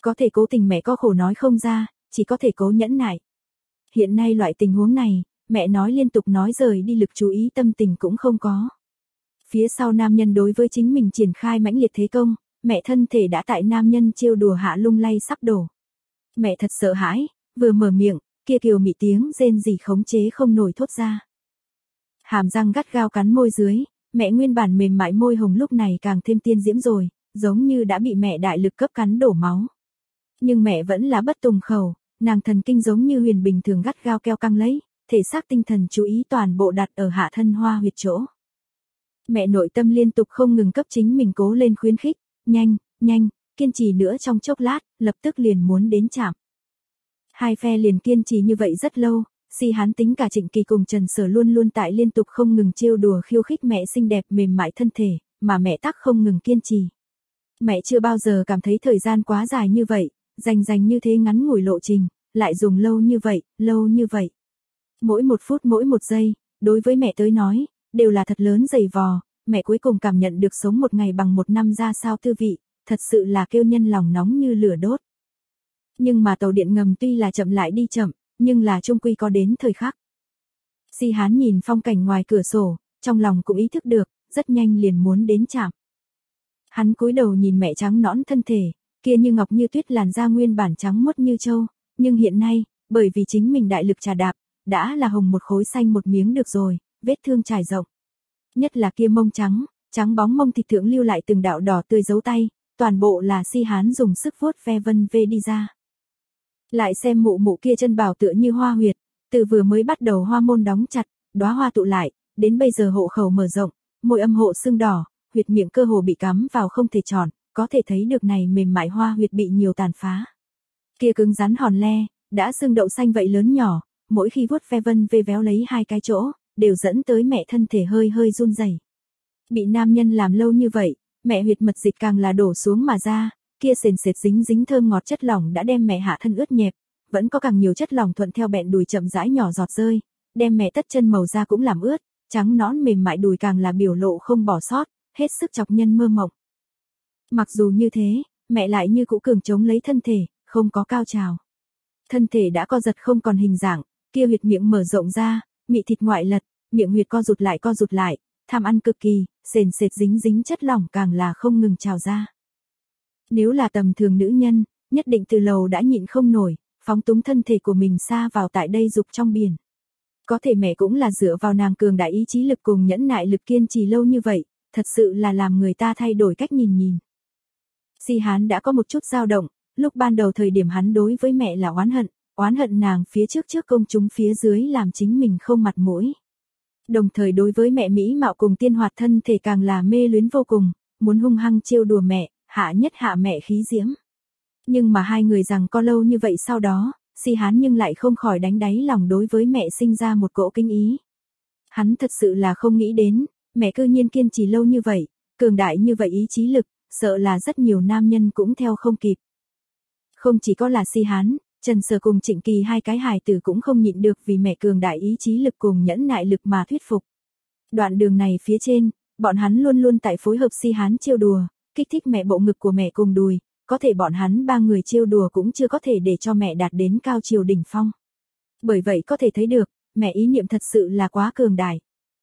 Có thể cố tình mẹ có khổ nói không ra, chỉ có thể cố nhẫn nại. Hiện nay loại tình huống này, mẹ nói liên tục nói rời đi lực chú ý tâm tình cũng không có. Phía sau nam nhân đối với chính mình triển khai mãnh liệt thế công, mẹ thân thể đã tại nam nhân trêu đùa hạ lung lay sắp đổ. Mẹ thật sợ hãi, vừa mở miệng, kia kiều mị tiếng rên rỉ khống chế không nổi thốt ra. Hàm răng gắt gao cắn môi dưới, mẹ nguyên bản mềm mại môi hồng lúc này càng thêm tiên diễm rồi, giống như đã bị mẹ đại lực cấp cắn đổ máu. Nhưng mẹ vẫn là bất tùng khẩu, nàng thần kinh giống như huyền bình thường gắt gao keo căng lấy, thể xác tinh thần chú ý toàn bộ đặt ở hạ thân hoa huyệt chỗ. Mẹ nội tâm liên tục không ngừng cấp chính mình cố lên khuyến khích, nhanh, nhanh, kiên trì nữa trong chốc lát, lập tức liền muốn đến chạm. Hai phe liền kiên trì như vậy rất lâu, Si Hán tính cả Trịnh Kỳ cùng Trần Sở luôn luôn tại liên tục không ngừng trêu đùa khiêu khích mẹ xinh đẹp mềm mại thân thể, mà mẹ tắc không ngừng kiên trì. Mẹ chưa bao giờ cảm thấy thời gian quá dài như vậy, dành như thế ngắn ngủi lộ trình, lại dùng lâu như vậy. Mỗi một phút mỗi một giây, đối với mẹ tới nói, đều là thật lớn dày vò, mẹ cuối cùng cảm nhận được sống một ngày bằng một năm ra sao tư vị, thật sự là kêu nhân lòng nóng như lửa đốt. Nhưng mà tàu điện ngầm tuy là chậm lại đi chậm, nhưng là chung quy có đến thời khắc. Si Hán nhìn phong cảnh ngoài cửa sổ, trong lòng cũng ý thức được, rất nhanh liền muốn đến trạm. Hắn cúi đầu nhìn mẹ trắng nõn thân thể, kia như ngọc như tuyết làn da nguyên bản trắng muốt như trâu, nhưng hiện nay, bởi vì chính mình đại lực trà đạp, đã là hồng một khối xanh một miếng được rồi, vết thương trải rộng. Nhất là kia mông trắng bóng mông thịt thượng lưu lại từng đạo đỏ tươi dấu tay, toàn bộ là Si Hán dùng sức vuốt ve vân vê đi ra. Lại xem mụ kia chân bảo tựa như hoa huyệt, từ vừa mới bắt đầu hoa môn đóng chặt, đóa hoa tụ lại, đến bây giờ hộ khẩu mở rộng, môi âm hộ sưng đỏ, huyệt miệng cơ hồ bị cắm vào không thể tròn, có thể thấy được này mềm mại hoa huyệt bị nhiều tàn phá. Kia cứng rắn hòn le, đã sưng đậu xanh vậy lớn nhỏ, mỗi khi vuốt ve vân vê véo lấy hai cái chỗ, đều dẫn tới mẹ thân thể hơi run rẩy. Bị nam nhân làm lâu như vậy, mẹ huyệt mật dịch càng là đổ xuống mà ra, kia sền sệt dính thơm ngọt chất lỏng đã đem mẹ hạ thân ướt nhẹp, vẫn có càng nhiều chất lỏng thuận theo bẹn đùi chậm rãi nhỏ giọt rơi, đem mẹ tất chân màu da cũng làm ướt, trắng nõn mềm mại đùi càng là biểu lộ không bỏ sót, hết sức chọc nhân mơ mộng. Mặc dù như thế, mẹ lại như cũ cường chống lấy thân thể, không có cao trào. Thân thể đã co giật không còn hình dạng, kia huyệt miệng mở rộng ra, mị thịt ngoại lật, miệng huyệt co rụt lại, tham ăn cực kỳ, sền sệt dính chất lỏng càng là không ngừng trào ra. Nếu là tầm thường nữ nhân, nhất định từ lầu đã nhịn không nổi, phóng túng thân thể của mình xa vào tại đây dục trong biển. Có thể mẹ cũng là dựa vào nàng cường đại ý chí lực cùng nhẫn nại lực kiên trì lâu như vậy, thật sự là làm người ta thay đổi cách nhìn. Si Hán đã có một chút dao động, lúc ban đầu thời điểm hắn đối với mẹ là oán hận nàng phía trước công chúng phía dưới làm chính mình không mặt mũi. Đồng thời đối với mẹ mỹ mạo cùng tiên hoạt thân thể càng là mê luyến vô cùng, muốn hung hăng trêu đùa mẹ, hạ mẹ khí diễm. Nhưng mà hai người rằng có lâu như vậy sau đó, Si Hán nhưng lại không khỏi đánh đáy lòng đối với mẹ sinh ra một cỗ kinh ý. Hắn thật sự là không nghĩ đến, mẹ cư nhiên kiên trì lâu như vậy, cường đại như vậy ý chí lực, sợ là rất nhiều nam nhân cũng theo không kịp. Không chỉ có là Si Hán, Trần Sở cùng Trịnh Kỳ hai cái hài tử cũng không nhịn được vì mẹ cường đại ý chí lực cùng nhẫn nại lực mà thuyết phục. Đoạn đường này phía trên, bọn hắn luôn luôn tại phối hợp Si Hán trêu đùa, kích thích mẹ bộ ngực của mẹ cùng đùi, có thể bọn hắn ba người trêu đùa cũng chưa có thể để cho mẹ đạt đến cao chiều đỉnh phong. Bởi vậy có thể thấy được, mẹ ý niệm thật sự là quá cường đại.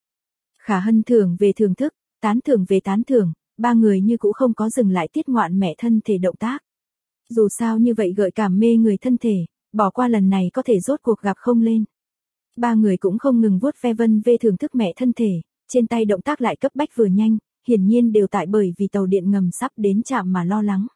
Khả hân thưởng về thưởng thức, tán thưởng về tán thưởng, ba người như cũ không có dừng lại tiết ngoạn mẹ thân thể động tác. Dù sao như vậy gợi cảm mê người thân thể, bỏ qua lần này có thể rốt cuộc gặp không lên. Ba người cũng không ngừng vuốt ve vân vê thưởng thức mẹ thân thể, trên tay động tác lại cấp bách vừa nhanh, hiển nhiên đều tại bởi vì tàu điện ngầm sắp đến trạm mà lo lắng.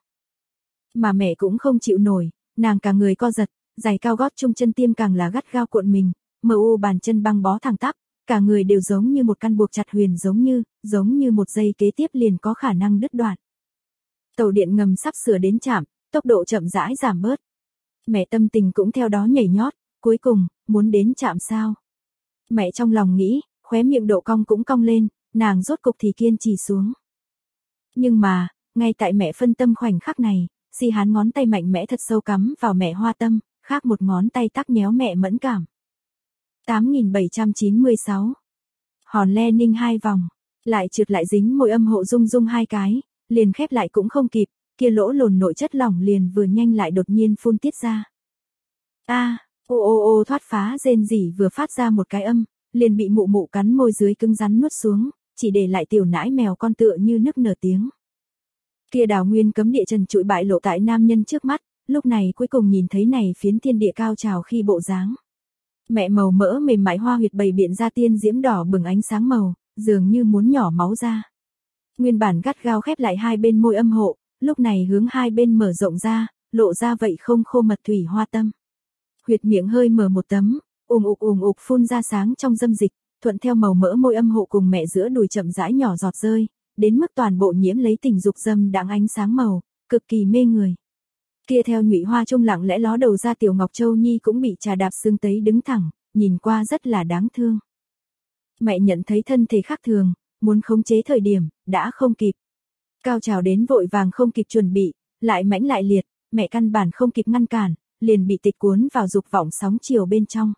Mà mẹ cũng không chịu nổi, nàng cả người co giật, giày cao gót chung chân tiêm càng là gắt gao cuộn mình, bàn chân băng bó thẳng tắp, cả người đều giống như một căn buộc chặt huyền giống như một giây kế tiếp liền có khả năng đứt đoạn. Tàu điện ngầm sắp sửa đến trạm, tốc độ chậm rãi giảm bớt. Mẹ tâm tình cũng theo đó nhảy nhót, cuối cùng, muốn đến trạm sao? Mẹ trong lòng nghĩ, khóe miệng độ cong cũng cong lên, nàng rốt cục thì kiên trì xuống. Nhưng mà, ngay tại mẹ phân tâm khoảnh khắc này, Si Hán ngón tay mạnh mẽ thật sâu cắm vào mẹ hoa tâm, khác một ngón tay tắc nhéo mẹ mẫn cảm. 8796. Hòn le ninh hai vòng, lại trượt lại dính môi âm hộ rung hai cái, liền khép lại cũng không kịp, kia lỗ lồn nội chất lỏng liền vừa nhanh lại đột nhiên phun tiết ra. Ô ô ô thoát phá rên rỉ vừa phát ra một cái âm, liền bị mụ mụ cắn môi dưới cứng rắn nuốt xuống, chỉ để lại tiểu nãi mèo con tựa như nức nở tiếng. Kia đào nguyên cấm địa trần trụi bại lộ tại nam nhân trước mắt, lúc này cuối cùng nhìn thấy này phiến thiên địa cao trào khi bộ dáng. Mẹ màu mỡ mềm mại hoa huyệt bày biện ra tiên diễm đỏ bừng ánh sáng màu, dường như muốn nhỏ máu ra. Nguyên bản gắt gao khép lại hai bên môi âm hộ, lúc này hướng hai bên mở rộng ra, lộ ra vậy không khô mật thủy hoa tâm. Huyệt miệng hơi mở một tấm, ùm ục phun ra sáng trong dâm dịch, thuận theo màu mỡ môi âm hộ cùng mẹ giữa đùi chậm rãi nhỏ giọt rơi, đến mức toàn bộ nhiễm lấy tình dục dâm đãng ánh sáng màu, cực kỳ mê người. Kia theo nhụy hoa trung lặng lẽ ló đầu ra tiểu Ngọc Châu Nhi cũng bị trà đạp xương tấy đứng thẳng, nhìn qua rất là đáng thương. Mẹ nhận thấy thân thể khác thường, muốn khống chế thời điểm, đã không kịp. Cao trào đến vội vàng không kịp chuẩn bị, lại mãnh lại liệt, mẹ căn bản không kịp ngăn cản, liền bị tịch cuốn vào dục vọng sóng chiều bên trong.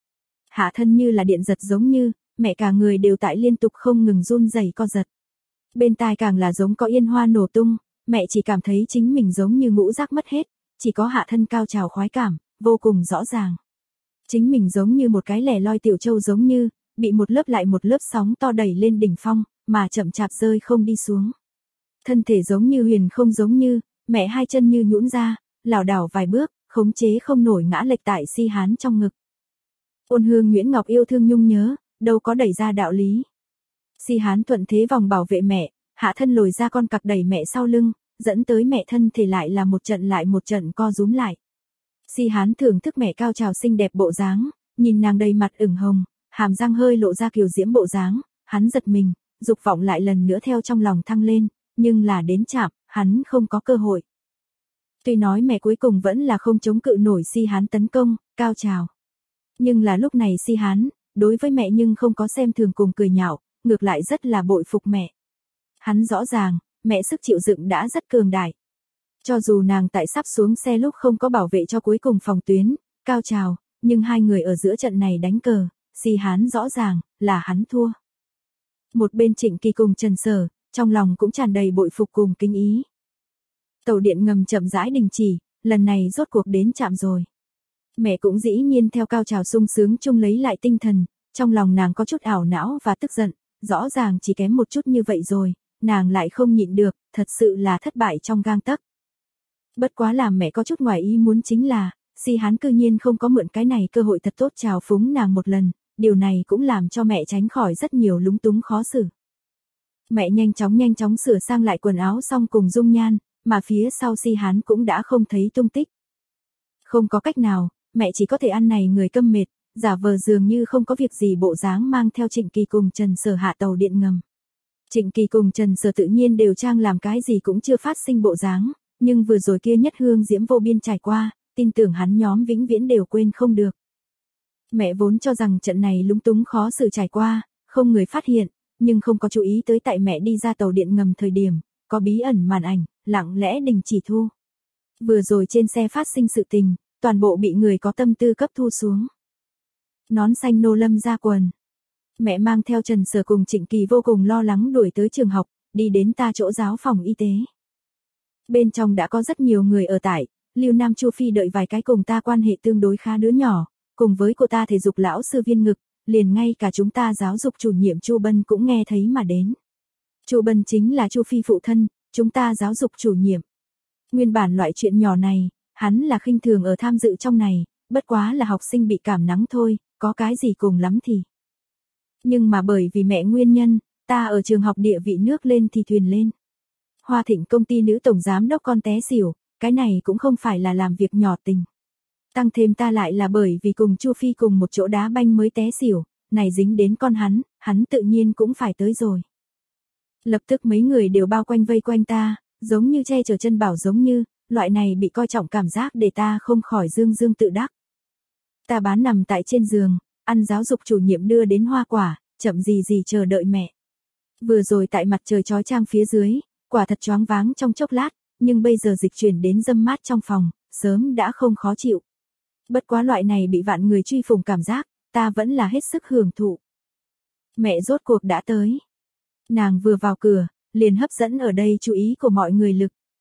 Hạ thân như là điện giật giống như, mẹ cả người đều tại liên tục không ngừng run rẩy co giật. Bên tai càng là giống có yên hoa nổ tung, mẹ chỉ cảm thấy chính mình giống như ngũ giác mất hết, chỉ có hạ thân cao trào khoái cảm, vô cùng rõ ràng. Chính mình giống như một cái lẻ loi tiểu châu giống như, bị một lớp lại một lớp sóng to đẩy lên đỉnh phong, mà chậm chạp rơi không đi xuống. Thân thể giống như huyền không giống như, mẹ hai chân như nhũn ra, lảo đảo vài bước, khống chế không nổi ngã lệch tại Si Hán trong ngực. Ôn Hương Nguyễn Ngọc yêu thương nhung nhớ, đâu có đẩy ra đạo lý. Si Hán thuận thế vòng bảo vệ mẹ, hạ thân lồi ra con cặc đẩy mẹ sau lưng, dẫn tới mẹ thân thể lại là một trận lại một trận co rúm lại. Si Hán thưởng thức mẹ cao trào xinh đẹp bộ dáng, nhìn nàng đầy mặt ửng hồng, hàm răng hơi lộ ra kiều diễm bộ dáng, hắn giật mình, dục vọng lại lần nữa theo trong lòng thăng lên, nhưng là đến chạm, hắn không có cơ hội. Tuy nói mẹ cuối cùng vẫn là không chống cự nổi Si Hán tấn công, cao trào. Nhưng là lúc này Si Hán, đối với mẹ nhưng không có xem thường cùng cười nhạo, ngược lại rất là bội phục mẹ. Hắn rõ ràng, mẹ sức chịu đựng đã rất cường đại. Cho dù nàng tại sắp xuống xe lúc không có bảo vệ cho cuối cùng phòng tuyến, cao trào, nhưng hai người ở giữa trận này đánh cờ, Si Hán rõ ràng, là hắn thua. Một bên Trịnh Kỳ cùng Trần Sở, trong lòng cũng tràn đầy bội phục cùng kính ý. Tàu điện ngầm chậm rãi đình chỉ, lần này rốt cuộc đến trạm rồi. Mẹ cũng dĩ nhiên theo cao trào sung sướng chung lấy lại tinh thần, trong lòng nàng có chút ảo não và tức giận, rõ ràng chỉ kém một chút như vậy rồi, nàng lại không nhịn được, thật sự là thất bại trong gang tấc. Bất quá làm mẹ có chút ngoài ý muốn chính là, Si Hán cư nhiên không có mượn cái này cơ hội thật tốt chào phúng nàng một lần, điều này cũng làm cho mẹ tránh khỏi rất nhiều lúng túng khó xử. Mẹ nhanh chóng sửa sang lại quần áo xong cùng dung nhan, mà phía sau Si Hán cũng đã không thấy tung tích. Không có cách nào, mẹ chỉ có thể ăn này người câm mệt, giả vờ dường như không có việc gì bộ dáng mang theo Trịnh Kỳ cùng Trần Sở hạ tàu điện ngầm. Trịnh Kỳ cùng Trần Sở tự nhiên đều trang làm cái gì cũng chưa phát sinh bộ dáng, nhưng vừa rồi kia nhất hương diễm vô biên trải qua, tin tưởng hắn nhóm vĩnh viễn đều quên không được. Mẹ vốn cho rằng trận này lúng túng khó xử trải qua, không người phát hiện, nhưng không có chú ý tới tại mẹ đi ra tàu điện ngầm thời điểm, có bí ẩn màn ảnh, lặng lẽ đình chỉ thu. Vừa rồi trên xe phát sinh sự tình, toàn bộ bị người có tâm tư cấp thu xuống. Nón xanh nô lâm ra quần. Mẹ mang theo Trần Sở cùng Trịnh Kỳ vô cùng lo lắng đuổi tới trường học, đi đến ta chỗ giáo phòng y tế. Bên trong đã có rất nhiều người ở tại, Lưu Nam Chu Phi đợi vài cái cùng ta quan hệ tương đối khá đứa nhỏ, cùng với cô ta thể dục lão sư viên ngực, liền ngay cả chúng ta giáo dục chủ nhiệm Chu Bân cũng nghe thấy mà đến. Chu Bân chính là Chu Phi phụ thân, chúng ta giáo dục chủ nhiệm. Nguyên bản loại chuyện nhỏ này, hắn là khinh thường ở tham dự trong này, bất quá là học sinh bị cảm nắng thôi, có cái gì cùng lắm thì. Nhưng mà bởi vì mẹ nguyên nhân, ta ở trường học địa vị nước lên thì thuyền lên. Hoa Thịnh công ty nữ tổng giám đốc con té xỉu, cái này cũng không phải là làm việc nhỏ tình. Tăng thêm ta lại là bởi vì cùng Chu Phi cùng một chỗ đá banh mới té xỉu, này dính đến con hắn tự nhiên cũng phải tới rồi. Lập tức mấy người đều bao quanh vây quanh ta, giống như che chở chân bảo giống như, loại này bị coi trọng cảm giác để ta không khỏi dương dương tự đắc. Ta bán nằm tại trên giường, ăn giáo dục chủ nhiệm đưa đến hoa quả, chậm gì gì chờ đợi mẹ. Vừa rồi tại mặt trời chói chang phía dưới, quả thật choáng váng trong chốc lát, nhưng bây giờ dịch chuyển đến râm mát trong phòng, sớm đã không khó chịu. Bất quá loại này bị vạn người truy phùng cảm giác, ta vẫn là hết sức hưởng thụ. Mẹ rốt cuộc đã tới. Nàng vừa vào cửa, liền hấp dẫn ở đây chú ý của mọi người lực.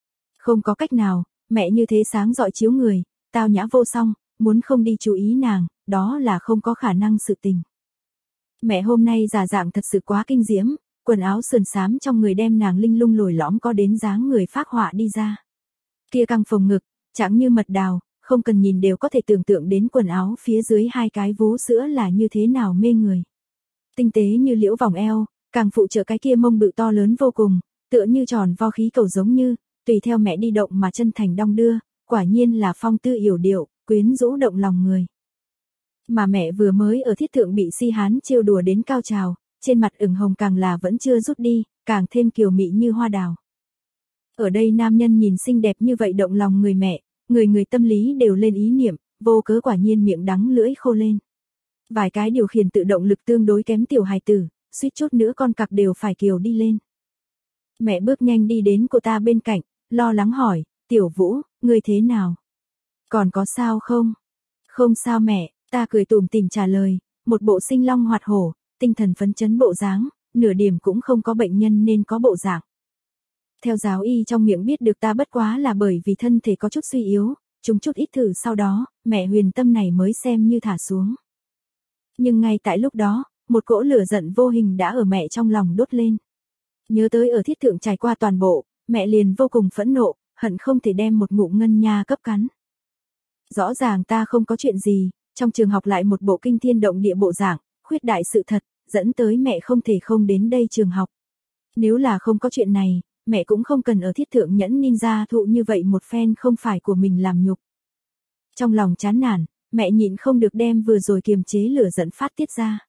Không có cách nào, mẹ như thế sáng rọi chiếu người, tao nhã vô song, muốn không đi chú ý nàng, đó là không có khả năng sự tình. Mẹ hôm nay giả dạng thật sự quá kinh diễm, quần áo sườn xám trong người đem nàng linh lung lồi lõm có đến dáng người phác họa đi ra. Kia căng phồng ngực, chẳng như mật đào, không cần nhìn đều có thể tưởng tượng đến quần áo phía dưới hai cái vú sữa là như thế nào mê người. Tinh tế như liễu vòng eo, càng phụ trợ cái kia mông bự to lớn vô cùng, tựa như tròn vo khí cầu giống như, tùy theo mẹ đi động mà chân thành đong đưa, quả nhiên là phong tư yểu điệu, quyến rũ động lòng người. Mà mẹ vừa mới ở thiết thượng bị si hán trêu đùa đến cao trào, trên mặt ửng hồng càng là vẫn chưa rút đi, càng thêm kiều mị như hoa đào. Ở đây nam nhân nhìn xinh đẹp như vậy động lòng người mẹ, người tâm lý đều lên ý niệm, vô cớ quả nhiên miệng đắng lưỡi khô lên. Vài cái điều khiển tự động lực tương đối kém tiểu hài tử, suýt chút nữa con cặc đều phải kiều đi lên. Mẹ bước nhanh đi đến cô ta bên cạnh, lo lắng hỏi, Tiểu Vũ, ngươi thế nào? Còn có sao không? Không sao mẹ, ta cười tủm tỉm trả lời, một bộ sinh long hoạt hổ, tinh thần phấn chấn bộ dáng, nửa điểm cũng không có bệnh nhân nên có bộ dạng. Theo giáo y trong miệng biết được ta bất quá là bởi vì thân thể có chút suy yếu, chúng chút ít thử sau đó, mẹ huyền tâm này mới xem như thả xuống. Nhưng ngay tại lúc đó, một cỗ lửa giận vô hình đã ở mẹ trong lòng đốt lên. Nhớ tới ở thiết thượng trải qua toàn bộ, mẹ liền vô cùng phẫn nộ, hận không thể đem một ngụm ngân nha cấp cắn. Rõ ràng ta không có chuyện gì, trong trường học lại một bộ kinh thiên động địa bộ dạng, khuyết đại sự thật, dẫn tới mẹ không thể không đến đây trường học. Nếu là không có chuyện này, mẹ cũng không cần ở thiết thượng nhẫn ninja thụ như vậy một phen không phải của mình làm nhục. Trong lòng chán nản, mẹ nhịn không được đem vừa rồi kiềm chế lửa giận phát tiết ra.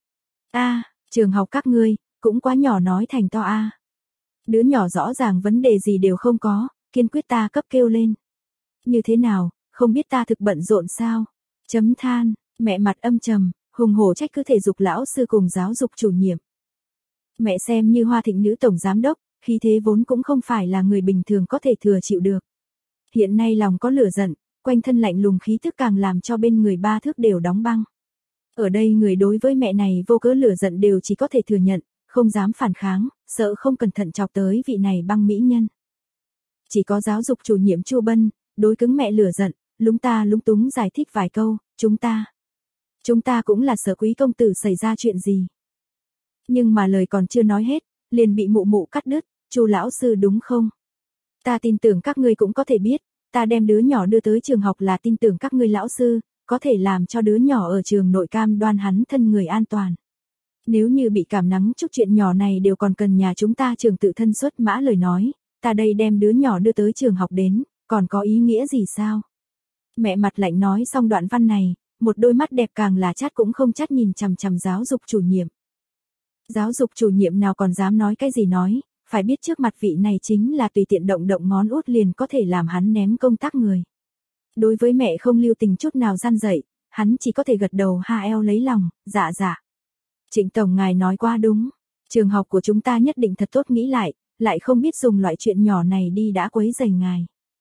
Trường học các ngươi, cũng quá nhỏ nói thành to a. Đứa nhỏ rõ ràng vấn đề gì đều không có, kiên quyết ta cấp kêu lên. Như thế nào, không biết ta thực bận rộn sao? Chấm than, mẹ mặt âm trầm, hùng hổ trách cứ thể dục lão sư cùng giáo dục chủ nhiệm. Mẹ xem như Hoa Thịnh nữ tổng giám đốc, khí thế vốn cũng không phải là người bình thường có thể thừa chịu được. Hiện nay lòng có lửa giận, quanh thân lạnh lùng khí tức càng làm cho bên người ba thước đều đóng băng. Ở đây người đối với mẹ này vô cớ lửa giận đều chỉ có thể thừa nhận, không dám phản kháng, sợ không cẩn thận chọc tới vị này băng mỹ nhân. Chỉ có giáo dục chủ nhiệm Chu Bân, đối cứng mẹ lửa giận, lúng ta lúng túng giải thích vài câu, chúng ta cũng là sợ quý công tử xảy ra chuyện gì. Nhưng mà lời còn chưa nói hết, liền bị mụ mụ cắt đứt, Chu lão sư đúng không? Ta tin tưởng các ngươi cũng có thể biết, ta đem đứa nhỏ đưa tới trường học là tin tưởng các ngươi lão sư, có thể làm cho đứa nhỏ ở trường nội cam đoan hắn thân người an toàn. Nếu như bị cảm nắng chút chuyện nhỏ này đều còn cần nhà chúng ta trường tự thân xuất mã lời nói, ta đây đem đứa nhỏ đưa tới trường học đến, còn có ý nghĩa gì sao? Mẹ mặt lạnh nói xong đoạn văn này, một đôi mắt đẹp càng là chát cũng không chát nhìn chằm chằm giáo dục chủ nhiệm. Giáo dục chủ nhiệm nào còn dám nói cái gì nói, phải biết trước mặt vị này chính là tùy tiện động động ngón út liền có thể làm hắn ném công tác người. Đối với mẹ không lưu tình chút nào gian dậy, hắn chỉ có thể gật đầu ha eo lấy lòng, dạ. Trịnh tổng ngài nói quá đúng, trường học của chúng ta nhất định thật tốt nghĩ lại không biết dùng loại chuyện nhỏ này đi đã quấy rầy ngài.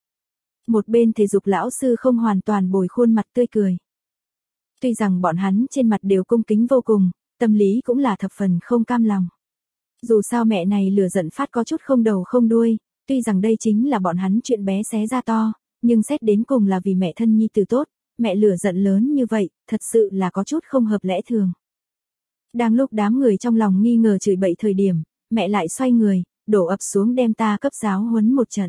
Một bên thể dục lão sư không hoàn toàn bồi khuôn mặt tươi cười. Tuy rằng bọn hắn trên mặt đều cung kính vô cùng, tâm lý cũng là thập phần không cam lòng. Dù sao mẹ này lửa giận phát có chút không đầu không đuôi, tuy rằng đây chính là bọn hắn chuyện bé xé ra to, nhưng xét đến cùng là vì mẹ thân nhi tử tốt, mẹ lửa giận lớn như vậy, thật sự là có chút không hợp lẽ thường. Đang lúc đám người trong lòng nghi ngờ chửi bậy thời điểm, mẹ lại xoay người, đổ ập xuống đem ta cấp giáo huấn một trận.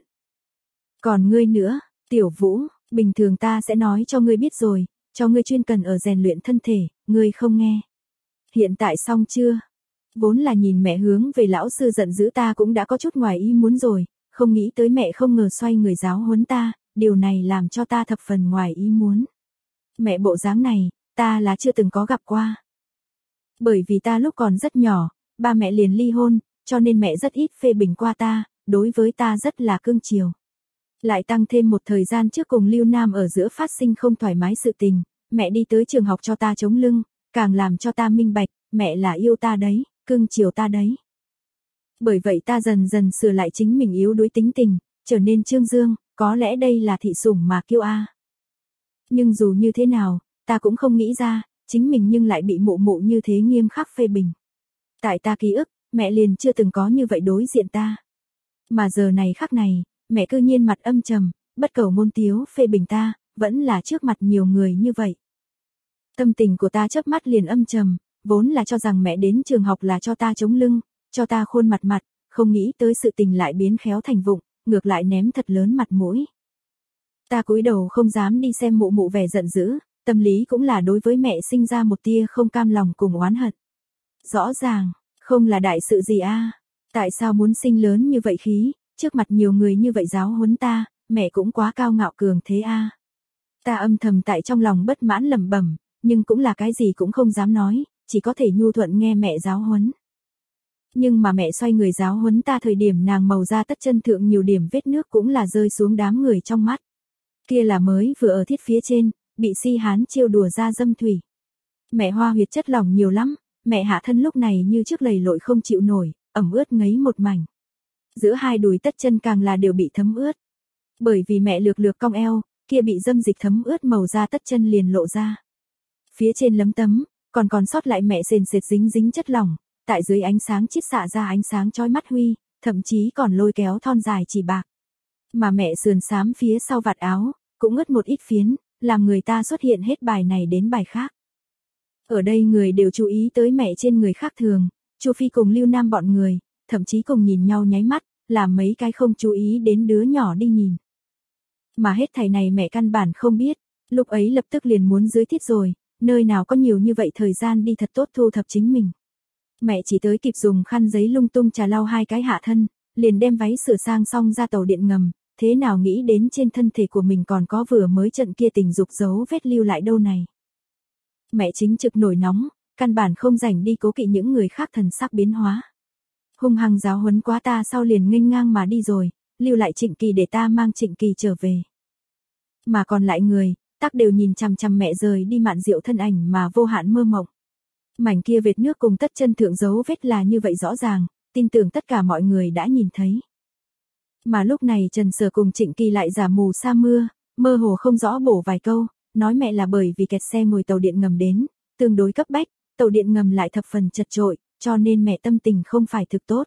Còn ngươi nữa, Tiểu Vũ, bình thường ta sẽ nói cho ngươi biết rồi, cho ngươi chuyên cần ở rèn luyện thân thể, ngươi không nghe. Hiện tại xong chưa? Vốn là nhìn mẹ hướng về lão sư giận dữ ta cũng đã có chút ngoài ý muốn rồi, không nghĩ tới mẹ không ngờ xoay người giáo huấn ta, điều này làm cho ta thập phần ngoài ý muốn. Mẹ bộ dáng này, ta là chưa từng có gặp qua. Bởi vì ta lúc còn rất nhỏ, ba mẹ liền ly hôn, cho nên mẹ rất ít phê bình qua ta, đối với ta rất là cưng chiều. Lại tăng thêm một thời gian trước cùng Lưu Nam ở giữa phát sinh không thoải mái sự tình, mẹ đi tới trường học cho ta chống lưng, càng làm cho ta minh bạch, mẹ là yêu ta đấy, cưng chiều ta đấy. Bởi vậy ta dần dần sửa lại chính mình yếu đuối tính tình, trở nên trương dương, có lẽ đây là thị sủng mà kiêu a. Nhưng dù như thế nào, ta cũng không nghĩ ra, chính mình nhưng lại bị mụ mụ như thế nghiêm khắc phê bình. Tại ta ký ức, mẹ liền chưa từng có như vậy đối diện ta. Mà giờ này khắc này, mẹ cư nhiên mặt âm trầm, bất cầu ngôn tiếu phê bình ta, vẫn là trước mặt nhiều người như vậy. Tâm tình của ta chớp mắt liền âm trầm, vốn là cho rằng mẹ đến trường học là cho ta chống lưng, cho ta khuôn mặt mặt, không nghĩ tới sự tình lại biến khéo thành vụng, ngược lại ném thật lớn mặt mũi. Ta cúi đầu không dám đi xem mụ mụ vẻ giận dữ, tâm lý cũng là đối với mẹ sinh ra một tia không cam lòng cùng oán hận. Rõ ràng, không là đại sự gì a, tại sao muốn sinh lớn như vậy khí, trước mặt nhiều người như vậy giáo huấn ta, mẹ cũng quá cao ngạo cường thế a. Ta âm thầm tại trong lòng bất mãn lẩm bẩm, nhưng cũng là cái gì cũng không dám nói, chỉ có thể nhu thuận nghe mẹ giáo huấn. Nhưng mà mẹ xoay người giáo huấn ta thời điểm nàng màu da tất chân thượng nhiều điểm vết nước cũng là rơi xuống đám người trong mắt. Kia là mới vừa ở thiết phía trên, bị si hán trêu đùa ra dâm thủy. Mẹ hoa huyệt chất lỏng nhiều lắm, mẹ hạ thân lúc này như trước lầy lội không chịu nổi, ẩm ướt ngấy một mảnh. Giữa hai đùi tất chân càng là đều bị thấm ướt. Bởi vì mẹ lược lược cong eo, kia bị dâm dịch thấm ướt màu da tất chân liền lộ ra. Phía trên lấm tấm, còn sót lại mẹ sền sệt dính dính chất lỏng, tại dưới ánh sáng chiết xạ ra ánh sáng chói mắt huy, thậm chí còn lôi kéo thon dài chỉ bạc. Mà mẹ sườn xám phía sau vạt áo, cũng ướt một ít phiến, làm người ta xuất hiện hết bài này đến bài khác. Ở đây người đều chú ý tới mẹ trên người khác thường, Chu Phi cùng Lưu Nam bọn người, thậm chí cùng nhìn nhau nháy mắt, làm mấy cái không chú ý đến đứa nhỏ đi nhìn. Mà hết thảy này mẹ căn bản không biết, lúc ấy lập tức liền muốn dưới thiết rồi, nơi nào có nhiều như vậy thời gian đi thật tốt thu thập chính mình. Mẹ chỉ tới kịp dùng khăn giấy lung tung trà lau hai cái hạ thân, liền đem váy sửa sang xong ra tàu điện ngầm, thế nào nghĩ đến trên thân thể của mình còn có vừa mới trận kia tình dục dấu vết lưu lại đâu này. Mẹ chính trực nổi nóng, căn bản không rảnh đi cố kỵ những người khác thần sắc biến hóa. Hung hăng giáo huấn quá ta sau liền nghênh ngang mà đi rồi, lưu lại Trịnh Kỳ để ta mang Trịnh Kỳ trở về. Mà còn lại người, tắc đều nhìn chằm chằm mẹ rời đi mạn diệu thân ảnh mà vô hạn mơ mộng. Mảnh kia vệt nước cùng tất chân thượng dấu vết là như vậy rõ ràng, tin tưởng tất cả mọi người đã nhìn thấy. Mà lúc này Trần Sở cùng Trịnh Kỳ lại giả mù sa mưa, mơ hồ không rõ bổ vài câu, nói mẹ là bởi vì kẹt xe ngồi tàu điện ngầm đến, tương đối cấp bách, tàu điện ngầm lại thập phần chật trội, cho nên mẹ tâm tình không phải thực tốt.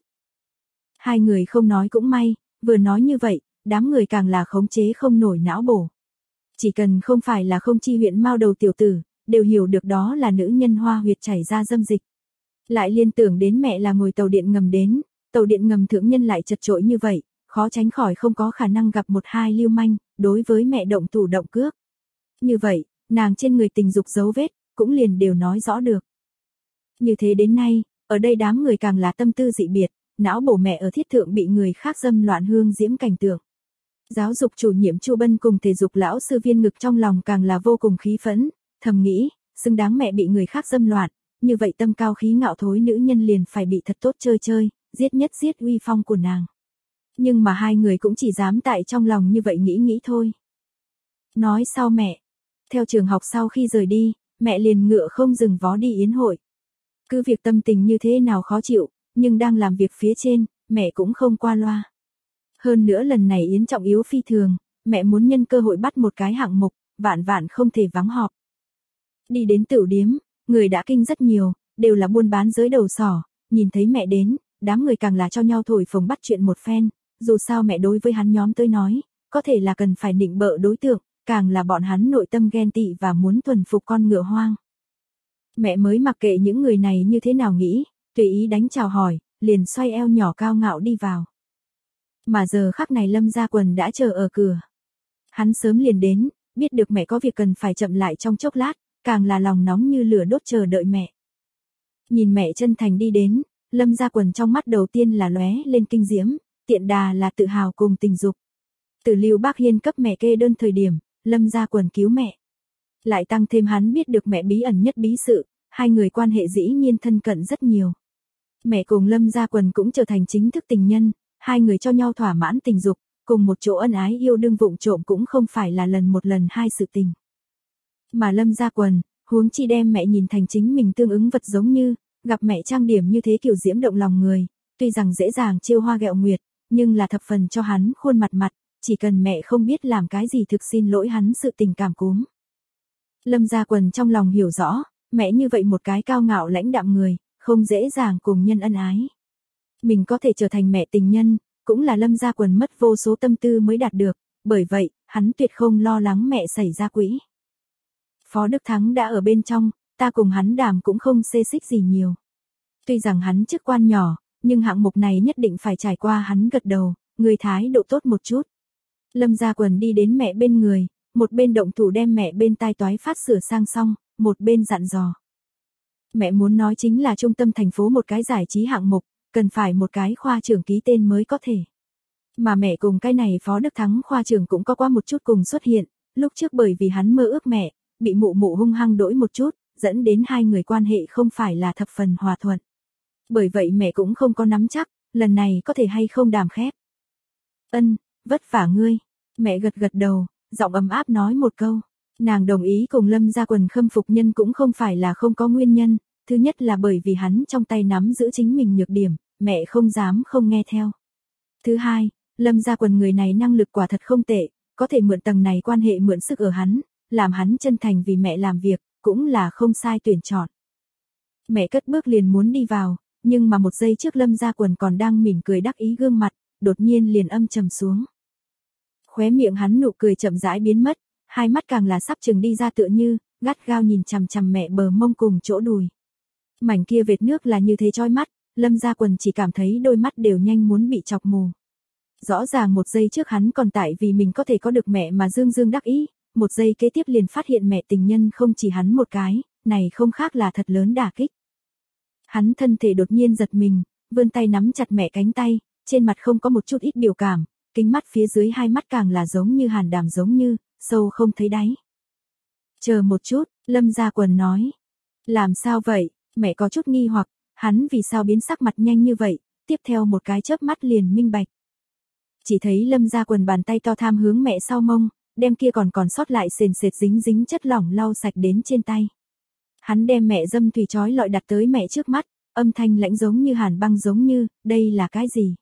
Hai người không nói cũng may, vừa nói như vậy, đám người càng là khống chế không nổi não bổ. Chỉ cần không phải là không chi huyện mao đầu tiểu tử, đều hiểu được đó là nữ nhân hoa huyệt chảy ra dâm dịch. Lại liên tưởng đến mẹ là ngồi tàu điện ngầm đến, tàu điện ngầm thượng nhân lại chật trội như vậy, khó tránh khỏi không có khả năng gặp một hai lưu manh, đối với mẹ động thủ động cước. Như vậy, nàng trên người tình dục dấu vết, cũng liền đều nói rõ được. Như thế đến nay, ở đây đám người càng là tâm tư dị biệt, não bổ mẹ ở thiết thượng bị người khác dâm loạn hương diễm cảnh tượng. Giáo dục chủ nhiệm Chu Bân cùng thể dục lão sư Viên Ngực trong lòng càng là vô cùng khí phẫn, thầm nghĩ, xứng đáng mẹ bị người khác dâm loạn, như vậy tâm cao khí ngạo thối nữ nhân liền phải bị thật tốt chơi chơi, giết nhất giết uy phong của nàng. Nhưng mà hai người cũng chỉ dám tại trong lòng như vậy nghĩ thôi. Nói sau mẹ, theo trường học sau khi rời đi, mẹ liền ngựa không dừng vó đi yến hội. Cứ việc tâm tình như thế nào khó chịu, nhưng đang làm việc phía trên, mẹ cũng không qua loa. Hơn nữa lần này yến trọng yếu phi thường, mẹ muốn nhân cơ hội bắt một cái hạng mục, vạn không thể vắng họp. Đi đến tửu điếm, người đã kinh rất nhiều, đều là buôn bán giới đầu sỏ, nhìn thấy mẹ đến, đám người càng là cho nhau thổi phồng bắt chuyện một phen, dù sao mẹ đối với hắn nhóm tới nói, có thể là cần phải nịnh bợ đối tượng, càng là bọn hắn nội tâm ghen tị và muốn thuần phục con ngựa hoang. Mẹ mới mặc kệ những người này như thế nào nghĩ, tùy ý đánh chào hỏi, liền xoay eo nhỏ cao ngạo đi vào. Mà giờ khắc này Lâm Gia Quần đã chờ ở cửa. Hắn sớm liền đến, biết được mẹ có việc cần phải chậm lại trong chốc lát, càng là lòng nóng như lửa đốt chờ đợi mẹ. Nhìn mẹ chân thành đi đến, Lâm Gia Quần trong mắt đầu tiên là lóe lên kinh diễm, tiện đà là tự hào cùng tình dục. Từ Lưu Bác Hiên cấp mẹ kê đơn thời điểm, Lâm Gia Quần cứu mẹ. Lại tăng thêm hắn biết được mẹ bí ẩn nhất bí sự, hai người quan hệ dĩ nhiên thân cận rất nhiều. Mẹ cùng Lâm Gia Quần cũng trở thành chính thức tình nhân, hai người cho nhau thỏa mãn tình dục, cùng một chỗ ân ái yêu đương vụng trộm cũng không phải là lần một lần hai sự tình. Mà Lâm Gia Quần, huống chi đem mẹ nhìn thành chính mình tương ứng vật giống như, gặp mẹ trang điểm như thế kiểu diễm động lòng người, tuy rằng dễ dàng trêu hoa ghẹo nguyệt, nhưng là thập phần cho hắn khuôn mặt, chỉ cần mẹ không biết làm cái gì thực xin lỗi hắn sự tình cảm cúm. Lâm Gia Quần trong lòng hiểu rõ, mẹ như vậy một cái cao ngạo lãnh đạm người, không dễ dàng cùng nhân ân ái. Mình có thể trở thành mẹ tình nhân, cũng là Lâm Gia Quần mất vô số tâm tư mới đạt được, bởi vậy, hắn tuyệt không lo lắng mẹ xảy ra quỹ. Phó Đức Thắng đã ở bên trong, ta cùng hắn đàm cũng không xê xích gì nhiều. Tuy rằng hắn chức quan nhỏ, nhưng hạng mục này nhất định phải trải qua. Hắn gật đầu, người thái độ tốt một chút. Lâm Gia Quần đi đến mẹ bên người, một bên động thủ đem mẹ bên tai toái phát sửa sang xong, một bên dặn dò. Mẹ muốn nói chính là trung tâm thành phố một cái giải trí hạng mục, cần phải một cái khoa trưởng ký tên mới có thể. Mà mẹ cùng cái này Phó Đức Thắng khoa trưởng cũng có qua một chút cùng xuất hiện, lúc trước bởi vì hắn mơ ước mẹ, bị mụ mụ hung hăng đỗi một chút, dẫn đến hai người quan hệ không phải là thập phần hòa thuận. Bởi vậy mẹ cũng không có nắm chắc, lần này có thể hay không đàm khép. Ân, vất vả ngươi. Mẹ gật gật đầu, giọng ấm áp nói một câu. Nàng đồng ý cùng Lâm Gia Quần khâm phục nhân cũng không phải là không có nguyên nhân, thứ nhất là bởi vì hắn trong tay nắm giữ chính mình nhược điểm, mẹ không dám không nghe theo. Thứ hai, Lâm Gia Quần người này năng lực quả thật không tệ, có thể mượn tầng này quan hệ mượn sức ở hắn, làm hắn chân thành vì mẹ làm việc, cũng là không sai tuyển chọn. Mẹ cất bước liền muốn đi vào, nhưng mà một giây trước Lâm Gia Quần còn đang mỉm cười đắc ý gương mặt, đột nhiên liền âm trầm xuống. Khóe miệng hắn nụ cười chậm rãi biến mất, hai mắt càng là sắp chừng đi ra tựa như, gắt gao nhìn chằm chằm mẹ bờ mông cùng chỗ đùi. Mảnh kia vệt nước là như thế chói mắt, Lâm Gia Quần chỉ cảm thấy đôi mắt đều nhanh muốn bị chọc mù. Rõ ràng một giây trước hắn còn tại vì mình có thể có được mẹ mà dương dương đắc ý, một giây kế tiếp liền phát hiện mẹ tình nhân không chỉ hắn một cái, này không khác là thật lớn đả kích. Hắn thân thể đột nhiên giật mình, vươn tay nắm chặt mẹ cánh tay, trên mặt không có một chút ít biểu cảm, kính mắt phía dưới hai mắt càng là giống như hàn đàm giống như, sâu không thấy đáy. Chờ một chút, Lâm Gia Quần nói. Làm sao vậy, mẹ có chút nghi hoặc, hắn vì sao biến sắc mặt nhanh như vậy, tiếp theo một cái chớp mắt liền minh bạch. Chỉ thấy Lâm Gia Quần bàn tay to tham hướng mẹ sau mông, đem kia còn sót lại sền sệt dính dính chất lỏng lau sạch đến trên tay. Hắn đem mẹ dâm thủy chói lọi đặt tới mẹ trước mắt, âm thanh lãnh giống như hàn băng giống như, đây là cái gì?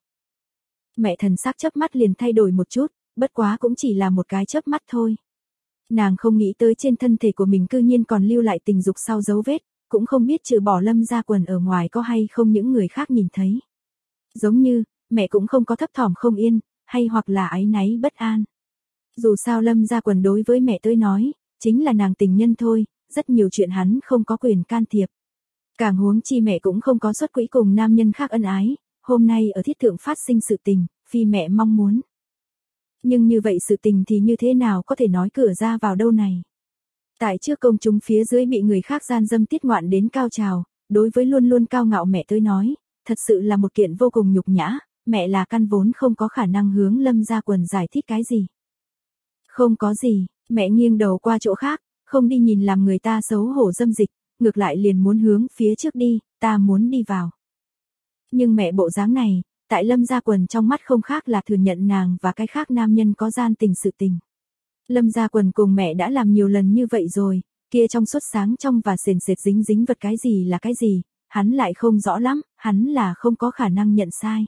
Mẹ thần sắc chớp mắt liền thay đổi một chút, bất quá cũng chỉ là một cái chớp mắt thôi. Nàng không nghĩ tới trên thân thể của mình cư nhiên còn lưu lại tình dục sau dấu vết, cũng không biết trừ bỏ Lâm Gia Quần ở ngoài có hay không những người khác nhìn thấy. Giống như, mẹ cũng không có thấp thỏm không yên, hay hoặc là áy náy bất an. Dù sao Lâm Gia Quần đối với mẹ tới nói, chính là nàng tình nhân thôi, rất nhiều chuyện hắn không có quyền can thiệp. Càng huống chi mẹ cũng không có xuất quỹ cùng nam nhân khác ân ái, hôm nay ở thiết thượng phát sinh sự tình, phi mẹ mong muốn. Nhưng như vậy sự tình thì như thế nào có thể nói cửa ra vào đâu này. Tại trước công chúng phía dưới bị người khác gian dâm tiết ngoạn đến cao trào, đối với luôn luôn cao ngạo mẹ tới nói, thật sự là một kiện vô cùng nhục nhã, mẹ là căn vốn không có khả năng hướng Lâm Gia Quần giải thích cái gì. Không có gì, mẹ nghiêng đầu qua chỗ khác, không đi nhìn làm người ta xấu hổ dâm dịch, ngược lại liền muốn hướng phía trước đi, ta muốn đi vào. Nhưng mẹ bộ dáng này, tại Lâm Gia Quần trong mắt không khác là thừa nhận nàng và cái khác nam nhân có gian tình sự tình. Lâm Gia Quần cùng mẹ đã làm nhiều lần như vậy rồi, kia trong suốt sáng trong và sền sệt dính dính vật cái gì là cái gì, hắn lại không rõ lắm, hắn là không có khả năng nhận sai.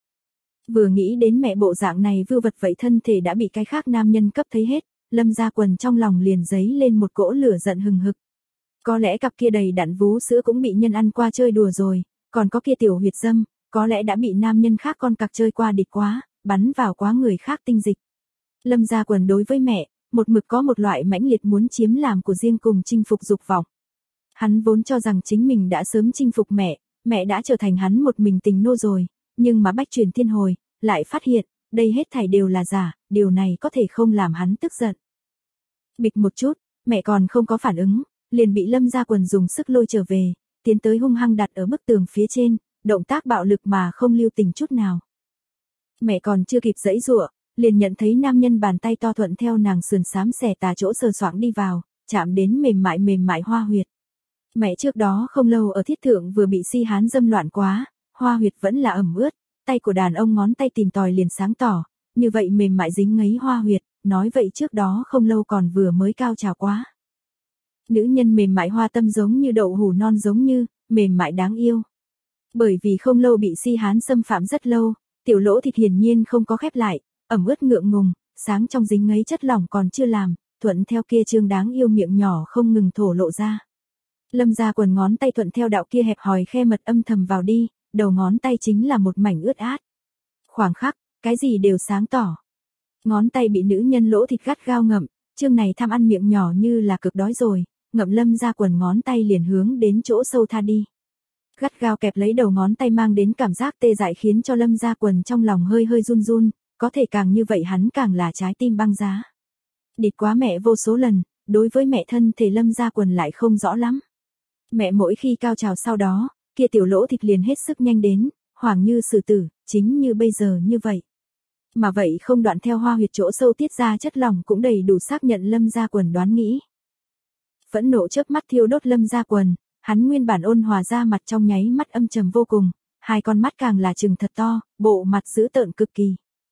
Vừa nghĩ đến mẹ bộ dạng này vưu vật vậy thân thể đã bị cái khác nam nhân cấp thấy hết, Lâm Gia Quần trong lòng liền dấy lên một cỗ lửa giận hừng hực. Có lẽ cặp kia đầy đặn vú sữa cũng bị nhân ăn qua chơi đùa rồi, còn có kia tiểu huyệt dâm, có lẽ đã bị nam nhân khác con cặc chơi qua địch quá, bắn vào quá người khác tinh dịch. Lâm Gia Quần đối với mẹ, một mực có một loại mãnh liệt muốn chiếm làm của riêng cùng chinh phục dục vọng. Hắn vốn cho rằng chính mình đã sớm chinh phục mẹ đã trở thành hắn một mình tình nô rồi, nhưng mà bách truyền thiên hồi, lại phát hiện, đây hết thảy đều là giả, điều này có thể không làm hắn tức giận. Bịch một chút, mẹ còn không có phản ứng, liền bị Lâm Gia Quần dùng sức lôi trở về, tiến tới hung hăng đặt ở bức tường phía trên, động tác bạo lực mà không lưu tình chút nào. Mẹ còn chưa kịp giãy giụa, liền nhận thấy nam nhân bàn tay to thuận theo nàng sườn xám xẻ tà chỗ sờ soạng đi vào, chạm đến mềm mại hoa huyệt. Mẹ trước đó không lâu ở thiết thượng vừa bị si hán dâm loạn quá, hoa huyệt vẫn là ẩm ướt, tay của đàn ông ngón tay tìm tòi liền sáng tỏ, như vậy mềm mại dính ngấy hoa huyệt, nói vậy trước đó không lâu còn vừa mới cao trào quá. Nữ nhân mềm mại hoa tâm giống như đậu hủ non giống như, mềm mại đáng yêu. Bởi vì không lâu bị si hán xâm phạm rất lâu, tiểu lỗ thịt hiển nhiên không có khép lại, ẩm ướt ngượng ngùng, sáng trong dính ngấy chất lỏng còn chưa làm, thuận theo kia trương đáng yêu miệng nhỏ không ngừng thổ lộ ra. Lâm Gia Quần ngón tay thuận theo đạo kia hẹp hòi khe mật âm thầm vào đi, đầu ngón tay chính là một mảnh ướt át. Khoảng khắc, cái gì đều sáng tỏ. Ngón tay bị nữ nhân lỗ thịt gắt gao ngậm, Trương này tham ăn miệng nhỏ như là cực đói rồi, ngậm Lâm Gia Quần ngón tay liền hướng đến chỗ sâu tha đi. Gắt gao kẹp lấy đầu ngón tay mang đến cảm giác tê dại khiến cho Lâm Gia Quần trong lòng hơi hơi run run, có thể càng như vậy hắn càng là trái tim băng giá. Địt quá mẹ vô số lần, đối với mẹ thân thể Lâm Gia Quần lại không rõ lắm. Mẹ mỗi khi cao trào sau đó, kia tiểu lỗ thịt liền hết sức nhanh đến, hoảng như sử tử, chính như bây giờ như vậy. Mà vậy không đoạn theo hoa huyệt chỗ sâu tiết ra chất lỏng cũng đầy đủ xác nhận Lâm Gia Quần đoán nghĩ. Phẫn nộ chớp mắt thiêu đốt Lâm Gia Quần, hắn nguyên bản ôn hòa ra mặt trong nháy mắt âm trầm vô cùng, hai con mắt càng là trừng thật to, bộ mặt dữ tợn cực kỳ.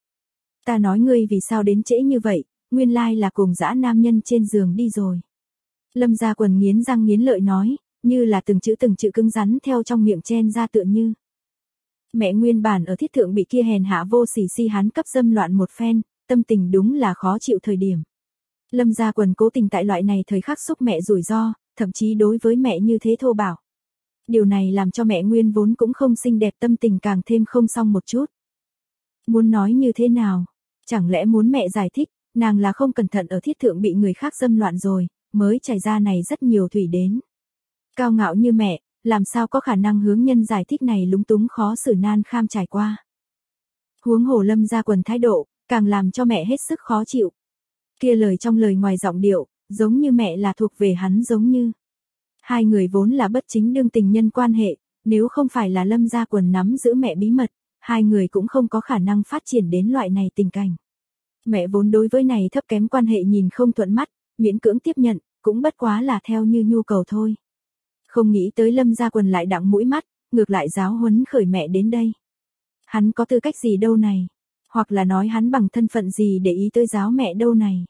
Ta nói ngươi vì sao đến trễ như vậy, nguyên lai là cùng dã nam nhân trên giường đi rồi. Lâm Gia Quần nghiến răng nghiến lợi nói, như là từng chữ cứng rắn theo trong miệng chen ra tựa như. Mẹ nguyên bản ở thiết thượng bị kia hèn hạ vô sỉ si hắn cấp dâm loạn một phen, tâm tình đúng là khó chịu thời điểm. Lâm Gia Quần cố tình tại loại này thời khắc xúc mẹ rủi ro, thậm chí đối với mẹ như thế thô bạo. Điều này làm cho mẹ nguyên vốn cũng không xinh đẹp tâm tình càng thêm không xong một chút. Muốn nói như thế nào? Chẳng lẽ muốn mẹ giải thích, nàng là không cẩn thận ở thiết thượng bị người khác dâm loạn rồi, mới chảy ra này rất nhiều thủy đến. Cao ngạo như mẹ, làm sao có khả năng hướng nhân giải thích này lúng túng khó xử nan kham trải qua. Huống hồ Lâm Gia Quần thái độ, càng làm cho mẹ hết sức khó chịu. Kia lời trong lời ngoài giọng điệu, giống như mẹ là thuộc về hắn giống như. Hai người vốn là bất chính đương tình nhân quan hệ, nếu không phải là Lâm Gia Quần nắm giữ mẹ bí mật, hai người cũng không có khả năng phát triển đến loại này tình cảnh. Mẹ vốn đối với này thấp kém quan hệ nhìn không thuận mắt, miễn cưỡng tiếp nhận, cũng bất quá là theo như nhu cầu thôi. Không nghĩ tới Lâm Gia Quần lại đặng mũi mắt, ngược lại giáo huấn khởi mẹ đến đây. Hắn có tư cách gì đâu này, hoặc là nói hắn bằng thân phận gì để ý tới giáo mẹ đâu này.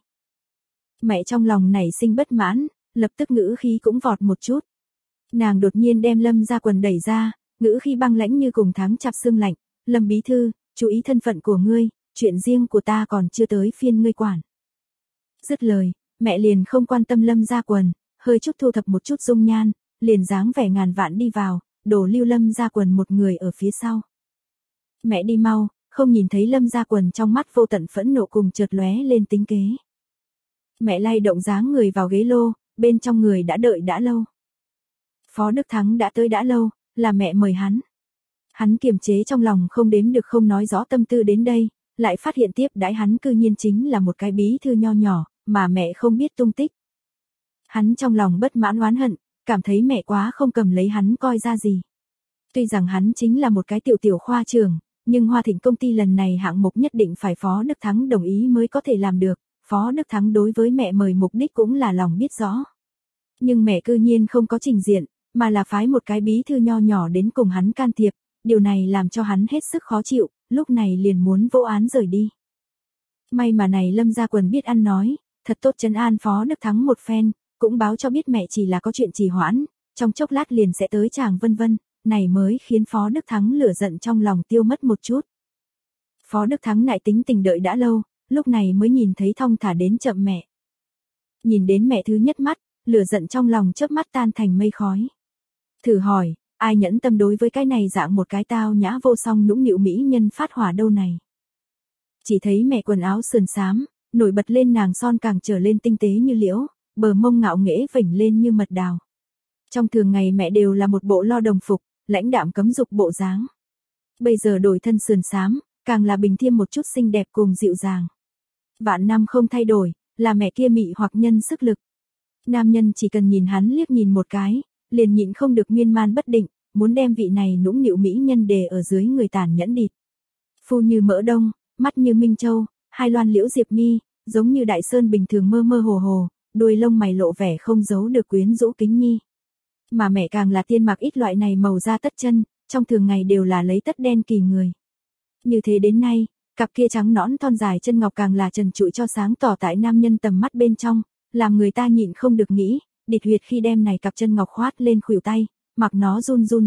Mẹ trong lòng nảy sinh bất mãn, lập tức ngữ khí cũng vọt một chút. Nàng đột nhiên đem Lâm Gia Quần đẩy ra, ngữ khí băng lãnh như cùng tháng chạp sương lạnh, Lâm bí thư, chú ý thân phận của ngươi, chuyện riêng của ta còn chưa tới phiên ngươi quản. Dứt lời, mẹ liền không quan tâm Lâm Gia Quần, hơi chút thu thập một chút dung nhan, liền dáng vẻ ngàn vạn đi vào, đổ lưu Lâm Gia Quần một người ở phía sau. Mẹ đi mau, không nhìn thấy Lâm Gia Quần trong mắt vô tận phẫn nộ cùng chợt lóe lên tính kế. Mẹ lay động dáng người vào ghế lô, bên trong người đã đợi đã lâu. Phó Đức Thắng đã tới đã lâu, là mẹ mời hắn. Hắn kiềm chế trong lòng không đếm được không nói rõ tâm tư đến đây, lại phát hiện tiếp đãi hắn cư nhiên chính là một cái bí thư nho nhỏ, mà mẹ không biết tung tích. Hắn trong lòng bất mãn oán hận, cảm thấy mẹ quá không cầm lấy hắn coi ra gì. Tuy rằng hắn chính là một cái tiểu khoa trưởng, nhưng Hoa Thịnh công ty lần này hạng mục nhất định phải Phó Đức Thắng đồng ý mới có thể làm được, Phó Đức Thắng đối với mẹ mời mục đích cũng là lòng biết rõ. Nhưng mẹ cư nhiên không có trình diện, mà là phái một cái bí thư nho nhỏ đến cùng hắn can thiệp, điều này làm cho hắn hết sức khó chịu, lúc này liền muốn vô án rời đi. May mà này Lâm Gia Quần biết ăn nói, thật tốt trấn an Phó Đức Thắng một phen, cũng báo cho biết mẹ chỉ là có chuyện trì hoãn, trong chốc lát liền sẽ tới chàng vân vân, này mới khiến Phó Đức Thắng lửa giận trong lòng tiêu mất một chút. Phó Đức Thắng lại tính tình đợi đã lâu, lúc này mới nhìn thấy thong thả đến chậm mẹ. Nhìn đến mẹ thứ nhất mắt, lửa giận trong lòng chớp mắt tan thành mây khói. Thử hỏi, ai nhẫn tâm đối với cái này dạng một cái tao nhã vô song nũng nịu mỹ nhân phát hỏa đâu này. Chỉ thấy mẹ quần áo sườn xám, nổi bật lên nàng son càng trở lên tinh tế như liễu, bờ mông ngạo nghễ vểnh lên như mật đào. Trong thường ngày mẹ đều là một bộ lo đồng phục, lãnh đạm cấm dục bộ dáng. Bây giờ đổi thân sườn xám, càng là bình thêm một chút xinh đẹp cùng dịu dàng. Vạn năm không thay đổi, là mẹ kia mị hoặc nhân sức lực. Nam nhân chỉ cần nhìn hắn liếc nhìn một cái, liền nhịn không được miên man bất định, muốn đem vị này nũng nịu mỹ nhân đề ở dưới người tàn nhẫn địt. Phu như mỡ đông, mắt như minh châu, hai loan liễu diệp mi, giống như đại sơn bình thường mơ mơ hồ hồ, đuôi lông mày lộ vẻ không giấu được quyến rũ kính nhi. Mà mẹ càng là tiên mặc ít loại này màu da tất chân, trong thường ngày đều là lấy tất đen kỳ người. Như thế đến nay, cặp kia trắng nõn thon dài chân ngọc càng là trần trụi cho sáng tỏ tại nam nhân tầm mắt bên trong, làm người ta nhịn không được nghĩ, địt huyệt khi đem này cặp chân ngọc khoát lên khuỷu tay, mặc nó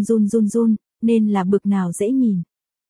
run, nên là bực nào dễ nhìn.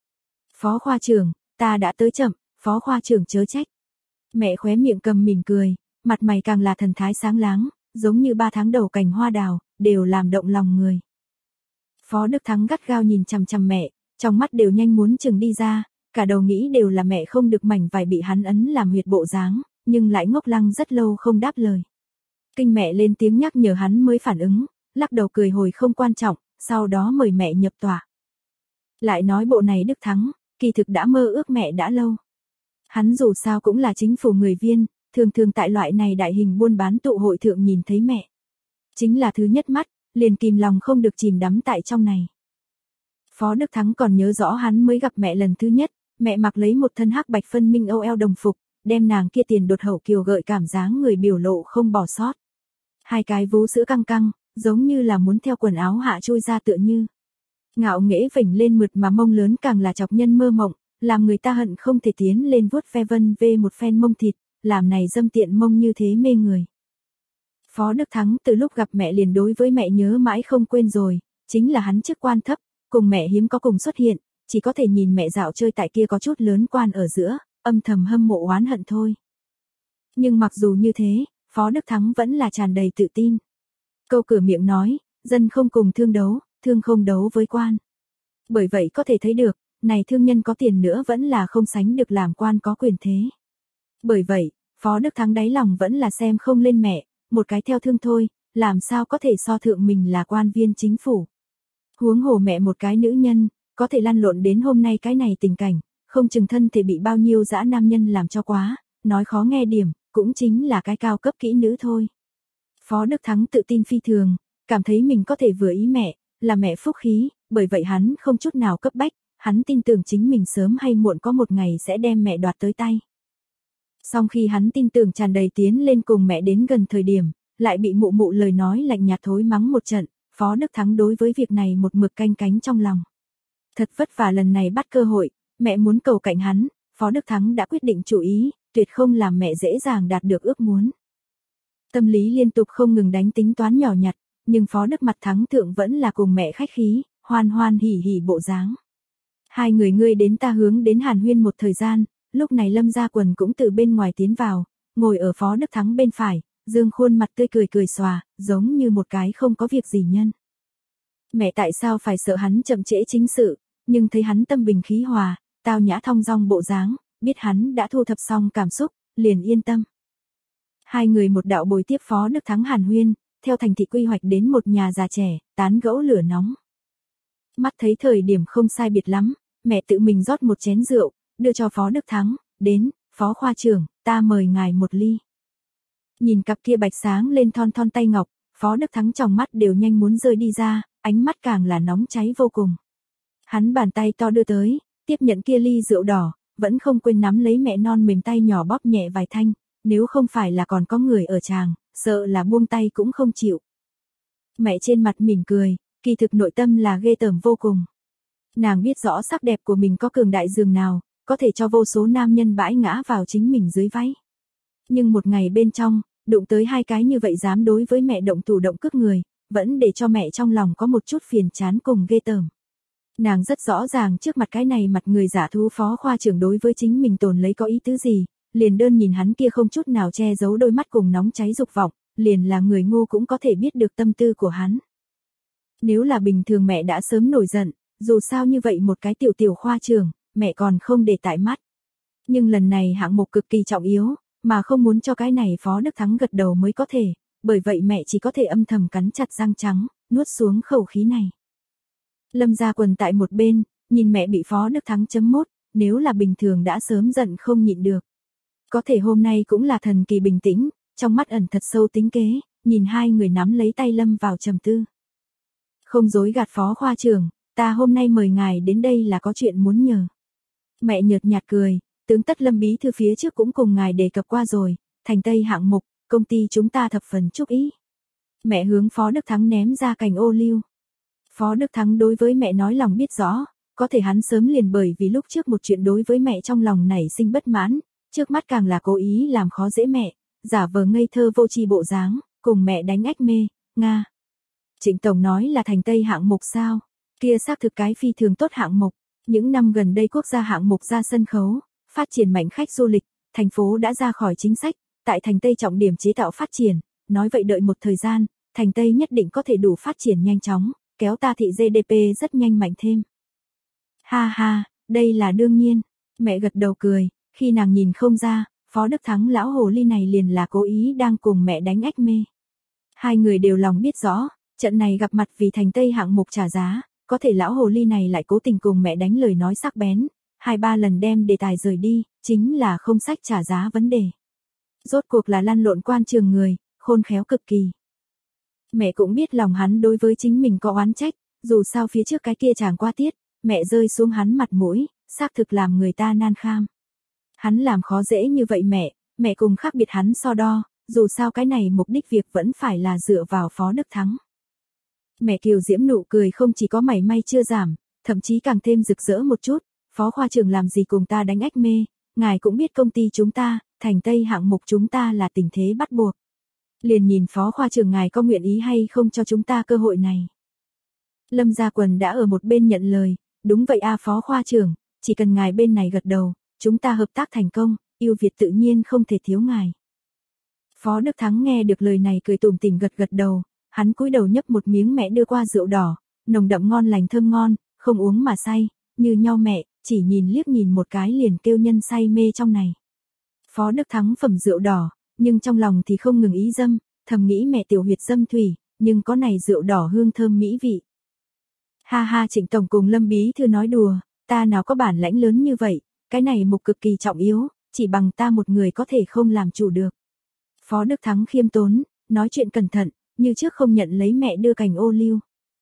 Phó khoa trưởng, ta đã tới chậm, Phó khoa trưởng chớ trách. Mẹ khóe miệng cầm mỉm cười, mặt mày càng là thần thái sáng láng, giống như 3 tháng đầu cành hoa đào, đều làm động lòng người. Phó Đức Thắng gắt gao nhìn chằm chằm mẹ, trong mắt đều nhanh muốn chừng đi ra, cả đầu nghĩ đều là mẹ không được mảnh vải bị hắn ấn làm huyệt bộ dáng, nhưng lại ngốc lăng rất lâu không đáp lời. Kinh mẹ lên tiếng nhắc nhở hắn mới phản ứng, lắc đầu cười hồi không quan trọng, sau đó mời mẹ nhập tọa. Lại nói bộ này Đức Thắng, kỳ thực đã mơ ước mẹ đã lâu. Hắn dù sao cũng là chính phủ người Viên, thường thường tại loại này đại hình buôn bán tụ hội thượng nhìn thấy mẹ. Chính là thứ nhất mắt, liền kìm lòng không được chìm đắm tại trong này. Phó Đức Thắng còn nhớ rõ hắn mới gặp mẹ lần thứ nhất, mẹ mặc lấy một thân hắc bạch phân minh âu eo đồng phục, đem nàng kia tiền đột hậu kiều gợi cảm dáng người biểu lộ không bỏ sót. Hai cái vú sữa căng căng, giống như là muốn theo quần áo hạ chui ra tựa như. Ngạo nghễ vểnh lên mượt mà mông lớn càng là chọc nhân mơ mộng, làm người ta hận không thể tiến lên vuốt ve vân vê một phen mông thịt, làm này dâm tiện mông như thế mê người. Phó Đức Thắng từ lúc gặp mẹ liền đối với mẹ nhớ mãi không quên rồi, chính là hắn chức quan thấp, cùng mẹ hiếm có cùng xuất hiện, chỉ có thể nhìn mẹ dạo chơi tại kia có chút lớn quan ở giữa, âm thầm hâm mộ oán hận thôi. Nhưng mặc dù như thế, Phó Đức Thắng vẫn là tràn đầy tự tin. Câu cửa miệng nói, dân không cùng thương đấu, thương không đấu với quan. Bởi vậy có thể thấy được, này thương nhân có tiền nữa vẫn là không sánh được làm quan có quyền thế. Bởi vậy, Phó Đức Thắng đáy lòng vẫn là xem không lên mẹ, một cái theo thương thôi, làm sao có thể so thượng mình là quan viên chính phủ. Huống hồ mẹ một cái nữ nhân, có thể lăn lộn đến hôm nay cái này tình cảnh, không chừng thân thể bị bao nhiêu dã nam nhân làm cho quá, nói khó nghe điểm, cũng chính là cái cao cấp kỹ nữ thôi. Phó Đức Thắng tự tin phi thường, cảm thấy mình có thể vừa ý mẹ, là mẹ phúc khí, bởi vậy hắn không chút nào cấp bách, hắn tin tưởng chính mình sớm hay muộn có một ngày sẽ đem mẹ đoạt tới tay. Song khi hắn tin tưởng tràn đầy tiến lên cùng mẹ đến gần thời điểm, lại bị mụ mụ lời nói lạnh nhạt thối mắng một trận, Phó Đức Thắng đối với việc này một mực canh cánh trong lòng. Thật vất vả lần này bắt cơ hội, mẹ muốn cầu cạnh hắn, Phó Đức Thắng đã quyết định chủ ý, tuyệt không làm mẹ dễ dàng đạt được ước muốn. Tâm lý liên tục không ngừng đánh tính toán nhỏ nhặt, nhưng Phó Đức mặt Thắng thượng vẫn là cùng mẹ khách khí, hoan hoan hỉ hỉ bộ dáng. Hai người ngươi đến ta hướng đến hàn huyên một thời gian, lúc này Lâm Gia Quần cũng từ bên ngoài tiến vào, ngồi ở Phó Đức Thắng bên phải, dương khuôn mặt tươi cười cười xòa, giống như một cái không có việc gì nhân. Mẹ tại sao phải sợ hắn chậm trễ chính sự, nhưng thấy hắn tâm bình khí hòa, tao nhã thong dong bộ dáng, biết hắn đã thu thập xong cảm xúc, liền yên tâm. Hai người một đạo bồi tiếp Phó Đức Thắng hàn huyên, theo thành thị quy hoạch đến một nhà già trẻ, tán gẫu lửa nóng. Mắt thấy thời điểm không sai biệt lắm, mẹ tự mình rót một chén rượu, đưa cho Phó Đức Thắng, đến, Phó khoa trưởng, ta mời ngài một ly. Nhìn cặp kia bạch sáng lên thon thon tay ngọc, Phó Đức Thắng trong mắt đều nhanh muốn rơi đi ra, ánh mắt càng là nóng cháy vô cùng. Hắn bàn tay to đưa tới, tiếp nhận kia ly rượu đỏ, vẫn không quên nắm lấy mẹ non mềm tay nhỏ bóp nhẹ vài thanh, nếu không phải là còn có người ở tràng, sợ là buông tay cũng không chịu. Mẹ trên mặt mỉm cười, kỳ thực nội tâm là ghê tởm vô cùng. Nàng biết rõ sắc đẹp của mình có cường đại dường nào, có thể cho vô số nam nhân bãi ngã vào chính mình dưới váy. Nhưng một ngày bên trong, đụng tới hai cái như vậy dám đối với mẹ động thủ động cướp người, vẫn để cho mẹ trong lòng có một chút phiền chán cùng ghê tởm. Nàng rất rõ ràng trước mặt cái này mặt người giả thú Phó khoa trưởng đối với chính mình tồn lấy có ý tứ gì, liền đơn nhìn hắn kia không chút nào che giấu đôi mắt cùng nóng cháy dục vọng, liền là người ngu cũng có thể biết được tâm tư của hắn. Nếu là bình thường mẹ đã sớm nổi giận, dù sao như vậy một cái tiểu khoa trưởng, mẹ còn không để tại mắt. Nhưng lần này hạng mục cực kỳ trọng yếu, mà không muốn cho cái này Phó Đức Thắng gật đầu mới có thể, bởi vậy mẹ chỉ có thể âm thầm cắn chặt răng trắng, nuốt xuống khẩu khí này. Lâm Gia Quần tại một bên, nhìn mẹ bị Phó Đức Thắng chấm mốt, nếu là bình thường đã sớm giận không nhịn được. Có thể hôm nay cũng là thần kỳ bình tĩnh, trong mắt ẩn thật sâu tính kế, nhìn hai người nắm lấy tay lâm vào trầm tư. Không dối gạt Phó khoa trưởng, ta hôm nay mời ngài đến đây là có chuyện muốn nhờ. Mẹ nhợt nhạt cười, tướng tất Lâm bí thư phía trước cũng cùng ngài đề cập qua rồi, thành Tây hạng mục, công ty chúng ta thập phần chúc ý. Mẹ hướng Phó Đức Thắng ném ra cành ô liu. Phó Đức Thắng đối với mẹ nói lòng biết rõ, có thể hắn sớm liền bởi vì lúc trước một chuyện đối với mẹ trong lòng nảy sinh bất mãn, trước mắt càng là cố ý làm khó dễ mẹ, giả vờ ngây thơ vô tri bộ dáng, cùng mẹ đánh ách mê, Nga. Trịnh Tổng nói là thành Tây hạng mục sao, kia xác thực cái phi thường tốt hạng mục, những năm gần đây quốc gia hạng mục ra sân khấu, phát triển mạnh khách du lịch, thành phố đã ra khỏi chính sách, tại thành Tây trọng điểm chế tạo phát triển, nói vậy đợi một thời gian, thành Tây nhất định có thể đủ phát triển nhanh chóng, kéo ta thị GDP rất nhanh mạnh thêm. Ha ha, đây là đương nhiên, Mẹ gật đầu cười, khi nàng nhìn không ra, Phó Đức Thắng lão hồ ly này liền là cố ý đang cùng mẹ đánh ách mê. Hai người đều lòng biết rõ, trận này gặp mặt vì thành Tây hạng mục trả giá, có thể lão hồ ly này lại cố tình cùng mẹ đánh lời nói sắc bén, 2-3 lần đem đề tài rời đi, chính là không sách trả giá vấn đề. Rốt cuộc là lăn lộn quan trường người, khôn khéo cực kỳ. Mẹ cũng biết lòng hắn đối với chính mình có oán trách, dù sao phía trước cái kia chàng qua tiết, mẹ rơi xuống hắn mặt mũi, xác thực làm người ta nan kham. Hắn làm khó dễ như vậy mẹ cùng khác biệt hắn so đo, dù sao cái này mục đích việc vẫn phải là dựa vào Phó Đức Thắng. Mẹ kiều diễm nụ cười không chỉ có mảy may chưa giảm, thậm chí càng thêm rực rỡ một chút, Phó khoa trưởng làm gì cùng ta đánh ách mê, ngài cũng biết công ty chúng ta, thành Tây hạng mục chúng ta là tình thế bắt buộc. Liền nhìn Phó khoa trưởng ngài có nguyện ý hay không cho chúng ta cơ hội này. Lâm Gia Quần đã ở một bên nhận lời, đúng vậy Phó khoa trưởng, chỉ cần ngài bên này gật đầu, chúng ta hợp tác thành công, ưu việt tự nhiên không thể thiếu ngài. Phó Đức Thắng nghe được lời này cười tủm tỉm gật gật đầu, hắn cúi đầu nhấp một miếng mẹ đưa qua rượu đỏ, nồng đậm ngon lành thơm ngon, không uống mà say, như nhau mẹ, chỉ nhìn liếc nhìn một cái liền kêu nhân say mê trong này. Phó Đức Thắng phẩm rượu đỏ, nhưng trong lòng thì không ngừng ý dâm, thầm nghĩ mẹ tiểu huyệt dâm thủy, nhưng có này rượu đỏ hương thơm mỹ vị. Ha ha, Trịnh tổng cùng Lâm bí thư nói đùa, ta nào có bản lãnh lớn như vậy, cái này mục cực kỳ trọng yếu, chỉ bằng ta một người có thể không làm chủ được. Phó Đức Thắng khiêm tốn, nói chuyện cẩn thận, như trước không nhận lấy mẹ đưa cành ô liu.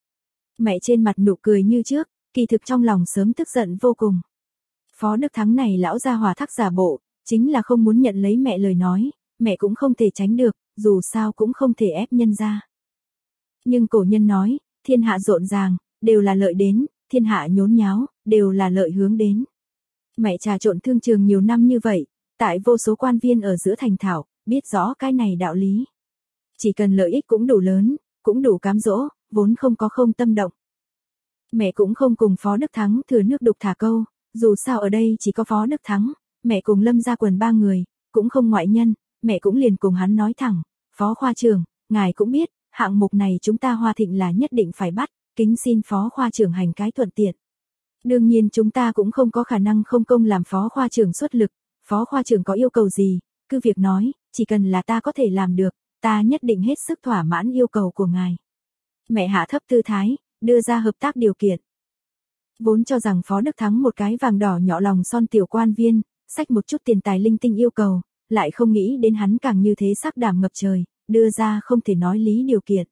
Mẹ trên mặt nụ cười như trước, kỳ thực trong lòng sớm tức giận vô cùng. Phó Đức Thắng này lão gia hòa thác giả bộ, chính là không muốn nhận lấy mẹ lời nói, mẹ cũng không thể tránh được, dù sao cũng không thể ép nhân ra. Nhưng cổ nhân nói, thiên hạ rộn ràng, đều là lợi đến, thiên hạ nhốn nháo, đều là lợi hướng đến. Mẹ trà trộn thương trường nhiều năm như vậy, tại vô số quan viên ở giữa thành thảo, biết rõ cái này đạo lý. Chỉ cần lợi ích cũng đủ lớn, cũng đủ cám dỗ, vốn không có không tâm động. Mẹ cũng không cùng Phó Đức Thắng thừa nước đục thả câu, dù sao ở đây chỉ có Phó Đức Thắng, mẹ cùng Lâm Gia Quần 3 người, cũng không ngoại nhân, mẹ cũng liền cùng hắn nói thẳng, Phó khoa trưởng, ngài cũng biết, hạng mục này chúng ta Hoa Thịnh là nhất định phải bắt, kính xin Phó khoa trưởng hành cái thuận tiện. Đương nhiên chúng ta cũng không có khả năng không công làm Phó khoa trưởng xuất lực, Phó khoa trưởng có yêu cầu gì, cứ việc nói, chỉ cần là ta có thể làm được, ta nhất định hết sức thỏa mãn yêu cầu của ngài. Mẹ hạ thấp tư thái, đưa ra hợp tác điều kiện. Vốn cho rằng Phó Đức Thắng một cái vàng đỏ nhỏ lòng son tiểu quan viên, xách một chút tiền tài linh tinh yêu cầu, lại không nghĩ đến hắn càng như thế sắc đảm ngập trời, đưa ra không thể nói lý điều kiện.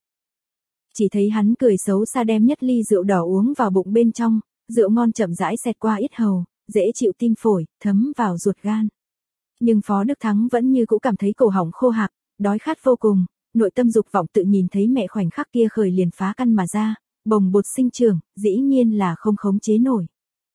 Chỉ thấy hắn cười xấu xa đem nhất ly rượu đỏ uống vào bụng bên trong, rượu ngon chậm rãi xẹt qua yết hầu, dễ chịu tim phổi, thấm vào ruột gan. Nhưng Phó Đức Thắng vẫn như cũ cảm thấy cổ họng khô hạc, đói khát vô cùng, nội tâm dục vọng tự nhìn thấy mẹ khoảnh khắc kia khởi liền phá căn mà ra, bồng bột sinh trưởng, dĩ nhiên là không khống chế nổi.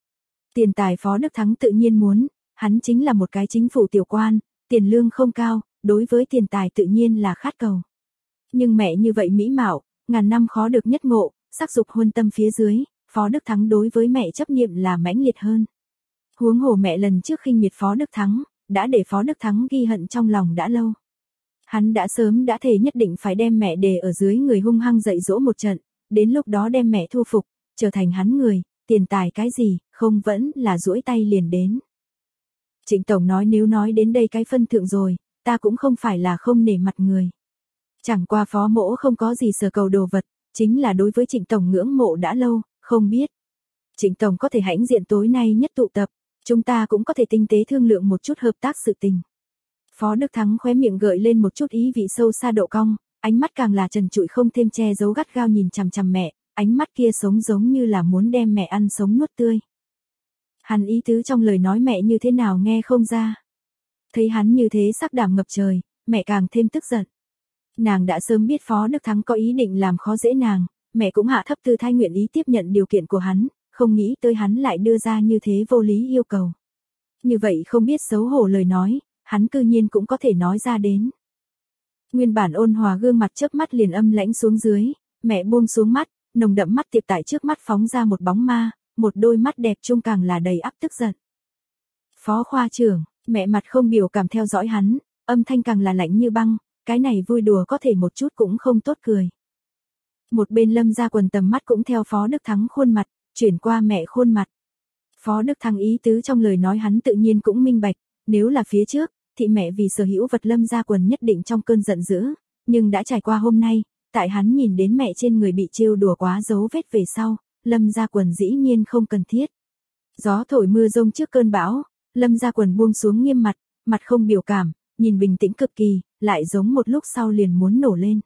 Tiền tài Phó Đức Thắng tự nhiên muốn, hắn chính là một cái chính phủ tiểu quan, tiền lương không cao, đối với tiền tài tự nhiên là khát cầu. Nhưng mẹ như vậy mỹ mạo, ngàn năm khó được nhất ngộ, sắc dục huân tâm phía dưới, Phó Đức Thắng đối với mẹ chấp niệm là mãnh liệt hơn. Huống hồ mẹ lần trước khinh miệt Phó Đức Thắng, đã để Phó Đức Thắng ghi hận trong lòng đã lâu. Hắn đã sớm đã thề nhất định phải đem mẹ đề ở dưới người hung hăng dạy dỗ một trận, đến lúc đó đem mẹ thu phục, trở thành hắn người, tiền tài cái gì, không vẫn là duỗi tay liền đến. Trịnh tổng nói nếu nói đến đây cái phân thượng rồi, ta cũng không phải là không nể mặt người. Chẳng qua Phó mỗ không có gì sở cầu đồ vật, chính là đối với Trịnh tổng ngưỡng mộ đã lâu, không biết. Trịnh tổng có thể hãnh diện tối nay nhất tụ tập, chúng ta cũng có thể tinh tế thương lượng một chút hợp tác sự tình. Phó Đức Thắng khóe miệng gợi lên một chút ý vị sâu xa độ cong, ánh mắt càng là trần trụi không thêm che giấu gắt gao nhìn chằm chằm mẹ, ánh mắt kia sống giống như là muốn đem mẹ ăn sống nuốt tươi. Hắn ý tứ trong lời nói mẹ như thế nào nghe không ra. Thấy hắn như thế sắc đảm ngập trời, mẹ càng thêm tức giận. Nàng đã sớm biết Phó Đức Thắng có ý định làm khó dễ nàng, mẹ cũng hạ thấp tư thái nguyện ý tiếp nhận điều kiện của hắn, không nghĩ tới hắn lại đưa ra như thế vô lý yêu cầu. Như vậy không biết xấu hổ lời nói, hắn cư nhiên cũng có thể nói ra đến. Nguyên bản ôn hòa gương mặt chớp mắt liền âm lãnh xuống dưới, mẹ buông xuống mắt, nồng đậm mắt tiệp tại trước mắt phóng ra một bóng ma, một đôi mắt đẹp trung càng là đầy ắp tức giận. Phó khoa trưởng, mẹ mặt không biểu cảm theo dõi hắn, âm thanh càng là lạnh như băng, cái này vui đùa có thể một chút cũng không tốt cười. Một bên Lâm Gia Quần tầm mắt cũng theo Phó Đức Thắng khuôn mặt, chuyển qua mẹ khuôn mặt. Phó Đức Thắng ý tứ trong lời nói hắn tự nhiên cũng minh bạch, nếu là phía trước, thì mẹ vì sở hữu vật Lâm Gia Quần nhất định trong cơn giận dữ, nhưng đã trải qua hôm nay, tại hắn nhìn đến mẹ trên người bị trêu đùa quá dấu vết về sau, Lâm Gia Quần dĩ nhiên không cần thiết. Gió thổi mưa rông trước cơn bão, Lâm Gia Quần buông xuống nghiêm mặt, mặt không biểu cảm, nhìn bình tĩnh cực kỳ, lại giống một lúc sau liền muốn nổ lên.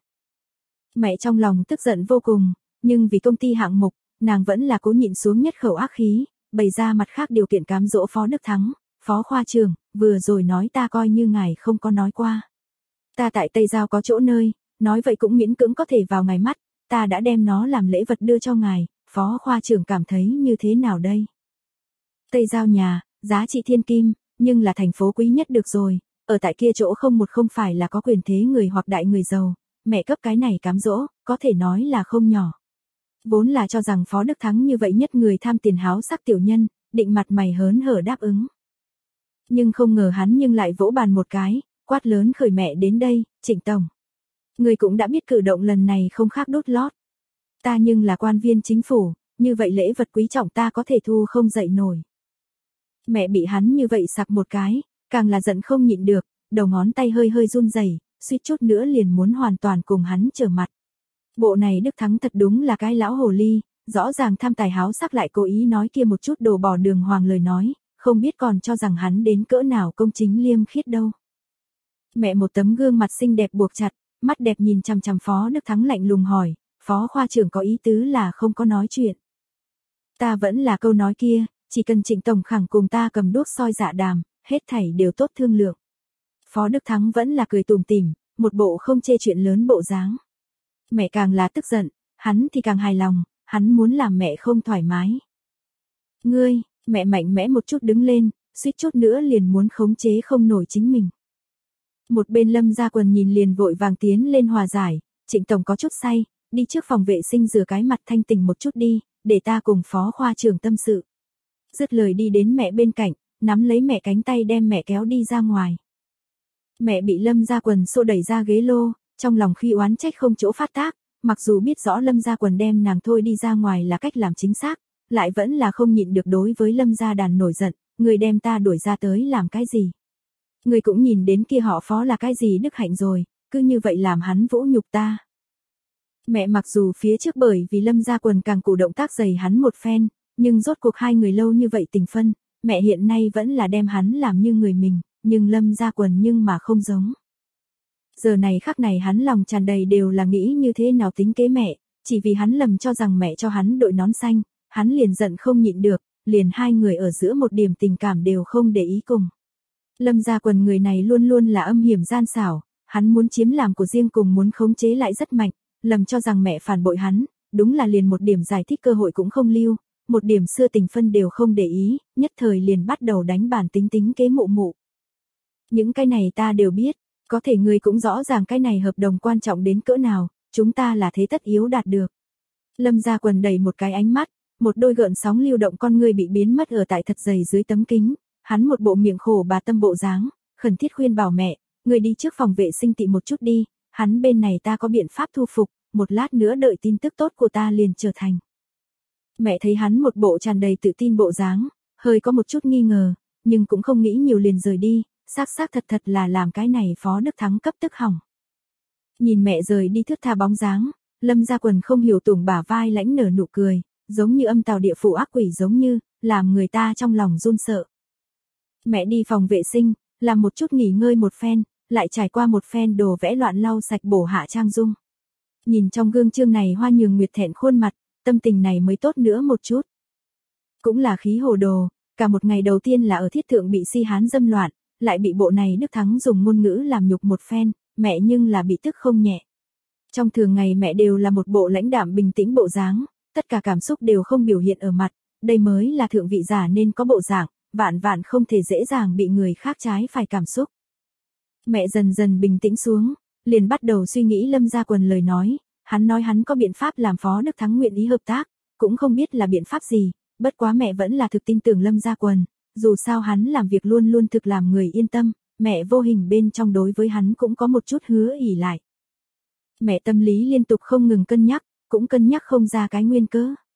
Mẹ trong lòng tức giận vô cùng, nhưng vì công ty hạng mục, nàng vẫn là cố nhịn xuống nhất khẩu ác khí, bày ra mặt khác điều kiện cám dỗ Phó Đức Thắng, Phó khoa trưởng, vừa rồi nói ta coi như ngài không có nói qua. Ta tại Tây Giao có chỗ nơi, nói vậy cũng miễn cưỡng có thể vào ngài mắt, ta đã đem nó làm lễ vật đưa cho ngài, Phó khoa trưởng cảm thấy như thế nào đây? Tây Giao nhà, giá trị thiên kim, nhưng là thành phố quý nhất được rồi, ở tại kia chỗ không phải là có quyền thế người hoặc đại người giàu, mẹ cấp cái này cám dỗ, có thể nói là không nhỏ. Vốn là cho rằng Phó Đức Thắng như vậy nhất người tham tiền háo sắc tiểu nhân, định mặt mày hớn hở đáp ứng. Nhưng không ngờ hắn nhưng lại vỗ bàn một cái, quát lớn khởi mẹ đến đây, Trịnh Tổng. Người cũng đã biết cử động lần này không khác đốt lót. Ta nhưng là quan viên chính phủ, như vậy lễ vật quý trọng ta có thể thu không dậy nổi. Mẹ bị hắn như vậy sặc một cái, càng là giận không nhịn được, đầu ngón tay hơi hơi run rẩy, suýt chút nữa liền muốn hoàn toàn cùng hắn trở mặt. Bộ này Đức Thắng thật đúng là cái lão hồ ly, rõ ràng tham tài háo sắc lại cố ý nói kia một chút đồ bỏ đường hoàng lời nói, không biết còn cho rằng hắn đến cỡ nào công chính liêm khiết đâu. Mẹ một tấm gương mặt xinh đẹp buộc chặt, mắt đẹp nhìn chằm chằm Phó Đức Thắng lạnh lùng hỏi, Phó khoa trưởng có ý tứ là không có nói chuyện. Ta vẫn là câu nói kia, chỉ cần Trịnh Tổng khẳng cùng ta cầm đuốc soi dạ đàm, hết thảy đều tốt thương lượng. Phó Đức Thắng vẫn là cười tủm tỉm, một bộ không chê chuyện lớn bộ dáng. Mẹ càng là tức giận, hắn thì càng hài lòng, hắn muốn làm mẹ không thoải mái. Ngươi, mẹ mạnh mẽ một chút đứng lên, suýt chút nữa liền muốn khống chế không nổi chính mình. Một bên Lâm Gia Quần nhìn liền vội vàng tiến lên hòa giải, Trịnh Tổng có chút say, đi trước phòng vệ sinh rửa cái mặt thanh tỉnh một chút đi, để ta cùng Phó khoa trưởng tâm sự. Dứt lời đi đến mẹ bên cạnh, nắm lấy mẹ cánh tay đem mẹ kéo đi ra ngoài. Mẹ bị Lâm Gia Quần xô đẩy ra ghế lô, trong lòng khi oán trách không chỗ phát tác, mặc dù biết rõ Lâm Gia Quần đem nàng thôi đi ra ngoài là cách làm chính xác, lại vẫn là không nhịn được đối với Lâm Gia Đàn nổi giận, người đem ta đuổi ra tới làm cái gì? Người cũng nhìn đến kia họ Phó là cái gì đức hạnh rồi, cứ như vậy làm hắn vũ nhục ta. Mẹ mặc dù phía trước bởi vì Lâm Gia Quần càng cụ động tác giày hắn một phen, nhưng rốt cuộc hai người lâu như vậy tình phân, mẹ hiện nay vẫn là đem hắn làm như người mình, nhưng Lâm Gia Quần nhưng mà không giống. Giờ này khắc này hắn lòng tràn đầy đều là nghĩ như thế nào tính kế mẹ, chỉ vì hắn lầm cho rằng mẹ cho hắn đội nón xanh, hắn liền giận không nhịn được, liền hai người ở giữa một điểm tình cảm đều không để ý cùng. Lâm Gia Quần người này luôn luôn là âm hiểm gian xảo, hắn muốn chiếm làm của riêng cùng muốn khống chế lại rất mạnh, lầm cho rằng mẹ phản bội hắn, đúng là liền một điểm giải thích cơ hội cũng không lưu, một điểm xưa tình phân đều không để ý, nhất thời liền bắt đầu đánh bản tính kế mụ mụ. Những cái này ta đều biết, có thể ngươi cũng rõ ràng cái này hợp đồng quan trọng đến cỡ nào, chúng ta là thế tất yếu đạt được. Lâm Gia Quần đầy một cái ánh mắt, một đôi gợn sóng lưu động con ngươi bị biến mất ở tại thật dày dưới tấm kính, hắn một bộ miệng khổ bà tâm bộ dáng, khẩn thiết khuyên bảo mẹ, ngươi đi trước phòng vệ sinh tị một chút đi, hắn bên này ta có biện pháp thu phục, một lát nữa đợi tin tức tốt của ta liền trở thành. Mẹ thấy hắn một bộ tràn đầy tự tin bộ dáng, hơi có một chút nghi ngờ, nhưng cũng không nghĩ nhiều liền rời đi, xác thật là làm cái này Phó Đức Thắng cấp tức hỏng. Nhìn mẹ rời đi thướt tha bóng dáng, Lâm Gia Quần không hiểu tùng bả vai lãnh nở nụ cười, giống như âm tào địa phủ ác quỷ giống như, làm người ta trong lòng run sợ. Mẹ đi phòng vệ sinh, làm một chút nghỉ ngơi một phen, lại trải qua một phen đồ vẽ loạn lau sạch bổ hạ trang dung. Nhìn trong gương chương này Hoa Nhường Nguyệt thẹn khuôn mặt, tâm tình này mới tốt nữa một chút. Cũng là khí hồ đồ, cả một ngày đầu tiên là ở thiết thượng bị si hán dâm loạn, lại bị bộ này Đức Thắng dùng ngôn ngữ làm nhục một phen, mẹ nhưng là bị tức không nhẹ. Trong thường ngày mẹ đều là một bộ lãnh đạm bình tĩnh bộ dáng, tất cả cảm xúc đều không biểu hiện ở mặt, đây mới là thượng vị giả nên có bộ dạng, vạn không thể dễ dàng bị người khác trái phải cảm xúc. Mẹ dần dần bình tĩnh xuống, liền bắt đầu suy nghĩ Lâm Gia Quần lời nói, hắn nói hắn có biện pháp làm Phó Đức Thắng nguyện ý hợp tác, cũng không biết là biện pháp gì, bất quá mẹ vẫn là thực tin tưởng Lâm Gia Quần, dù sao hắn làm việc luôn luôn thực làm người yên tâm, mẹ vô hình bên trong đối với hắn cũng có một chút hứa ỷ lại. Mẹ tâm lý liên tục không ngừng cân nhắc, cũng cân nhắc không ra cái nguyên cớ.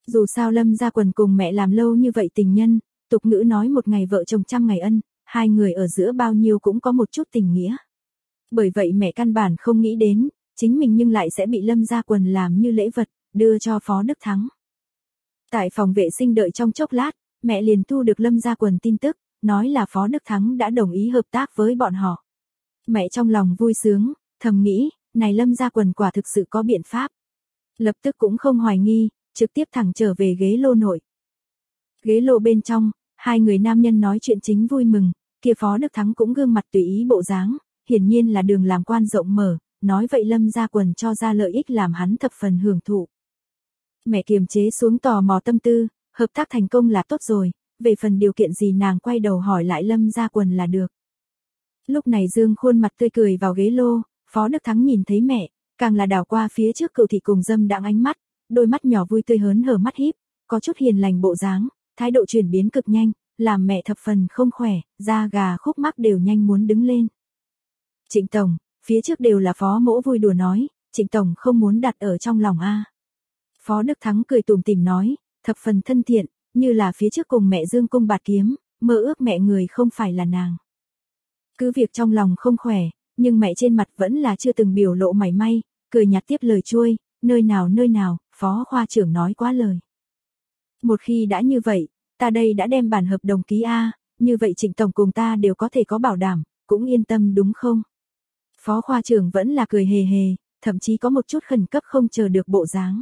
Dù sao Lâm Gia Quần cùng mẹ làm lâu như vậy tình nhân, tục ngữ nói một ngày vợ chồng trăm ngày ân, hai người ở giữa bao nhiêu cũng có một chút tình nghĩa. Bởi vậy mẹ căn bản không nghĩ đến, chính mình nhưng lại sẽ bị Lâm Gia Quần làm như lễ vật, đưa cho Phó Đức Thắng. Tại phòng vệ sinh đợi trong chốc lát, mẹ liền thu được Lâm Gia Quần tin tức, nói là Phó Đức Thắng đã đồng ý hợp tác với bọn họ. Mẹ trong lòng vui sướng, thầm nghĩ, này Lâm Gia Quần quả thực sự có biện pháp. Lập tức cũng không hoài nghi, trực tiếp thẳng trở về ghế lô nội. Ghế lô bên trong, hai người nam nhân nói chuyện chính vui mừng, kia Phó Đức Thắng cũng gương mặt tùy ý bộ dáng, hiển nhiên là đường làm quan rộng mở, nói vậy Lâm Gia Quần cho ra lợi ích làm hắn thập phần hưởng thụ. Mẹ kiềm chế xuống tò mò tâm tư, hợp tác thành công là tốt rồi, về phần điều kiện gì nàng quay đầu hỏi lại Lâm Gia Quần là được. Lúc này Dương khuôn mặt tươi cười vào ghế lô, Phó Đức Thắng nhìn thấy mẹ, càng là đảo qua phía trước Cựu thị cùng dâm đãng ánh mắt, đôi mắt nhỏ vui tươi hớn hở mắt híp, có chút hiền lành bộ dáng, thái độ chuyển biến cực nhanh, làm mẹ thập phần không khỏe, da gà khúc mắc đều nhanh muốn đứng lên. Trịnh tổng, phía trước đều là Phó mỗ vui đùa nói, Trịnh tổng không muốn đặt ở trong lòng a. Phó Đức Thắng cười tủm tỉm nói, thập phần thân thiện, như là phía trước cùng mẹ Dương cung bạt kiếm, mơ ước mẹ người không phải là nàng. Cứ việc trong lòng không khỏe, nhưng mẹ trên mặt vẫn là chưa từng biểu lộ mảy may, cười nhạt tiếp lời chuôi, nơi nào, Phó khoa trưởng nói quá lời. Một khi đã như vậy, ta đây đã đem bản hợp đồng ký A, như vậy Trịnh tổng cùng ta đều có thể có bảo đảm, cũng yên tâm đúng không? Phó khoa trưởng vẫn là cười hề hề, thậm chí có một chút khẩn cấp không chờ được bộ dáng.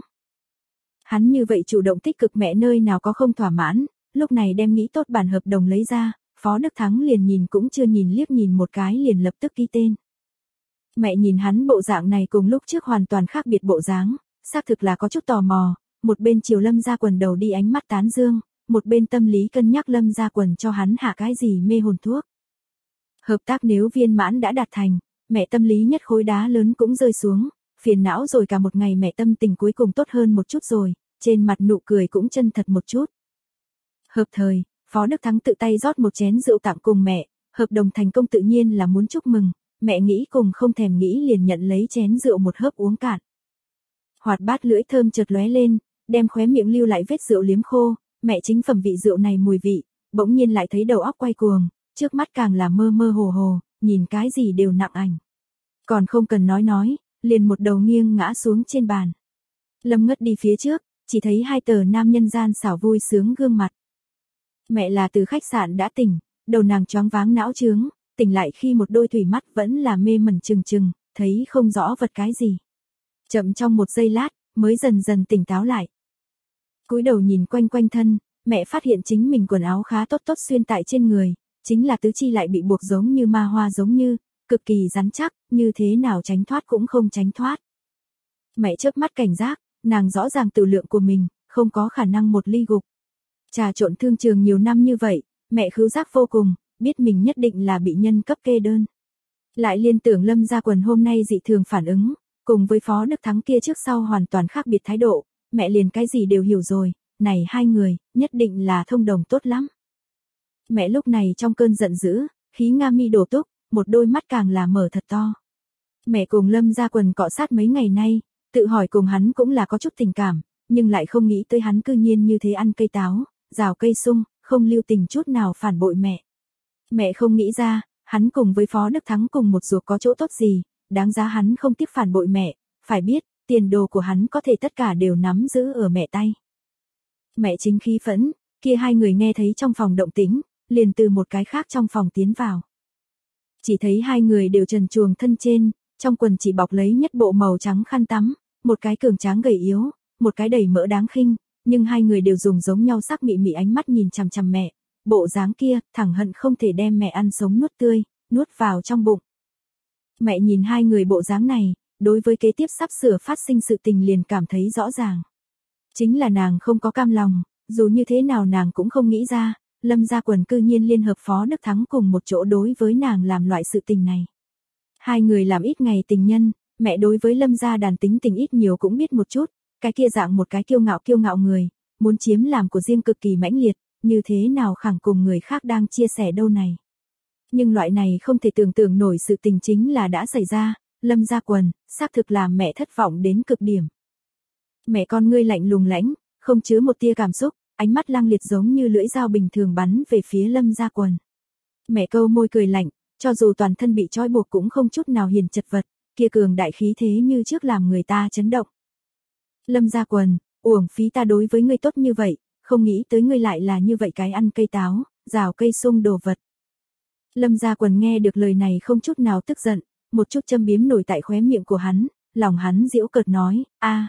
Hắn như vậy chủ động tích cực mẹ nơi nào có không thỏa mãn, lúc này đem nghĩ tốt bản hợp đồng lấy ra, Phó Đức Thắng liền nhìn cũng chưa nhìn liếc nhìn một cái liền lập tức ký tên. Mẹ nhìn hắn bộ dạng này cùng lúc trước hoàn toàn khác biệt bộ dáng, xác thực là có chút tò mò, một bên chiều Lâm Gia Quần đầu đi ánh mắt tán dương, một bên tâm lý cân nhắc Lâm Gia Quần cho hắn hạ cái gì mê hồn thuốc. Hợp tác nếu viên mãn đã đạt thành, mẹ tâm lý nhất khối đá lớn cũng rơi xuống, phiền não rồi cả một ngày mẹ tâm tình cuối cùng tốt hơn một chút rồi, trên mặt nụ cười cũng chân thật một chút. Hợp thời, Phó Đức Thắng tự tay rót một chén rượu tặng cùng mẹ, hợp đồng thành công tự nhiên là muốn chúc mừng, mẹ nghĩ cùng không thèm nghĩ liền nhận lấy chén rượu một hớp uống cạn. Hoạt bát lưỡi thơm chợt lóe lên, đem khóe miệng lưu lại vết rượu liếm khô, mẹ chính phẩm vị rượu này mùi vị, bỗng nhiên lại thấy đầu óc quay cuồng, trước mắt càng là mơ mơ hồ hồ, nhìn cái gì đều nặng ảnh. Còn không cần nói, liền một đầu nghiêng ngã xuống trên bàn. Lâm ngất đi phía trước, chỉ thấy hai tờ nam nhân gian xảo vui sướng gương mặt. Mẹ là từ khách sạn đã tỉnh, đầu nàng choáng váng não trướng, tỉnh lại khi một đôi thủy mắt vẫn là mê mẩn trừng trừng, thấy không rõ vật cái gì. Chậm trong một giây lát, mới dần dần tỉnh táo lại. Cúi đầu nhìn quanh quanh thân, mẹ phát hiện chính mình quần áo khá tốt xuyên tại trên người, chính là tứ chi lại bị buộc giống như ma hoa giống như, cực kỳ rắn chắc, như thế nào tránh thoát cũng không tránh thoát. Mẹ chớp mắt cảnh giác, nàng rõ ràng tự lượng của mình, không có khả năng một ly gục. Trà trộn thương trường nhiều năm như vậy, mẹ khứu giác vô cùng, biết mình nhất định là bị nhân cấp kê đơn. Lại liên tưởng Lâm Gia Quần hôm nay dị thường phản ứng, cùng với Phó Đức Thắng kia trước sau hoàn toàn khác biệt thái độ, mẹ liền cái gì đều hiểu rồi, này hai người, nhất định là thông đồng tốt lắm. Mẹ lúc này trong cơn giận dữ, khí nga mi đổ túc, một đôi mắt càng là mở thật to. Mẹ cùng Lâm Gia Quần cọ sát mấy ngày nay, tự hỏi cùng hắn cũng là có chút tình cảm, nhưng lại không nghĩ tới hắn cư nhiên như thế ăn cây táo, rào cây sung, không lưu tình chút nào phản bội mẹ. Mẹ không nghĩ ra, hắn cùng với Phó Đức Thắng cùng một ruột có chỗ tốt gì, đáng giá hắn không tiếc phản bội mẹ, phải biết, tiền đồ của hắn có thể tất cả đều nắm giữ ở mẹ tay. Mẹ chính khí phẫn, kia hai người nghe thấy trong phòng động tĩnh, liền từ một cái khác trong phòng tiến vào. Chỉ thấy hai người đều trần truồng thân trên, trong quần chỉ bọc lấy nhất bộ màu trắng khăn tắm, một cái cường tráng gầy yếu, một cái đầy mỡ đáng khinh, nhưng hai người đều dùng giống nhau sắc mị mị ánh mắt nhìn chằm chằm mẹ, bộ dáng kia, thẳng hận không thể đem mẹ ăn sống nuốt tươi, nuốt vào trong bụng. Mẹ nhìn hai người bộ dáng này, đối với kế tiếp sắp sửa phát sinh sự tình liền cảm thấy rõ ràng. Chính là nàng không có cam lòng, dù như thế nào nàng cũng không nghĩ ra, Lâm Gia Quần cư nhiên liên hợp Phó Đức Thắng cùng một chỗ đối với nàng làm loại sự tình này. Hai người làm ít ngày tình nhân, mẹ đối với Lâm Gia đàn tính tình ít nhiều cũng biết một chút, cái kia dạng một cái kiêu ngạo người, muốn chiếm làm của riêng cực kỳ mãnh liệt, như thế nào khẳng cùng người khác đang chia sẻ đâu này. Nhưng loại này không thể tưởng tượng nổi sự tình chính là đã xảy ra, Lâm Gia Quần, xác thực làm mẹ thất vọng đến cực điểm. Mẹ con ngươi lạnh lùng lãnh, không chứa một tia cảm xúc, ánh mắt lăng liệt giống như lưỡi dao bình thường bắn về phía Lâm Gia Quần. Mẹ câu môi cười lạnh, cho dù toàn thân bị trói buộc cũng không chút nào hiền chật vật, kia cường đại khí thế như trước làm người ta chấn động. Lâm Gia Quần, uổng phí ta đối với ngươi tốt như vậy, không nghĩ tới ngươi lại là như vậy cái ăn cây táo, rào cây sung đồ vật. Lâm Gia Quần nghe được lời này không chút nào tức giận, một chút châm biếm nổi tại khóe miệng của hắn, lòng hắn giễu cợt nói,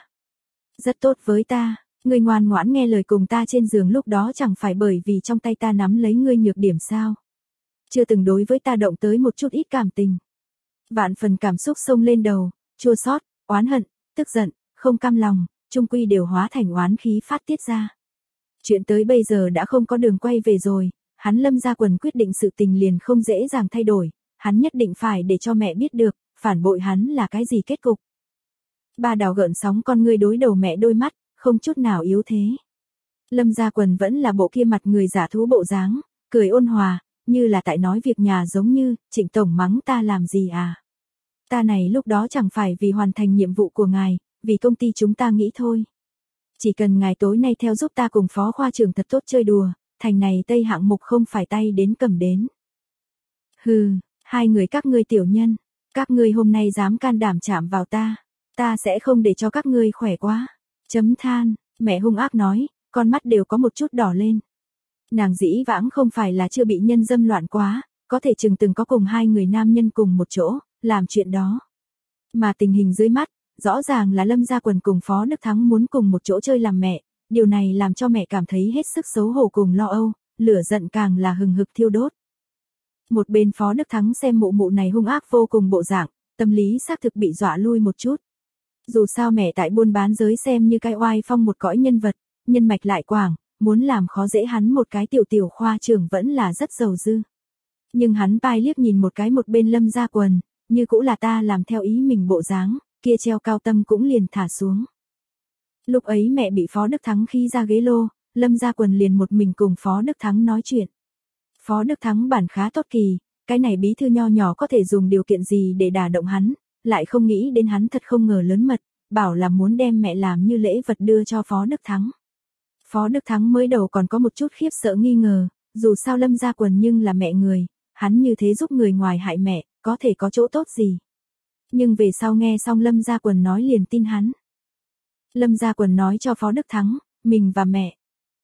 rất tốt với ta, ngươi ngoan ngoãn nghe lời cùng ta trên giường lúc đó chẳng phải bởi vì trong tay ta nắm lấy ngươi nhược điểm sao. Chưa từng đối với ta động tới một chút ít cảm tình. Vạn phần cảm xúc xông lên đầu, chua xót, oán hận, tức giận, không cam lòng, chung quy đều hóa thành oán khí phát tiết ra. Chuyện tới bây giờ đã không có đường quay về rồi, hắn Lâm Gia Quần quyết định sự tình liền không dễ dàng thay đổi, hắn nhất định phải để cho mẹ biết được, phản bội hắn là cái gì kết cục. Ba đào gợn sóng con ngươi đối đầu mẹ đôi mắt, không chút nào yếu thế. Lâm Gia Quần vẫn là bộ kia mặt người giả thú bộ dáng, cười ôn hòa, như là tại nói việc nhà giống như, Trịnh Tổng mắng ta làm gì à? Ta này lúc đó chẳng phải vì hoàn thành nhiệm vụ của ngài, vì công ty chúng ta nghĩ thôi. Chỉ cần ngài tối nay theo giúp ta cùng phó khoa trưởng thật tốt chơi đùa, thành này Tây hạng mục không phải tay đến cầm đến. Hừ, hai người các ngươi tiểu nhân, các ngươi hôm nay dám can đảm chạm vào ta sẽ không để cho các ngươi khỏe quá. Chấm than, mẹ hung ác nói, con mắt đều có một chút đỏ lên. Nàng dĩ vãng không phải là chưa bị nhân dâm loạn quá, có thể chừng từng có cùng hai người nam nhân cùng một chỗ, làm chuyện đó. Mà tình hình dưới mắt, rõ ràng là Lâm Gia Quần cùng Phó Đức Thắng muốn cùng một chỗ chơi làm mẹ, điều này làm cho mẹ cảm thấy hết sức xấu hổ cùng lo âu, lửa giận càng là hừng hực thiêu đốt. Một bên Phó Đức Thắng xem mụ mụ này hung ác vô cùng bộ dạng, tâm lý xác thực bị dọa lui một chút. Dù sao mẹ tại buôn bán giới xem như cái oai phong một cõi nhân vật, nhân mạch lại quảng, muốn làm khó dễ hắn một cái tiểu khoa trưởng vẫn là rất giàu dư. Nhưng hắn pai liếc nhìn một cái một bên Lâm Gia Quần, như cũ là ta làm theo ý mình bộ dáng, kia treo cao tâm cũng liền thả xuống. Lúc ấy mẹ bị Phó Đức Thắng khi ra ghế lô, Lâm Gia Quần liền một mình cùng Phó Đức Thắng nói chuyện. Phó Đức Thắng bản khá tốt kỳ, cái này bí thư nho nhỏ có thể dùng điều kiện gì để đả động hắn, lại không nghĩ đến hắn thật không ngờ lớn mật, bảo là muốn đem mẹ làm như lễ vật đưa cho Phó Đức Thắng. Phó Đức Thắng mới đầu còn có một chút khiếp sợ nghi ngờ, dù sao Lâm Gia Quần nhưng là mẹ người, hắn như thế giúp người ngoài hại mẹ, có thể có chỗ tốt gì. Nhưng về sau nghe xong Lâm Gia Quần nói liền tin hắn. Lâm Gia Quần nói cho Phó Đức Thắng, mình và mẹ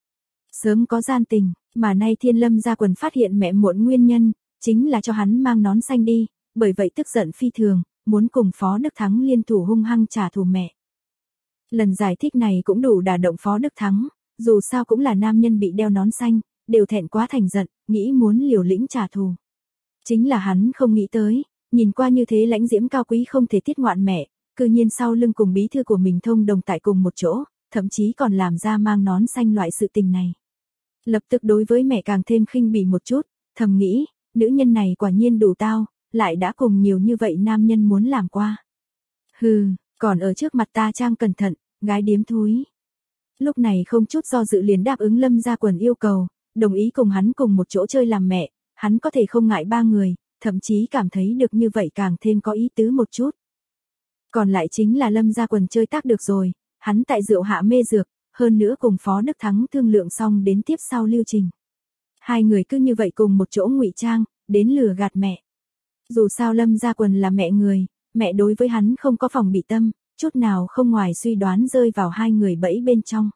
sớm có gian tình, mà nay thiên Lâm Gia Quần phát hiện mẹ muộn nguyên nhân, chính là cho hắn mang nón xanh đi, bởi vậy tức giận phi thường, muốn cùng Phó Đức Thắng liên thủ hung hăng trả thù mẹ. Lần giải thích này cũng đủ đả động Phó Đức Thắng, dù sao cũng là nam nhân bị đeo nón xanh, đều thẹn quá thành giận, nghĩ muốn liều lĩnh trả thù. Chính là hắn không nghĩ tới, nhìn qua như thế lãnh diễm cao quý không thể tiết ngoạn mẹ, cư nhiên sau lưng cùng bí thư của mình thông đồng tại cùng một chỗ, thậm chí còn làm ra mang nón xanh loại sự tình này. Lập tức đối với mẹ càng thêm khinh bỉ một chút, thầm nghĩ, nữ nhân này quả nhiên đủ tao, lại đã cùng nhiều như vậy nam nhân muốn làm qua. Hừ, còn ở trước mặt ta trang cẩn thận, gái điếm thúi. Lúc này không chút do dự liền đáp ứng Lâm Gia Quần yêu cầu, đồng ý cùng hắn cùng một chỗ chơi làm mẹ, hắn có thể không ngại ba người, thậm chí cảm thấy được như vậy càng thêm có ý tứ một chút. Còn lại chính là Lâm Gia Quần chơi tác được rồi, hắn tại rượu hạ mê dược, hơn nữa cùng Phó Đức Thắng thương lượng xong đến tiếp sau lưu trình. Hai người cứ như vậy cùng một chỗ ngụy trang, đến lừa gạt mẹ. Dù sao Lâm Gia Quần là mẹ người, mẹ đối với hắn không có phòng bị tâm, chút nào không ngoài suy đoán rơi vào hai người bẫy bên trong.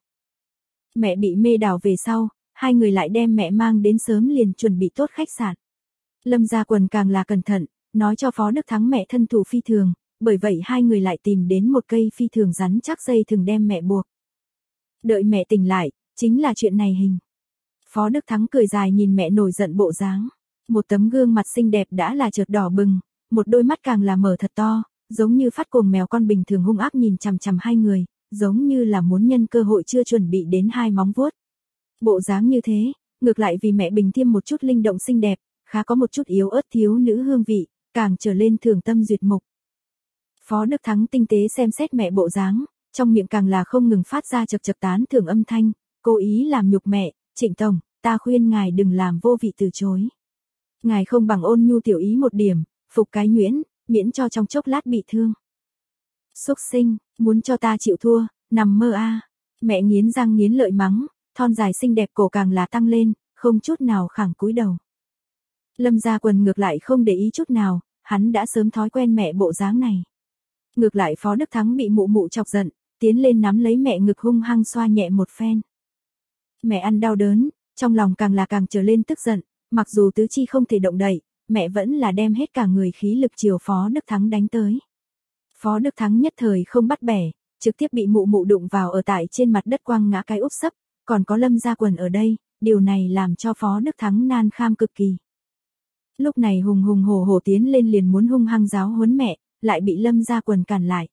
Mẹ bị mê đảo về sau, hai người lại đem mẹ mang đến sớm liền chuẩn bị tốt khách sạn. Lâm Gia Quần càng là cẩn thận, nói cho Phó Đức Thắng mẹ thân thủ phi thường, bởi vậy hai người lại tìm đến một cây phi thường rắn chắc dây thường đem mẹ buộc. Đợi mẹ tỉnh lại, chính là chuyện này hình. Phó Đức Thắng cười dài nhìn mẹ nổi giận bộ dáng. Một tấm gương mặt xinh đẹp đã là chợt đỏ bừng, một đôi mắt càng là mở thật to, giống như phát cuồng mèo con bình thường hung ác nhìn chằm chằm hai người, giống như là muốn nhân cơ hội chưa chuẩn bị đến hai móng vuốt. Bộ dáng như thế, ngược lại vì mẹ bình thêm một chút linh động xinh đẹp, khá có một chút yếu ớt thiếu nữ hương vị, càng trở lên thường tâm duyệt mục. Phó Đức Thắng tinh tế xem xét mẹ bộ dáng, trong miệng càng là không ngừng phát ra chật chật tán thưởng âm thanh, cố ý làm nhục mẹ, Trịnh Tổng, ta khuyên ngài đừng làm vô vị từ chối. Ngài không bằng ôn nhu tiểu ý một điểm, phục cái nhuyễn, miễn cho trong chốc lát bị thương. Xúc sinh, muốn cho ta chịu thua, nằm mơ a. Mẹ nghiến răng nghiến lợi mắng, thon dài xinh đẹp cổ càng là tăng lên, không chút nào khẳng cúi đầu. Lâm Gia Quần ngược lại không để ý chút nào, hắn đã sớm thói quen mẹ bộ dáng này. Ngược lại Phó Đức Thắng bị mụ mụ chọc giận, tiến lên nắm lấy mẹ ngực hung hăng xoa nhẹ một phen. Mẹ ăn đau đớn, trong lòng càng trở lên tức giận, mặc dù tứ chi không thể động đậy, mẹ vẫn là đem hết cả người khí lực chiều Phó Đức Thắng đánh tới. Phó Đức Thắng nhất thời không bắt bẻ, trực tiếp bị mụ mụ đụng vào ở tại trên mặt đất quăng ngã cái úp sấp, còn có Lâm Gia Quần ở đây, điều này làm cho Phó Đức Thắng nan kham cực kỳ. Lúc này hùng hổ tiến lên liền muốn hung hăng giáo huấn mẹ, lại bị Lâm Gia Quần cản lại.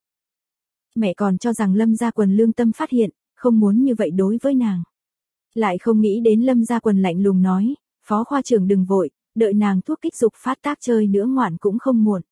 Mẹ còn cho rằng Lâm Gia Quần lương tâm phát hiện, không muốn như vậy đối với nàng. Lại không nghĩ đến Lâm Gia Quần lạnh lùng nói, Phó khoa trưởng đừng vội, đợi nàng thuốc kích dục phát tác chơi nữa ngoạn cũng không muộn.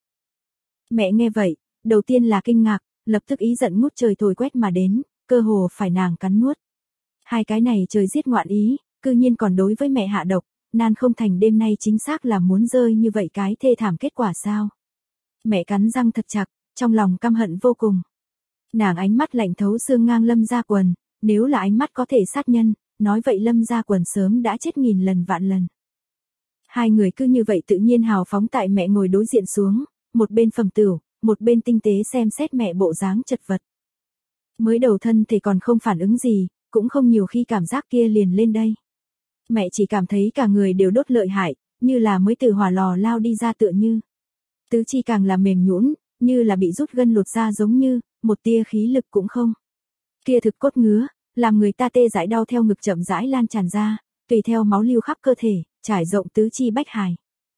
Mẹ nghe vậy, đầu tiên là kinh ngạc, lập tức ý giận ngút trời thổi quét mà đến, cơ hồ phải nàng cắn nuốt. Hai cái này trời giết ngoạn ý, cư nhiên còn đối với mẹ hạ độc, nan không thành đêm nay chính xác là muốn rơi như vậy cái thê thảm kết quả sao. Mẹ cắn răng thật chặt, trong lòng căm hận vô cùng. Nàng ánh mắt lạnh thấu xương ngang Lâm Gia Quần, nếu là ánh mắt có thể sát nhân, nói vậy Lâm Gia Quần sớm đã chết nghìn lần vạn lần. Hai người cứ như vậy tự nhiên hào phóng tại mẹ ngồi đối diện xuống, một bên phẩm tửu, một bên tinh tế xem xét mẹ bộ dáng chật vật. Mới đầu thân thì còn không phản ứng gì, cũng không nhiều khi cảm giác kia liền lên đây. Mẹ chỉ cảm thấy cả người đều đốt lợi hại, như là mới từ hỏa lò lao đi ra tựa như. Tứ chi càng là mềm nhũn, như là bị rút gân lột ra giống như, một tia khí lực cũng không. Kia thực cốt ngứa, làm người ta tê dại đau theo ngực chậm rãi lan tràn ra, tùy theo máu lưu khắp cơ thể, trải rộng tứ chi bách hài.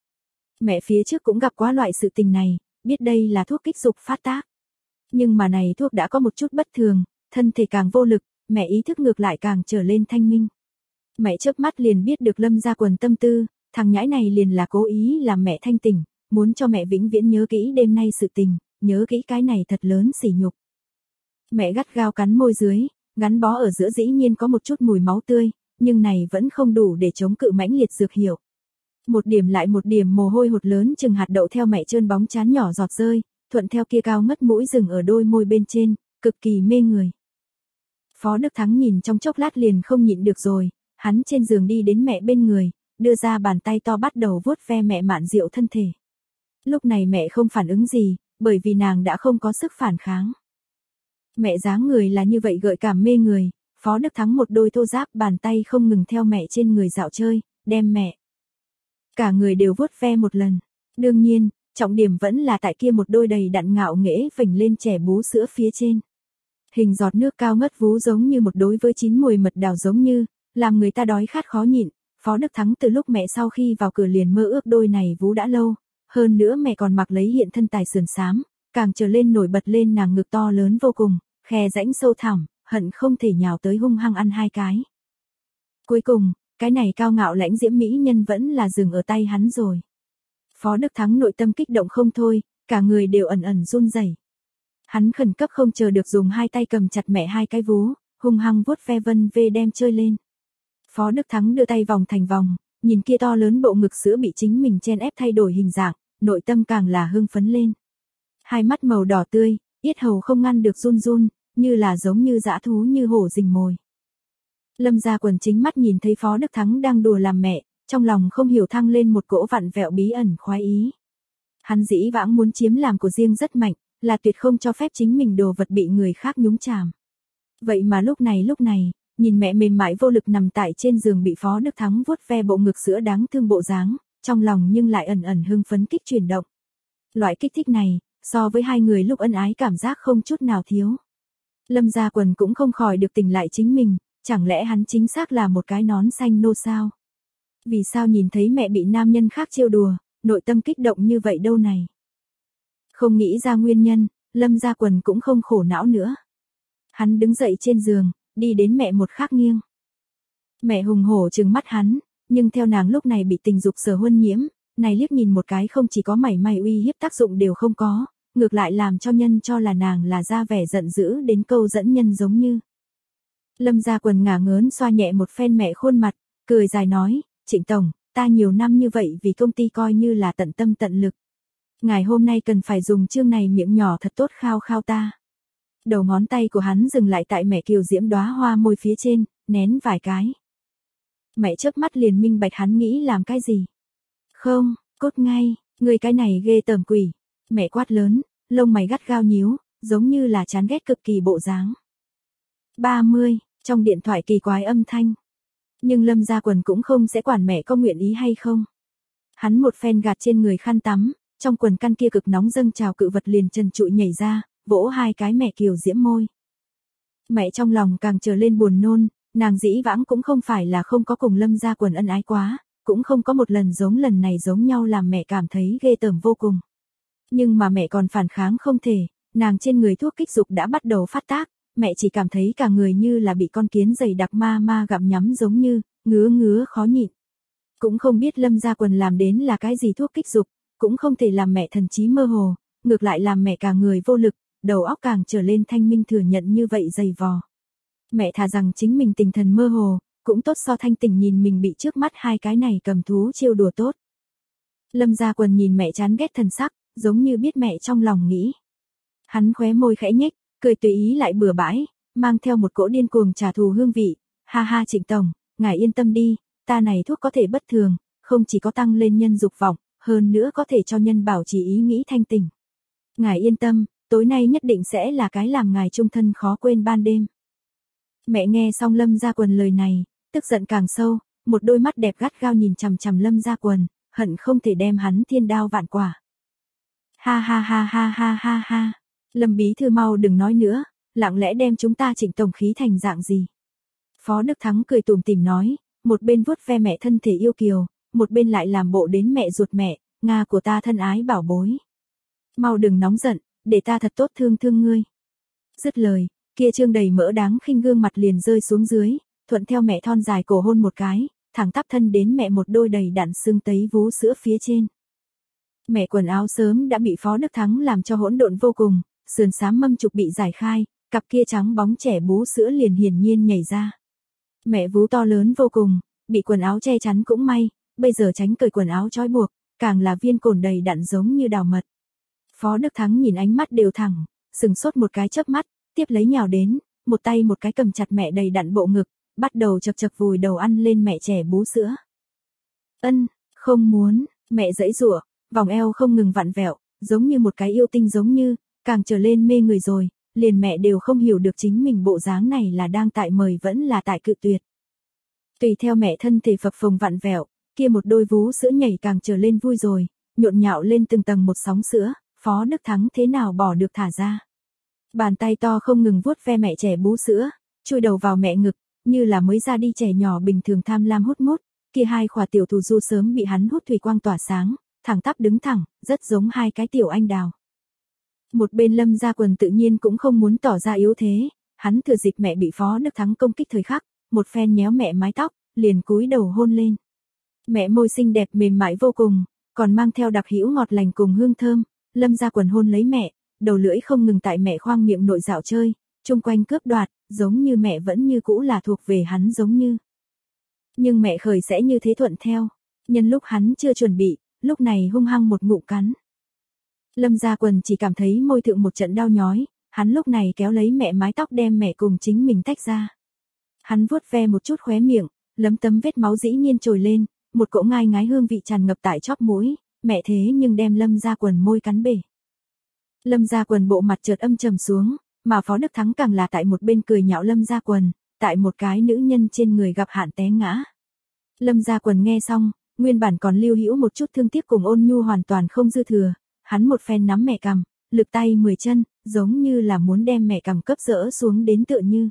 Mẹ phía trước cũng gặp quá loại sự tình này, biết đây là thuốc kích dục phát tác. Nhưng mà này thuốc đã có một chút bất thường, thân thể càng vô lực, mẹ ý thức ngược lại càng trở lên thanh minh. Mẹ chớp mắt liền biết được Lâm Gia Quần tâm tư, thằng nhãi này liền là cố ý làm mẹ thanh tỉnh, muốn cho mẹ vĩnh viễn nhớ kỹ đêm nay sự tình, nhớ kỹ cái này thật lớn sỉ nhục. Mẹ gắt gao cắn môi dưới, gắn bó ở giữa dĩ nhiên có một chút mùi máu tươi, nhưng này vẫn không đủ để chống cự mãnh liệt dược hiệu. Một điểm lại một điểm mồ hôi hột lớn chừng hạt đậu theo mẹ trơn bóng trán nhỏ giọt rơi, thuận theo kia cao ngất mũi dừng ở đôi môi bên trên, cực kỳ mê người. Phó Đức Thắng nhìn trong chốc lát liền không nhịn được rồi, hắn trên giường đi đến mẹ bên người, đưa ra bàn tay to bắt đầu vuốt ve mẹ mạn rượu thân thể. Lúc này mẹ không phản ứng gì, bởi vì nàng đã không có sức phản kháng. Mẹ dáng người là như vậy gợi cảm mê người, Phó Đức Thắng một đôi thô ráp bàn tay không ngừng theo mẹ trên người dạo chơi, đem mẹ. Cả người đều vuốt ve một lần. Đương nhiên, trọng điểm vẫn là tại kia một đôi đầy đặn ngạo nghễ phình lên trẻ bú sữa phía trên. Hình giọt nước cao ngất vú giống như một đối với chín mùi mật đào giống như, làm người ta đói khát khó nhịn. Phó Đức Thắng từ lúc mẹ sau khi vào cửa liền mơ ước đôi này vú đã lâu, hơn nữa mẹ còn mặc lấy hiện thân tài sườn xám, càng trở lên nổi bật lên nàng ngực to lớn vô cùng, khe rãnh sâu thẳm, hận không thể nhào tới hung hăng ăn hai cái. Cuối cùng, cái này cao ngạo lãnh diễm mỹ nhân vẫn là dừng ở tay hắn rồi. Phó Đức Thắng nội tâm kích động không thôi, cả người đều ẩn ẩn run rẩy. Hắn khẩn cấp không chờ được dùng hai tay cầm chặt mẹ hai cái vú, hung hăng vuốt ve vân vê đem chơi lên. Phó Đức Thắng đưa tay vòng thành vòng, nhìn kia to lớn bộ ngực sữa bị chính mình chen ép thay đổi hình dạng, nội tâm càng là hưng phấn lên. Hai mắt màu đỏ tươi, yết hầu không ngăn được run run, như là giống như dã thú như hổ rình mồi. Lâm Gia Quần chính mắt nhìn thấy Phó Đức Thắng đang đùa làm mẹ, trong lòng không hiểu thăng lên một cỗ vặn vẹo bí ẩn khoái ý. Hắn dĩ vãng muốn chiếm làm của riêng rất mạnh, là tuyệt không cho phép chính mình đồ vật bị người khác nhúng chàm. Vậy mà lúc này, nhìn mẹ mềm mại vô lực nằm tại trên giường bị Phó Đức Thắng vuốt ve bộ ngực sữa đáng thương bộ dáng, trong lòng nhưng lại ẩn ẩn hưng phấn kích chuyển động. Loại kích thích này, so với hai người lúc ân ái cảm giác không chút nào thiếu. Lâm Gia Quần cũng không khỏi được tỉnh lại chính mình, chẳng lẽ hắn chính xác là một cái nón xanh nô sao? Vì sao nhìn thấy mẹ bị nam nhân khác trêu đùa, nội tâm kích động như vậy đâu này? Không nghĩ ra nguyên nhân, Lâm Gia Quần cũng không khổ não nữa. Hắn đứng dậy trên giường, đi đến mẹ một khắc nghiêng. Mẹ hùng hổ trừng mắt hắn, nhưng theo nàng lúc này bị tình dục sở huân nhiễm, này liếc nhìn một cái không chỉ có mảy may uy hiếp tác dụng đều không có, ngược lại làm cho nhân cho là nàng là ra vẻ giận dữ đến câu dẫn nhân giống như. Lâm Gia Quần ngả ngớn xoa nhẹ một phen mẹ khuôn mặt, cười dài nói, Trịnh Tổng, ta nhiều năm như vậy vì công ty coi như là tận tâm tận lực. Ngài hôm nay cần phải dùng chương này miệng nhỏ thật tốt khao khao ta. Đầu ngón tay của hắn dừng lại tại mẹ kiều diễm đóa hoa môi phía trên, nén vài cái. Mẹ chớp mắt liền minh bạch hắn nghĩ làm cái gì. Không, cút ngay, người cái này ghê tởm quỷ. Mẹ quát lớn, lông mày gắt gao nhíu, giống như là chán ghét cực kỳ bộ dáng. 30, trong điện thoại kỳ quái âm thanh. Nhưng Lâm Gia Quần cũng không sẽ quản mẹ có nguyện ý hay không. Hắn một phen gạt trên người khăn tắm, trong quần căn kia cực nóng dâng trào cự vật liền trần trụi nhảy ra, vỗ hai cái mẹ kiều diễm môi. Mẹ trong lòng càng trở lên buồn nôn, nàng dĩ vãng cũng không phải là không có cùng Lâm Gia Quần ân ái quá, cũng không có một lần giống lần này giống nhau làm mẹ cảm thấy ghê tởm vô cùng. Nhưng mà mẹ còn phản kháng không thể, nàng trên người thuốc kích dục đã bắt đầu phát tác, mẹ chỉ cảm thấy cả người như là bị con kiến dày đặc ma gặm nhắm giống như, ngứa khó nhịn. Cũng không biết Lâm Gia Quần làm đến là cái gì thuốc kích dục, cũng không thể làm mẹ thần trí mơ hồ, ngược lại làm mẹ cả người vô lực, đầu óc càng trở lên thanh minh thừa nhận như vậy dày vò. Mẹ thà rằng chính mình tinh thần mơ hồ, cũng tốt so thanh tỉnh nhìn mình bị trước mắt hai cái này cầm thú trêu đùa tốt. Lâm Gia Quần nhìn mẹ chán ghét thần sắc, giống như biết mẹ trong lòng nghĩ. Hắn khóe môi khẽ nhếch, cười tùy ý lại bừa bãi, mang theo một cỗ điên cuồng trả thù hương vị. Ha ha Trịnh tổng, ngài yên tâm đi, ta này thuốc có thể bất thường, không chỉ có tăng lên nhân dục vọng, hơn nữa có thể cho nhân bảo trì ý nghĩ thanh tỉnh. Ngài yên tâm, tối nay nhất định sẽ là cái làm ngài trung thân khó quên ban đêm. Mẹ nghe xong Lâm Gia Quần lời này, tức giận càng sâu, một đôi mắt đẹp gắt gao nhìn chằm chằm Lâm Gia Quần, hận không thể đem hắn thiên đao vạn quả. Ha ha ha ha ha ha ha. Lâm bí thư mau đừng nói nữa, lặng lẽ đem chúng ta Trịnh tổng khí thành dạng gì. Phó Đức Thắng cười tủm tỉm nói, một bên vuốt ve mẹ thân thể yêu kiều, một bên lại làm bộ đến mẹ ruột mẹ, Nga của ta thân ái bảo bối. Mau đừng nóng giận, để ta thật tốt thương thương ngươi. Dứt lời, kia trương đầy mỡ đáng khinh gương mặt liền rơi xuống dưới, thuận theo mẹ thon dài cổ hôn một cái, thẳng tắp thân đến mẹ một đôi đầy đặn xương tấy vú sữa phía trên. Mẹ quần áo sớm đã bị Phó Đức Thắng làm cho hỗn độn vô cùng, sườn xám mâm trục bị giải khai, cặp kia trắng bóng trẻ bú sữa liền hiển nhiên nhảy ra. Mẹ vú to lớn vô cùng, bị quần áo che chắn cũng may, bây giờ tránh cởi quần áo trói buộc, càng là viên cồn đầy đặn giống như đào mật. Phó Đức Thắng nhìn ánh mắt đều thẳng, sừng sốt một cái chớp mắt, tiếp lấy nhào đến, một tay một cái cầm chặt mẹ đầy đặn bộ ngực, bắt đầu chập chập vùi đầu ăn lên mẹ trẻ bú sữa. Không muốn, mẹ giãy giụa, vòng eo không ngừng vặn vẹo, giống như một cái yêu tinh giống như, càng trở lên mê người rồi, liền mẹ đều không hiểu được chính mình bộ dáng này là đang tại mời vẫn là tại cự tuyệt. Tùy theo mẹ thân thể phập phồng vặn vẹo, kia một đôi vú sữa nhảy càng trở lên vui rồi, nhộn nhạo lên từng tầng một sóng sữa, Phó Đức Thắng thế nào bỏ được thả ra. Bàn tay to không ngừng vuốt ve mẹ trẻ bú sữa, chui đầu vào mẹ ngực, như là mới ra đi trẻ nhỏ bình thường tham lam hút mút, kia hai khỏa tiểu thù du sớm bị hắn hút thủy quang tỏa sáng, thẳng tắp đứng thẳng, rất giống hai cái tiểu anh đào. Một bên Lâm Gia Quần tự nhiên cũng không muốn tỏ ra yếu thế, hắn thừa dịp mẹ bị Phó Đức Thắng công kích thời khắc, một phen nhéo mẹ mái tóc, liền cúi đầu hôn lên. Mẹ môi xinh đẹp mềm mại vô cùng, còn mang theo đặc hữu ngọt lành cùng hương thơm, Lâm Gia Quần hôn lấy mẹ, đầu lưỡi không ngừng tại mẹ khoang miệng nội dạo chơi, chung quanh cướp đoạt, giống như mẹ vẫn như cũ là thuộc về hắn giống như. Nhưng mẹ khởi sẽ như thế thuận theo, nhân lúc hắn chưa chuẩn bị, lúc này hung hăng một ngụm cắn. Lâm Gia Quần chỉ cảm thấy môi thượng một trận đau nhói, hắn lúc này kéo lấy mẹ mái tóc đem mẹ cùng chính mình tách ra. Hắn vuốt ve một chút khóe miệng, lấm tấm vết máu dĩ nhiên trồi lên, một cỗ ngai ngái hương vị tràn ngập tại chóp mũi, mẹ thế nhưng đem Lâm Gia Quần môi cắn bể. Lâm Gia Quần bộ mặt chợt âm trầm xuống, mà Phó Đức Thắng càng là tại một bên cười nhạo Lâm Gia Quần, tại một cái nữ nhân trên người gặp hạn té ngã. Lâm Gia Quần nghe xong, nguyên bản còn lưu hữu một chút thương tiếc cùng ôn nhu hoàn toàn không dư thừa, hắn một phen nắm mẹ cằm, lực tay 10 chân, giống như là muốn đem mẹ cằm cấp dỡ xuống đến tựa như.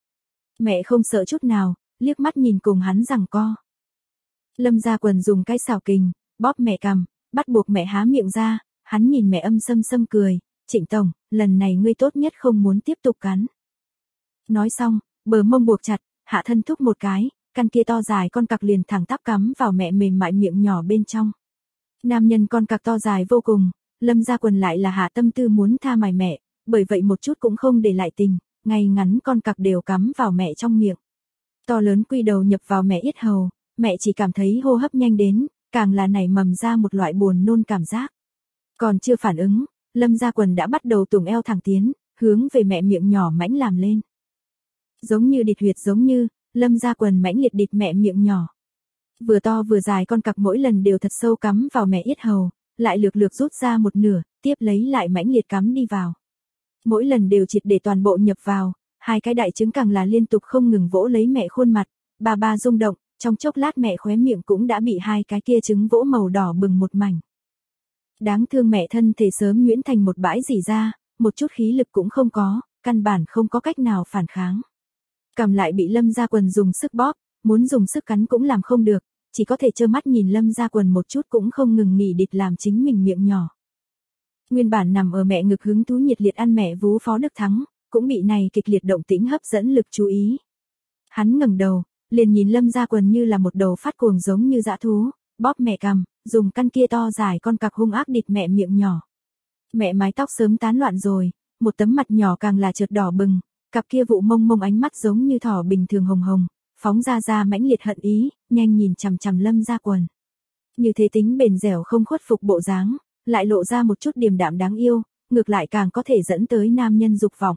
Mẹ không sợ chút nào, liếc mắt nhìn cùng hắn giằng co. Lâm Gia Quần dùng cái xào kình, bóp mẹ cằm, bắt buộc mẹ há miệng ra, hắn nhìn mẹ âm sâm cười, Trịnh tổng, lần này ngươi tốt nhất không muốn tiếp tục cắn. Nói xong, bờ mông buộc chặt, hạ thân thúc một cái, căn kia to dài con cặc liền thẳng tắp cắm vào mẹ mềm mại miệng nhỏ bên trong. Nam nhân con cặc to dài vô cùng, Lâm Gia Quần lại là hạ tâm tư muốn tha mài mẹ, bởi vậy một chút cũng không để lại tình, ngay ngắn con cặc đều cắm vào mẹ trong miệng. To lớn quy đầu nhập vào mẹ yết hầu, mẹ chỉ cảm thấy hô hấp nhanh đến, càng là nảy mầm ra một loại buồn nôn cảm giác. Còn chưa phản ứng, Lâm Gia Quần đã bắt đầu tùng eo thẳng tiến, hướng về mẹ miệng nhỏ mãnh làm lên. Giống như địt huyệt giống như, Lâm Gia Quần mãnh liệt địt mẹ miệng nhỏ. Vừa to vừa dài con cặc mỗi lần đều thật sâu cắm vào mẹ yết hầu, lại lược lược rút ra một nửa, tiếp lấy lại mãnh liệt cắm đi vào. Mỗi lần đều triệt để toàn bộ nhập vào, hai cái đại trứng càng là liên tục không ngừng vỗ lấy mẹ khuôn mặt, bà ba rung động, trong chốc lát mẹ khóe miệng cũng đã bị hai cái kia trứng vỗ màu đỏ bừng một mảnh. Đáng thương mẹ thân thể sớm nhuyễn thành một bãi rỉ ra, một chút khí lực cũng không có, căn bản không có cách nào phản kháng. Cầm lại bị Lâm Gia Quần dùng sức bóp, muốn dùng sức cắn cũng làm không được, chỉ có thể trơ mắt nhìn Lâm Gia Quần một chút cũng không ngừng nghỉ địt làm chính mình miệng nhỏ. Nguyên bản nằm ở mẹ ngực hứng thú nhiệt liệt ăn mẹ vú Phó Đức Thắng, cũng bị này kịch liệt động tĩnh hấp dẫn lực chú ý. Hắn ngẩng đầu, liền nhìn Lâm Gia Quần như là một đầu phát cuồng giống như dã thú, bóp mẹ cằm, dùng căn kia to dài con cặc hung ác địt mẹ miệng nhỏ. Mẹ mái tóc sớm tán loạn rồi, một tấm mặt nhỏ càng là chợt đỏ bừng, cặp kia vụ mông mông ánh mắt giống như thỏ bình thường hồng hồng, phóng ra mãnh liệt hận ý, nhanh nhìn chằm chằm Lâm Gia Quần. Như thế tính bền dẻo không khuất phục bộ dáng, lại lộ ra một chút điềm đạm đáng yêu, ngược lại càng có thể dẫn tới nam nhân dục vọng.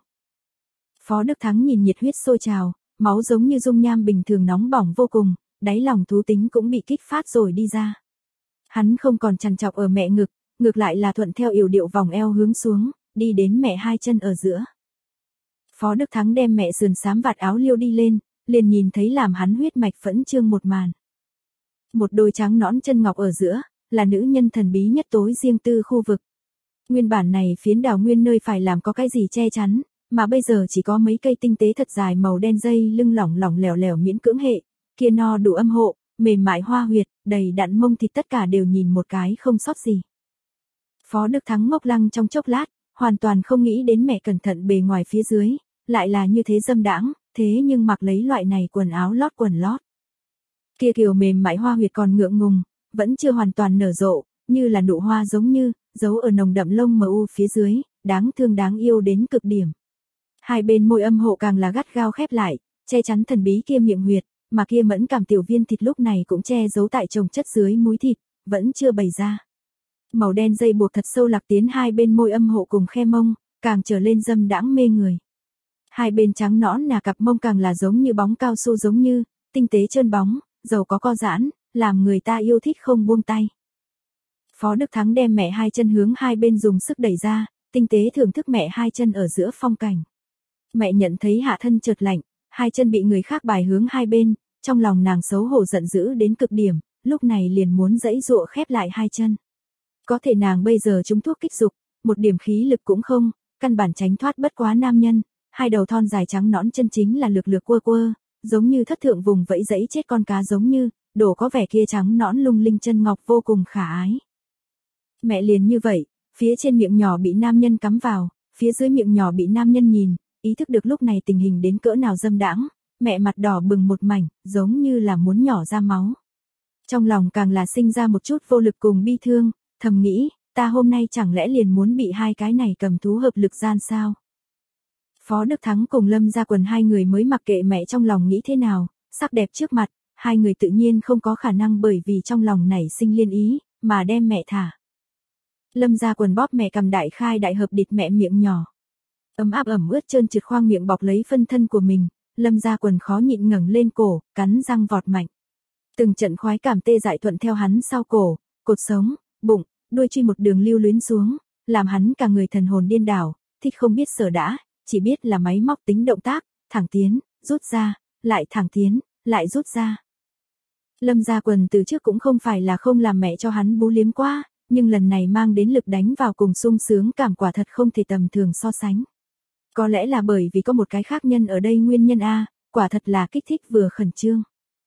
Phó Đức Thắng nhìn nhiệt huyết sôi trào, máu giống như dung nham bình thường nóng bỏng vô cùng, đáy lòng thú tính cũng bị kích phát rồi đi ra. Hắn không còn trằn trọc ở mẹ ngực, ngược lại là thuận theo yểu điệu vòng eo hướng xuống, đi đến mẹ hai chân ở giữa. Phó Đức Thắng đem mẹ sườn xám vạt áo liêu đi lên, liền nhìn thấy làm hắn huyết mạch phẫn trương một màn. Một đôi trắng nõn chân ngọc ở giữa, là nữ nhân thần bí nhất tối riêng tư khu vực. Nguyên bản này phiến đào nguyên nơi phải làm có cái gì che chắn, mà bây giờ chỉ có mấy cây tinh tế thật dài màu đen dây lưng lỏng lỏng lẻo lẻo miễn cưỡng hệ, kia no đủ âm hộ, mềm mại hoa huyệt, đầy đặn mông thịt tất cả đều nhìn một cái không sót gì. Phó Đức Thắng ngốc lăng trong chốc lát, hoàn toàn không nghĩ đến mẹ cẩn thận bề ngoài phía dưới, lại là như thế dâm đãng, thế nhưng mặc lấy loại này quần áo lót quần lót. Kia kiều mềm mại hoa huyệt còn ngượng ngùng, vẫn chưa hoàn toàn nở rộ, như là nụ hoa giống như, giấu ở nồng đậm lông mờ u phía dưới, đáng thương đáng yêu đến cực điểm. Hai bên môi âm hộ càng là gắt gao khép lại, che chắn thần bí kia miệng huyệt, mà kia mẫn cảm tiểu viên thịt lúc này cũng che giấu tại chồng chất dưới múi thịt, vẫn chưa bày ra. Màu đen dây buộc thật sâu lạc tiến hai bên môi âm hộ cùng khe mông, càng trở lên dâm đãng mê người. Hai bên trắng nõn nà cặp mông càng là giống như bóng cao su giống như, tinh tế trơn bóng, giàu có co giãn, làm người ta yêu thích không buông tay. Phó Đức Thắng đem mẹ hai chân hướng hai bên dùng sức đẩy ra, tinh tế thưởng thức mẹ hai chân ở giữa phong cảnh. Mẹ nhận thấy hạ thân chợt lạnh, hai chân bị người khác bài hướng hai bên, trong lòng nàng xấu hổ giận dữ đến cực điểm, lúc này liền muốn giãy giụa khép lại hai chân. Có thể nàng bây giờ trúng thuốc kích dục, một điểm khí lực cũng không, căn bản tránh thoát bất quá nam nhân, hai đầu thon dài trắng nõn chân chính là lược lược quơ quơ, giống như thất thượng vùng vẫy dẫy chết con cá giống như, đổ có vẻ kia trắng nõn lung linh chân ngọc vô cùng khả ái. Mẹ liền như vậy, phía trên miệng nhỏ bị nam nhân cắm vào, phía dưới miệng nhỏ bị nam nhân nhìn, ý thức được lúc này tình hình đến cỡ nào dâm đãng, mẹ mặt đỏ bừng một mảnh, giống như là muốn nhỏ ra máu. Trong lòng càng là sinh ra một chút vô lực cùng bi thương, thầm nghĩ, ta hôm nay chẳng lẽ liền muốn bị hai cái này cầm thú hợp lực gian sao? Phó Đức Thắng cùng Lâm Gia Quần hai người mới mặc kệ mẹ trong lòng nghĩ thế nào, sắc đẹp trước mặt, hai người tự nhiên không có khả năng bởi vì trong lòng nảy sinh liên ý, mà đem mẹ thả. Lâm Gia Quần bóp mẹ cầm đại khai đại hợp địt mẹ miệng nhỏ. Ấm áp ẩm ướt trơn trượt khoang miệng bọc lấy phân thân của mình, Lâm Gia Quần khó nhịn ngẩng lên cổ, cắn răng vọt mạnh. Từng trận khoái cảm tê dại thuận theo hắn sau cổ, cột sống, bụng, đuôi truy một đường lưu luyến xuống, làm hắn cả người thần hồn điên đảo, thích không biết sở đã, chỉ biết là máy móc tính động tác, thẳng tiến, rút ra, lại thẳng tiến, lại rút ra. Lâm Gia Quần từ trước cũng không phải là không làm mẹ cho hắn bú liếm qua, nhưng lần này mang đến lực đánh vào cùng sung sướng cảm quả thật không thể tầm thường so sánh. Có lẽ là bởi vì có một cái khác nhân ở đây nguyên nhân a, quả thật là kích thích vừa khẩn trương.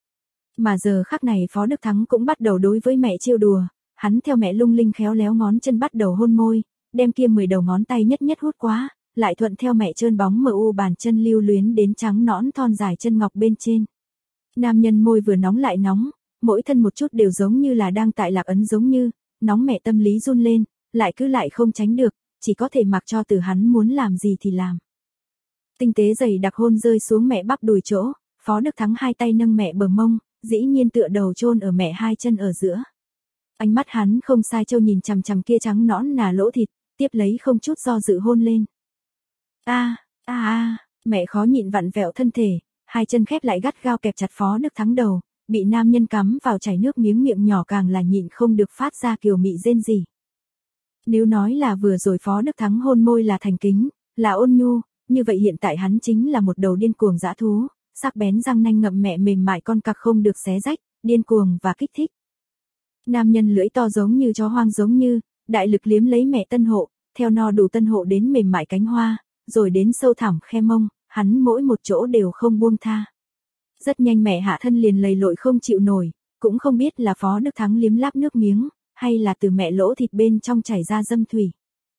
Mà giờ khắc này Phó Đức Thắng cũng bắt đầu đối với mẹ trêu đùa, hắn theo mẹ lung linh khéo léo ngón chân bắt đầu hôn môi, đem kia 10 đầu ngón tay nhất nhất hút quá, lại thuận theo mẹ trơn bóng mờ u bàn chân lưu luyến đến trắng nõn thon dài chân ngọc bên trên. Nam nhân môi vừa nóng lại nóng, mỗi thân một chút đều giống như là đang tại lạc ấn giống như, nóng mẹ tâm lý run lên, lại cứ lại không tránh được, chỉ có thể mặc cho từ hắn muốn làm gì thì làm. Tinh tế dày đặc hôn rơi xuống mẹ bắp đùi chỗ, Phó Đức Thắng hai tay nâng mẹ bờ mông, dĩ nhiên tựa đầu chôn ở mẹ hai chân ở giữa. Ánh mắt hắn không sai châu nhìn chằm chằm kia trắng nõn nà lỗ thịt, tiếp lấy không chút do dự hôn lên. Mẹ khó nhịn vặn vẹo thân thể, hai chân khép lại gắt gao kẹp chặt Phó Đức Thắng đầu, bị nam nhân cắm vào chảy nước miếng miệng nhỏ càng là nhịn không được phát ra kiều mị rên rỉ. Nếu nói là vừa rồi Phó Đức Thắng hôn môi là thành kính, là ôn nhu, như vậy hiện tại hắn chính là một đầu điên cuồng dã thú, sắc bén răng nanh ngậm mẹ mềm mại con cặc không được xé rách, điên cuồng và kích thích. Nam nhân lưỡi to giống như chó hoang giống như, đại lực liếm lấy mẹ tân hộ, theo no đủ tân hộ đến mềm mại cánh hoa, rồi đến sâu thẳm khe mông, hắn mỗi một chỗ đều không buông tha. Rất nhanh mẹ hạ thân liền lầy lội không chịu nổi, cũng không biết là Phó Đức Thắng liếm láp nước miếng, hay là từ mẹ lỗ thịt bên trong chảy ra dâm thủy.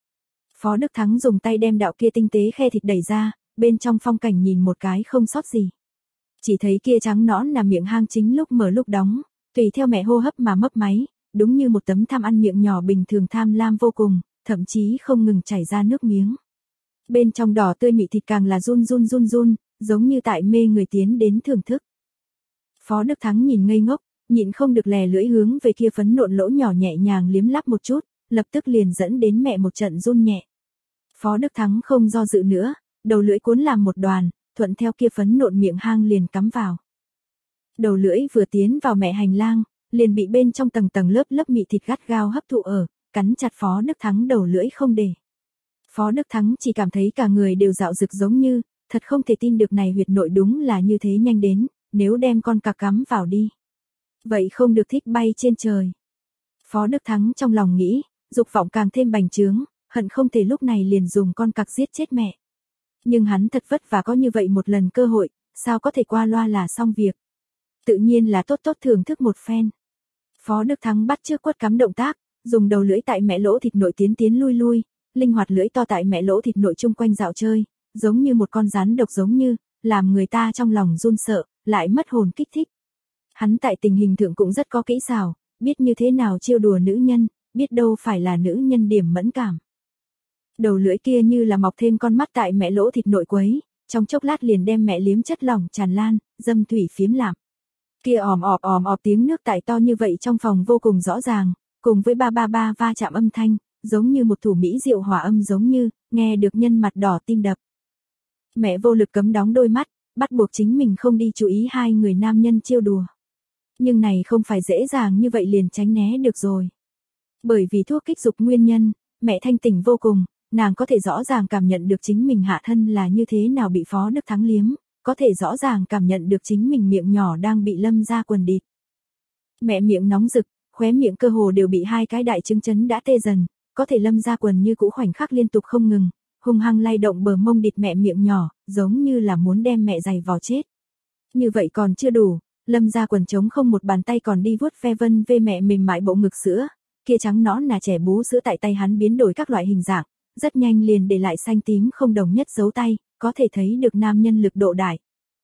Phó Đức Thắng dùng tay đem đạo kia tinh tế khe thịt đẩy ra, bên trong phong cảnh nhìn một cái không sót gì. Chỉ thấy kia trắng nõn là miệng hang chính lúc mở lúc đóng, tùy theo mẹ hô hấp mà mấp máy, đúng như một tấm tham ăn miệng nhỏ bình thường tham lam vô cùng, thậm chí không ngừng chảy ra nước miếng. Bên trong đỏ tươi mị thịt càng là run, giống như tại mê người tiến đến thưởng thức. Phó Đức Thắng nhìn ngây ngốc, nhịn không được lè lưỡi hướng về kia phấn nộn lỗ nhỏ nhẹ nhàng liếm láp một chút, lập tức liền dẫn đến mẹ một trận run nhẹ. Phó Đức Thắng không do dự nữa, đầu lưỡi cuốn làm một đoàn, thuận theo kia phấn nộn miệng hang liền cắm vào. Đầu lưỡi vừa tiến vào mẹ hành lang, liền bị bên trong tầng tầng lớp lớp mị thịt gắt gao hấp thụ ở, cắn chặt Phó Đức Thắng đầu lưỡi không để. Phó Đức Thắng chỉ cảm thấy cả người đều dạo rực giống như, thật không thể tin được này huyệt nội đúng là như thế nhanh đến, nếu đem con cặc cắm vào đi. Vậy không được thích bay trên trời. Phó Đức Thắng trong lòng nghĩ, dục vọng càng thêm bành trướng, hận không thể lúc này liền dùng con cặc giết chết mẹ. Nhưng hắn thật vất vả có như vậy một lần cơ hội, sao có thể qua loa là xong việc. Tự nhiên là tốt tốt thưởng thức một phen. Phó Đức Thắng bắt chước quất cắm động tác, dùng đầu lưỡi tại mẹ lỗ thịt nội tiến lui, linh hoạt lưỡi to tại mẹ lỗ thịt nội chung quanh dạo chơi, giống như một con rắn độc giống như, làm người ta trong lòng run sợ, lại mất hồn kích thích. Hắn tại tình hình thượng cũng rất có kỹ xảo, biết như thế nào trêu đùa nữ nhân, biết đâu phải là nữ nhân điểm mẫn cảm. Đầu lưỡi kia như là mọc thêm con mắt tại mẹ lỗ thịt nội quấy, trong chốc lát liền đem mẹ liếm chất lỏng tràn lan, dâm thủy phiếm lạm. Kia òm ọp tiếng nước tại to như vậy trong phòng vô cùng rõ ràng, cùng với ba va chạm âm thanh, giống như một thủ mỹ diệu hòa âm giống như, nghe được nhân mặt đỏ tim đập. Mẹ vô lực cấm đóng đôi mắt, bắt buộc chính mình không đi chú ý hai người nam nhân trêu đùa. Nhưng này không phải dễ dàng như vậy liền tránh né được rồi. Bởi vì thuốc kích dục nguyên nhân, mẹ thanh tỉnh vô cùng, nàng có thể rõ ràng cảm nhận được chính mình hạ thân là như thế nào bị Phó Đức Thắng liếm, có thể rõ ràng cảm nhận được chính mình miệng nhỏ đang bị lâm ra quần địt. Mẹ miệng nóng rực, khóe miệng cơ hồ đều bị hai cái đại trứng chấn đã tê dần, có thể lâm ra quần như cũ khoảnh khắc liên tục không ngừng, hung hăng lay động bờ mông địt mẹ miệng nhỏ, giống như là muốn đem mẹ giày vò chết. Như vậy còn chưa đủ, lâm ra quần trống không một bàn tay còn đi vuốt ve vân vê mẹ mềm mại bộ ngực sữa, kia trắng nõn là trẻ bú sữa tại tay hắn biến đổi các loại hình dạng, rất nhanh liền để lại xanh tím không đồng nhất dấu tay, có thể thấy được nam nhân lực độ đại.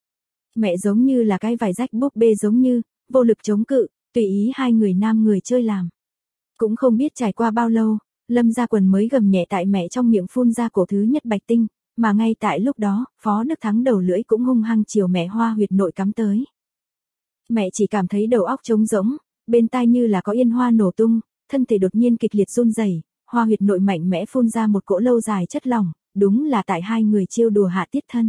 Mẹ giống như là cái vải rách búp bê giống như, vô lực chống cự, tùy ý hai người nam người chơi làm. Cũng không biết trải qua bao lâu, lâm ra quần mới gầm nhẹ tại mẹ trong miệng phun ra cổ thứ nhất bạch tinh, mà ngay tại lúc đó, Phó Đức Thắng đầu lưỡi cũng hung hăng chiều mẹ hoa huyệt nội cắm tới. Mẹ chỉ cảm thấy đầu óc trống rỗng, bên tai như là có yên hoa nổ tung, thân thể đột nhiên kịch liệt run rẩy, hoa huyệt nội mạnh mẽ phun ra một cỗ lâu dài chất lỏng, đúng là tại hai người trêu đùa hạ tiết thân.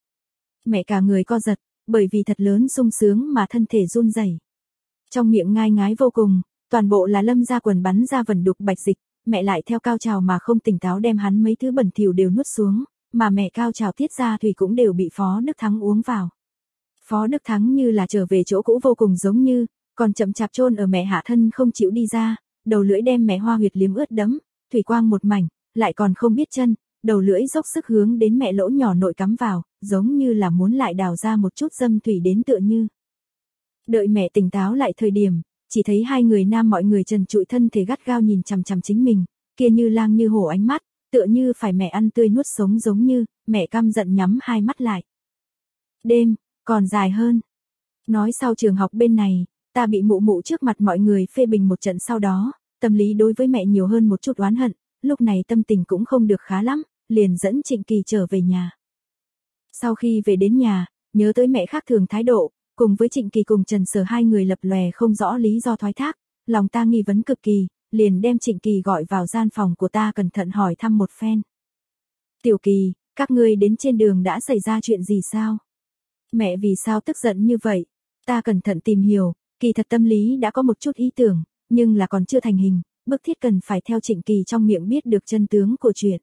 Mẹ cả người co giật, bởi vì thật lớn sung sướng mà thân thể run rẩy. Trong miệng ngai ngái vô cùng, toàn bộ là lâm ra quần bắn ra vẩn đục bạch dịch, mẹ lại theo cao trào mà không tỉnh táo đem hắn mấy thứ bẩn thỉu đều nuốt xuống, mà mẹ cao trào tiết ra thủy cũng đều bị Phó Đức Thắng uống vào. Phó Đức Thắng như là trở về chỗ cũ vô cùng giống như, còn chậm chạp chôn ở mẹ hạ thân không chịu đi ra, đầu lưỡi đem mẹ hoa huyệt liếm ướt đẫm, thủy quang một mảnh, lại còn không biết chân, đầu lưỡi dốc sức hướng đến mẹ lỗ nhỏ nội cắm vào, giống như là muốn lại đào ra một chút dâm thủy đến tựa như. Đợi mẹ tỉnh táo lại thời điểm, chỉ thấy hai người nam mọi người trần trụi thân thể gắt gao nhìn chằm chằm chính mình, kia như lang như hổ ánh mắt, tựa như phải mẹ ăn tươi nuốt sống giống như, mẹ căm giận nhắm hai mắt lại. Đêm, còn dài hơn. Nói sau trường học bên này, ta bị mụ mụ trước mặt mọi người phê bình một trận sau đó, tâm lý đối với mẹ nhiều hơn một chút oán hận, lúc này tâm tình cũng không được khá lắm, liền dẫn Trịnh Kỳ trở về nhà. Sau khi về đến nhà, nhớ tới mẹ khác thường thái độ, cùng với Trịnh Kỳ cùng Trần Sở hai người lập lòe không rõ lý do thoái thác, lòng ta nghi vấn cực kỳ, liền đem Trịnh Kỳ gọi vào gian phòng của ta cẩn thận hỏi thăm một phen. Tiểu Kỳ, các ngươi đến trên đường đã xảy ra chuyện gì sao? Mẹ vì sao tức giận như vậy? Ta cẩn thận tìm hiểu, kỳ thật tâm lý đã có một chút ý tưởng, nhưng là còn chưa thành hình, bức thiết cần phải theo Trịnh Kỳ trong miệng biết được chân tướng của chuyện.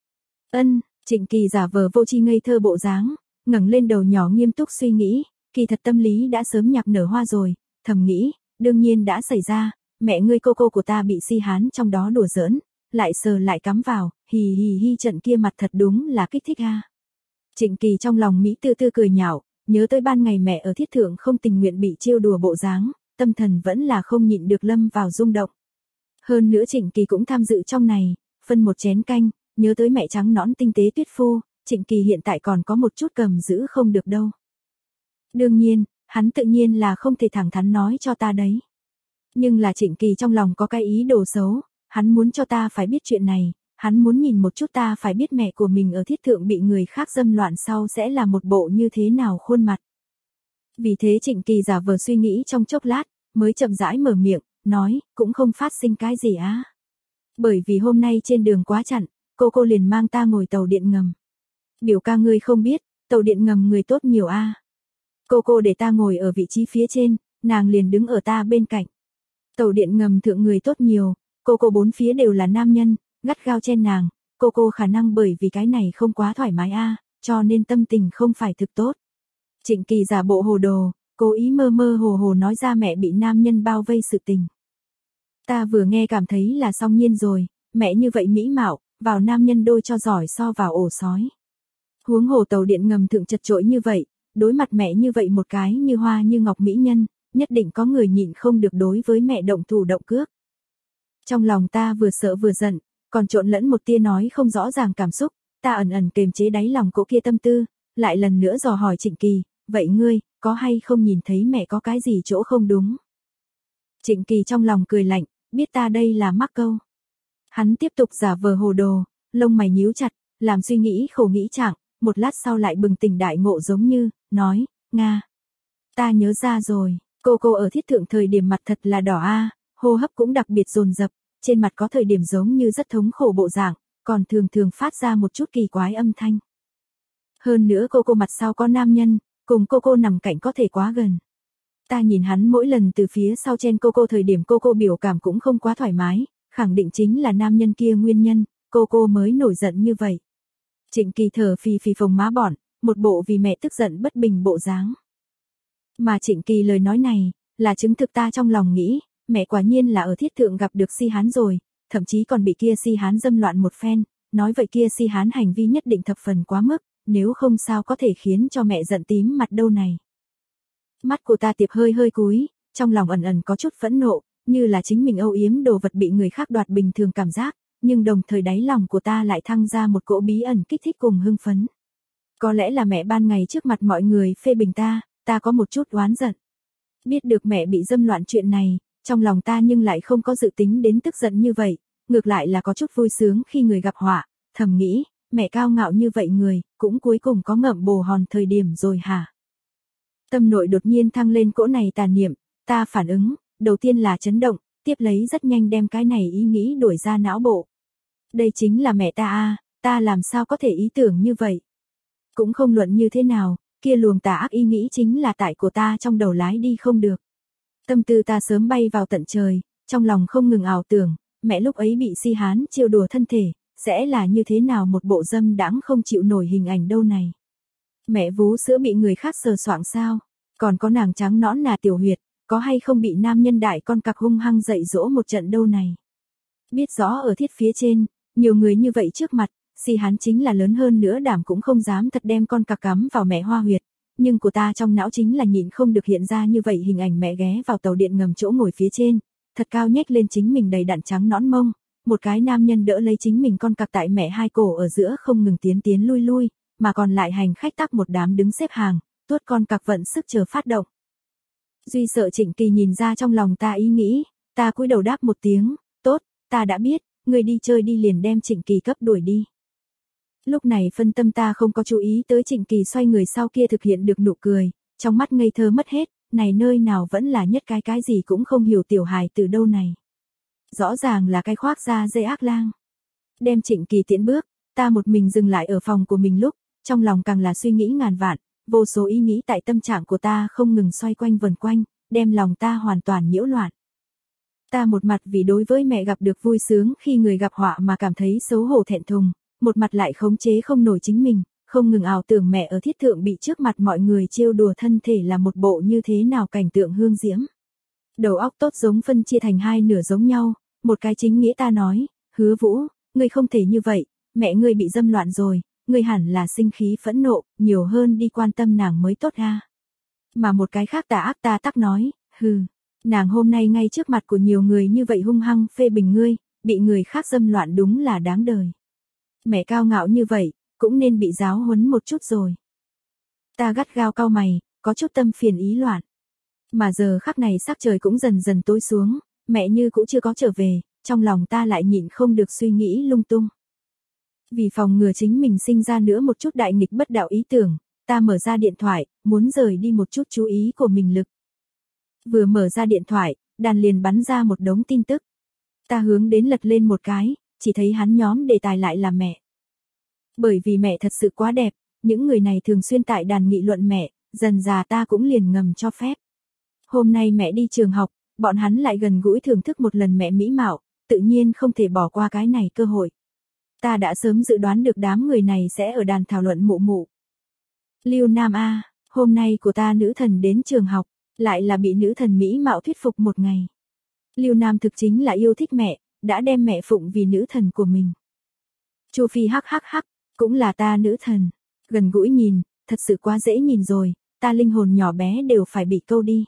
Trịnh Kỳ giả vờ vô tri ngây thơ bộ dáng, ngẩng lên đầu nhỏ nghiêm túc suy nghĩ, kỳ thật tâm lý đã sớm nhạc nở hoa rồi, thầm nghĩ, đương nhiên đã xảy ra, mẹ ngươi cô của ta bị si hán trong đó đùa giỡn, lại sờ lại cắm vào, hì hì hi trận kia mặt thật đúng là kích thích ha. Trịnh Kỳ trong lòng Mỹ tư tư cười nhạo, nhớ tới ban ngày mẹ ở thiết thượng không tình nguyện bị trêu đùa bộ dáng, tâm thần vẫn là không nhịn được lâm vào rung động. Hơn nữa Trịnh Kỳ cũng tham dự trong này, phân một chén canh, nhớ tới mẹ trắng nõn tinh tế tuyết phu, Trịnh Kỳ hiện tại còn có một chút cầm giữ không được đâu. Đương nhiên, hắn tự nhiên là không thể thẳng thắn nói cho ta đấy. Nhưng là Trịnh Kỳ trong lòng có cái ý đồ xấu, hắn muốn cho ta phải biết chuyện này, hắn muốn nhìn một chút ta phải biết mẹ của mình ở thiết thượng bị người khác dâm loạn sau sẽ là một bộ như thế nào khuôn mặt. Vì thế Trịnh Kỳ giả vờ suy nghĩ trong chốc lát, mới chậm rãi mở miệng, nói, cũng không phát sinh cái gì á. Bởi vì hôm nay trên đường quá chặn, cô liền mang ta ngồi tàu điện ngầm. Biểu ca ngươi không biết, tàu điện ngầm người tốt nhiều a. Cô để ta ngồi ở vị trí phía trên, nàng liền đứng ở ta bên cạnh. Tàu điện ngầm thượng người tốt nhiều, cô bốn phía đều là nam nhân, gắt gao chen nàng, cô khả năng bởi vì cái này không quá thoải mái a, cho nên tâm tình không phải thực tốt. Trịnh Kỳ giả bộ hồ đồ, cố ý mơ mơ hồ hồ nói ra mẹ bị nam nhân bao vây sự tình. Ta vừa nghe cảm thấy là song nhiên rồi, mẹ như vậy mỹ mạo, vào nam nhân đôi cho giỏi so vào ổ sói. Huống hồ tàu điện ngầm thượng chật chội như vậy, đối mặt mẹ như vậy một cái như hoa như ngọc mỹ nhân, nhất định có người nhịn không được đối với mẹ động thủ động cước. Trong lòng ta vừa sợ vừa giận, còn trộn lẫn một tia nói không rõ ràng cảm xúc, ta ẩn kềm chế đáy lòng cỗ kia tâm tư, lại lần nữa dò hỏi Trịnh Kỳ, vậy ngươi, có hay không nhìn thấy mẹ có cái gì chỗ không đúng? Trịnh Kỳ trong lòng cười lạnh, biết ta đây là mắc câu. Hắn tiếp tục giả vờ hồ đồ, lông mày nhíu chặt, làm suy nghĩ khổ nghĩ trạng, một lát sau lại bừng tỉnh đại ngộ giống như, nói, Nga. Ta nhớ ra rồi, cô ở thiết thượng thời điểm mặt thật là đỏ a, hô hấp cũng đặc biệt dồn dập, trên mặt có thời điểm giống như rất thống khổ bộ dạng, còn thường phát ra một chút kỳ quái âm thanh. Hơn nữa cô mặt sau có nam nhân, cùng cô nằm cạnh có thể quá gần. Ta nhìn hắn mỗi lần từ phía sau chen cô thời điểm cô biểu cảm cũng không quá thoải mái, khẳng định chính là nam nhân kia nguyên nhân, cô mới nổi giận như vậy. Trịnh Kỳ thở phì phì phồng má bọn, một bộ vì mẹ tức giận bất bình bộ dáng. Mà Trịnh Kỳ lời nói này, là chứng thực ta trong lòng nghĩ, mẹ quả nhiên là ở thiết thượng gặp được si hán rồi, thậm chí còn bị kia si hán dâm loạn một phen, nói vậy kia si hán hành vi nhất định thập phần quá mức, nếu không sao có thể khiến cho mẹ giận tím mặt đâu này. Mắt của ta tiệp hơi cúi, trong lòng ẩn có chút phẫn nộ, như là chính mình âu yếm đồ vật bị người khác đoạt bình thường cảm giác, nhưng đồng thời đáy lòng của ta lại thăng ra một cỗ bí ẩn kích thích cùng hưng phấn. Có lẽ là mẹ ban ngày trước mặt mọi người phê bình ta có một chút oán giận. Biết được mẹ bị dâm loạn chuyện này, trong lòng ta nhưng lại không có dự tính đến tức giận như vậy, ngược lại là có chút vui sướng khi người gặp họa, thầm nghĩ, mẹ cao ngạo như vậy người, cũng cuối cùng có ngậm bồ hòn thời điểm rồi hả? Tâm nội đột nhiên thăng lên cỗ này tà niệm, ta phản ứng, đầu tiên là chấn động, tiếp lấy rất nhanh đem cái này ý nghĩ đuổi ra não bộ. Đây chính là mẹ ta a, ta làm sao có thể ý tưởng như vậy? Cũng không luận như thế nào, kia luồng tà ác ý nghĩ chính là tại của ta trong đầu lái đi không được. Tâm tư ta sớm bay vào tận trời, trong lòng không ngừng ảo tưởng, mẹ lúc ấy bị si hán trêu đùa thân thể, sẽ là như thế nào một bộ dâm đãng không chịu nổi hình ảnh đâu này. Mẹ vú sữa bị người khác sờ soạng sao, còn có nàng trắng nõn nà tiểu huyệt, có hay không bị nam nhân đại con cặc hung hăng dạy dỗ một trận đâu này. Biết rõ ở thiết phía trên, nhiều người như vậy trước mặt, si hán chính là lớn hơn nữa đảm cũng không dám thật đem con cặc cắm vào mẹ hoa huyệt, nhưng của ta trong não chính là nhịn không được hiện ra như vậy hình ảnh mẹ ghé vào tàu điện ngầm chỗ ngồi phía trên, thật cao nhếch lên chính mình đầy đặn trắng nõn mông, một cái nam nhân đỡ lấy chính mình con cặc tại mẹ hai cổ ở giữa không ngừng tiến lui, mà còn lại hành khách tắc một đám đứng xếp hàng, tuốt con cặc vận sức chờ phát động. Duy sợ Trịnh Kỳ nhìn ra trong lòng ta ý nghĩ, ta cúi đầu đáp một tiếng, tốt, ta đã biết, người đi chơi đi liền đem Trịnh Kỳ cấp đuổi đi. Lúc này phân tâm ta không có chú ý tới Trịnh Kỳ xoay người sau kia thực hiện được nụ cười, trong mắt ngây thơ mất hết, này nơi nào vẫn là nhất cái gì cũng không hiểu tiểu hài từ đâu này. Rõ ràng là cái khoác da dây ác lang. Đem Trịnh Kỳ tiễn bước, Ta một mình dừng lại ở phòng của mình lúc, trong lòng càng là suy nghĩ ngàn vạn, vô số ý nghĩ tại tâm trạng của ta không ngừng xoay quanh vần quanh, đem lòng ta hoàn toàn nhiễu loạn. Ta một mặt vì đối với mẹ gặp được vui sướng khi người gặp họa mà cảm thấy xấu hổ thẹn thùng, một mặt lại khống chế không nổi chính mình, không ngừng ảo tưởng mẹ ở thiết thượng bị trước mặt mọi người trêu đùa thân thể là một bộ như thế nào cảnh tượng hương diễm. Đầu óc tốt giống phân chia thành hai nửa giống nhau, một cái chính nghĩa ta nói, Hứa Vũ, ngươi không thể như vậy, mẹ ngươi bị dâm loạn rồi, ngươi hẳn là sinh khí phẫn nộ, nhiều hơn đi quan tâm nàng mới tốt ha. Mà một cái khác tà ác ta tắc nói, hừ, nàng hôm nay ngay trước mặt của nhiều người như vậy hung hăng phê bình ngươi, bị người khác dâm loạn đúng là đáng đời. Mẹ cao ngạo như vậy, cũng nên bị giáo huấn một chút rồi. Ta gắt gao cau mày, có chút tâm phiền ý loạn. Mà giờ khắc này sắc trời cũng dần dần tối xuống, mẹ như cũng chưa có trở về, trong lòng ta lại nhịn không được suy nghĩ lung tung. Vì phòng ngừa chính mình sinh ra nữa một chút đại nghịch bất đạo ý tưởng, ta mở ra điện thoại, muốn rời đi một chút chú ý của mình lực. Vừa mở ra điện thoại, đàn liền bắn ra một đống tin tức. Ta hướng đến lật lên một cái, chỉ thấy hắn nhóm đề tài lại là mẹ. Bởi vì mẹ thật sự quá đẹp, những người này thường xuyên tại đàn nghị luận mẹ, dần già ta cũng liền ngầm cho phép. Hôm nay mẹ đi trường học, bọn hắn lại gần gũi thưởng thức một lần mẹ mỹ mạo, tự nhiên không thể bỏ qua cái này cơ hội. Ta đã sớm dự đoán được đám người này sẽ ở đàn thảo luận mụ mụ. Lưu Nam A, hôm nay của ta nữ thần đến trường học, lại là bị nữ thần mỹ mạo thuyết phục một ngày. Lưu Nam thực chính là yêu thích mẹ, đã đem mẹ phụng vì nữ thần của mình. Chu Phi hắc hắc hắc, cũng là ta nữ thần, gần gũi nhìn, thật sự quá dễ nhìn rồi, ta linh hồn nhỏ bé đều phải bị câu đi.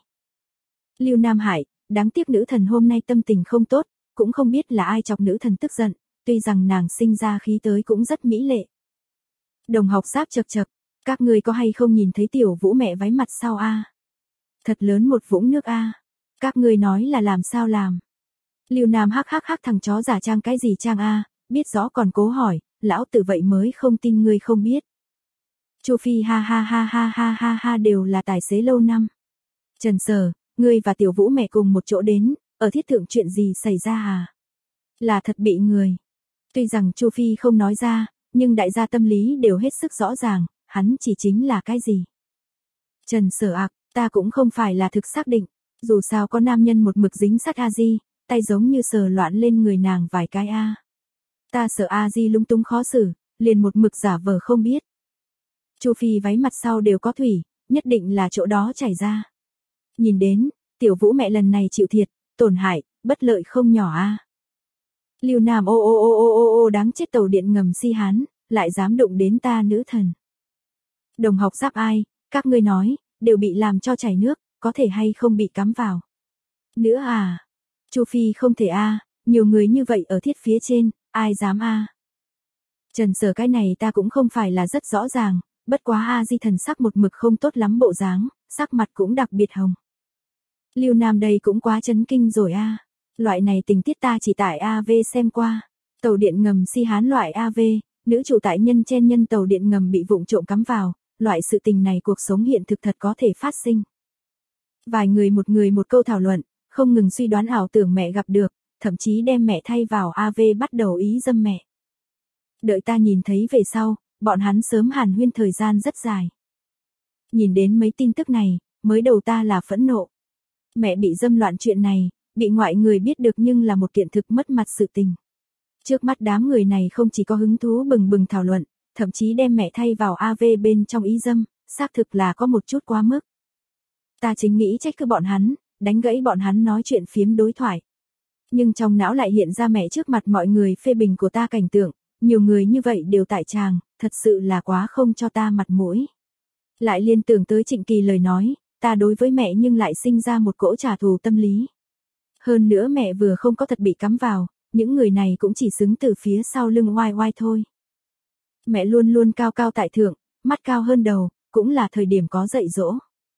Lưu Nam Hải, đáng tiếc nữ thần hôm nay tâm tình không tốt, cũng không biết là ai chọc nữ thần tức giận, tuy rằng nàng sinh ra khí tới cũng rất mỹ lệ. Đồng học giáp chật chật, các người có hay không nhìn thấy tiểu Vũ mẹ váy mặt sau a? Thật lớn một vũng nước a. Các người nói là làm sao làm? Lưu Nam hắc hắc hắc, thằng chó giả trang cái gì trang a, biết rõ còn cố hỏi, lão tử vậy mới không tin ngươi không biết. Chu Phi ha ha ha ha ha ha ha, đều là tài xế lâu năm. Trần Sở, ngươi và tiểu Vũ mẹ cùng một chỗ đến, ở thiết thượng chuyện gì xảy ra à? Là thật bị người. Tuy rằng Chu Phi không nói ra, nhưng đại gia tâm lý đều hết sức rõ ràng, hắn chỉ chính là cái gì. Trần Sở ạc, ta cũng không phải là thực xác định, dù sao có nam nhân một mực dính sát A-di, tay giống như sờ loạn lên người nàng vài cái a. Ta sợ A-di lung tung khó xử, liền một mực giả vờ không biết. Chu Phi váy mặt sau đều có thủy, nhất định là chỗ đó chảy ra. Nhìn đến, tiểu Vũ mẹ lần này chịu thiệt, tổn hại, bất lợi không nhỏ a. Lưu Nam ô ô ô ô ô ô, đáng chết, tàu điện ngầm si hán, lại dám đụng đến ta nữ thần. Đồng học giáp ai, các ngươi nói, đều bị làm cho chảy nước, có thể hay không bị cắm vào. Nữa à? Chu Phi không thể a, nhiều người như vậy ở thiết phía trên, ai dám a? Trần Sở, cái này ta cũng không phải là rất rõ ràng, bất quá A-di thần sắc một mực không tốt lắm bộ dáng, sắc mặt cũng đặc biệt hồng. Lưu Nam đây cũng quá chấn kinh rồi a. Loại này tình tiết ta chỉ tại AV xem qua. Tàu điện ngầm si hán loại AV, nữ chủ tại nhân chen nhân tàu điện ngầm bị vụng trộm cắm vào, loại sự tình này cuộc sống hiện thực thật có thể phát sinh. Vài người một câu thảo luận, không ngừng suy đoán ảo tưởng mẹ gặp được, thậm chí đem mẹ thay vào AV bắt đầu ý dâm mẹ. Đợi ta nhìn thấy về sau, bọn hắn sớm hàn huyên thời gian rất dài. Nhìn đến mấy tin tức này, mới đầu ta là phẫn nộ. Mẹ bị dâm loạn chuyện này, bị ngoại người biết được nhưng là một kiện thực mất mặt sự tình. Trước mắt đám người này không chỉ có hứng thú bừng bừng thảo luận, thậm chí đem mẹ thay vào AV bên trong ý dâm, xác thực là có một chút quá mức. Ta chính nghĩ trách cứ bọn hắn, đánh gãy bọn hắn nói chuyện phiếm đối thoại. Nhưng trong não lại hiện ra mẹ trước mặt mọi người phê bình của ta cảnh tượng, nhiều người như vậy đều tại tràng, thật sự là quá không cho ta mặt mũi. Lại liên tưởng tới Trịnh Kỳ lời nói, ta đối với mẹ nhưng lại sinh ra một cỗ trả thù tâm lý. Hơn nữa mẹ vừa không có thật bị cắm vào, những người này cũng chỉ xứng từ phía sau lưng oai oai thôi. Mẹ luôn luôn cao cao tại thượng, mắt cao hơn đầu, cũng là thời điểm có dạy dỗ.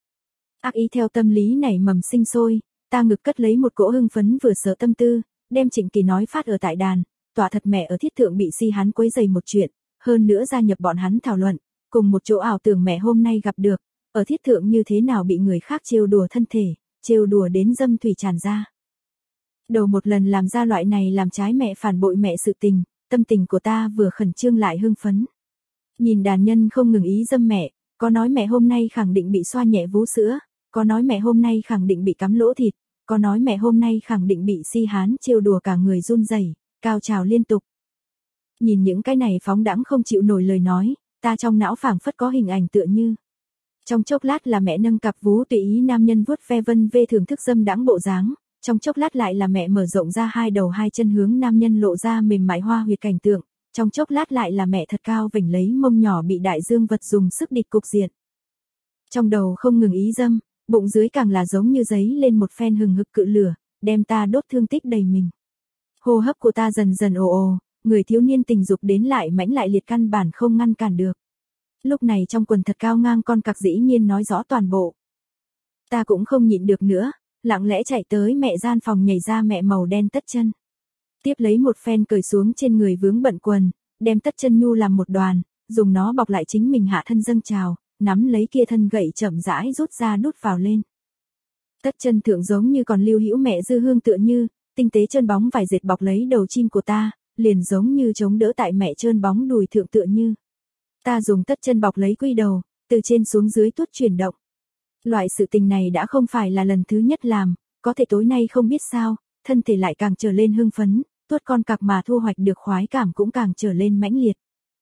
Ác ý theo tâm lý nảy mầm sinh sôi, ta ngực cất lấy một cỗ hưng phấn vừa sợ tâm tư, đem Trịnh Kỳ nói phát ở tại đàn, tỏa thật mẹ ở thiết thượng bị si hắn quấy rầy một chuyện, hơn nữa gia nhập bọn hắn thảo luận, cùng một chỗ ảo tưởng mẹ hôm nay gặp được, ở thiết thượng như thế nào bị người khác trêu đùa thân thể, trêu đùa đến dâm thủy tràn ra. Đầu một lần làm ra loại này làm trái mẹ phản bội mẹ sự tình, tâm tình của ta vừa khẩn trương lại hưng phấn. Nhìn đàn nhân không ngừng ý dâm mẹ, có nói mẹ hôm nay khẳng định bị xoa nhẹ vú sữa, có nói mẹ hôm nay khẳng định bị cắm lỗ thịt, có nói mẹ hôm nay khẳng định bị si hán trêu đùa cả người run rẩy, cao trào liên tục. Nhìn những cái này phóng đãng không chịu nổi lời nói, ta trong não phảng phất có hình ảnh tựa như. Trong chốc lát là mẹ nâng cặp vú tùy ý nam nhân vuốt ve vân vê thưởng thức dâm đãng bộ dáng, trong chốc lát lại là mẹ mở rộng ra hai đầu hai chân hướng nam nhân lộ ra mềm mại hoa huyệt cảnh tượng, trong chốc lát lại là mẹ thật cao vểnh lấy mông nhỏ bị đại dương vật dùng sức địch cục diện. Trong đầu không ngừng ý dâm, bụng dưới càng là giống như giấy lên một phen hừng hực cự lửa, đem ta đốt thương tích đầy mình. Hô hấp của ta dần dần ồ ồ, người thiếu niên tình dục đến lại mãnh lại liệt căn bản không ngăn cản được. Lúc này trong quần thật cao ngang con cặc dĩ nhiên nói rõ toàn bộ. Ta cũng không nhịn được nữa, lặng lẽ chạy tới mẹ gian phòng nhảy ra mẹ màu đen tất chân. Tiếp lấy một phen cởi xuống trên người vướng bận quần, đem tất chân nhu làm một đoàn, dùng nó bọc lại chính mình hạ thân dâng trào, nắm lấy kia thân gậy chậm rãi rút ra đút vào lên. Tất chân thượng giống như còn lưu hữu mẹ dư hương tựa như, tinh tế trơn bóng vải dệt bọc lấy đầu chim của ta, liền giống như chống đỡ tại mẹ trơn bóng đùi thượng tựa như. Ta dùng tất chân bọc lấy quy đầu, từ trên xuống dưới tuốt chuyển động. Loại sự tình này đã không phải là lần thứ nhất làm, có thể tối nay không biết sao, thân thể lại càng trở lên hưng phấn, tuốt con cặc mà thu hoạch được khoái cảm cũng càng trở lên mãnh liệt.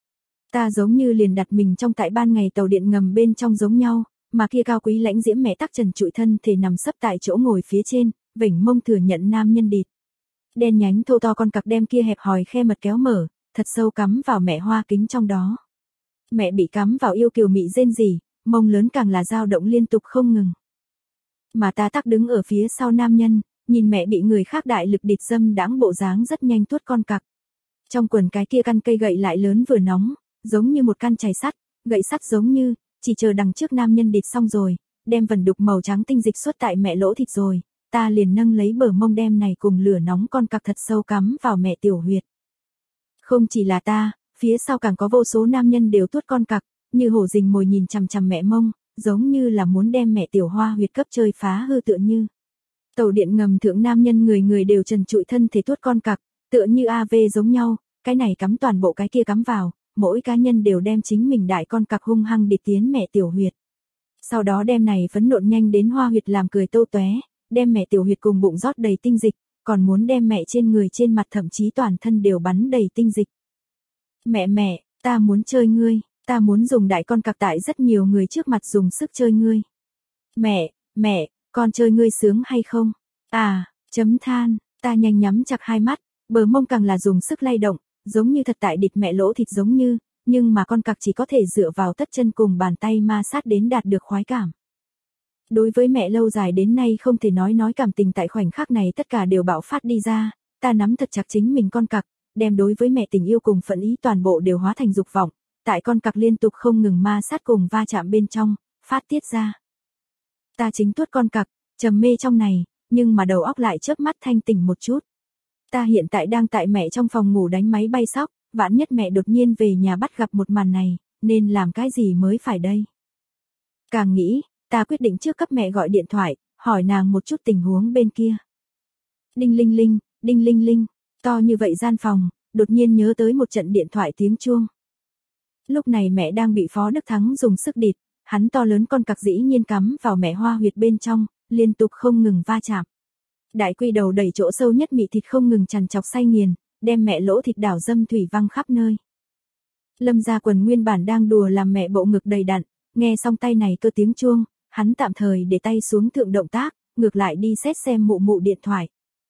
Ta giống như liền đặt mình trong tại ban ngày tàu điện ngầm bên trong giống nhau, mà kia cao quý lãnh diễm mẹ tắc trần trụi thân thể nằm sấp tại chỗ ngồi phía trên, vểnh mông thừa nhận nam nhân địt. Đen nhánh thô to con cặc đem kia hẹp hòi khe mật kéo mở, thật sâu cắm vào mẹ hoa kính trong đó. Mẹ bị cắm vào yêu kiều mị rên rỉ, mông lớn càng là dao động liên tục không ngừng. Mà ta tắc đứng ở phía sau nam nhân, nhìn mẹ bị người khác đại lực địt dâm đãng bộ dáng rất nhanh tuốt con cặc. Trong quần cái kia căn cây gậy lại lớn vừa nóng, giống như một căn chày sắt, gậy sắt giống như, chỉ chờ đằng trước nam nhân địt xong rồi, đem vần đục màu trắng tinh dịch xuất tại mẹ lỗ thịt rồi, ta liền nâng lấy bờ mông đem này cùng lửa nóng con cặc thật sâu cắm vào mẹ tiểu huyệt. Không chỉ là ta, phía sau càng có vô số nam nhân đều tuốt con cặc, như hổ rình mồi nhìn chằm chằm mẹ mông, giống như là muốn đem mẹ tiểu hoa huyệt cấp chơi phá hư tựa như. Tàu điện ngầm thượng nam nhân người người đều trần trụi thân thể tuốt con cặc, tựa như AV giống nhau, cái này cắm toàn bộ cái kia cắm vào, mỗi cá nhân đều đem chính mình đại con cặc hung hăng địch tiến mẹ tiểu huyệt. Sau đó đem này phấn nộn nhanh đến hoa huyệt làm cười tô tóe, đem mẹ tiểu huyệt cùng bụng rót đầy tinh dịch, còn muốn đem mẹ trên người trên mặt thậm chí toàn thân đều bắn đầy tinh dịch. Mẹ, ta muốn chơi ngươi, ta muốn dùng đại con cặc tại rất nhiều người trước mặt dùng sức chơi ngươi. Mẹ, con chơi ngươi sướng hay không? Chấm than, ta nhanh nhắm chặt hai mắt, bờ mông càng là dùng sức lay động, giống như thật tại địt mẹ lỗ thịt giống như, nhưng mà con cặc chỉ có thể dựa vào tất chân cùng bàn tay ma sát đến đạt được khoái cảm. Đối với mẹ lâu dài đến nay không thể nói cảm tình tại khoảnh khắc này tất cả đều bạo phát đi ra, ta nắm thật chặt chính mình con cặc, đem đối với mẹ tình yêu cùng phẫn ý toàn bộ đều hóa thành dục vọng, tại con cặc liên tục không ngừng ma sát cùng va chạm bên trong, phát tiết ra. Ta chính tuốt con cặc, trầm mê trong này, nhưng mà đầu óc lại chớp mắt thanh tỉnh một chút. Ta hiện tại đang tại mẹ trong phòng ngủ đánh máy bay sóc, vạn nhất mẹ đột nhiên về nhà bắt gặp một màn này, nên làm cái gì mới phải đây? Càng nghĩ, ta quyết định trước cấp mẹ gọi điện thoại, hỏi nàng một chút tình huống bên kia. Đinh linh linh, to như vậy gian phòng, đột nhiên nhớ tới một trận điện thoại tiếng chuông. Lúc này mẹ đang bị Phó Đức Thắng dùng sức địt, hắn to lớn con cặc dĩ nhiên cắm vào mẹ hoa huyệt bên trong, liên tục không ngừng va chạm. Đại quy đầu đẩy chỗ sâu nhất mị thịt không ngừng trằn trọc say nghiền, đem mẹ lỗ thịt đảo dâm thủy văng khắp nơi. Lâm Gia Quần nguyên bản đang đùa làm mẹ bộ ngực đầy đặn, nghe xong tay này cơ tiếng chuông, hắn tạm thời để tay xuống thượng động tác, ngược lại đi xét xem mụ điện thoại.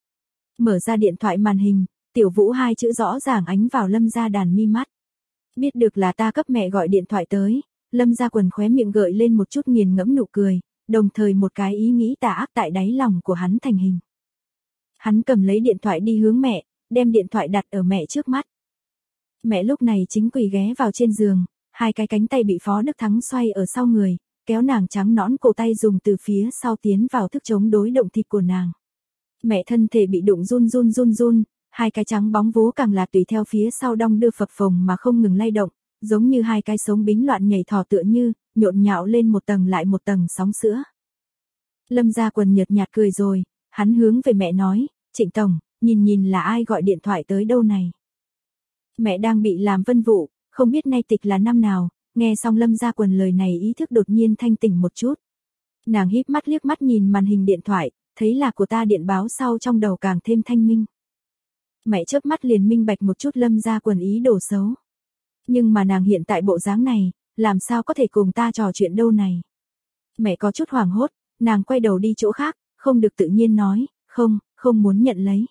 Mở ra điện thoại màn hình, Tiểu Vũ hai chữ rõ ràng ánh vào Lâm Gia Đàn mi mắt. Biết được là ta cấp mẹ gọi điện thoại tới, Lâm Gia Quần khóe miệng gợi lên một chút nghiền ngẫm nụ cười, đồng thời một cái ý nghĩ tà ác tại đáy lòng của hắn thành hình. Hắn cầm lấy điện thoại đi hướng mẹ, đem điện thoại đặt ở mẹ trước mắt. Mẹ lúc này chính quỳ ghé vào trên giường, hai cái cánh tay bị Phó Đức Thắng xoay ở sau người, kéo nàng trắng nõn cổ tay dùng từ phía sau tiến vào thức chống đối động thịt của nàng. Mẹ thân thể bị đụng run, hai cái trắng bóng vú càng là tùy theo phía sau đong đưa phập phồng mà không ngừng lay động, giống như hai cái sống bính loạn nhảy thỏ tựa như, nhộn nhạo lên một tầng lại một tầng sóng sữa. Lâm Gia Quần nhợt nhạt cười rồi, hắn hướng về mẹ nói, Trịnh Tổng, nhìn là ai gọi điện thoại tới đâu này. Mẹ đang bị làm vân vụ, không biết nay tịch là năm nào, nghe xong Lâm Gia Quần lời này ý thức đột nhiên thanh tỉnh một chút. Nàng híp mắt liếc mắt nhìn màn hình điện thoại, thấy là của ta điện báo sau trong đầu càng thêm thanh minh. Mẹ chớp mắt liền minh bạch một chút Lâm Gia Quần ý đồ xấu. Nhưng mà nàng hiện tại bộ dáng này, làm sao có thể cùng ta trò chuyện đâu này. Mẹ có chút hoảng hốt, nàng quay đầu đi chỗ khác, không được tự nhiên nói, không muốn nhận lấy.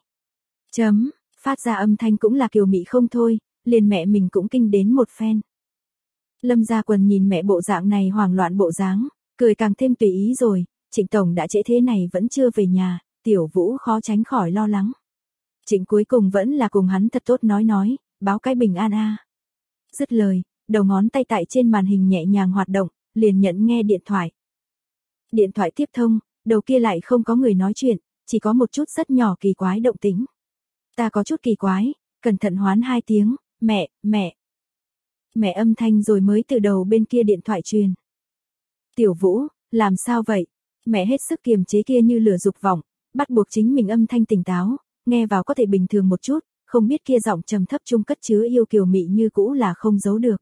Phát ra âm thanh cũng là kiều mị không thôi, liền mẹ mình cũng kinh đến một phen. Lâm Gia Quần nhìn mẹ bộ dạng này hoảng loạn bộ dáng, cười càng thêm tùy ý rồi, Trịnh Tổng đã trễ thế này vẫn chưa về nhà, Tiểu Vũ khó tránh khỏi lo lắng. Trịnh cuối cùng vẫn là cùng hắn thật tốt nói, báo cái bình an a. Dứt lời, đầu ngón tay tại trên màn hình nhẹ nhàng hoạt động, liền nhận nghe điện thoại. Điện thoại tiếp thông, đầu kia lại không có người nói chuyện, chỉ có một chút rất nhỏ kỳ quái động tĩnh. Ta có chút kỳ quái, cẩn thận hoán 2 tiếng, mẹ. Mẹ âm thanh rồi mới từ đầu bên kia điện thoại truyền. Tiểu Vũ, làm sao vậy? Mẹ hết sức kiềm chế kia như lửa dục vọng, bắt buộc chính mình âm thanh tỉnh táo, nghe vào có thể bình thường một chút, không biết kia giọng trầm thấp trung cất chứa yêu kiều mị như cũ là không giấu được.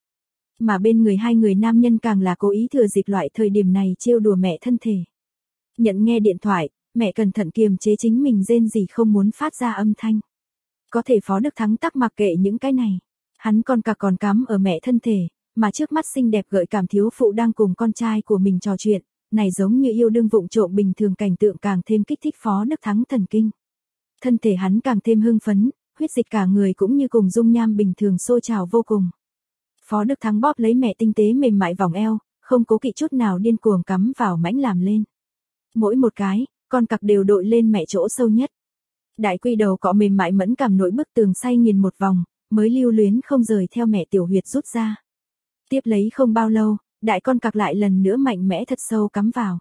Mà bên người hai người nam nhân càng là cố ý thừa dịp loại thời điểm này trêu đùa mẹ thân thể. Nhận nghe điện thoại, mẹ cẩn thận kiềm chế chính mình rên rỉ không muốn phát ra âm thanh. Có thể Phó Đức Thắng tắc mặc kệ những cái này. Hắn còn cắm ở mẹ thân thể, mà trước mắt xinh đẹp gợi cảm thiếu phụ đang cùng con trai của mình trò chuyện, này giống như yêu đương vụng trộm bình thường cảnh tượng càng thêm kích thích Phó Đức Thắng thần kinh. Thân thể hắn càng thêm hưng phấn, huyết dịch cả người cũng như cùng dung nham bình thường sôi trào vô cùng. Phó Đức Thắng bóp lấy mẹ tinh tế mềm mại vòng eo, không cố kỵ chút nào điên cuồng cắm vào mãnh làm lên. Mỗi một cái, con cặc đều đội lên mẹ chỗ sâu nhất. Đại quy đầu cọ mềm mại mẫn cảm nỗi bức tường say nghiền một vòng, mới lưu luyến không rời theo mẹ tiểu huyệt rút ra. Tiếp lấy không bao lâu, đại con cặc lại lần nữa mạnh mẽ thật sâu cắm vào.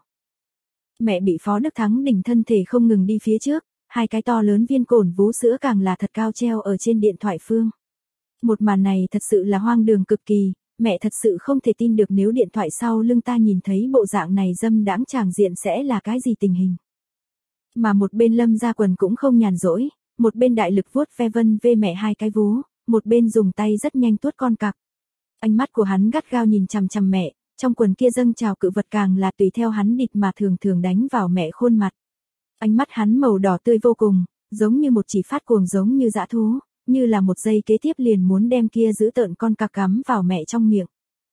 Mẹ bị Phó Đức Thắng đỉnh thân thể không ngừng đi phía trước, 2 cái to lớn viên cồn vú sữa càng là thật cao treo ở trên điện thoại phương. Một màn này thật sự là hoang đường cực kỳ, mẹ thật sự không thể tin được nếu điện thoại sau lưng ta nhìn thấy bộ dạng này dâm đãng tràng diện sẽ là cái gì tình hình. Mà một bên Lâm Gia Quần cũng không nhàn rỗi, một bên đại lực vuốt ve vân vê mẹ 2 cái vú, một bên dùng tay rất nhanh tuốt con cặc. Ánh mắt của hắn gắt gao nhìn chằm chằm mẹ, trong quần kia dâng trào cự vật càng là tùy theo hắn địt mà thường thường đánh vào mẹ khuôn mặt. Ánh mắt hắn màu đỏ tươi vô cùng, giống như một chỉ phát cuồng giống như dã thú, như là một giây kế tiếp liền muốn đem kia giữ tợn con cặc cắm vào mẹ trong miệng.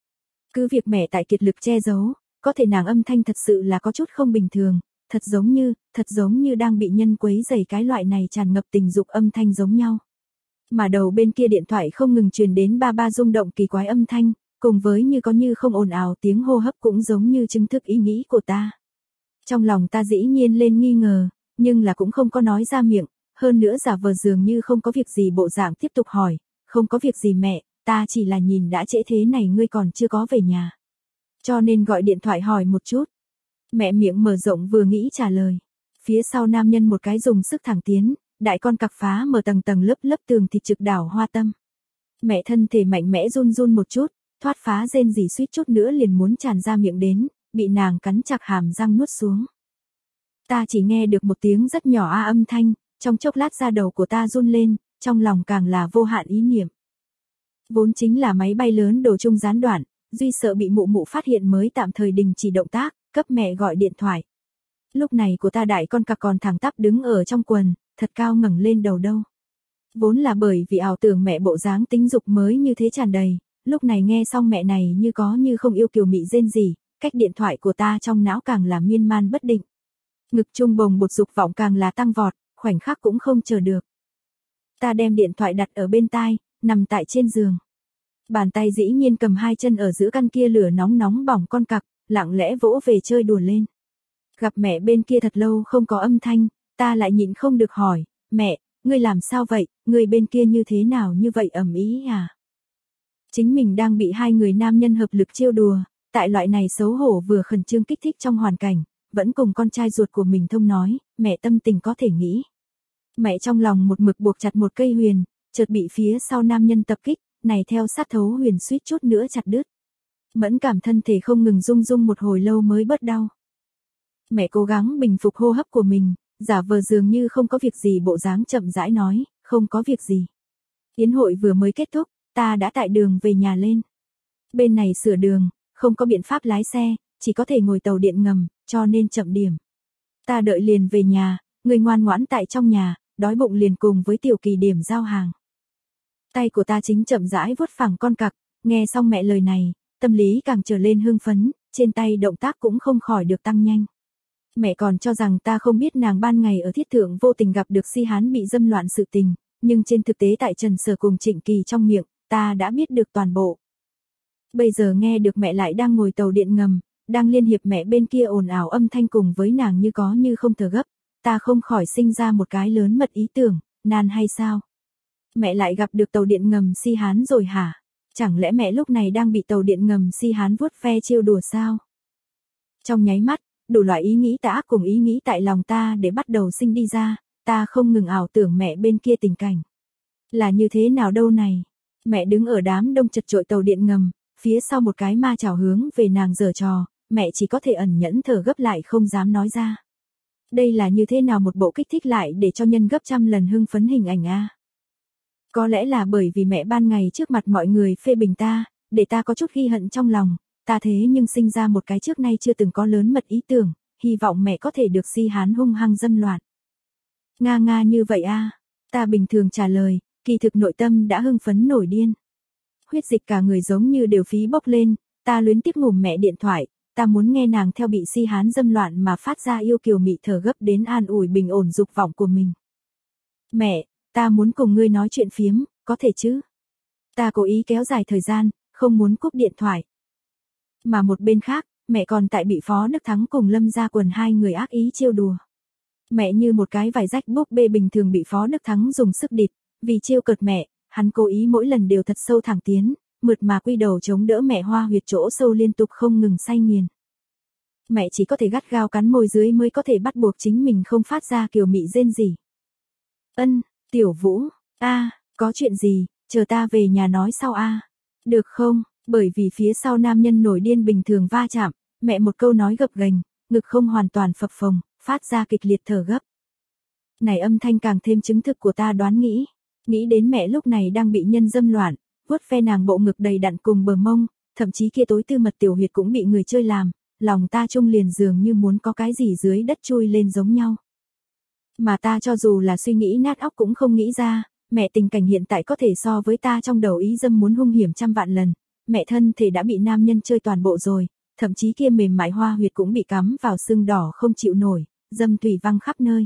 Cứ việc mẹ tại kiệt lực che giấu, có thể nàng âm thanh thật sự là có chút không bình thường, thật giống như đang bị nhân quấy rầy cái loại này tràn ngập tình dục âm thanh giống nhau. Mà đầu bên kia điện thoại không ngừng truyền đến ba rung động kỳ quái âm thanh, cùng với như có như không ồn ào tiếng hô hấp cũng giống như chứng thực ý nghĩ của ta. Trong lòng ta dĩ nhiên lên nghi ngờ, nhưng là cũng không có nói ra miệng, hơn nữa giả vờ dường như không có việc gì bộ dạng tiếp tục hỏi, không có việc gì mẹ, ta chỉ là nhìn đã trễ thế này ngươi còn chưa có về nhà. Cho nên gọi điện thoại hỏi một chút. Mẹ miệng mở rộng vừa nghĩ trả lời. Phía sau nam nhân một cái dùng sức thẳng tiến, đại con cặc phá mở tầng lớp tường thịt trực đảo hoa tâm. Mẹ thân thể mạnh mẽ run một chút, thoát phá rên rỉ suýt chút nữa liền muốn tràn ra miệng đến, bị nàng cắn chặt hàm răng nuốt xuống. Ta chỉ nghe được một tiếng rất nhỏ âm thanh, trong chốc lát da đầu của ta run lên, trong lòng càng là vô hạn ý niệm. Vốn chính là máy bay lớn đồ chung gián đoạn, duy sợ bị mụ phát hiện mới tạm thời đình chỉ động tác, cấp mẹ gọi điện thoại. Lúc này của ta đại con cặc còn thẳng tắp đứng ở trong quần, thật cao ngẩng lên đầu đâu. Vốn là bởi vì ảo tưởng mẹ bộ dáng tính dục mới như thế tràn đầy, lúc này nghe xong mẹ này như có như không yêu kiều mị rên rỉ, cách điện thoại của ta trong não càng là miên man bất định. Ngực trung bồng bột dục vọng càng là tăng vọt, khoảnh khắc cũng không chờ được. Ta đem điện thoại đặt ở bên tai, nằm tại trên giường. Bàn tay dĩ nhiên cầm 2 chân ở giữa căn kia lửa nóng bỏng con cặc, lặng lẽ vỗ về chơi đùa lên. Gặp mẹ bên kia thật lâu không có âm thanh, ta lại nhịn không được hỏi, mẹ, ngươi làm sao vậy, ngươi bên kia như thế nào như vậy ầm ĩ à? Chính mình đang bị 2 người nam nhân hợp lực trêu đùa, tại loại này xấu hổ vừa khẩn trương kích thích trong hoàn cảnh, vẫn cùng con trai ruột của mình thông nói, mẹ tâm tình có thể nghĩ. Mẹ trong lòng một mực buộc chặt một cây huyền, chợt bị phía sau nam nhân tập kích, này theo sát thấu huyền suýt chút nữa chặt đứt. Mẫn cảm thân thể không ngừng rung một hồi lâu mới bớt đau. Mẹ cố gắng bình phục hô hấp của mình, giả vờ dường như không có việc gì bộ dáng chậm rãi nói, không có việc gì. Yến hội vừa mới kết thúc, ta đã tại đường về nhà lên. Bên này sửa đường, không có biện pháp lái xe, chỉ có thể ngồi tàu điện ngầm, cho nên chậm điểm. Ta đợi liền về nhà, người ngoan ngoãn tại trong nhà, đói bụng liền cùng với Tiểu Kỳ điểm giao hàng. Tay của ta chính chậm rãi vuốt phẳng con cặc, nghe xong mẹ lời này, tâm lý càng trở lên hưng phấn, trên tay động tác cũng không khỏi được tăng nhanh. Mẹ còn cho rằng ta không biết nàng ban ngày ở thiết thượng vô tình gặp được si hán bị dâm loạn sự tình, nhưng trên thực tế tại Trần Sở cùng Trịnh Kỳ trong miệng, ta đã biết được toàn bộ. Bây giờ nghe được mẹ lại đang ngồi tàu điện ngầm, đang liên hiệp mẹ bên kia ồn ào âm thanh cùng với nàng như có như không thở gấp, ta không khỏi sinh ra một cái lớn mật ý tưởng, nan hay sao? Mẹ lại gặp được tàu điện ngầm si hán rồi hả? Chẳng lẽ mẹ lúc này đang bị tàu điện ngầm si hán vuốt ve trêu đùa sao? Trong nháy mắt, đủ loại ý nghĩ tà ác cùng ý nghĩ tại lòng ta để bắt đầu sinh đi ra, ta không ngừng ảo tưởng mẹ bên kia tình cảnh. Là như thế nào đâu này? Mẹ đứng ở đám đông chật chội tàu điện ngầm, phía sau một cái ma chảo hướng về nàng giở trò, mẹ chỉ có thể ẩn nhẫn thở gấp lại không dám nói ra. Đây là như thế nào một bộ kích thích lại để cho nhân gấp trăm lần hưng phấn hình ảnh a? Có lẽ là bởi vì mẹ ban ngày trước mặt mọi người phê bình ta, để ta có chút ghi hận trong lòng, ta thế nhưng sinh ra một cái trước nay chưa từng có lớn mật ý tưởng, hy vọng mẹ có thể được si hán hung hăng dâm loạn. Nga nga như vậy a? Ta bình thường trả lời, kỳ thực nội tâm đã hưng phấn nổi điên. Huyết dịch cả người giống như đều phí bốc lên, ta luyến tiếc ngủm mẹ điện thoại, ta muốn nghe nàng theo bị si hán dâm loạn mà phát ra yêu kiều mị thở gấp đến an ủi bình ổn dục vọng của mình. Mẹ, ta muốn cùng ngươi nói chuyện phiếm, có thể chứ? Ta cố ý kéo dài thời gian, không muốn cúp điện thoại. Mà một bên khác, mẹ còn tại bị Phó Đức Thắng cùng Lâm Gia Quần hai người ác ý trêu đùa. Mẹ như một cái vải rách búp bê bình thường bị Phó Đức Thắng dùng sức địt, vì trêu cợt mẹ, hắn cố ý mỗi lần đều thật sâu thẳng tiến, mượt mà quy đầu chống đỡ mẹ hoa huyệt chỗ sâu liên tục không ngừng say nghiền. Mẹ chỉ có thể gắt gao cắn môi dưới mới có thể bắt buộc chính mình không phát ra kiều mị rên rỉ. Ân, Tiểu Vũ, có chuyện gì, chờ ta về nhà nói sau được không? Bởi vì phía sau nam nhân nổi điên bình thường va chạm, mẹ một câu nói gập ghềnh, ngực không hoàn toàn phập phồng, phát ra kịch liệt thở gấp. Này âm thanh càng thêm chứng thực của ta đoán nghĩ đến mẹ lúc này đang bị nhân dâm loạn, vuốt ve nàng bộ ngực đầy đặn cùng bờ mông, thậm chí kia tối tư mật tiểu huyệt cũng bị người chơi làm, lòng ta trung liền dường như muốn có cái gì dưới đất chui lên giống nhau. Mà ta cho dù là suy nghĩ nát óc cũng không nghĩ ra, mẹ tình cảnh hiện tại có thể so với ta trong đầu ý dâm muốn hung hiểm trăm vạn lần, mẹ thân thể đã bị nam nhân chơi toàn bộ rồi, thậm chí kia mềm mại hoa huyệt cũng bị cắm vào xương đỏ không chịu nổi, dâm thủy văng khắp nơi.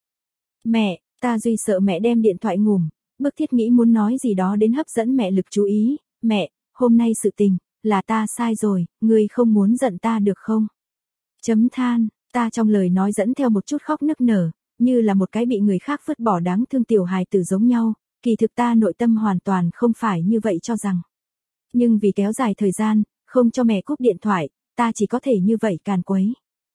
Mẹ, ta duy sợ mẹ đem điện thoại ngủm, bức thiết nghĩ muốn nói gì đó đến hấp dẫn mẹ lực chú ý, mẹ, hôm nay sự tình, là ta sai rồi, ngươi không muốn giận ta được không? Chấm than, ta trong lời nói dẫn theo một chút khóc nức nở, như là một cái bị người khác vứt bỏ đáng thương tiểu hài tử giống nhau, kỳ thực ta nội tâm hoàn toàn không phải như vậy cho rằng. Nhưng vì kéo dài thời gian, không cho mẹ cúp điện thoại, ta chỉ có thể như vậy càn quấy.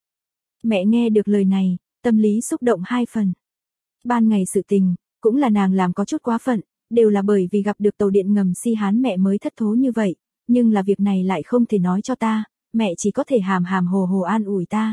Mẹ nghe được lời này, tâm lý xúc động hai phần. Ban ngày sự tình, cũng là nàng làm có chút quá phận, đều là bởi vì gặp được tàu điện ngầm si hán mẹ mới thất thố như vậy, nhưng là việc này lại không thể nói cho ta, mẹ chỉ có thể hàm hàm hồ hồ an ủi ta,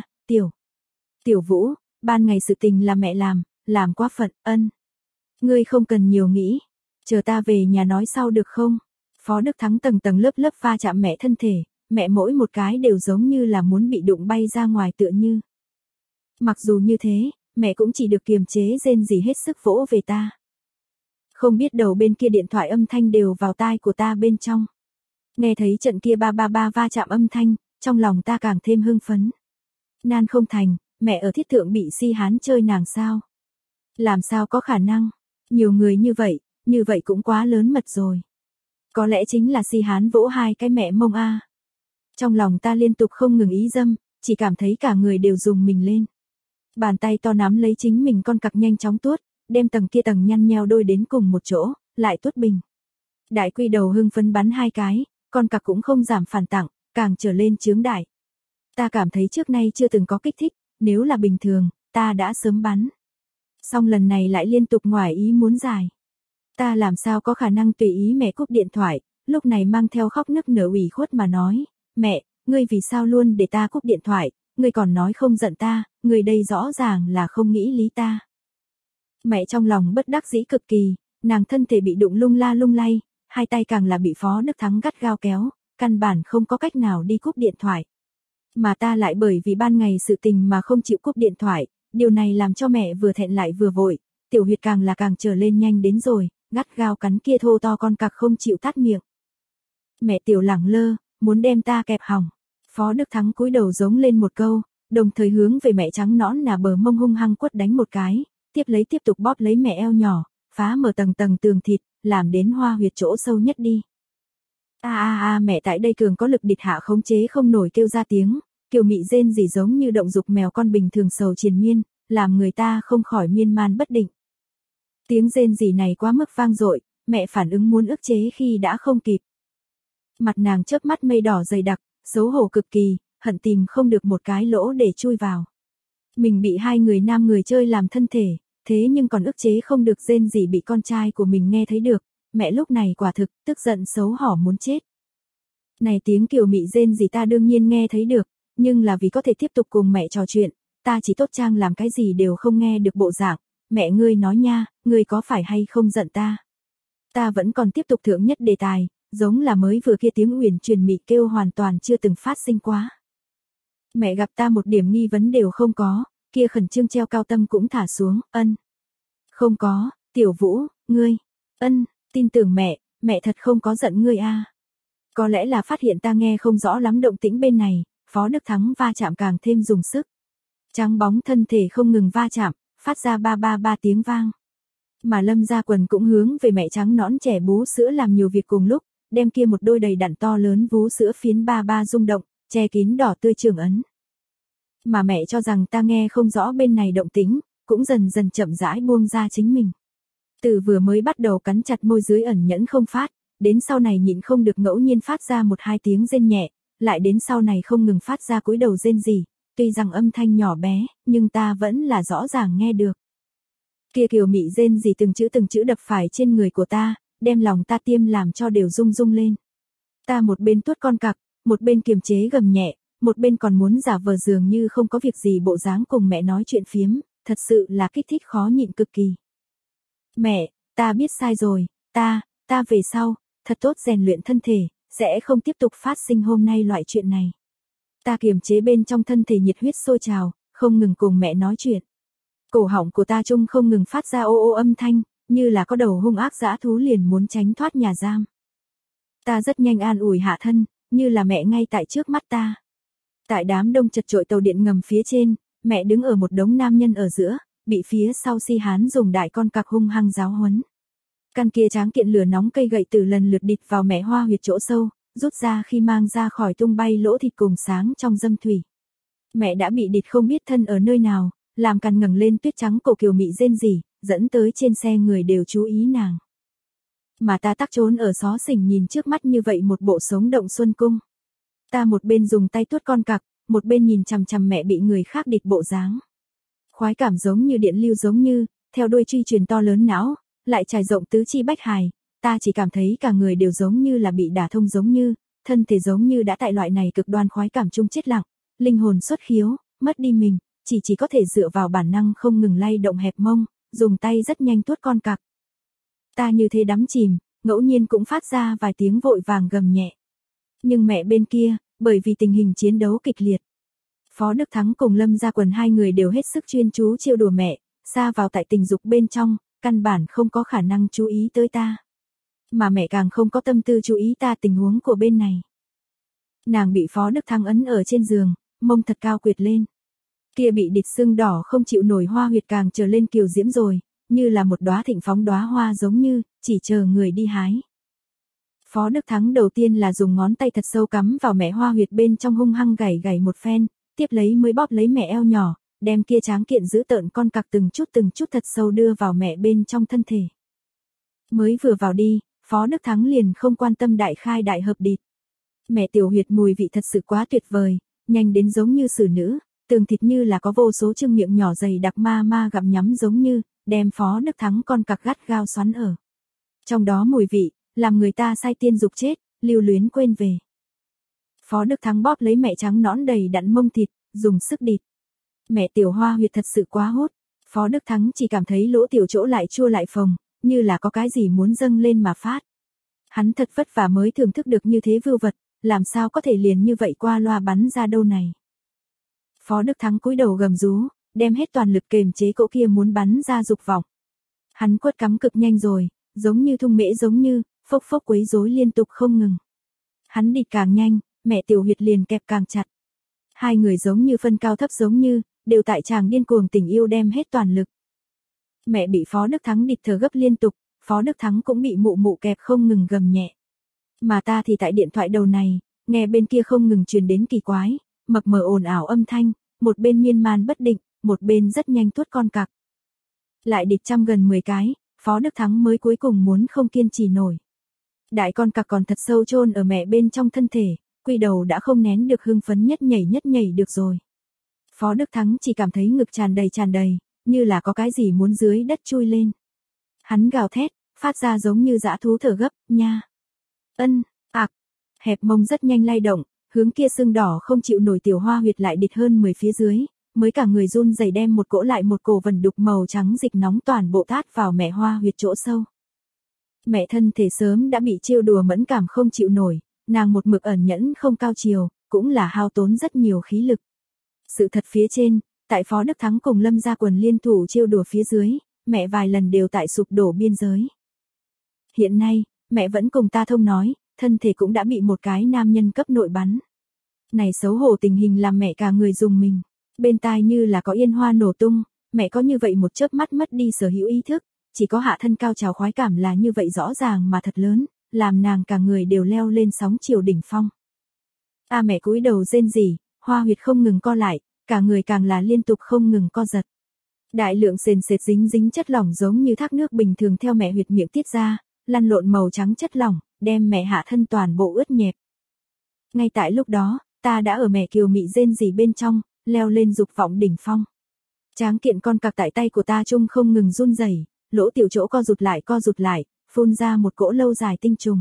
Tiểu Vũ, ban ngày sự tình là mẹ làm quá phận, Ngươi không cần nhiều nghĩ, chờ ta về nhà nói sau được không? Phó Đức Thắng tầng tầng lớp lớp va chạm mẹ thân thể, mẹ mỗi một cái đều giống như là muốn bị đụng bay ra ngoài tựa như. Mặc dù như thế, mẹ cũng chỉ được kiềm chế rên rỉ hết sức vỗ về ta. Không biết đầu bên kia điện thoại âm thanh đều vào tai của ta bên trong. Nghe thấy trận kia ba va chạm âm thanh, trong lòng ta càng thêm hưng phấn. Nan không thành, mẹ ở thiết thượng bị si hán chơi nàng sao? Làm sao có khả năng? Nhiều người như vậy cũng quá lớn mật rồi. Có lẽ chính là si hán vỗ hai cái mẹ mông Trong lòng ta liên tục không ngừng ý dâm, chỉ cảm thấy cả người đều rùng mình lên. Bàn tay to nắm lấy chính mình con cặc nhanh chóng tuốt, đem tầng kia tầng nhăn nheo đôi đến cùng một chỗ, lại tuốt bình. Đại quy đầu hưng phấn bắn hai cái, con cặc cũng không giảm phản tặng, càng trở lên chướng đại. Ta cảm thấy trước nay chưa từng có kích thích, nếu là bình thường, ta đã sớm bắn. Song lần này lại liên tục ngoài ý muốn giải. Ta làm sao có khả năng tùy ý mẹ cúp điện thoại, lúc này mang theo khóc nức nở ủy khuất mà nói, mẹ, ngươi vì sao luôn để ta cúp điện thoại, ngươi còn nói không giận ta, ngươi đây rõ ràng là không nghĩ lý ta. Mẹ trong lòng bất đắc dĩ cực kỳ, Nàng thân thể bị đụng lung la lung lay, hai tay càng là bị Phó Đức Thắng gắt gao kéo, căn bản không có cách nào đi cúp điện thoại. Mà ta lại bởi vì ban ngày sự tình mà không chịu cúp điện thoại, điều này làm cho mẹ vừa thẹn lại vừa vội, tiểu huyệt càng là càng trở lên nhanh đến rồi, gắt gao cắn kia thô to con cặc không chịu tắt miệng. Mẹ tiểu lẳng lơ, muốn đem ta kẹp hỏng. Phó Đức Thắng cúi đầu giống lên một câu, đồng thời hướng về mẹ trắng nõn nà bờ mông hung hăng quất đánh một cái, tiếp tục bóp lấy mẹ eo nhỏ, phá mở tầng tầng tường thịt, làm đến hoa huyệt chỗ sâu nhất đi. Mẹ tại đây cường có lực địch hạ khống chế không nổi kêu ra tiếng, kiều mị rên rỉ giống như động dục mèo con bình thường sầu triền miên, làm người ta không khỏi miên man bất định. Tiếng rên rỉ này quá mức vang dội, mẹ phản ứng muốn ức chế khi đã không kịp. Mặt nàng chớp mắt mây đỏ dày đặc, xấu hổ cực kỳ, hận tìm không được một cái lỗ để chui vào. Mình bị hai người nam người chơi làm thân thể, thế nhưng còn ức chế không được rên rỉ bị con trai của mình nghe thấy được, mẹ lúc này quả thực tức giận xấu hổ muốn chết. Này tiếng kiều mị rên rỉ ta đương nhiên nghe thấy được, nhưng là vì có thể tiếp tục cùng mẹ trò chuyện, ta chỉ tốt trang làm cái gì đều không nghe được bộ dạng. Mẹ ngươi nói nha, ngươi có phải hay không giận ta? Ta vẫn còn tiếp tục thượng nhất đề tài, giống là mới vừa kia tiếng uyển chuyển mị kêu hoàn toàn chưa từng phát sinh quá. Mẹ gặp ta một điểm nghi vấn đều không có, kia khẩn trương treo cao tâm cũng thả xuống, ân. Không có, Tiểu Vũ, ngươi, ân, tin tưởng mẹ thật không có giận ngươi a. Có lẽ là phát hiện ta nghe không rõ lắm động tĩnh bên này, Phó Đức Thắng va chạm càng thêm dùng sức. Trắng bóng thân thể không ngừng va chạm, phát ra ba ba ba tiếng vang. Mà Lâm Gia Quần cũng hướng về mẹ trắng nõn trẻ bú sữa làm nhiều việc cùng lúc, đem kia một đôi đầy đặn to lớn vú sữa phiến ba ba rung động, che kín đỏ tươi trường ấn. Mà mẹ cho rằng ta nghe không rõ bên này động tĩnh, cũng dần dần chậm rãi buông ra chính mình. Từ vừa mới bắt đầu cắn chặt môi dưới ẩn nhẫn không phát, đến sau này nhịn không được ngẫu nhiên phát ra một hai tiếng rên nhẹ, lại đến sau này không ngừng phát ra cúi đầu rên rỉ, tuy rằng âm thanh nhỏ bé, nhưng ta vẫn là rõ ràng nghe được. Kia kiều mị rên rỉ từng chữ đập phải trên người của ta, đem lòng ta tiêm làm cho đều rung rung lên. Ta một bên tuốt con cặc, một bên kiềm chế gầm nhẹ, một bên còn muốn giả vờ dường như không có việc gì bộ dáng cùng mẹ nói chuyện phiếm, thật sự là kích thích khó nhịn cực kỳ. Mẹ, ta biết sai rồi, ta về sau, thật tốt rèn luyện thân thể, sẽ không tiếp tục phát sinh hôm nay loại chuyện này. Ta kiềm chế bên trong thân thể nhiệt huyết sôi trào, không ngừng cùng mẹ nói chuyện. Cổ họng của ta chung không ngừng phát ra ô ô âm thanh, như là có đầu hung ác dã thú liền muốn tránh thoát nhà giam. Ta rất nhanh an ủi hạ thân, như là mẹ ngay tại trước mắt ta. Tại đám đông chật chội tàu điện ngầm phía trên, mẹ đứng ở một đống nam nhân ở giữa, bị phía sau si hán dùng đại con cặc hung hăng giáo huấn. Căn kia tráng kiện lửa nóng cây gậy từ lần lượt địch vào mẹ hoa huyệt chỗ sâu, rút ra khi mang ra khỏi tung bay lỗ thịt cùng sáng trong dâm thủy. Mẹ đã bị địch không biết thân ở nơi nào, làm cằn ngẩng lên tuyết trắng cổ kiều mị rên rỉ, dẫn tới trên xe người đều chú ý nàng. Mà ta tắc trốn ở xó xỉnh nhìn trước mắt như vậy một bộ sống động xuân cung. Ta một bên dùng tay tuốt con cặc, một bên nhìn chằm chằm mẹ bị người khác địch bộ dáng. Khoái cảm giống như điện lưu giống như, theo đuôi truy truyền to lớn não, lại trải rộng tứ chi bách hài, ta chỉ cảm thấy cả người đều giống như là bị đả thông giống như, thân thể giống như đã tại loại này cực đoan khoái cảm chung chết lặng, linh hồn xuất khiếu, mất đi mình, chỉ có thể dựa vào bản năng không ngừng lay động hẹp mông, dùng tay rất nhanh tuốt con cặc. Ta như thế đắm chìm, ngẫu nhiên cũng phát ra vài tiếng vội vàng gầm nhẹ. Nhưng mẹ bên kia, bởi vì tình hình chiến đấu kịch liệt, Phó Đức Thắng cùng Lâm Gia Quần hai người đều hết sức chuyên chú trêu đùa mẹ, xa vào tại tình dục bên trong, căn bản không có khả năng chú ý tới ta. Mà mẹ càng không có tâm tư chú ý ta tình huống của bên này. Nàng bị Phó Đức Thắng ấn ở trên giường, mông thật cao quyệt lên. Kia bị địch sưng đỏ không chịu nổi hoa huyệt càng trở lên kiều diễm rồi, như là một đóa thịnh phóng đóa hoa giống như, chỉ chờ người đi hái. Phó Đức Thắng đầu tiên là dùng ngón tay thật sâu cắm vào mẹ hoa huyệt bên trong hung hăng gảy một phen, tiếp lấy mới bóp lấy mẹ eo nhỏ, đem kia tráng kiện giữ tợn con cặc từng chút thật sâu đưa vào mẹ bên trong thân thể. Mới vừa vào đi, Phó Đức Thắng liền không quan tâm đại khai đại hợp địch. Mẹ tiểu huyệt mùi vị thật sự quá tuyệt vời, nhanh đến giống như xử nữ, tường thịt như là có vô số chương miệng nhỏ dày đặc ma gặm nhắm giống như, đem Phó Đức Thắng con cặc gắt gao xoắn ở. Trong đó mùi vị, làm người ta say tiên dục chết, lưu luyến quên về. Phó Đức Thắng bóp lấy mẹ trắng nõn đầy đặn mông thịt, dùng sức địt. Mẹ tiểu hoa huyệt thật sự quá hốt, Phó Đức Thắng chỉ cảm thấy lỗ tiểu chỗ lại chua lại phồng, như là có cái gì muốn dâng lên mà phát. Hắn thật vất vả mới thưởng thức được như thế vưu vật, làm sao có thể liền như vậy qua loa bắn ra đâu này. Phó Đức Thắng cúi đầu gầm rú, đem hết toàn lực kềm chế cỗ kia muốn bắn ra dục vọng. Hắn quất cắm cực nhanh rồi, giống như thung mễ giống như, phốc phốc quấy rối liên tục không ngừng. Hắn địt càng nhanh, mẹ tiểu huyệt liền kẹp càng chặt. Hai người giống như phân cao thấp giống như, đều tại chàng điên cuồng tình yêu đem hết toàn lực. Mẹ bị Phó Đức Thắng địt thở gấp liên tục, Phó Đức Thắng cũng bị mụ mụ kẹp không ngừng gầm nhẹ. Mà ta thì tại điện thoại đầu này, nghe bên kia không ngừng truyền đến kỳ quái, mập mờ ồn ào âm thanh, một bên miên man bất định, một bên rất nhanh tuốt con cặc. Lại địt trăm gần 10 cái, Phó Đức Thắng mới cuối cùng muốn không kiên trì nổi. Đại con cặc còn thật sâu chôn ở mẹ bên trong thân thể, quy đầu đã không nén được hưng phấn nhất nhảy được rồi. Phó Đức Thắng chỉ cảm thấy ngực tràn đầy, như là có cái gì muốn dưới đất chui lên. Hắn gào thét, phát ra giống như dã thú thở gấp, nha. Ân, ạc, hẹp mông rất nhanh lay động, hướng kia sưng đỏ không chịu nổi tiểu hoa huyệt lại địt hơn 10 phía dưới, mới cả người run rẩy đem một cỗ lại một cổ vần đục màu trắng dịch nóng toàn bộ tát vào mẹ hoa huyệt chỗ sâu. Mẹ thân thể sớm đã bị trêu đùa mẫn cảm không chịu nổi, nàng một mực ẩn nhẫn không cao chiều, cũng là hao tốn rất nhiều khí lực. Sự thật phía trên, tại Phó Đức Thắng cùng Lâm Gia Quần liên thủ trêu đùa phía dưới, mẹ vài lần đều tại sụp đổ biên giới. Hiện nay, mẹ vẫn cùng ta thông nói, thân thể cũng đã bị một cái nam nhân cấp nội bắn. Này xấu hổ tình hình làm mẹ cả người rùng mình, bên tai như là có yên hoa nổ tung, mẹ có như vậy một chớp mắt mất đi sở hữu ý thức, chỉ có hạ thân cao trào khoái cảm là như vậy rõ ràng mà thật lớn, làm nàng cả người đều leo lên sóng chiều đỉnh phong. Mẹ cúi đầu rên rỉ, hoa huyệt không ngừng co lại, cả người càng là liên tục không ngừng co giật. Đại lượng sền sệt dính chất lỏng giống như thác nước bình thường theo mẹ huyệt miệng tiết ra, lăn lộn màu trắng chất lỏng, đem mẹ hạ thân toàn bộ ướt nhẹp. Ngay tại lúc đó, ta đã ở mẹ kiều mị rên rỉ bên trong, leo lên dục vọng đỉnh phong. Tráng kiện con cặc tại tay của ta chung không ngừng run rẩy, lỗ tiểu chỗ co rụt lại, phun ra một cỗ lâu dài tinh trùng.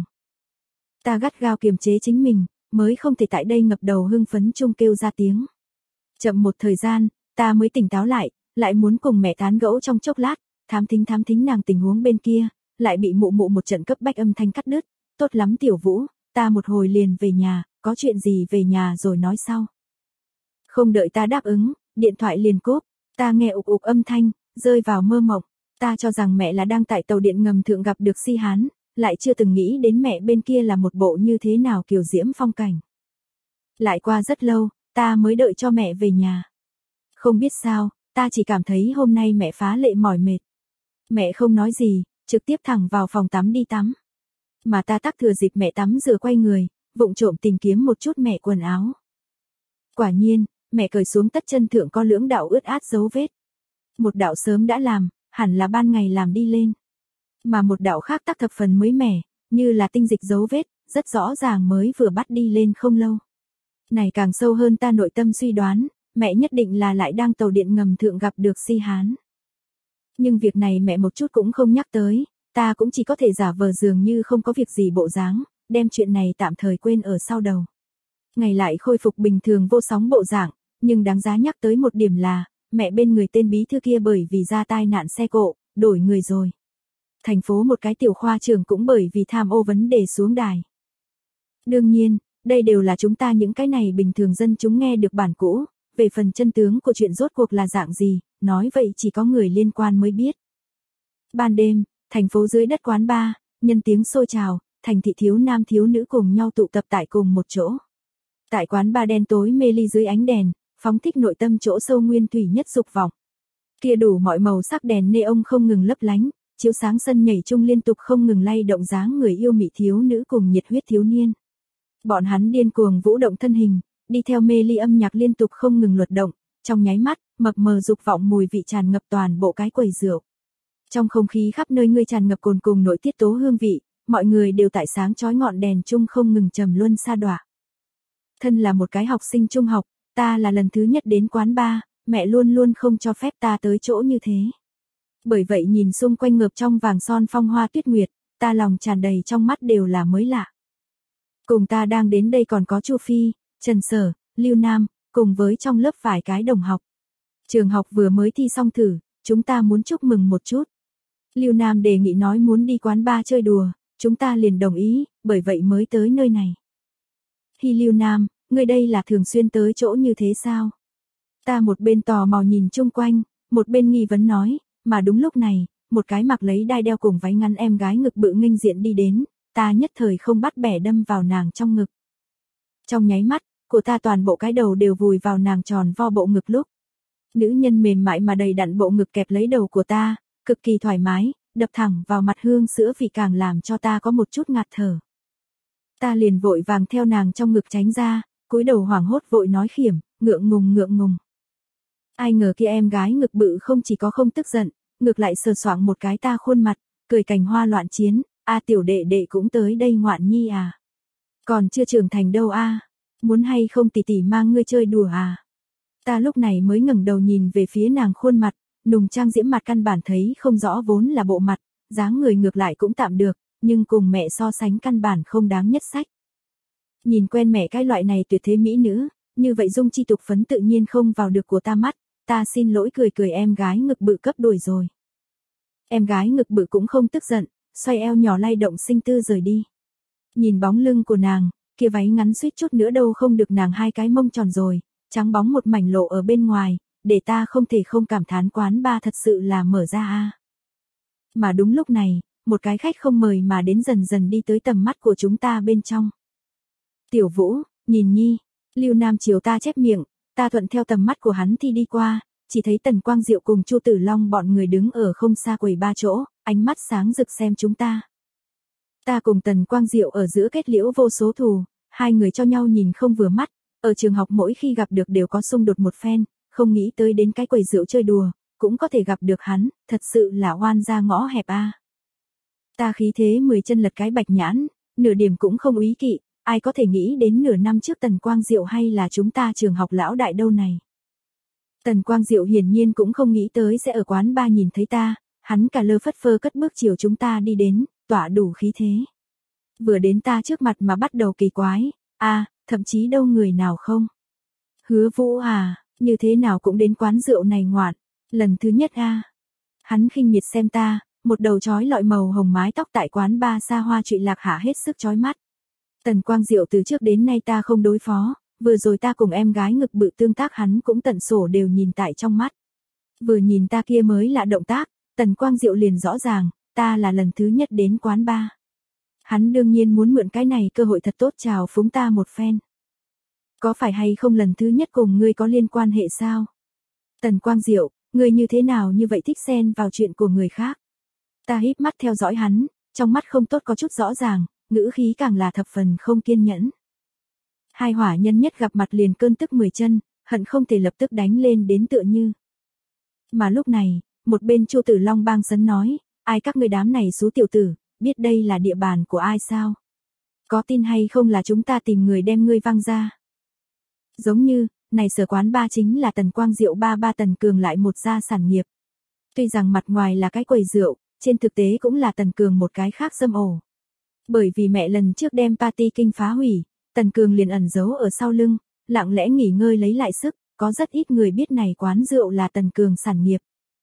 Ta gắt gao kiềm chế chính mình, mới không thể tại đây ngập đầu hưng phấn chung kêu ra tiếng. Chậm một thời gian, ta mới tỉnh táo lại muốn cùng mẹ tán gẫu trong chốc lát, thám thính nàng tình huống bên kia, lại bị mụ một trận cấp bách âm thanh cắt đứt. Tốt lắm Tiểu Vũ, ta một hồi liền về nhà, có chuyện gì về nhà rồi nói sau. Không đợi ta đáp ứng, điện thoại liền cúp, ta nghe ục ục âm thanh, rơi vào mơ mộng. Ta cho rằng mẹ là đang tại tàu điện ngầm thượng gặp được si hán, lại chưa từng nghĩ đến mẹ bên kia là một bộ như thế nào kiều diễm phong cảnh. Lại qua rất lâu, ta mới đợi cho mẹ về nhà. Không biết sao, ta chỉ cảm thấy hôm nay mẹ phá lệ mỏi mệt. Mẹ không nói gì, trực tiếp thẳng vào phòng tắm đi tắm. Mà ta tắc thừa dịp mẹ tắm rửa quay người, vụng trộm tìm kiếm một chút mẹ quần áo. Quả nhiên, mẹ cởi xuống tất chân thượng có lưỡng đạo ướt át dấu vết. Một đạo sớm đã làm, hẳn là ban ngày làm đi lên. Mà một đạo khác tắc thập phần mới mẻ, như là tinh dịch dấu vết, rất rõ ràng mới vừa bắt đi lên không lâu. Này càng sâu hơn ta nội tâm suy đoán, mẹ nhất định là lại đang tàu điện ngầm thượng gặp được si hán. Nhưng việc này mẹ một chút cũng không nhắc tới, ta cũng chỉ có thể giả vờ dường như không có việc gì bộ dáng, đem chuyện này tạm thời quên ở sau đầu. Ngày lại khôi phục bình thường vô sóng bộ dạng, nhưng đáng giá nhắc tới một điểm là, mẹ bên người tên bí thư kia bởi vì ra tai nạn xe cộ, đổi người rồi. Thành phố một cái tiểu khoa trưởng cũng bởi vì tham ô vấn đề xuống đài. Đương nhiên, đây đều là chúng ta những cái này bình thường dân chúng nghe được bản cũ, về phần chân tướng của chuyện rốt cuộc là dạng gì, nói vậy chỉ có người liên quan mới biết. Ban đêm, thành phố dưới đất quán bar, nhân tiếng xôi trào, thành thị thiếu nam thiếu nữ cùng nhau tụ tập tại cùng một chỗ. Tại quán bar đen tối mê ly dưới ánh đèn, phóng thích nội tâm chỗ sâu nguyên thủy nhất dục vọng. Kia đủ mọi màu sắc đèn neon không ngừng lấp lánh, chiếu sáng sân nhảy chung liên tục không ngừng lay động dáng người yêu mị thiếu nữ cùng nhiệt huyết thiếu niên. Bọn hắn điên cuồng vũ động thân hình, đi theo mê ly âm nhạc liên tục không ngừng luật động, trong nháy mắt, mập mờ dục vọng mùi vị tràn ngập toàn bộ cái quầy rượu. Trong không khí khắp nơi ngươi tràn ngập cồn cùng nội tiết tố hương vị, mọi người đều tại sáng chói ngọn đèn chung không ngừng trầm luân sa đọa. Thân là một cái học sinh trung học, ta là lần thứ nhất đến quán bar, mẹ luôn luôn không cho phép ta tới chỗ như thế. Bởi vậy nhìn xung quanh ngập trong vàng son phong hoa tuyết nguyệt, ta lòng tràn đầy trong mắt đều là mới lạ. Cùng ta đang đến đây còn có Chu Phi, Trần Sở, Lưu Nam, cùng với trong lớp vài cái đồng học. Trường học vừa mới thi xong thử, chúng ta muốn chúc mừng một chút. Lưu Nam đề nghị nói muốn đi quán bar chơi đùa, chúng ta liền đồng ý, bởi vậy mới tới nơi này. Hi Lưu Nam, ngươi đây là thường xuyên tới chỗ như thế sao? Ta một bên tò mò nhìn chung quanh, một bên nghi vấn nói, mà đúng lúc này, một cái mặc lấy đai đeo cùng váy ngắn em gái ngực bự nghênh diện đi đến, ta nhất thời không bắt bẻ đâm vào nàng trong ngực. Trong nháy mắt, của ta toàn bộ cái đầu đều vùi vào nàng tròn vo bộ ngực lúc. Nữ nhân mềm mại mà đầy đặn bộ ngực kẹp lấy đầu của ta, cực kỳ thoải mái, đập thẳng vào mặt hương sữa vị càng làm cho ta có một chút ngạt thở. Ta liền vội vàng theo nàng trong ngực tránh ra, cúi đầu hoảng hốt vội nói khiểm, ngượng ngùng. Ai ngờ kia em gái ngực bự không chỉ có không tức giận, ngược lại sờ soạng một cái ta khuôn mặt, cười cành hoa loạn chiến, a tiểu đệ đệ cũng tới đây ngoạn nhi à. Còn chưa trưởng thành đâu a, muốn hay không tỷ tỷ mang ngươi chơi đùa à. Ta lúc này mới ngẩng đầu nhìn về phía nàng khuôn mặt, nùng trang diễm mặt căn bản thấy không rõ vốn là bộ mặt, dáng người ngược lại cũng tạm được, nhưng cùng mẹ so sánh căn bản không đáng nhất sách. Nhìn quen mẹ cái loại này tuyệt thế mỹ nữ, như vậy dung chi tục phấn tự nhiên không vào được của ta mắt, ta xin lỗi cười em gái ngực bự cấp đuổi rồi. Em gái ngực bự cũng không tức giận, xoay eo nhỏ lay động sinh tư rời đi. Nhìn bóng lưng của nàng, kia váy ngắn suýt chút nữa đâu không được nàng hai cái mông tròn rồi, trắng bóng một mảnh lộ ở bên ngoài, để ta không thể không cảm thán quán bar thật sự là mở ra a. Mà đúng lúc này, một cái khách không mời mà đến dần dần đi tới tầm mắt của chúng ta bên trong. Tiểu Vũ, nhìn nhi, Lưu Nam chiều ta chép miệng, ta thuận theo tầm mắt của hắn thì đi qua, chỉ thấy Tần Quang Diệu cùng Chu Tử Long bọn người đứng ở không xa quầy ba chỗ, ánh mắt sáng rực xem chúng ta. Ta cùng Tần Quang Diệu ở giữa kết liễu vô số thù, hai người cho nhau nhìn không vừa mắt, ở trường học mỗi khi gặp được đều có xung đột một phen, không nghĩ tới đến cái quầy rượu chơi đùa, cũng có thể gặp được hắn, thật sự là oan ra ngõ hẹp a. Ta khí thế 10 chân lật cái bạch nhãn, nửa điểm cũng không úy kỵ, ai có thể nghĩ đến nửa năm trước Tần Quang Diệu hay là chúng ta trường học lão đại đâu này. Tần Quang Diệu hiển nhiên cũng không nghĩ tới sẽ ở quán bar nhìn thấy ta, hắn cả lơ phất phơ cất bước chiều chúng ta đi đến, tỏa đủ khí thế. Vừa đến ta trước mặt mà bắt đầu kỳ quái, thậm chí đâu người nào không. Hứa Vũ à, như thế nào cũng đến quán rượu này ngoạn, lần thứ nhất a. Hắn khinh miệt xem ta, một đầu chói lọi màu hồng mái tóc tại quán bar xa hoa trụy lạc hạ hết sức chói mắt. Tần Quang Diệu từ trước đến nay ta không đối phó, vừa rồi ta cùng em gái ngực bự tương tác hắn cũng tận sổ đều nhìn tại trong mắt. Vừa nhìn ta kia mới lạ động tác, Tần Quang Diệu liền rõ ràng, ta là lần thứ nhất đến quán bar. Hắn đương nhiên muốn mượn cái này cơ hội thật tốt chào phúng ta một phen. Có phải hay không lần thứ nhất cùng ngươi có liên quan hệ sao? Tần Quang Diệu, ngươi như thế nào như vậy thích xen vào chuyện của người khác? Ta híp mắt theo dõi hắn, trong mắt không tốt có chút rõ ràng, ngữ khí càng là thập phần không kiên nhẫn. Hai hỏa nhân nhất gặp mặt liền cơn tức 10 chân, hận không thể lập tức đánh lên đến tựa như. Mà lúc này, một bên Chu Tử Long bang sấn nói, ai các ngươi đám này xú tiểu tử, biết đây là địa bàn của ai sao? Có tin hay không là chúng ta tìm người đem ngươi văng ra? Giống như, này sở quán ba chính là Tần Quang Diệu ba Tần Cường lại một gia sản nghiệp. Tuy rằng mặt ngoài là cái quầy rượu, trên thực tế cũng là Tần Cường một cái khác dâm ổ. Bởi vì mẹ lần trước đem party kinh phá hủy, Tần Cường liền ẩn giấu ở sau lưng, lặng lẽ nghỉ ngơi lấy lại sức, có rất ít người biết này quán rượu là Tần Cường sản nghiệp.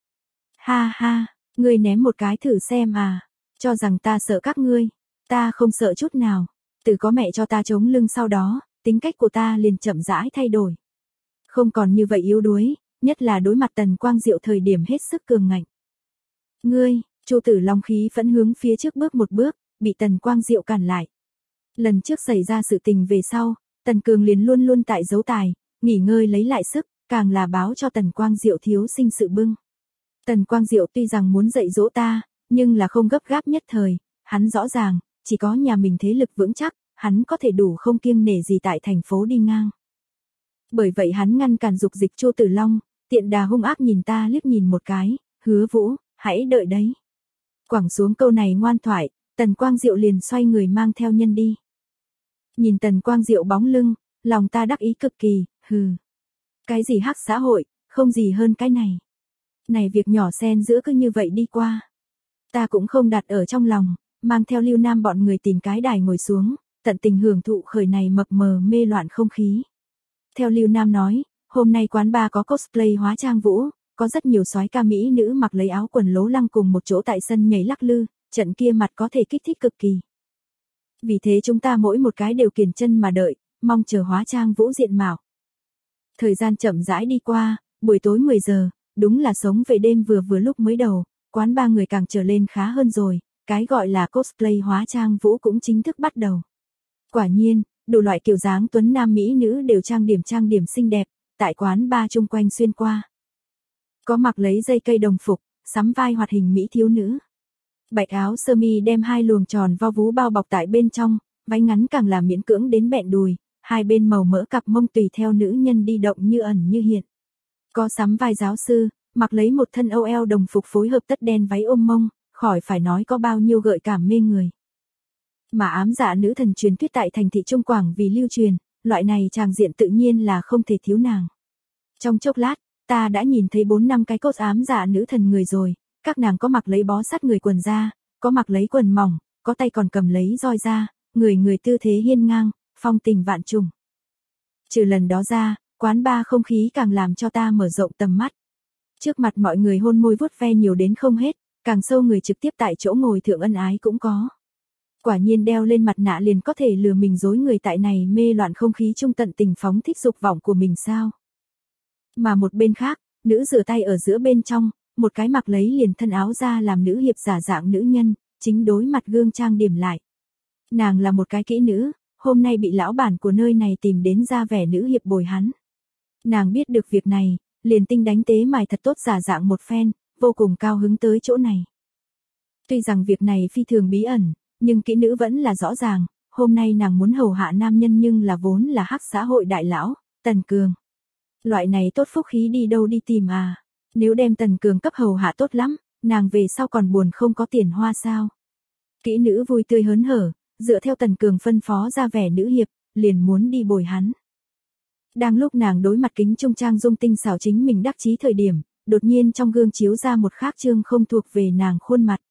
Ha ha, ngươi ném một cái thử xem à, cho rằng ta sợ các ngươi, ta không sợ chút nào, từ có mẹ cho ta chống lưng sau đó, tính cách của ta liền chậm rãi thay đổi. Không còn như vậy yếu đuối, nhất là đối mặt Tần Quang Diệu thời điểm hết sức cường ngạnh. Ngươi, Chu Tử Long khí phẫn hướng phía trước bước một bước, bị Tần Quang Diệu cản lại. Lần trước xảy ra sự tình về sau, Tần Cường liền luôn luôn tại giấu tài, nghỉ ngơi lấy lại sức, càng là báo cho Tần Quang Diệu thiếu sinh sự bưng. Tần Quang Diệu tuy rằng muốn dạy dỗ ta, nhưng là không gấp gáp nhất thời, hắn rõ ràng, chỉ có nhà mình thế lực vững chắc, hắn có thể đủ không kiêng nể gì tại thành phố đi ngang. Bởi vậy hắn ngăn cản dục dịch Chu Tử Long, tiện đà hung ác nhìn ta liếc nhìn một cái, Hứa Vũ, hãy đợi đấy. Quẳng xuống câu này ngoan thoại, Tần Quang Diệu liền xoay người mang theo nhân đi. Nhìn Tần Quang Diệu bóng lưng, lòng ta đắc ý cực kỳ, hừ. Cái gì hắc xã hội, không gì hơn cái này. Này việc nhỏ xen giữa cứ như vậy đi qua. Ta cũng không đặt ở trong lòng, mang theo Lưu Nam bọn người tìm cái đài ngồi xuống, tận tình hưởng thụ khởi này mập mờ mê loạn không khí. Theo Lưu Nam nói, hôm nay quán bar có cosplay hóa trang vũ, có rất nhiều soái ca mỹ nữ mặc lấy áo quần lố lăng cùng một chỗ tại sân nhảy lắc lư, trận kia mặt có thể kích thích cực kỳ. Vì thế chúng ta mỗi một cái đều kiềm chân mà đợi, mong chờ hóa trang vũ diện mạo. Thời gian chậm rãi đi qua, buổi tối 10 giờ, đúng là sống về đêm vừa lúc mới đầu, quán ba người càng trở lên khá hơn rồi, cái gọi là cosplay hóa trang vũ cũng chính thức bắt đầu. Quả nhiên, đủ loại kiểu dáng tuấn nam mỹ nữ đều trang điểm xinh đẹp, tại quán ba chung quanh xuyên qua. Có mặc lấy dây cây đồng phục, sắm vai hoạt hình mỹ thiếu nữ. Bạch áo sơ mi đem hai luồng tròn vo vú bao bọc tại bên trong, váy ngắn càng là miễn cưỡng đến bẹn đùi, hai bên màu mỡ cặp mông tùy theo nữ nhân đi động như ẩn như hiện. Có sắm vai giáo sư, mặc lấy một thân OL đồng phục phối hợp tất đen váy ôm mông, khỏi phải nói có bao nhiêu gợi cảm mê người. Mà ám dạ nữ thần truyền thuyết tại thành thị Trung Quảng vì lưu truyền, loại này tràng diện tự nhiên là không thể thiếu nàng. Trong chốc lát, ta đã nhìn thấy 4-5 cái cốt ám dạ nữ thần người rồi, các nàng có mặc lấy bó sát người quần da, có mặc lấy quần mỏng, có tay còn cầm lấy roi da, người tư thế hiên ngang, phong tình vạn trùng. Trừ lần đó ra, quán ba không khí càng làm cho ta mở rộng tầm mắt. Trước mặt mọi người hôn môi vuốt ve nhiều đến không hết, càng sâu người trực tiếp tại chỗ ngồi thượng ân ái cũng có. Quả nhiên đeo lên mặt nạ liền có thể lừa mình dối người tại này mê loạn không khí trung tận tình phóng thích dục vọng của mình sao. Mà một bên khác, nữ rửa tay ở giữa bên trong, một cái mặc lấy liền thân áo ra làm nữ hiệp giả dạng nữ nhân, chính đối mặt gương trang điểm lại. Nàng là một cái kỹ nữ, hôm nay bị lão bản của nơi này tìm đến ra vẻ nữ hiệp bồi hắn. Nàng biết được việc này, liền tinh đánh tế mài thật tốt giả dạng một phen, vô cùng cao hứng tới chỗ này. Tuy rằng việc này phi thường bí ẩn, nhưng kỹ nữ vẫn là rõ ràng, hôm nay nàng muốn hầu hạ nam nhân nhưng là vốn là hắc xã hội đại lão, Tần Cường. Loại này tốt phúc khí đi đâu đi tìm à, nếu đem Tần Cường cấp hầu hạ tốt lắm, nàng về sau còn buồn không có tiền hoa sao. Kỹ nữ vui tươi hớn hở, dựa theo Tần Cường phân phó ra vẻ nữ hiệp, liền muốn đi bồi hắn. Đang lúc nàng đối mặt kính trung trang dung tinh xảo chính mình đắc chí thời điểm, đột nhiên trong gương chiếu ra một khác trương không thuộc về nàng khuôn mặt.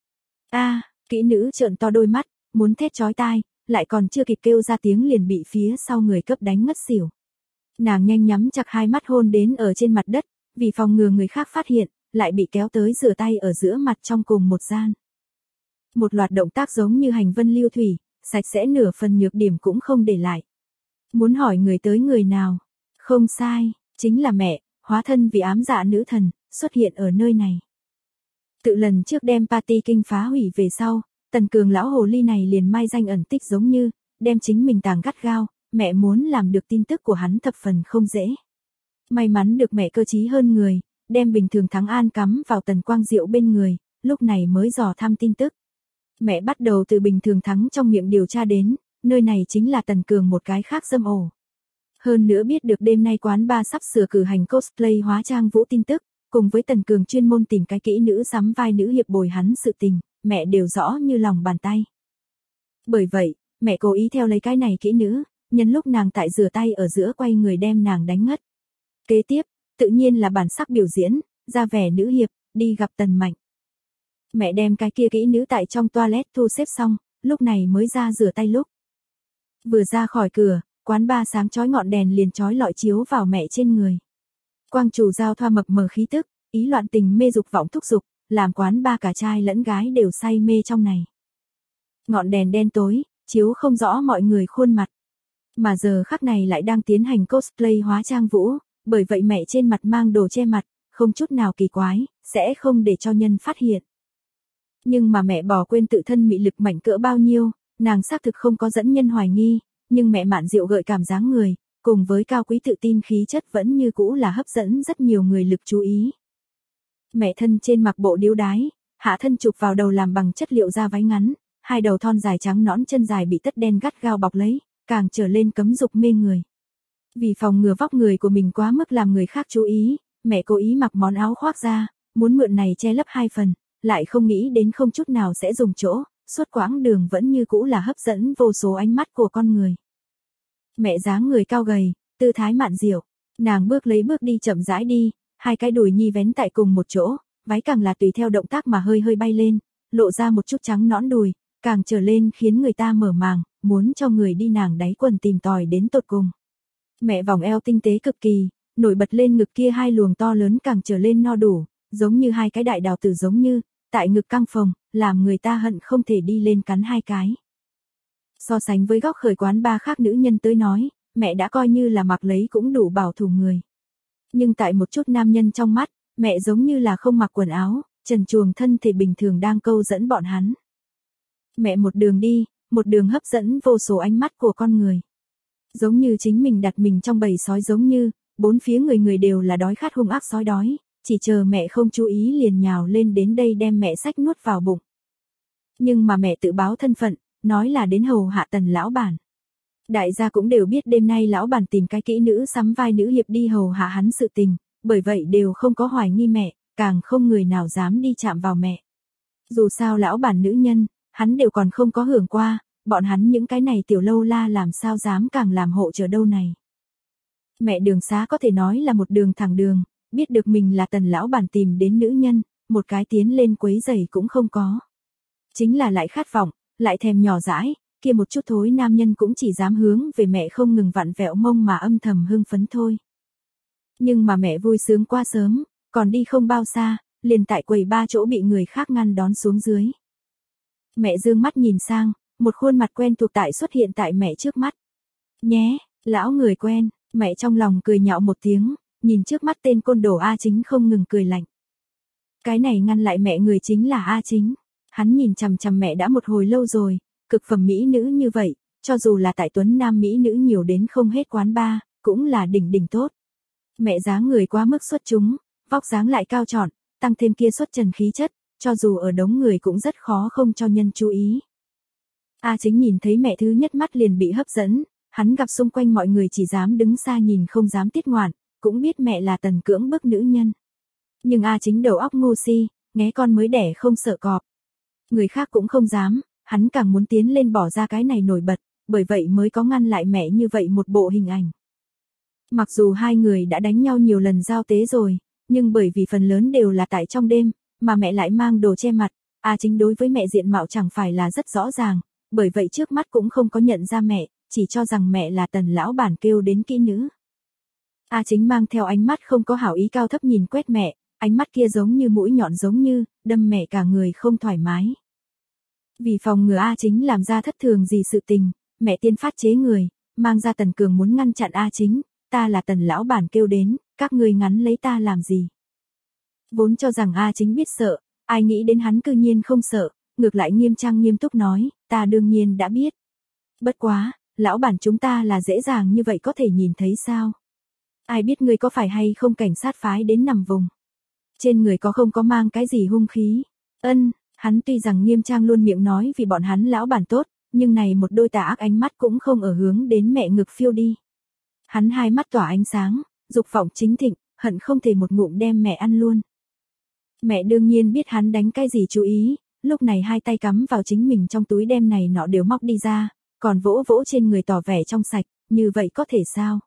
Kỹ nữ trợn to đôi mắt, muốn thét chói tai, lại còn chưa kịp kêu ra tiếng liền bị phía sau người cấp đánh ngất xỉu. Nàng nhanh nhắm chặt hai mắt hôn đến ở trên mặt đất, vì phòng ngừa người khác phát hiện, lại bị kéo tới rửa tay ở giữa mặt trong cùng một gian. Một loạt động tác giống như hành vân lưu thủy, sạch sẽ nửa phần nhược điểm cũng không để lại. Muốn hỏi người tới người nào? Không sai, chính là mẹ, hóa thân vì ám dạ nữ thần, xuất hiện ở nơi này. Tự lần trước đem party kinh phá hủy về sau, Tần Cường lão hồ ly này liền mai danh ẩn tích giống như, đem chính mình tàng gắt gao, mẹ muốn làm được tin tức của hắn thập phần không dễ. May mắn được mẹ cơ trí hơn người, đem Bình Thường Thắng an cắm vào Tần Quang Diệu bên người, lúc này mới dò thăm tin tức. Mẹ bắt đầu từ Bình Thường Thắng trong miệng điều tra đến, nơi này chính là Tần Cường một cái khác dâm ổ. Hơn nữa biết được đêm nay quán ba sắp sửa cử hành cosplay hóa trang vũ tin tức, cùng với Tần Cường chuyên môn tìm cái kỹ nữ sắm vai nữ hiệp bồi hắn sự tình, mẹ đều rõ như lòng bàn tay. Bởi vậy, mẹ cố ý theo lấy cái này kỹ nữ, nhân lúc nàng tại rửa tay ở giữa quay người đem nàng đánh ngất. Kế tiếp, tự nhiên là bản sắc biểu diễn, ra vẻ nữ hiệp, đi gặp Tần Mạnh. Mẹ đem cái kia kỹ nữ tại trong toilet thu xếp xong, lúc này mới ra rửa tay lúc. Vừa ra khỏi cửa, quán ba sáng chói ngọn đèn liền chói lọi chiếu vào mẹ trên người. Quang chủ giao thoa mập mờ khí tức, ý loạn tình mê dục vọng thúc dục, làm quán ba cả trai lẫn gái đều say mê trong này. Ngọn đèn đen tối, chiếu không rõ mọi người khuôn mặt. Mà giờ khắc này lại đang tiến hành cosplay hóa trang vũ, bởi vậy mẹ trên mặt mang đồ che mặt, không chút nào kỳ quái, sẽ không để cho nhân phát hiện. Nhưng mà mẹ bỏ quên tự thân mị lực mạnh cỡ bao nhiêu, nàng xác thực không có dẫn nhân hoài nghi, nhưng mẹ mạn diệu gợi cảm dáng người, cùng với cao quý tự tin khí chất vẫn như cũ là hấp dẫn rất nhiều người lực chú ý. Mẹ thân trên mặc bộ điếu đái, hạ thân chụp vào đầu làm bằng chất liệu da váy ngắn, hai đầu thon dài trắng nõn chân dài bị tất đen gắt gao bọc lấy, càng trở lên cấm dục mê người. Vì phòng ngừa vóc người của mình quá mức làm người khác chú ý, mẹ cố ý mặc món áo khoác da, muốn mượn này che lấp hai phần, lại không nghĩ đến không chút nào sẽ dùng chỗ, suốt quãng đường vẫn như cũ là hấp dẫn vô số ánh mắt của con người. Mẹ dáng người cao gầy, tư thái mạn diệu, nàng bước lấy bước đi chậm rãi đi, hai cái đùi nhi vén tại cùng một chỗ, váy càng là tùy theo động tác mà hơi hơi bay lên, lộ ra một chút trắng nõn đùi, càng trở lên khiến người ta mở màng, muốn cho người đi nàng đáy quần tìm tòi đến tột cùng. Mẹ vòng eo tinh tế cực kỳ, nổi bật lên ngực kia hai luồng to lớn càng trở lên no đủ, giống như hai cái đại đào tử giống như, tại ngực căng phồng, làm người ta hận không thể đi lên cắn hai cái. So sánh với góc khởi quán ba khác nữ nhân tới nói, mẹ đã coi như là mặc lấy cũng đủ bảo thủ người. Nhưng tại một chút nam nhân trong mắt, mẹ giống như là không mặc quần áo, trần truồng thân thể bình thường đang câu dẫn bọn hắn. Mẹ một đường đi, một đường hấp dẫn vô số ánh mắt của con người. Giống như chính mình đặt mình trong bầy sói, giống như, bốn phía người người đều là đói khát hung ác sói đói, chỉ chờ mẹ không chú ý liền nhào lên đến đây đem mẹ xách nuốt vào bụng. Nhưng mà mẹ tự báo thân phận, nói là đến hầu hạ Tần lão bản. Đại gia cũng đều biết đêm nay lão bản tìm cái kỹ nữ sắm vai nữ hiệp đi hầu hạ hắn sự tình, bởi vậy đều không có hoài nghi mẹ, càng không người nào dám đi chạm vào mẹ. Dù sao lão bản nữ nhân, hắn đều còn không có hưởng qua, bọn hắn những cái này tiểu lâu la làm sao dám càng làm hộ chờ đâu này. Mẹ đường xá có thể nói là một đường thẳng đường, biết được mình là Tần lão bản tìm đến nữ nhân, một cái tiến lên quấy giày cũng không có. Chính là lại khát vọng, lại thèm nhỏ dãi, kia một chút thối nam nhân cũng chỉ dám hướng về mẹ không ngừng vặn vẹo mông mà âm thầm hưng phấn thôi. Nhưng mà mẹ vui sướng quá sớm, còn đi không bao xa, liền tại quầy ba chỗ bị người khác ngăn đón xuống dưới. Mẹ dương mắt nhìn sang, một khuôn mặt quen thuộc tại xuất hiện tại mẹ trước mắt. Nhé, lão người quen, mẹ trong lòng cười nhạo một tiếng, nhìn trước mắt tên côn đồ A Chính không ngừng cười lạnh. Cái này ngăn lại mẹ người chính là A Chính. Hắn nhìn chằm chằm mẹ đã một hồi lâu rồi, cực phẩm mỹ nữ như vậy, cho dù là tại tuấn nam mỹ nữ nhiều đến không hết quán ba, cũng là đỉnh đỉnh tốt. Mẹ dáng người quá mức xuất chúng, vóc dáng lại cao trọn, tăng thêm kia xuất trần khí chất, cho dù ở đống người cũng rất khó không cho nhân chú ý. A Chính nhìn thấy mẹ thứ nhất mắt liền bị hấp dẫn, hắn gặp xung quanh mọi người chỉ dám đứng xa nhìn không dám tiết ngoạn, cũng biết mẹ là Tần cưỡng bức nữ nhân. Nhưng A Chính đầu óc ngu si, nghé con mới đẻ không sợ cọp. Người khác cũng không dám, hắn càng muốn tiến lên bỏ ra cái này nổi bật, bởi vậy mới có ngăn lại mẹ như vậy một bộ hình ảnh. Mặc dù hai người đã đánh nhau nhiều lần giao tế rồi, nhưng bởi vì phần lớn đều là tại trong đêm, mà mẹ lại mang đồ che mặt, A Chính đối với mẹ diện mạo chẳng phải là rất rõ ràng, bởi vậy trước mắt cũng không có nhận ra mẹ, chỉ cho rằng mẹ là Tần lão bản kêu đến kỹ nữ. A Chính mang theo ánh mắt không có hảo ý cao thấp nhìn quét mẹ, ánh mắt kia giống như mũi nhọn giống như, đâm mẹ cả người không thoải mái. Vì phòng ngừa A Chính làm ra thất thường gì sự tình, mẹ tiên phát chế người, mang ra Tần Cường muốn ngăn chặn A Chính, ta là Tần lão bản kêu đến, các ngươi ngắn lấy ta làm gì. Vốn cho rằng A Chính biết sợ, ai nghĩ đến hắn cư nhiên không sợ, ngược lại nghiêm trang nghiêm túc nói, ta đương nhiên đã biết. Bất quá, lão bản chúng ta là dễ dàng như vậy có thể nhìn thấy sao? Ai biết ngươi có phải hay không cảnh sát phái đến nằm vùng? Trên người có không có mang cái gì hung khí? Hắn tuy rằng nghiêm trang luôn miệng nói vì bọn hắn lão bản tốt, nhưng này một đôi tà ác ánh mắt cũng không ở hướng đến mẹ ngực phiêu đi. Hắn hai mắt tỏa ánh sáng, dục vọng chính thịnh, hận không thể một ngụm đem mẹ ăn luôn. Mẹ đương nhiên biết hắn đánh cái gì chú ý, lúc này hai tay cắm vào chính mình trong túi đem này nọ đều móc đi ra, còn vỗ vỗ trên người tỏ vẻ trong sạch, như vậy có thể sao?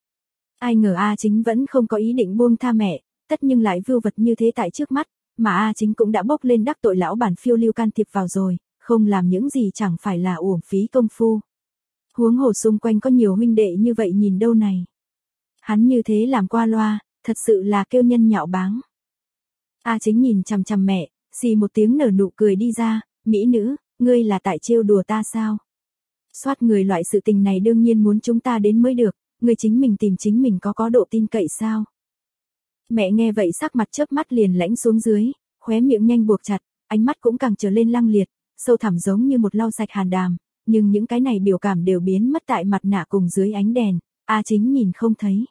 Ai ngờ A Chính vẫn không có ý định buông tha mẹ, tất nhưng lại vưu vật như thế tại trước mắt, mà A Chính cũng đã bốc lên đắc tội lão bản phiêu lưu can thiệp vào rồi, không làm những gì chẳng phải là uổng phí công phu. Huống hồ xung quanh có nhiều huynh đệ như vậy nhìn đâu này. Hắn như thế làm qua loa, thật sự là kêu nhân nhạo báng. A Chính nhìn chằm chằm mẹ, xì một tiếng nở nụ cười đi ra, mỹ nữ, ngươi là tại trêu đùa ta sao? Soát người loại sự tình này đương nhiên muốn chúng ta đến mới được, ngươi chính mình tìm chính mình có độ tin cậy sao? Mẹ nghe vậy sắc mặt chớp mắt liền lãnh xuống dưới, khóe miệng nhanh buộc chặt, ánh mắt cũng càng trở lên lăng liệt, sâu thẳm giống như một lau sạch hàn đàm, nhưng những cái này biểu cảm đều biến mất tại mặt nạ cùng dưới ánh đèn, A Chính nhìn không thấy.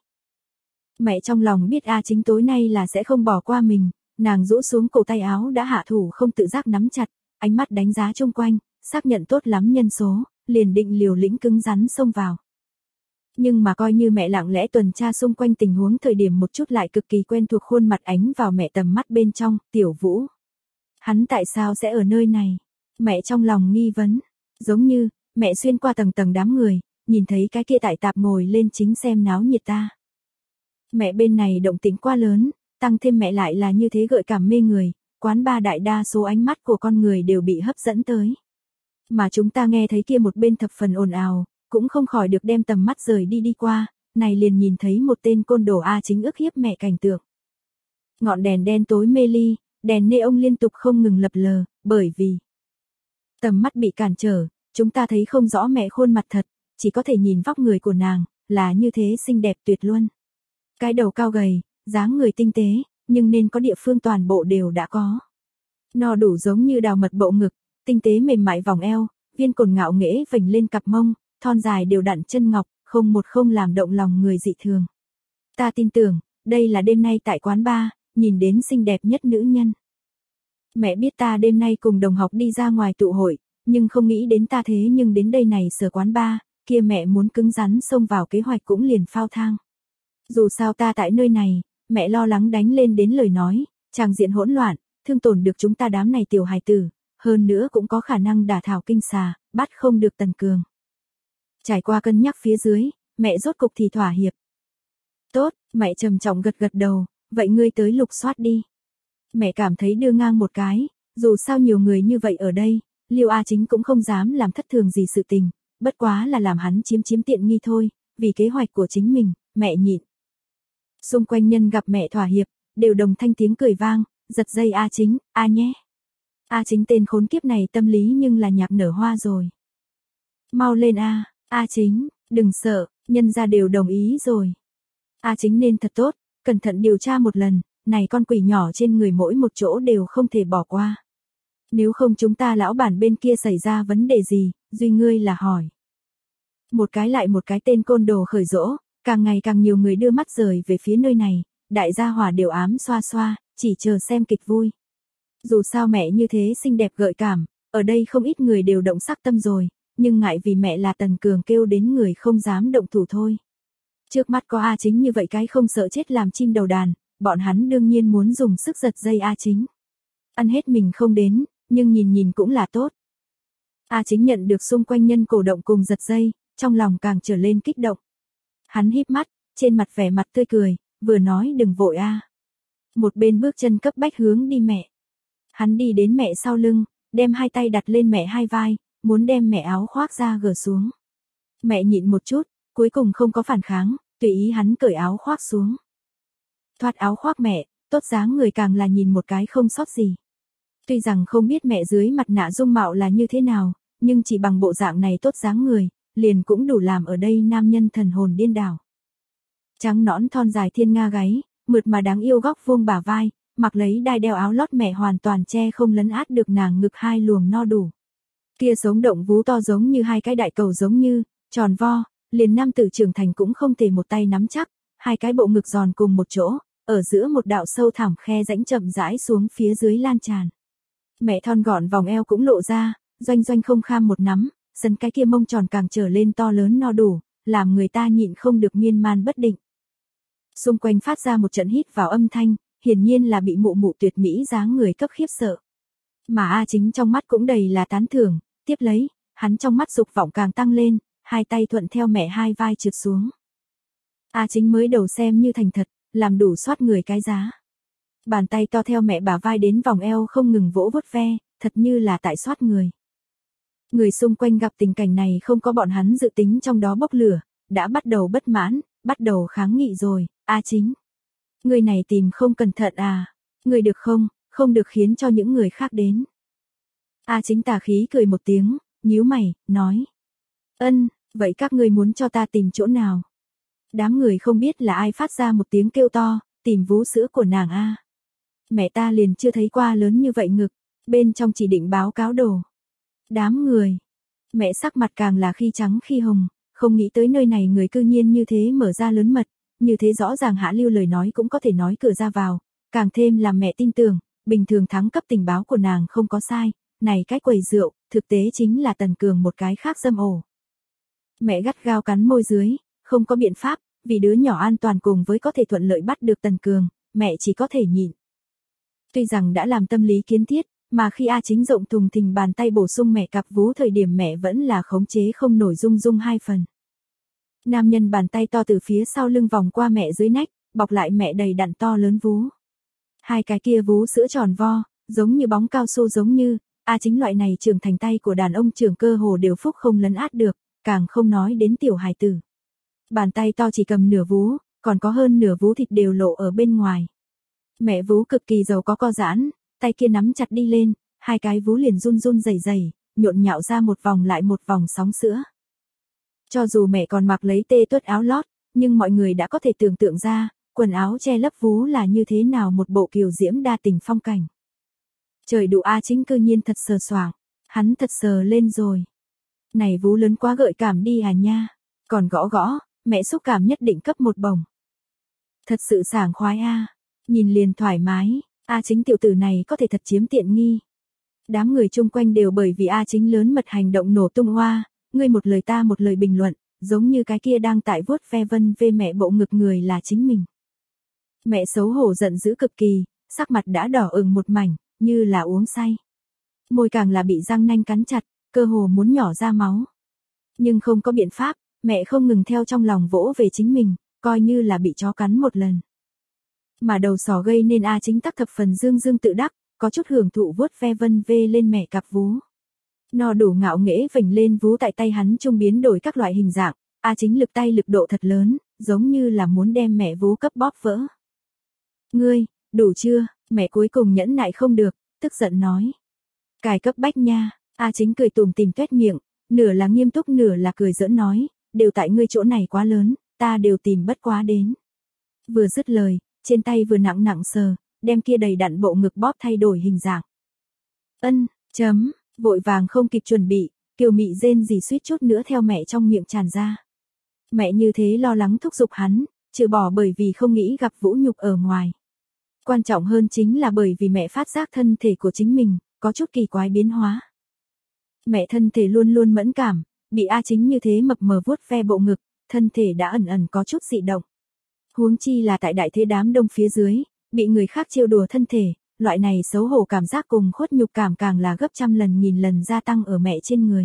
Mẹ trong lòng biết A Chính tối nay là sẽ không bỏ qua mình, nàng rũ xuống cổ tay áo đã hạ thủ không tự giác nắm chặt, ánh mắt đánh giá chung quanh, xác nhận tốt lắm nhân số, liền định liều lĩnh cứng rắn xông vào. Nhưng mà coi như mẹ lặng lẽ tuần tra xung quanh tình huống thời điểm một chút lại cực kỳ quen thuộc khuôn mặt ánh vào mẹ tầm mắt bên trong, Tiểu Vũ. Hắn tại sao sẽ ở nơi này? Mẹ trong lòng nghi vấn, giống như, mẹ xuyên qua tầng tầng đám người, nhìn thấy cái kia tại tạp ngồi lên chính xem náo nhiệt ta. Mẹ bên này động tĩnh quá lớn, tăng thêm mẹ lại là như thế gợi cảm mê người, quán ba đại đa số ánh mắt của con người đều bị hấp dẫn tới. Mà chúng ta nghe thấy kia một bên thập phần ồn ào, cũng không khỏi được đem tầm mắt rời đi qua, này liền nhìn thấy một tên côn đồ A Chính ức hiếp mẹ cảnh tượng. Ngọn đèn đen tối mê ly, đèn neon liên tục không ngừng lập lờ, bởi vì tầm mắt bị cản trở, chúng ta thấy không rõ mẹ khuôn mặt thật, chỉ có thể nhìn vóc người của nàng, là như thế xinh đẹp tuyệt luôn. Cái đầu cao gầy, dáng người tinh tế, nhưng nên có địa phương toàn bộ đều đã có. No đủ giống như đào mật bộ ngực, tinh tế mềm mại vòng eo, viên cồn ngạo nghễ vành lên cặp mông, thon dài đều đặn chân ngọc, không làm động lòng người dị thường. Ta tin tưởng, đây là đêm nay tại quán bar, nhìn đến xinh đẹp nhất nữ nhân. Mẹ biết ta đêm nay cùng đồng học đi ra ngoài tụ hội, nhưng không nghĩ đến ta thế nhưng đến đây này sở quán bar, kia mẹ muốn cứng rắn xông vào kế hoạch cũng liền phao thang. Dù sao ta tại nơi này, mẹ lo lắng đánh lên đến lời nói, tràng diện hỗn loạn, thương tổn được chúng ta đám này tiểu hài tử, hơn nữa cũng có khả năng đả thảo kinh xà, bắt không được Tần Cường. Trải qua cân nhắc phía dưới, mẹ rốt cục thì thỏa hiệp. Tốt, mẹ trầm trọng gật gật đầu, vậy ngươi tới lục soát đi. Mẹ cảm thấy đưa ngang một cái, dù sao nhiều người như vậy ở đây, Liêu A Chính cũng không dám làm thất thường gì sự tình, bất quá là làm hắn chiếm tiện nghi thôi, vì kế hoạch của chính mình, mẹ nhịn. Xung quanh nhân gặp mẹ thỏa hiệp, đều đồng thanh tiếng cười vang, giật dây A Chính, a nhé. A Chính tên khốn kiếp này tâm lý nhưng là nhạc nở hoa rồi. Mau lên A, A Chính, đừng sợ, nhân ra đều đồng ý rồi. A Chính nên thật tốt, cẩn thận điều tra một lần, này con quỷ nhỏ trên người mỗi một chỗ đều không thể bỏ qua. Nếu không chúng ta lão bản bên kia xảy ra vấn đề gì, duy ngươi là hỏi. Một cái lại một cái tên côn đồ khởi dỗ, càng ngày càng nhiều người đưa mắt rời về phía nơi này, đại gia hỏa đều ám xoa xoa, chỉ chờ xem kịch vui. Dù sao mẹ như thế xinh đẹp gợi cảm, ở đây không ít người đều động sắc tâm rồi, nhưng ngại vì mẹ là Tần Cường kêu đến người không dám động thủ thôi. Trước mắt có A Chính như vậy cái không sợ chết làm chim đầu đàn, bọn hắn đương nhiên muốn dùng sức giật dây A Chính. Ăn hết mình không đến, nhưng nhìn cũng là tốt. A Chính nhận được xung quanh nhân cổ động cùng giật dây, trong lòng càng trở lên kích động. Hắn híp mắt, trên mặt vẻ mặt tươi cười, vừa nói đừng vội a. Một bên bước chân cấp bách hướng đi mẹ. Hắn đi đến mẹ sau lưng, đem hai tay đặt lên mẹ hai vai, muốn đem mẹ áo khoác ra gỡ xuống. Mẹ nhịn một chút, cuối cùng không có phản kháng, tùy ý hắn cởi áo khoác xuống. Thoát áo khoác mẹ, tốt dáng người càng là nhìn một cái không sót gì. Tuy rằng không biết mẹ dưới mặt nạ dung mạo là như thế nào, nhưng chỉ bằng bộ dạng này tốt dáng người, liền cũng đủ làm ở đây nam nhân thần hồn điên đảo. Trắng nõn thon dài thiên nga gáy, mượt mà đáng yêu góc vuông bả vai, mặc lấy đai đeo áo lót mẹ hoàn toàn che không lấn át được nàng ngực hai luồng no đủ. Kia sống động vú to giống như hai cái đại cầu giống như, tròn vo, liền nam tử trưởng thành cũng không thể một tay nắm chắc, hai cái bộ ngực giòn cùng một chỗ, ở giữa một đạo sâu thẳm khe rãnh chậm rãi xuống phía dưới lan tràn. Mẹ thon gọn vòng eo cũng lộ ra, doanh không kham một nắm, sân cái kia mông tròn càng trở lên to lớn no đủ, làm người ta nhịn không được miên man bất định. Xung quanh phát ra một trận hít vào âm thanh, hiển nhiên là bị mụ tuyệt mỹ dáng người cấp khiếp sợ. Mà A Chính trong mắt cũng đầy là tán thưởng, tiếp lấy, hắn trong mắt dục vọng càng tăng lên, hai tay thuận theo mẹ hai vai trượt xuống. A Chính mới đầu xem như thành thật, làm đủ soát người cái giá. Bàn tay to theo mẹ bả vai đến vòng eo không ngừng vỗ vuốt ve, thật như là tại soát người. Người xung quanh gặp tình cảnh này không có bọn hắn dự tính trong đó bốc lửa, đã bắt đầu bất mãn, bắt đầu kháng nghị rồi, A Chính. Người này tìm không cẩn thận à, người được không được khiến cho những người khác đến. A Chính tà khí cười một tiếng, nhíu mày, nói. Vậy các ngươi muốn cho ta tìm chỗ nào? Đám người không biết là ai phát ra một tiếng kêu to, tìm vú sữa của nàng a. Mẹ ta liền chưa thấy qua lớn như vậy ngực, bên trong chỉ định báo cáo đồ. Đám người. Mẹ sắc mặt càng là khi trắng khi hồng, không nghĩ tới nơi này người cư nhiên như thế mở ra lớn mật, như thế rõ ràng hạ lưu lời nói cũng có thể nói cửa ra vào, càng thêm làm mẹ tin tưởng, bình thường thắng cấp tình báo của nàng không có sai, này cái quầy rượu, thực tế chính là Tần Cường một cái khác dâm ổ. Mẹ gắt gao cắn môi dưới, không có biện pháp, vì đứa nhỏ an toàn cùng với có thể thuận lợi bắt được Tần Cường, mẹ chỉ có thể nhịn. Tuy rằng đã làm tâm lý kiến thiết, mà khi A Chính rộng thùng thình bàn tay bổ sung mẹ cặp vú thời điểm mẹ vẫn là khống chế không nổi rung hai phần. Nam nhân bàn tay to từ phía sau lưng vòng qua mẹ dưới nách, bọc lại mẹ đầy đặn to lớn vú. Hai cái kia vú sữa tròn vo, giống như bóng cao su giống như, A Chính loại này trưởng thành tay của đàn ông trưởng cơ hồ đều phúc không lấn át được, càng không nói đến tiểu hài tử. Bàn tay to chỉ cầm nửa vú, còn có hơn nửa vú thịt đều lộ ở bên ngoài. Mẹ vú cực kỳ giàu có co giãn, tay kia nắm chặt đi lên, hai cái vú liền run run rẩy rẩy, nhộn nhạo ra một vòng lại một vòng sóng sữa. Cho dù mẹ còn mặc lấy tê tuất áo lót, nhưng mọi người đã có thể tưởng tượng ra, quần áo che lấp vú là như thế nào một bộ kiều diễm đa tình phong cảnh. Trời đụ A Chính cư nhiên thật sờ soạng, hắn thật sờ lên rồi. Này vú lớn quá gợi cảm đi à nha, còn gõ gõ, mẹ xúc cảm nhất định cấp một bổng. Thật sự sảng khoái a, nhìn liền thoải mái, A Chính tiểu tử này có thể thật chiếm tiện nghi. Đám người chung quanh đều bởi vì A Chính lớn mật hành động nổ tung hoa, ngươi một lời ta một lời bình luận, giống như cái kia đang tại vuốt ve vân vê mẹ bộ ngực người là chính mình. Mẹ xấu hổ giận dữ cực kỳ, sắc mặt đã đỏ ửng một mảnh, như là uống say. Môi càng là bị răng nanh cắn chặt, cơ hồ muốn nhỏ ra máu. Nhưng không có biện pháp, mẹ không ngừng theo trong lòng vỗ về chính mình, coi như là bị chó cắn một lần. Mà đầu sỏ gây nên A Chính tắc thập phần dương dương tự đắc, có chút hưởng thụ vuốt ve vân vê lên mẹ cặp vú. No đủ ngạo nghễ vểnh lên vú tại tay hắn trung biến đổi các loại hình dạng, A Chính lực tay lực độ thật lớn, giống như là muốn đem mẹ vú cấp bóp vỡ. Ngươi, đủ chưa, mẹ cuối cùng nhẫn nại không được, tức giận nói. Cài cấp bách nha, A Chính cười tủm tỉm tuét miệng, nửa là nghiêm túc nửa là cười giỡn nói, đều tại ngươi chỗ này quá lớn, ta đều tìm bất quá đến. Vừa dứt lời, trên tay vừa nặng nặng sờ, đem kia đầy đặn bộ ngực bóp thay đổi hình dạng. Vội vàng không kịp chuẩn bị, kiều mị rên rỉ suýt chút nữa theo mẹ trong miệng tràn ra. Mẹ như thế lo lắng thúc giục hắn, trừ bỏ bởi vì không nghĩ gặp vũ nhục ở ngoài. Quan trọng hơn chính là bởi vì mẹ phát giác thân thể của chính mình, có chút kỳ quái biến hóa. Mẹ thân thể luôn luôn mẫn cảm, bị A Chính như thế mập mờ vuốt ve bộ ngực, thân thể đã ẩn ẩn có chút dị động. Huống chi là tại đại thế đám đông phía dưới, bị người khác trêu đùa thân thể, loại này xấu hổ cảm giác cùng khuất nhục cảm càng là gấp trăm lần nghìn lần gia tăng ở mẹ trên người.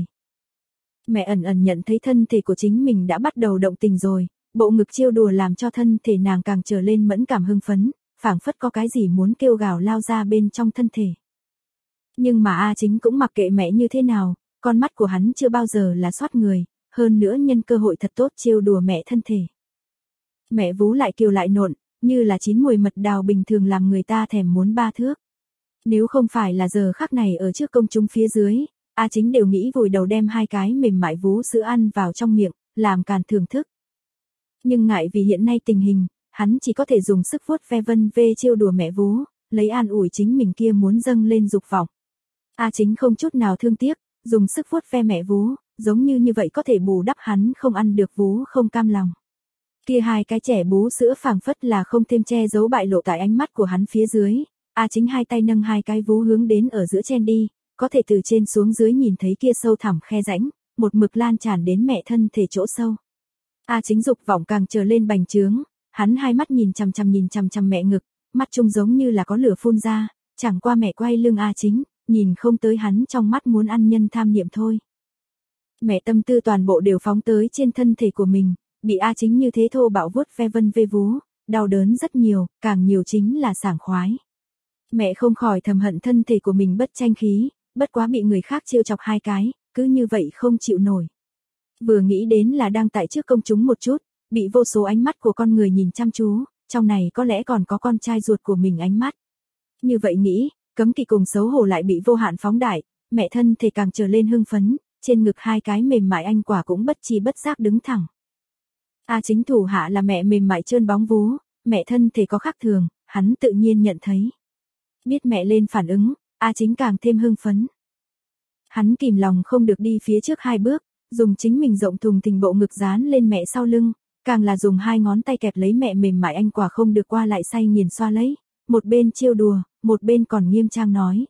Mẹ ẩn ẩn nhận thấy thân thể của chính mình đã bắt đầu động tình rồi, bộ ngực trêu đùa làm cho thân thể nàng càng trở lên mẫn cảm hưng phấn, phảng phất có cái gì muốn kêu gào lao ra bên trong thân thể. Nhưng mà A Chính cũng mặc kệ mẹ như thế nào, con mắt của hắn chưa bao giờ là soát người, hơn nữa nhân cơ hội thật tốt trêu đùa mẹ thân thể. Mẹ vú lại kiều lại nộn, như là chín mùi mật đào bình thường làm người ta thèm muốn ba thước. Nếu không phải là giờ khắc này ở trước công chúng phía dưới, A Chính đều nghĩ vùi đầu đem hai cái mềm mại vú sữa ăn vào trong miệng, làm càn thưởng thức. Nhưng ngại vì hiện nay tình hình, hắn chỉ có thể dùng sức vuốt ve vân vê trêu đùa mẹ vú, lấy an ủi chính mình kia muốn dâng lên dục vọng. A Chính không chút nào thương tiếc, dùng sức vuốt ve mẹ vú, giống như vậy có thể bù đắp hắn không ăn được vú không cam lòng. Kia hai cái trẻ bú sữa phảng phất là không thêm che giấu bại lộ tại ánh mắt của hắn phía dưới, A Chính hai tay nâng hai cái vú hướng đến ở giữa chen đi, có thể từ trên xuống dưới nhìn thấy kia sâu thẳm khe rãnh, một mực lan tràn đến mẹ thân thể chỗ sâu. A Chính dục vọng càng trở lên bành trướng, hắn hai mắt nhìn chằm chằm mẹ ngực, mắt trông giống như là có lửa phun ra, chẳng qua mẹ quay lưng A Chính, nhìn không tới hắn trong mắt muốn ăn nhân tham niệm thôi. Mẹ tâm tư toàn bộ đều phóng tới trên thân thể của mình, bị A Chính như thế thô bạo vuốt ve vân vê vú, đau đớn rất nhiều, càng nhiều chính là sảng khoái. Mẹ không khỏi thầm hận thân thể của mình bất tranh khí, bất quá bị người khác trêu chọc hai cái, cứ như vậy không chịu nổi. Vừa nghĩ đến là đang tại trước công chúng một chút, bị vô số ánh mắt của con người nhìn chăm chú, trong này có lẽ còn có con trai ruột của mình ánh mắt. Như vậy nghĩ, cấm kỵ cùng xấu hổ lại bị vô hạn phóng đại, mẹ thân thể càng trở lên hưng phấn, trên ngực hai cái mềm mại anh quả cũng bất chi bất giác đứng thẳng. A Chính thủ hạ là mẹ mềm mại trơn bóng vú, mẹ thân thể có khác thường, hắn tự nhiên nhận thấy. Biết mẹ lên phản ứng, A Chính càng thêm hưng phấn. Hắn kìm lòng không được đi phía trước hai bước, dùng chính mình rộng thùng thình bộ ngực dán lên mẹ sau lưng, càng là dùng hai ngón tay kẹp lấy mẹ mềm mại anh quả không được qua lại say nghiền xoa lấy, một bên trêu đùa, một bên còn nghiêm trang nói,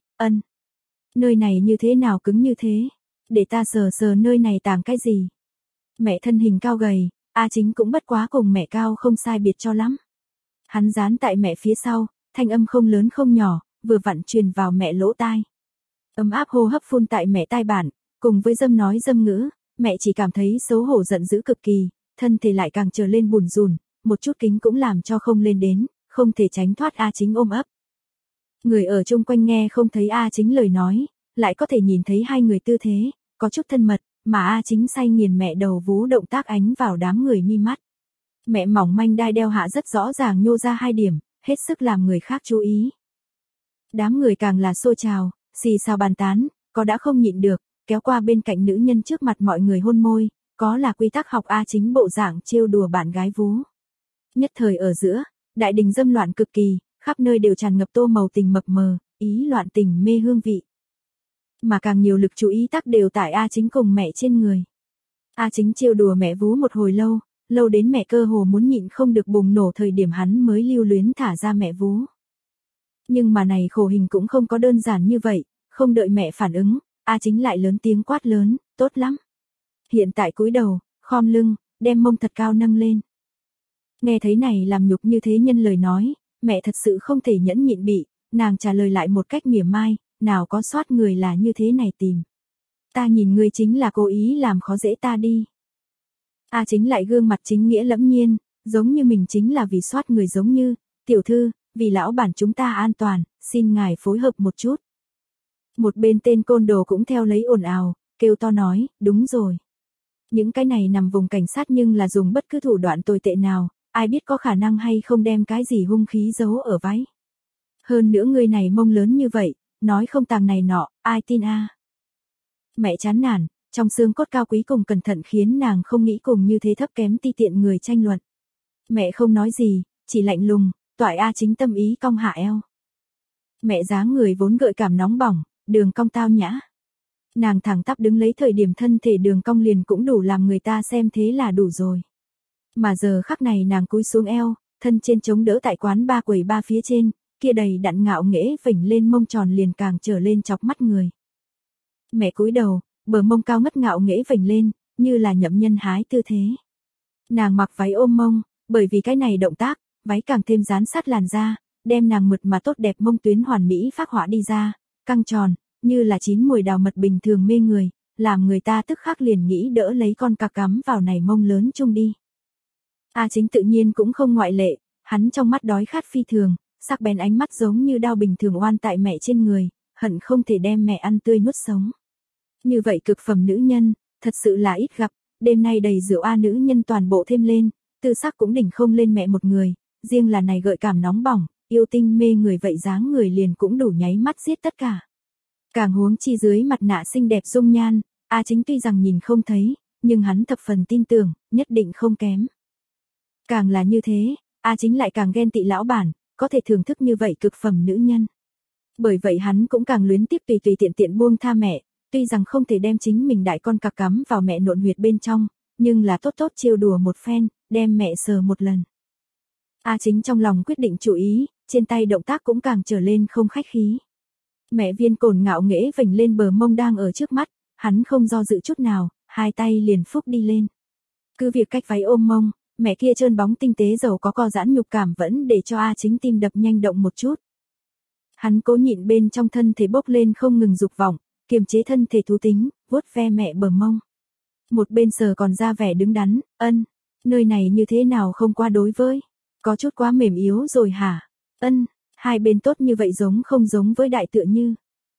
nơi này như thế nào cứng như thế, để ta sờ sờ nơi này tàng cái gì. Mẹ thân hình cao gầy, A Chính cũng bất quá cùng mẹ cao không sai biệt cho lắm. Hắn dán tại mẹ phía sau, thanh âm không lớn không nhỏ, vừa vặn truyền vào mẹ lỗ tai. Ấm áp hô hấp phun tại mẹ tai bản, cùng với dâm nói dâm ngữ, mẹ chỉ cảm thấy xấu hổ giận dữ cực kỳ, thân thể lại càng trở lên bùn rùn, một chút kính cũng làm cho không lên đến, không thể tránh thoát A Chính ôm ấp. Người ở chung quanh nghe không thấy A Chính lời nói, lại có thể nhìn thấy hai người tư thế, có chút thân mật, mà A Chính say nghiền mẹ đầu vú động tác ánh vào đám người mi mắt. Mẹ mỏng manh đai đeo hạ rất rõ ràng nhô ra 2 điểm, hết sức làm người khác chú ý. Đám người càng là xô trào, xì xào bàn tán, có đã không nhịn được, kéo qua bên cạnh nữ nhân trước mặt mọi người hôn môi, có là quy tắc học A Chính bộ dạng trêu đùa bạn gái vú. Nhất thời ở giữa, đại đình dâm loạn cực kỳ, khắp nơi đều tràn ngập tô màu tình mập mờ, ý loạn tình mê hương vị. Mà càng nhiều lực chú ý tác đều tại A Chính cùng mẹ trên người. A Chính trêu đùa mẹ vú một hồi lâu, lâu đến mẹ cơ hồ muốn nhịn không được bùng nổ thời điểm hắn mới lưu luyến thả ra mẹ vú. Nhưng mà này khổ hình cũng không có đơn giản như vậy, không đợi mẹ phản ứng, A Chính lại lớn tiếng quát lớn, tốt lắm. Hiện tại cúi đầu, khom lưng, đem mông thật cao nâng lên. Nghe thấy này làm nhục như thế nhân lời nói, mẹ thật sự không thể nhẫn nhịn bị, nàng trả lời lại một cách mỉa mai, nào có soát người là như thế này tìm. Ta nhìn ngươi chính là cố ý làm khó dễ ta đi. A Chính lại gương mặt chính nghĩa lẫm nhiên, giống như mình chính là vì soát người giống như, tiểu thư, vì lão bản chúng ta an toàn, xin ngài phối hợp một chút. Một bên tên côn đồ cũng theo lấy ồn ào, kêu to nói, đúng rồi. Những cái này nằm vùng cảnh sát nhưng là dùng bất cứ thủ đoạn tồi tệ nào, ai biết có khả năng hay không đem cái gì hung khí giấu ở váy. Hơn nữa người này mông lớn như vậy, nói không tàng này nọ, ai tin a? Mẹ chán nản, trong xương cốt cao quý cùng cẩn thận khiến nàng không nghĩ cùng như thế thấp kém ti tiện người tranh luận. Mẹ không nói gì, chỉ lạnh lùng, toại A Chính tâm ý cong hạ eo. Mẹ dáng người vốn gợi cảm nóng bỏng, đường cong tao nhã. Nàng thẳng tắp đứng lấy thời điểm thân thể đường cong liền cũng đủ làm người ta xem thế là đủ rồi. Mà giờ khắc này nàng cúi xuống eo, thân trên chống đỡ tại quán ba quầy ba phía trên, kia đầy đặn ngạo nghễ vểnh lên mông tròn liền càng trở lên chọc mắt người. Mẹ cúi đầu, bờ mông cao ngất ngạo nghễ vểnh lên, như là nhậm nhân hái tư thế. Nàng mặc váy ôm mông, bởi vì cái này động tác, váy càng thêm dán sát làn da, đem nàng mượt mà tốt đẹp mông tuyến hoàn mỹ phác họa đi ra, căng tròn, như là chín mùi đào mật bình thường mê người, làm người ta tức khắc liền nghĩ đỡ lấy con cặc cắm vào này mông lớn chung đi. A Chính tự nhiên cũng không ngoại lệ, hắn trong mắt đói khát phi thường, sắc bén ánh mắt giống như đao bình thường oan tại mẹ trên người, hận không thể đem mẹ ăn tươi nuốt sống. Như vậy cực phẩm nữ nhân, thật sự là ít gặp, đêm nay đầy rượu A nữ nhân toàn bộ thêm lên, tư sắc cũng đỉnh không lên mẹ một người, riêng là này gợi cảm nóng bỏng, yêu tinh mê người vậy dáng người liền cũng đủ nháy mắt giết tất cả. Càng huống chi dưới mặt nạ xinh đẹp dung nhan, A Chính tuy rằng nhìn không thấy, nhưng hắn thập phần tin tưởng, nhất định không kém. Càng là như thế, A Chính lại càng ghen tị lão bản, có thể thưởng thức như vậy cực phẩm nữ nhân. Bởi vậy hắn cũng càng luyến tiếp tùy tùy tiện tiện buông tha mẹ, tuy rằng không thể đem chính mình đại con cặc cắm vào mẹ nộn huyệt bên trong, nhưng là tốt tốt trêu đùa một phen, đem mẹ sờ một lần. A Chính trong lòng quyết định chú ý, trên tay động tác cũng càng trở lên không khách khí. Mẹ viên cồn ngạo nghễ vểnh lên bờ mông đang ở trước mắt, hắn không do dự chút nào, hai tay liền phúc đi lên. Cứ việc cách váy ôm mông, mẹ kia trơn bóng tinh tế giàu có co giãn nhục cảm vẫn để cho A Chính tim đập nhanh động một chút. Hắn cố nhịn bên trong thân thể bốc lên không ngừng dục vọng, kiềm chế thân thể thú tính, vuốt ve mẹ bờ mông. Một bên sờ còn ra vẻ đứng đắn, ân, nơi này như thế nào không qua đối với, có chút quá mềm yếu rồi hả, ân, hai bên tốt như vậy giống không giống với đại tựa như.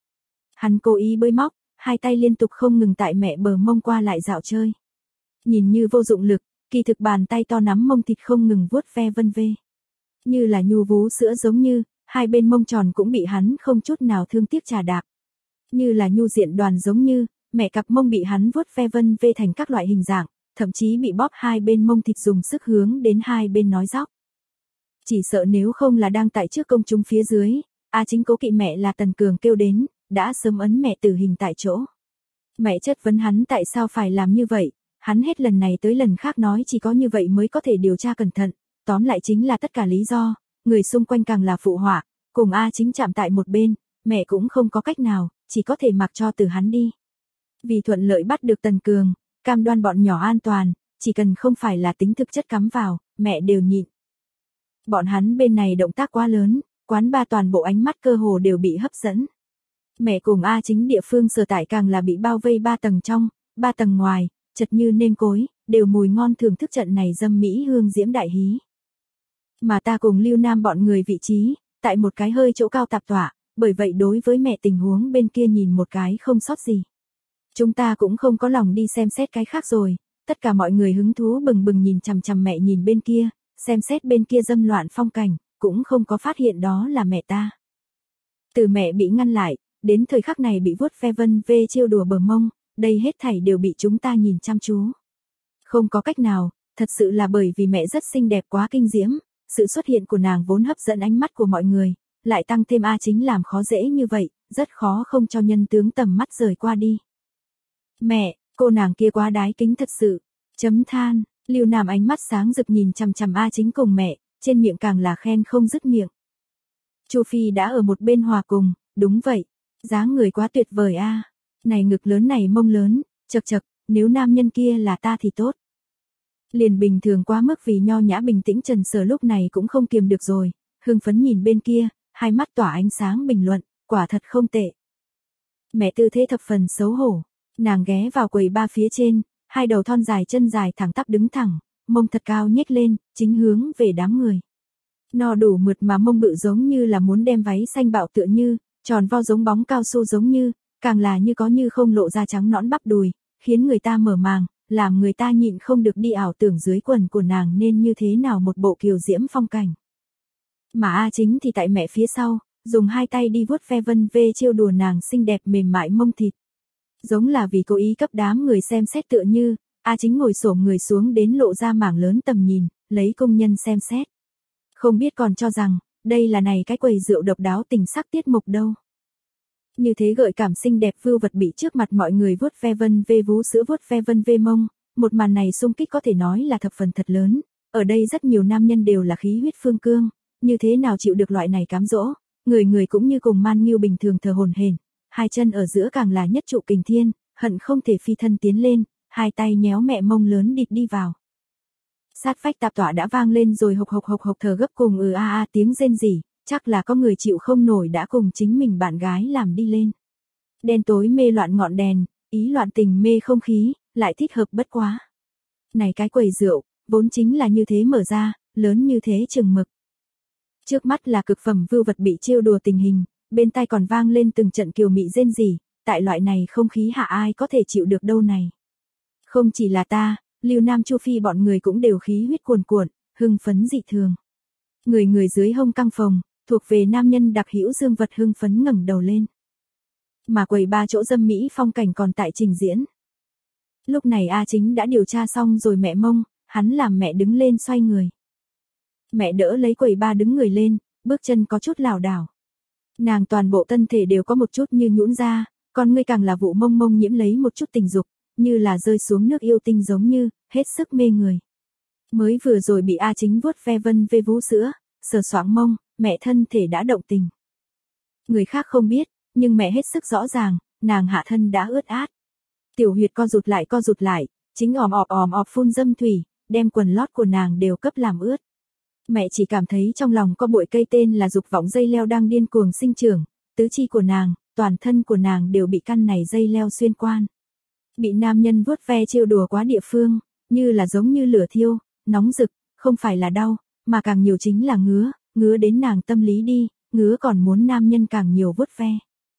Hắn cố ý bơi móc, hai tay liên tục không ngừng tại mẹ bờ mông qua lại dạo chơi. Nhìn như vô dụng lực, kỳ thực bàn tay to nắm mông thịt không ngừng vuốt ve vân vê. Như là nhu vú sữa giống như, hai bên mông tròn cũng bị hắn không chút nào thương tiếc trà đạp. Như là nhu diện đoàn giống như, mẹ cặp mông bị hắn vuốt ve vân vê thành các loại hình dạng, thậm chí bị bóp hai bên mông thịt dùng sức hướng đến hai bên nói dóc. Chỉ sợ nếu không là đang tại trước công chúng phía dưới, A Chính cố kỵ mẹ là Tần Cường kêu đến, đã sớm ấn mẹ tử hình tại chỗ. Mẹ chất vấn hắn tại sao phải làm như vậy, hắn hết lần này tới lần khác nói chỉ có như vậy mới có thể điều tra cẩn thận, tóm lại chính là tất cả lý do, người xung quanh càng là phụ họa, cùng A Chính chạm tại một bên, mẹ cũng không có cách nào, chỉ có thể mặc cho từ hắn đi. Vì thuận lợi bắt được Tần Cường, cam đoan bọn nhỏ an toàn, chỉ cần không phải là tính thực chất cắm vào, mẹ đều nhịn. Bọn hắn bên này động tác quá lớn, quán ba toàn bộ ánh mắt cơ hồ đều bị hấp dẫn. Mẹ cùng A Chính địa phương sở tại càng là bị bao vây 3 tầng trong, 3 tầng ngoài, chật như nêm cối, đều mùi ngon thưởng thức trận này dâm mỹ hương diễm đại hí. Mà ta cùng Lưu Nam bọn người vị trí, tại một cái hơi chỗ cao tạp tọa, bởi vậy đối với mẹ tình huống bên kia nhìn một cái không sót gì. Chúng ta cũng không có lòng đi xem xét cái khác rồi, Tất cả mọi người hứng thú bừng bừng nhìn chằm chằm mẹ nhìn bên kia, xem xét bên kia dâm loạn phong cảnh, cũng không có phát hiện đó là mẹ ta. Từ mẹ bị ngăn lại, đến thời khắc này bị vuốt ve vân vê trêu đùa bờ mông, đây hết thảy đều bị chúng ta nhìn chăm chú. Không có cách nào, thật sự là bởi vì mẹ rất xinh đẹp quá kinh diễm, sự xuất hiện của nàng vốn hấp dẫn ánh mắt của mọi người, lại tăng thêm A Chính làm khó dễ như vậy, rất khó không cho nhân tướng tầm mắt rời qua đi. Mẹ, cô nàng kia quá đái kính thật sự. Chấm than, Lưu Nam ánh mắt sáng rực nhìn chằm chằm A Chính cùng mẹ, trên miệng càng là khen không dứt miệng. Chu Phi đã ở một bên hòa cùng, đúng vậy, dáng người quá tuyệt vời a. Này ngực lớn này mông lớn, chậc chậc, nếu nam nhân kia là ta thì tốt. Liền bình thường quá mức vì nho nhã bình tĩnh Trần Sở lúc này cũng không kiềm được rồi, hưng phấn nhìn bên kia, hai mắt tỏa ánh sáng bình luận, quả thật không tệ. Mẹ tư thế thập phần xấu hổ, nàng ghé vào quầy ba phía trên, hai đầu thon dài chân dài thẳng tắp đứng thẳng, mông thật cao nhếch lên, chính hướng về đám người. No đủ mượt mà mông bự giống như là muốn đem váy xanh bạo tựa như, tròn vo giống bóng cao su giống như, càng là như có như không lộ ra trắng nõn bắp đùi, khiến người ta mở màng, làm người ta nhịn không được đi ảo tưởng dưới quần của nàng nên như thế nào một bộ kiều diễm phong cảnh. Mà A Chính thì tại mẹ phía sau, dùng hai tay đi vuốt ve vân vê trêu đùa nàng xinh đẹp mềm mại mông thịt. Giống là vì cố ý cấp đám người xem xét tựa như, A Chính ngồi xổm người xuống đến lộ ra mảng lớn tầm nhìn, lấy công nhân xem xét. Không biết còn cho rằng, đây là này cái quầy rượu độc đáo tình sắc tiết mục đâu. Như thế gợi cảm xinh đẹp vưu vật bị trước mặt mọi người vuốt ve vân vê vú sữa vuốt ve vân vê mông, một màn này xung kích có thể nói là thập phần thật lớn, ở đây rất nhiều nam nhân đều là khí huyết phương cương, như thế nào chịu được loại này cám dỗ, người người cũng như cùng man nghiêu bình thường thờ hổn hển, hai chân ở giữa càng là nhất trụ kình thiên, hận không thể phi thân tiến lên, hai tay nhéo mẹ mông lớn địt đi vào. Sát vách tạp tọa đã vang lên rồi hộc hộc thở gấp cùng tiếng rên rỉ, chắc là có người chịu không nổi đã cùng chính mình bạn gái làm đi lên. Đen tối mê loạn ngọn đèn, ý loạn tình mê không khí, lại thích hợp bất quá. Này cái quầy rượu, vốn chính là như thế mở ra, lớn như thế chừng mực. Trước mắt là cực phẩm vưu vật bị trêu đùa tình hình, bên tai còn vang lên từng trận kiều mị rên rỉ, tại loại này không khí hạ ai có thể chịu được đâu này. Không chỉ là ta, Lưu Nam Chu Phi bọn người cũng đều khí huyết cuồn cuộn, hưng phấn dị thường. Người dưới hông căng phồng, thuộc về nam nhân đặc hữu dương vật hưng phấn ngẩng đầu lên. Mà quầy ba chỗ dâm mỹ phong cảnh còn tại trình diễn. Lúc này A Chính đã điều tra xong rồi mẹ mông, hắn làm mẹ đứng lên xoay người. Mẹ đỡ lấy quầy ba đứng người lên, bước chân có chút lảo đảo. Nàng toàn bộ thân thể đều có một chút như nhũn ra, còn ngươi càng là vụ mông mông nhiễm lấy một chút tình dục, như là rơi xuống nước yêu tinh giống như, hết sức mê người. Mới vừa rồi bị A Chính vuốt ve vân vê vú sữa, sờ soạng mông, mẹ thân thể đã động tình. Người khác không biết, nhưng mẹ hết sức rõ ràng, nàng hạ thân đã ướt át. Tiểu huyệt co rụt lại, chính òm ọp phun dâm thủy, đem quần lót của nàng đều cấp làm ướt. Mẹ chỉ cảm thấy trong lòng có bụi cây tên là dục vọng dây leo đang điên cuồng sinh trưởng, tứ chi của nàng, toàn thân của nàng đều bị căn này dây leo xuyên quan. Bị nam nhân vuốt ve trêu đùa quá địa phương, như là giống như lửa thiêu, nóng rực, không phải là đau, mà càng nhiều chính là ngứa đến nàng tâm lý đi, ngứa còn muốn nam nhân càng nhiều vuốt ve.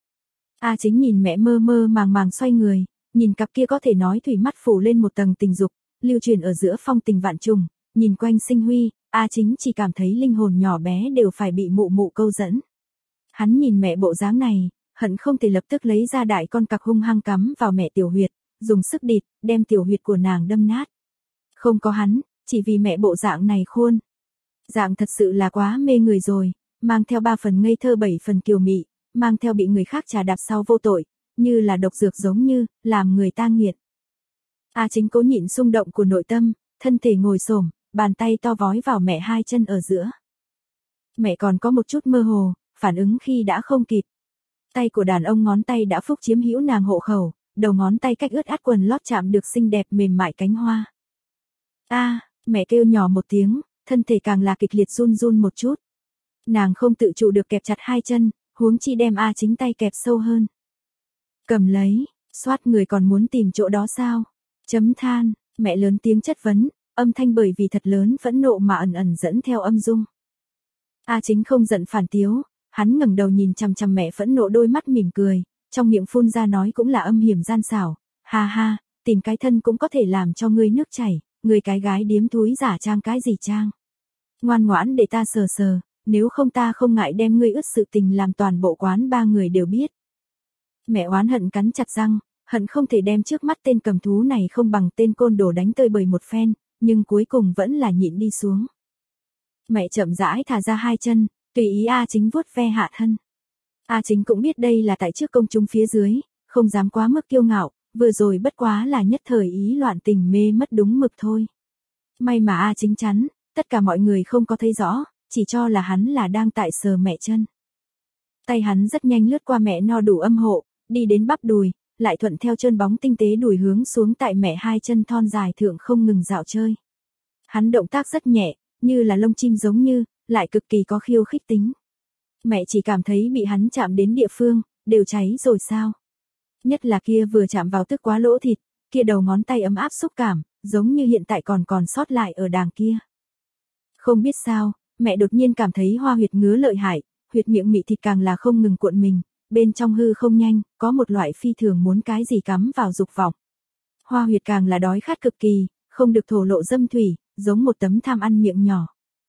A Chính nhìn mẹ mơ màng xoay người, nhìn cặp kia có thể nói thủy mắt phủ lên một tầng tình dục, lưu truyền ở giữa phong tình vạn trùng, nhìn quanh sinh huy, A Chính chỉ cảm thấy linh hồn nhỏ bé đều phải bị mụ câu dẫn. Hắn nhìn mẹ bộ dáng này, hận không thể lập tức lấy ra đại con cặc hung hăng cắm vào mẹ tiểu huyệt, dùng sức địt, đem tiểu huyệt của nàng đâm nát. Không có hắn, chỉ vì mẹ bộ dạng này khuôn. Dạng thật sự là quá mê người rồi, mang theo 3 phần ngây thơ 7 phần kiều mị, mang theo bị người khác trà đạp sau vô tội, như là độc dược giống như, làm người ta nghiện. A Chính cố nhịn xung động của nội tâm, thân thể ngồi xổm, bàn tay to vói vào mẹ hai chân ở giữa. Mẹ còn có một chút mơ hồ, phản ứng khi đã không kịp. Tay của đàn ông ngón tay đã phúc chiếm hữu nàng hộ khẩu, đầu ngón tay cách ướt át quần lót chạm được xinh đẹp mềm mại cánh hoa. Mẹ kêu nhỏ một tiếng, thân thể càng là kịch liệt run một chút. Nàng không tự chủ được kẹp chặt hai chân, huống chi đem A Chính tay kẹp sâu hơn. Cầm lấy, xoát người còn muốn tìm chỗ đó sao? Chấm than, mẹ lớn tiếng chất vấn, âm thanh bởi vì thật lớn phẫn nộ mà ẩn dẫn theo âm dung. A Chính không giận phản tiếu, hắn ngẩng đầu nhìn chằm chằm mẹ phẫn nộ đôi mắt mỉm cười, trong miệng phun ra nói cũng là âm hiểm gian xảo, ha ha, tìm cái thân cũng có thể làm cho ngươi nước chảy, ngươi cái gái điếm thúi giả trang cái gì trang. Ngoan ngoãn để ta sờ sờ, nếu không ta không ngại đem ngươi ướt sự tình làm toàn bộ quán ba người đều biết. Mẹ oán hận cắn chặt răng, hận không thể đem trước mắt tên cầm thú này không bằng tên côn đồ đánh tơi bời một phen, nhưng cuối cùng vẫn là nhịn đi xuống. Mẹ chậm rãi thả ra hai chân, tùy ý A Chính vuốt ve hạ thân. A Chính cũng biết đây là tại trước công chúng phía dưới, không dám quá mức kiêu ngạo, vừa rồi bất quá là nhất thời ý loạn tình mê mất đúng mực thôi. May mà A Chính chắn, tất cả mọi người không có thấy rõ, chỉ cho là hắn là đang tại sờ mẹ chân. Tay hắn rất nhanh lướt qua mẹ no đủ âm hộ, đi đến bắp đùi, lại thuận theo chân bóng tinh tế đùi hướng xuống tại mẹ hai chân thon dài thượng không ngừng dạo chơi. Hắn động tác rất nhẹ, như là lông chim giống như, lại cực kỳ có khiêu khích tính. Mẹ chỉ cảm thấy bị hắn chạm đến địa phương, đều cháy rồi sao. Nhất là kia vừa chạm vào tức quá lỗ thịt, kia đầu ngón tay ấm áp xúc cảm, giống như hiện tại còn sót lại ở đàng kia. Không biết sao, mẹ đột nhiên cảm thấy hoa huyệt ngứa lợi hại, huyệt miệng mị thịt càng là không ngừng cuộn mình, bên trong hư không nhanh, có một loại phi thường muốn cái gì cắm vào dục vọng. Hoa huyệt càng là đói khát cực kỳ, không được thổ lộ dâm thủy, giống một tấm tham ăn miệng nhỏ.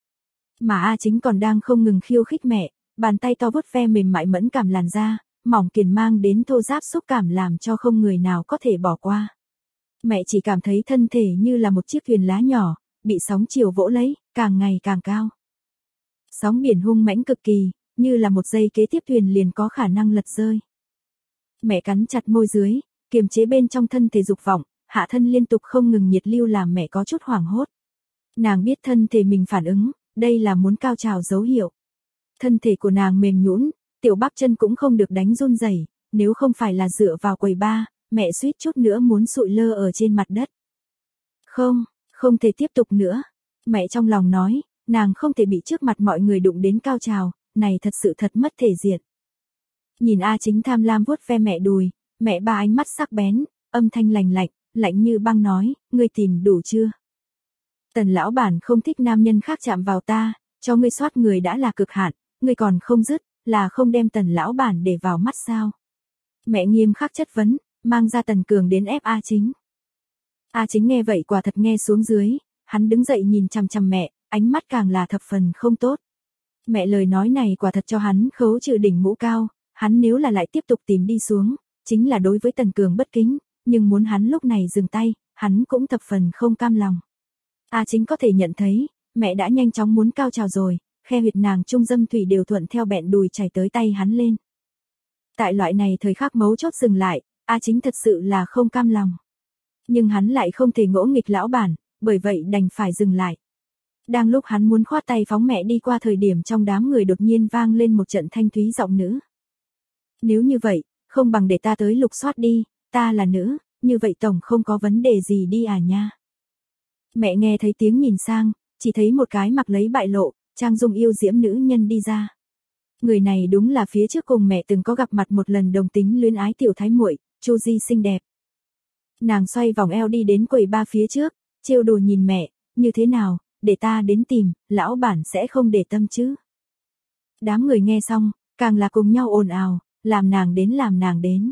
Mà A Chính còn đang không ngừng khiêu khích mẹ, bàn tay to vuốt ve mềm mại mẫn cảm làn da, mỏng kiền mang đến thô ráp xúc cảm làm cho không người nào có thể bỏ qua. Mẹ chỉ cảm thấy thân thể như là một chiếc thuyền lá nhỏ, bị sóng chiều vỗ lấy, càng ngày càng cao. Sóng biển hung mãnh cực kỳ, như là một giây kế tiếp thuyền liền có khả năng lật rơi. Mẹ cắn chặt môi dưới, kiềm chế bên trong thân thể dục vọng, hạ thân liên tục không ngừng nhiệt lưu làm mẹ có chút hoảng hốt. Nàng biết thân thể mình phản ứng, đây là muốn cao trào dấu hiệu. Thân thể của nàng mềm nhũn, tiểu bắp chân cũng không được đánh run rẩy, nếu không phải là dựa vào quầy ba, mẹ suýt chút nữa muốn sụi lơ ở trên mặt đất. Không thể tiếp tục nữa. Mẹ trong lòng nói, nàng không thể bị trước mặt mọi người đụng đến cao trào, này thật sự thật mất thể diện. Nhìn A Chính tham lam vuốt ve mẹ đùi, mẹ ba ánh mắt sắc bén, âm thanh lạnh lạnh, lạnh như băng nói, ngươi tìm đủ chưa? Tần lão bản không thích nam nhân khác chạm vào ta, cho ngươi soát người đã là cực hạn, ngươi còn không dứt, là không đem Tần lão bản để vào mắt sao? Mẹ nghiêm khắc chất vấn, mang ra Tần Cường đến ép A Chính. A Chính nghe vậy quả thật nghe xuống dưới, hắn đứng dậy nhìn chằm chằm mẹ, ánh mắt càng là thập phần không tốt. Mẹ lời nói này quả thật cho hắn khấu trừ đỉnh mũ cao, hắn nếu là lại tiếp tục tìm đi xuống, chính là đối với Tần Cường bất kính, nhưng muốn hắn lúc này dừng tay, hắn cũng thập phần không cam lòng. A Chính có thể nhận thấy, mẹ đã nhanh chóng muốn cao trào rồi, khe huyệt nàng trung dâm thủy đều thuận theo bẹn đùi chảy tới tay hắn lên. Tại loại này thời khắc mấu chốt dừng lại, A Chính thật sự là không cam lòng. Nhưng hắn lại không thể ngỗ nghịch lão bản, bởi vậy đành phải dừng lại. Đang lúc hắn muốn khoát tay phóng mẹ đi qua thời điểm trong đám người đột nhiên vang lên một trận thanh thúy giọng nữ. Nếu như vậy, không bằng để ta tới lục soát đi, ta là nữ, như vậy tổng không có vấn đề gì đi à nha. Mẹ nghe thấy tiếng nhìn sang, chỉ thấy một cái mặc lấy bại lộ, trang dung yêu diễm nữ nhân đi ra. Người này đúng là phía trước cùng mẹ từng có gặp mặt một lần đồng tính luyến ái tiểu thái muội, Chu Di xinh đẹp. Nàng xoay vòng eo đi đến quầy ba phía trước, trêu đùa nhìn mẹ, như thế nào, để ta đến tìm, lão bản sẽ không để tâm chứ. Đám người nghe xong, càng là cùng nhau ồn ào, làm nàng đến.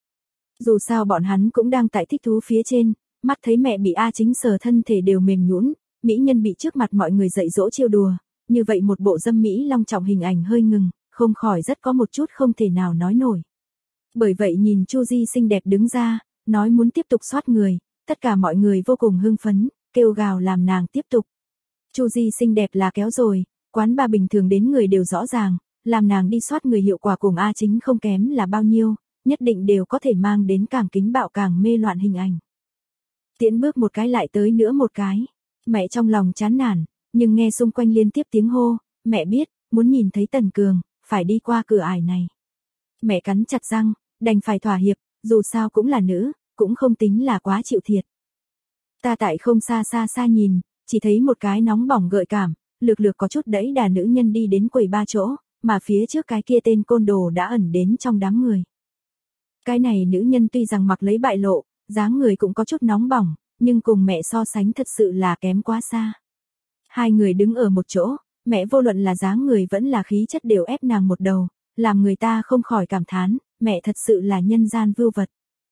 Dù sao bọn hắn cũng đang tại thích thú phía trên, mắt thấy mẹ bị A Chính sờ thân thể đều mềm nhũn, mỹ nhân bị trước mặt mọi người dạy dỗ trêu đùa, như vậy một bộ dâm mỹ long trọng hình ảnh hơi ngừng, không khỏi rất có một chút không thể nào nói nổi. Bởi vậy nhìn Chu Di xinh đẹp đứng ra, nói muốn tiếp tục soát người, tất cả mọi người vô cùng hưng phấn, kêu gào làm nàng tiếp tục. Chu Di xinh đẹp là kéo rồi, quán ba bình thường đến người đều rõ ràng, làm nàng đi soát người hiệu quả cùng A Chính không kém là bao nhiêu, nhất định đều có thể mang đến càng kính bạo càng mê loạn hình ảnh. Tiến bước một cái lại tới nữa một cái, mẹ trong lòng chán nản, nhưng nghe xung quanh liên tiếp tiếng hô, mẹ biết, muốn nhìn thấy Tần Cường, phải đi qua cửa ải này. Mẹ cắn chặt răng, đành phải thỏa hiệp, dù sao cũng là nữ, cũng không tính là quá chịu thiệt. Ta tại không xa nhìn, chỉ thấy một cái nóng bỏng gợi cảm, lược có chút đẩy đà nữ nhân đi đến quầy ba chỗ, mà phía trước cái kia tên côn đồ đã ẩn đến trong đám người. Cái này nữ nhân tuy rằng mặc lấy bại lộ, dáng người cũng có chút nóng bỏng, nhưng cùng mẹ so sánh thật sự là kém quá xa. Hai người đứng ở một chỗ, mẹ vô luận là dáng người vẫn là khí chất đều ép nàng một đầu, làm người ta không khỏi cảm thán, mẹ thật sự là nhân gian vưu vật.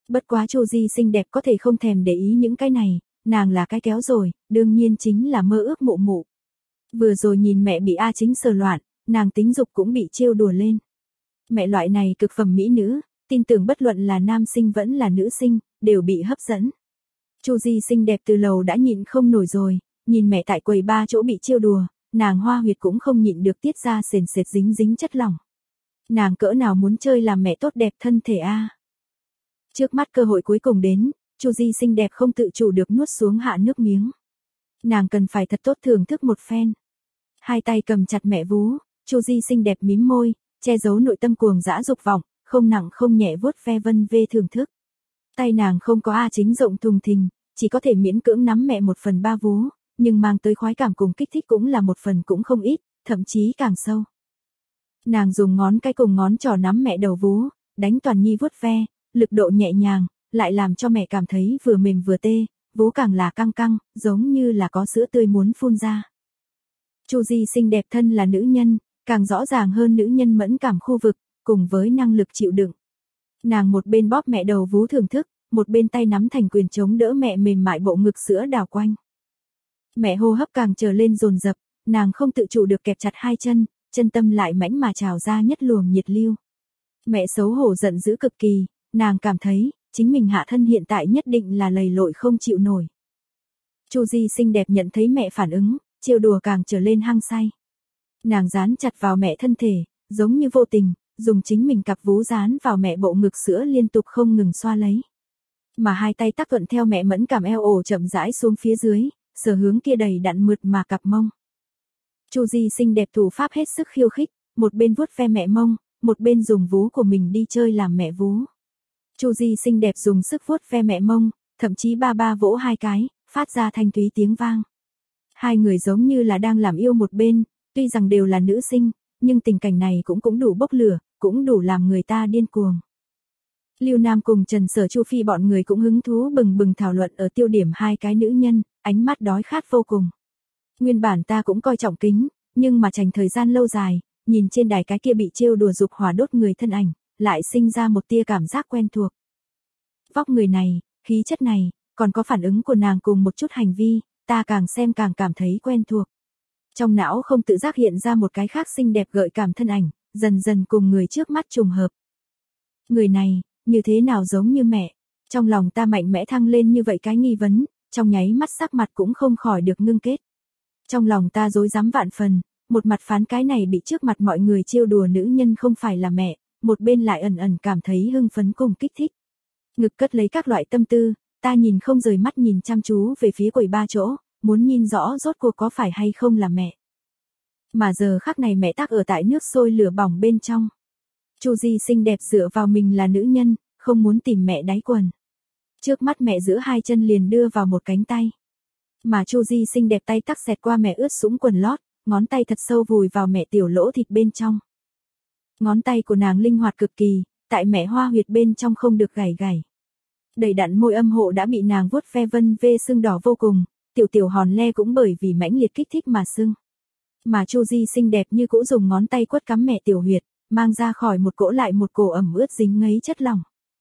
Bất quá Chu Di xinh đẹp có thể không thèm để ý những cái này, nàng là cái kéo rồi, đương nhiên chính là mơ ước mụ mụ. Vừa rồi nhìn mẹ bị A Chính sờ loạn, nàng tính dục cũng bị trêu đùa lên. Mẹ loại này cực phẩm mỹ nữ, tin tưởng bất luận là nam sinh vẫn là nữ sinh, đều bị hấp dẫn. Chu Di xinh đẹp từ lầu đã nhịn không nổi rồi, nhìn mẹ tại quầy ba chỗ bị trêu đùa, nàng hoa huyệt cũng không nhịn được tiết ra sền sệt dính dính chất lỏng. Nàng cỡ nào muốn chơi làm mẹ tốt đẹp thân thể a. Trước mắt cơ hội cuối cùng đến, Chu Di xinh đẹp không tự chủ được nuốt xuống hạ nước miếng. Nàng cần phải thật tốt thưởng thức một phen. Hai tay cầm chặt mẹ vú, Chu Di xinh đẹp mím môi, che giấu nội tâm cuồng dã dục vọng, không nặng không nhẹ vuốt ve vân vê thưởng thức. Tay nàng không có A Chính rộng thùng thình, chỉ có thể miễn cưỡng nắm mẹ 1/3 vú, nhưng mang tới khoái cảm cùng kích thích cũng là 1 phần cũng không ít, thậm chí càng sâu. Nàng dùng ngón cái cùng ngón trỏ nắm mẹ đầu vú, đánh toàn nhi vuốt ve, lực độ nhẹ nhàng, lại làm cho mẹ cảm thấy vừa mềm vừa tê, vú càng là căng căng, giống như là có sữa tươi muốn phun ra. Chu Di xinh đẹp thân là nữ nhân, càng rõ ràng hơn nữ nhân mẫn cảm khu vực, cùng với năng lực chịu đựng. Nàng một bên bóp mẹ đầu vú thưởng thức, một bên tay nắm thành quyền chống đỡ mẹ mềm mại bộ ngực sữa đào quanh. Mẹ hô hấp càng trở lên dồn dập, nàng không tự chủ được kẹp chặt hai chân, chân tâm lại mãnh mà trào ra nhất luồng nhiệt lưu. Mẹ xấu hổ giận dữ cực kỳ, nàng cảm thấy, chính mình hạ thân hiện tại nhất định là lầy lội không chịu nổi. Chu Di xinh đẹp nhận thấy mẹ phản ứng, trêu đùa càng trở lên hăng say. Nàng dán chặt vào mẹ thân thể, giống như vô tình, dùng chính mình cặp vú dán vào mẹ bộ ngực sữa liên tục không ngừng xoa lấy. Mà hai tay tác thuận theo mẹ mẫn cảm eo ổ chậm rãi xuống phía dưới, sờ hướng kia đầy đặn mượt mà cặp mông. Chu Di xinh đẹp thủ pháp hết sức khiêu khích, một bên vuốt ve mẹ mông, một bên dùng vú của mình đi chơi làm mẹ vú. Chu Di xinh đẹp dùng sức vuốt ve mẹ mông, thậm chí ba vỗ hai cái, phát ra thanh thúy tiếng vang. Hai người giống như là đang làm yêu một bên, tuy rằng đều là nữ sinh, nhưng tình cảnh này cũng đủ bốc lửa, cũng đủ làm người ta điên cuồng. Lưu Nam cùng Trần Sở Chu Phi bọn người cũng hứng thú bừng bừng thảo luận ở tiêu điểm hai cái nữ nhân, ánh mắt đói khát vô cùng. Nguyên bản ta cũng coi trọng kính, nhưng mà trành thời gian lâu dài, nhìn trên đài cái kia bị trêu đùa dục hỏa đốt người thân ảnh, lại sinh ra một tia cảm giác quen thuộc. Vóc người này, khí chất này, còn có phản ứng của nàng cùng một chút hành vi, ta càng xem càng cảm thấy quen thuộc. Trong não không tự giác hiện ra một cái khác xinh đẹp gợi cảm thân ảnh, dần dần cùng người trước mắt trùng hợp. Người này, như thế nào giống như mẹ? Trong lòng ta mạnh mẽ thăng lên như vậy cái nghi vấn, trong nháy mắt sắc mặt cũng không khỏi được ngưng kết. Trong lòng ta rối rắm vạn phần, một mặt phán cái này bị trước mặt mọi người trêu đùa nữ nhân không phải là mẹ, một bên lại ẩn ẩn cảm thấy hưng phấn cùng kích thích. Ngực cất lấy các loại tâm tư, ta nhìn không rời mắt nhìn chăm chú về phía quầy ba chỗ, muốn nhìn rõ rốt cuộc có phải hay không là mẹ. Mà giờ khắc này mẹ tác ở tại nước sôi lửa bỏng bên trong. Chu Di xinh đẹp dựa vào mình là nữ nhân, không muốn tìm mẹ đáy quần. Trước mắt mẹ giữa hai chân liền đưa vào một cánh tay. Mà Chu Di xinh đẹp tay tắc xẹt qua mẹ ướt sũng quần lót, ngón tay thật sâu vùi vào mẹ tiểu lỗ thịt bên trong. Ngón tay của nàng linh hoạt cực kỳ, tại mẹ hoa huyệt bên trong không được gảy gảy. Đầy đặn môi âm hộ đã bị nàng vuốt ve vân vê sưng đỏ vô cùng, tiểu hòn le cũng bởi vì mãnh liệt kích thích mà sưng. Mà Chu Di xinh đẹp như cũ dùng ngón tay quất cắm mẹ tiểu huyệt, mang ra khỏi một cỗ lại một cổ ẩm ướt dính ngấy chất lỏng.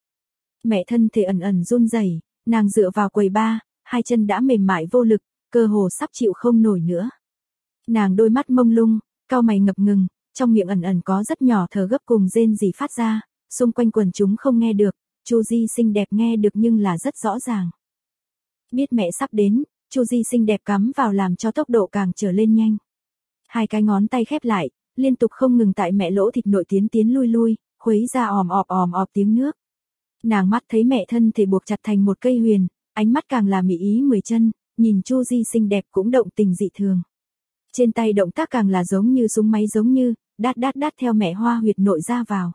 Mẹ thân thể ẩn ẩn run rẩy, nàng dựa vào quầy ba, hai chân đã mềm mại vô lực, cơ hồ sắp chịu không nổi nữa. Nàng đôi mắt mông lung, cau mày ngập ngừng, trong miệng ẩn ẩn có rất nhỏ thở gấp cùng rên rỉ phát ra, xung quanh quần chúng không nghe được, Chu Di xinh đẹp nghe được nhưng là rất rõ ràng. Biết mẹ sắp đến, Chu Di xinh đẹp cắm vào làm cho tốc độ càng trở lên nhanh. Hai cái ngón tay khép lại, liên tục không ngừng tại mẹ lỗ thịt nội tiến lui, khuấy ra òm ọp tiếng nước. Nàng mắt thấy mẹ thân thể buộc chặt thành một cây huyền, ánh mắt càng là mị ý 10 chân, nhìn Chu Di xinh đẹp cũng động tình dị thường. Trên tay động tác càng là giống như súng máy giống như, đát theo mẹ hoa huyệt nội ra vào.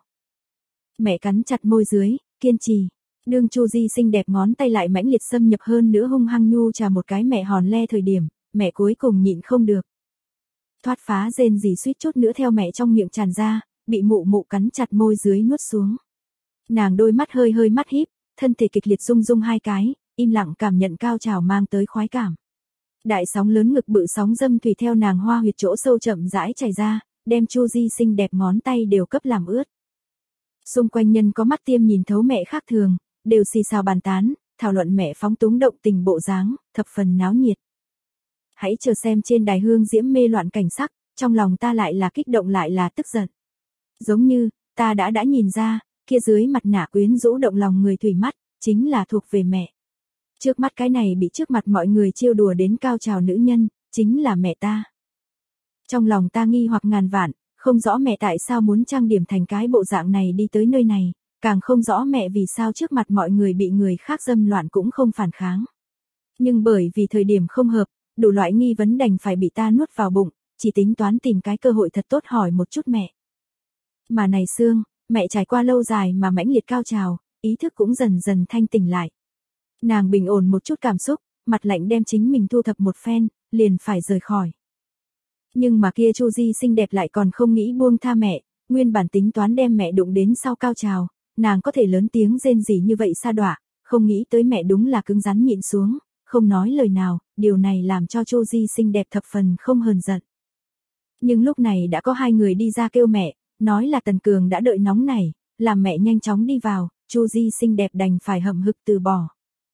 Mẹ cắn chặt môi dưới, kiên trì. Đương Chu Di xinh đẹp ngón tay lại mãnh liệt xâm nhập hơn nữa hung hăng nhu trà một cái mẹ hòn le thời điểm, mẹ cuối cùng nhịn không được. Thoát phá rên rỉ suýt chút nữa theo mẹ trong miệng tràn ra, bị mụ cắn chặt môi dưới nuốt xuống. Nàng đôi mắt hơi mắt híp, thân thể kịch liệt rung hai cái, im lặng cảm nhận cao trào mang tới khoái cảm. Đại sóng lớn ngực bự sóng dâm thủy theo nàng hoa huyệt chỗ sâu chậm rãi chảy ra, đem Chu Di xinh đẹp ngón tay đều cấp làm ướt. Xung quanh nhân có mắt tiêm nhìn thấu mẹ khác thường, đều xì xào bàn tán, thảo luận mẹ phóng túng động tình bộ dáng, thập phần náo nhiệt. Hãy chờ xem trên đài hương diễm mê loạn cảnh sắc, trong lòng ta lại là kích động lại là tức giận. Giống như, ta đã nhìn ra, kia dưới mặt nạ quyến rũ động lòng người thủy mắt, chính là thuộc về mẹ. Trước mắt cái này bị trước mặt mọi người trêu đùa đến cao trào nữ nhân, chính là mẹ ta. Trong lòng ta nghi hoặc ngàn vạn, không rõ mẹ tại sao muốn trang điểm thành cái bộ dạng này đi tới nơi này, càng không rõ mẹ vì sao trước mặt mọi người bị người khác dâm loạn cũng không phản kháng. Nhưng bởi vì thời điểm không hợp, đủ loại nghi vấn đành phải bị ta nuốt vào bụng, chỉ tính toán tìm cái cơ hội thật tốt hỏi một chút mẹ. Mà này Sương, mẹ trải qua lâu dài mà mãnh liệt cao trào, ý thức cũng dần dần thanh tỉnh lại. Nàng bình ổn một chút cảm xúc, mặt lạnh đem chính mình thu thập một phen, liền phải rời khỏi. Nhưng mà kia Chu Di xinh đẹp lại còn không nghĩ buông tha mẹ, nguyên bản tính toán đem mẹ đụng đến sau cao trào, nàng có thể lớn tiếng rên rỉ như vậy sa đọa, không nghĩ tới mẹ đúng là cứng rắn nhịn xuống, không nói lời nào, điều này làm cho Chu Di xinh đẹp thập phần không hờn giận. Nhưng lúc này đã có hai người đi ra kêu mẹ, nói là Tần Cường đã đợi nóng này, làm mẹ nhanh chóng đi vào, Chu Di xinh đẹp đành phải hậm hực từ bỏ.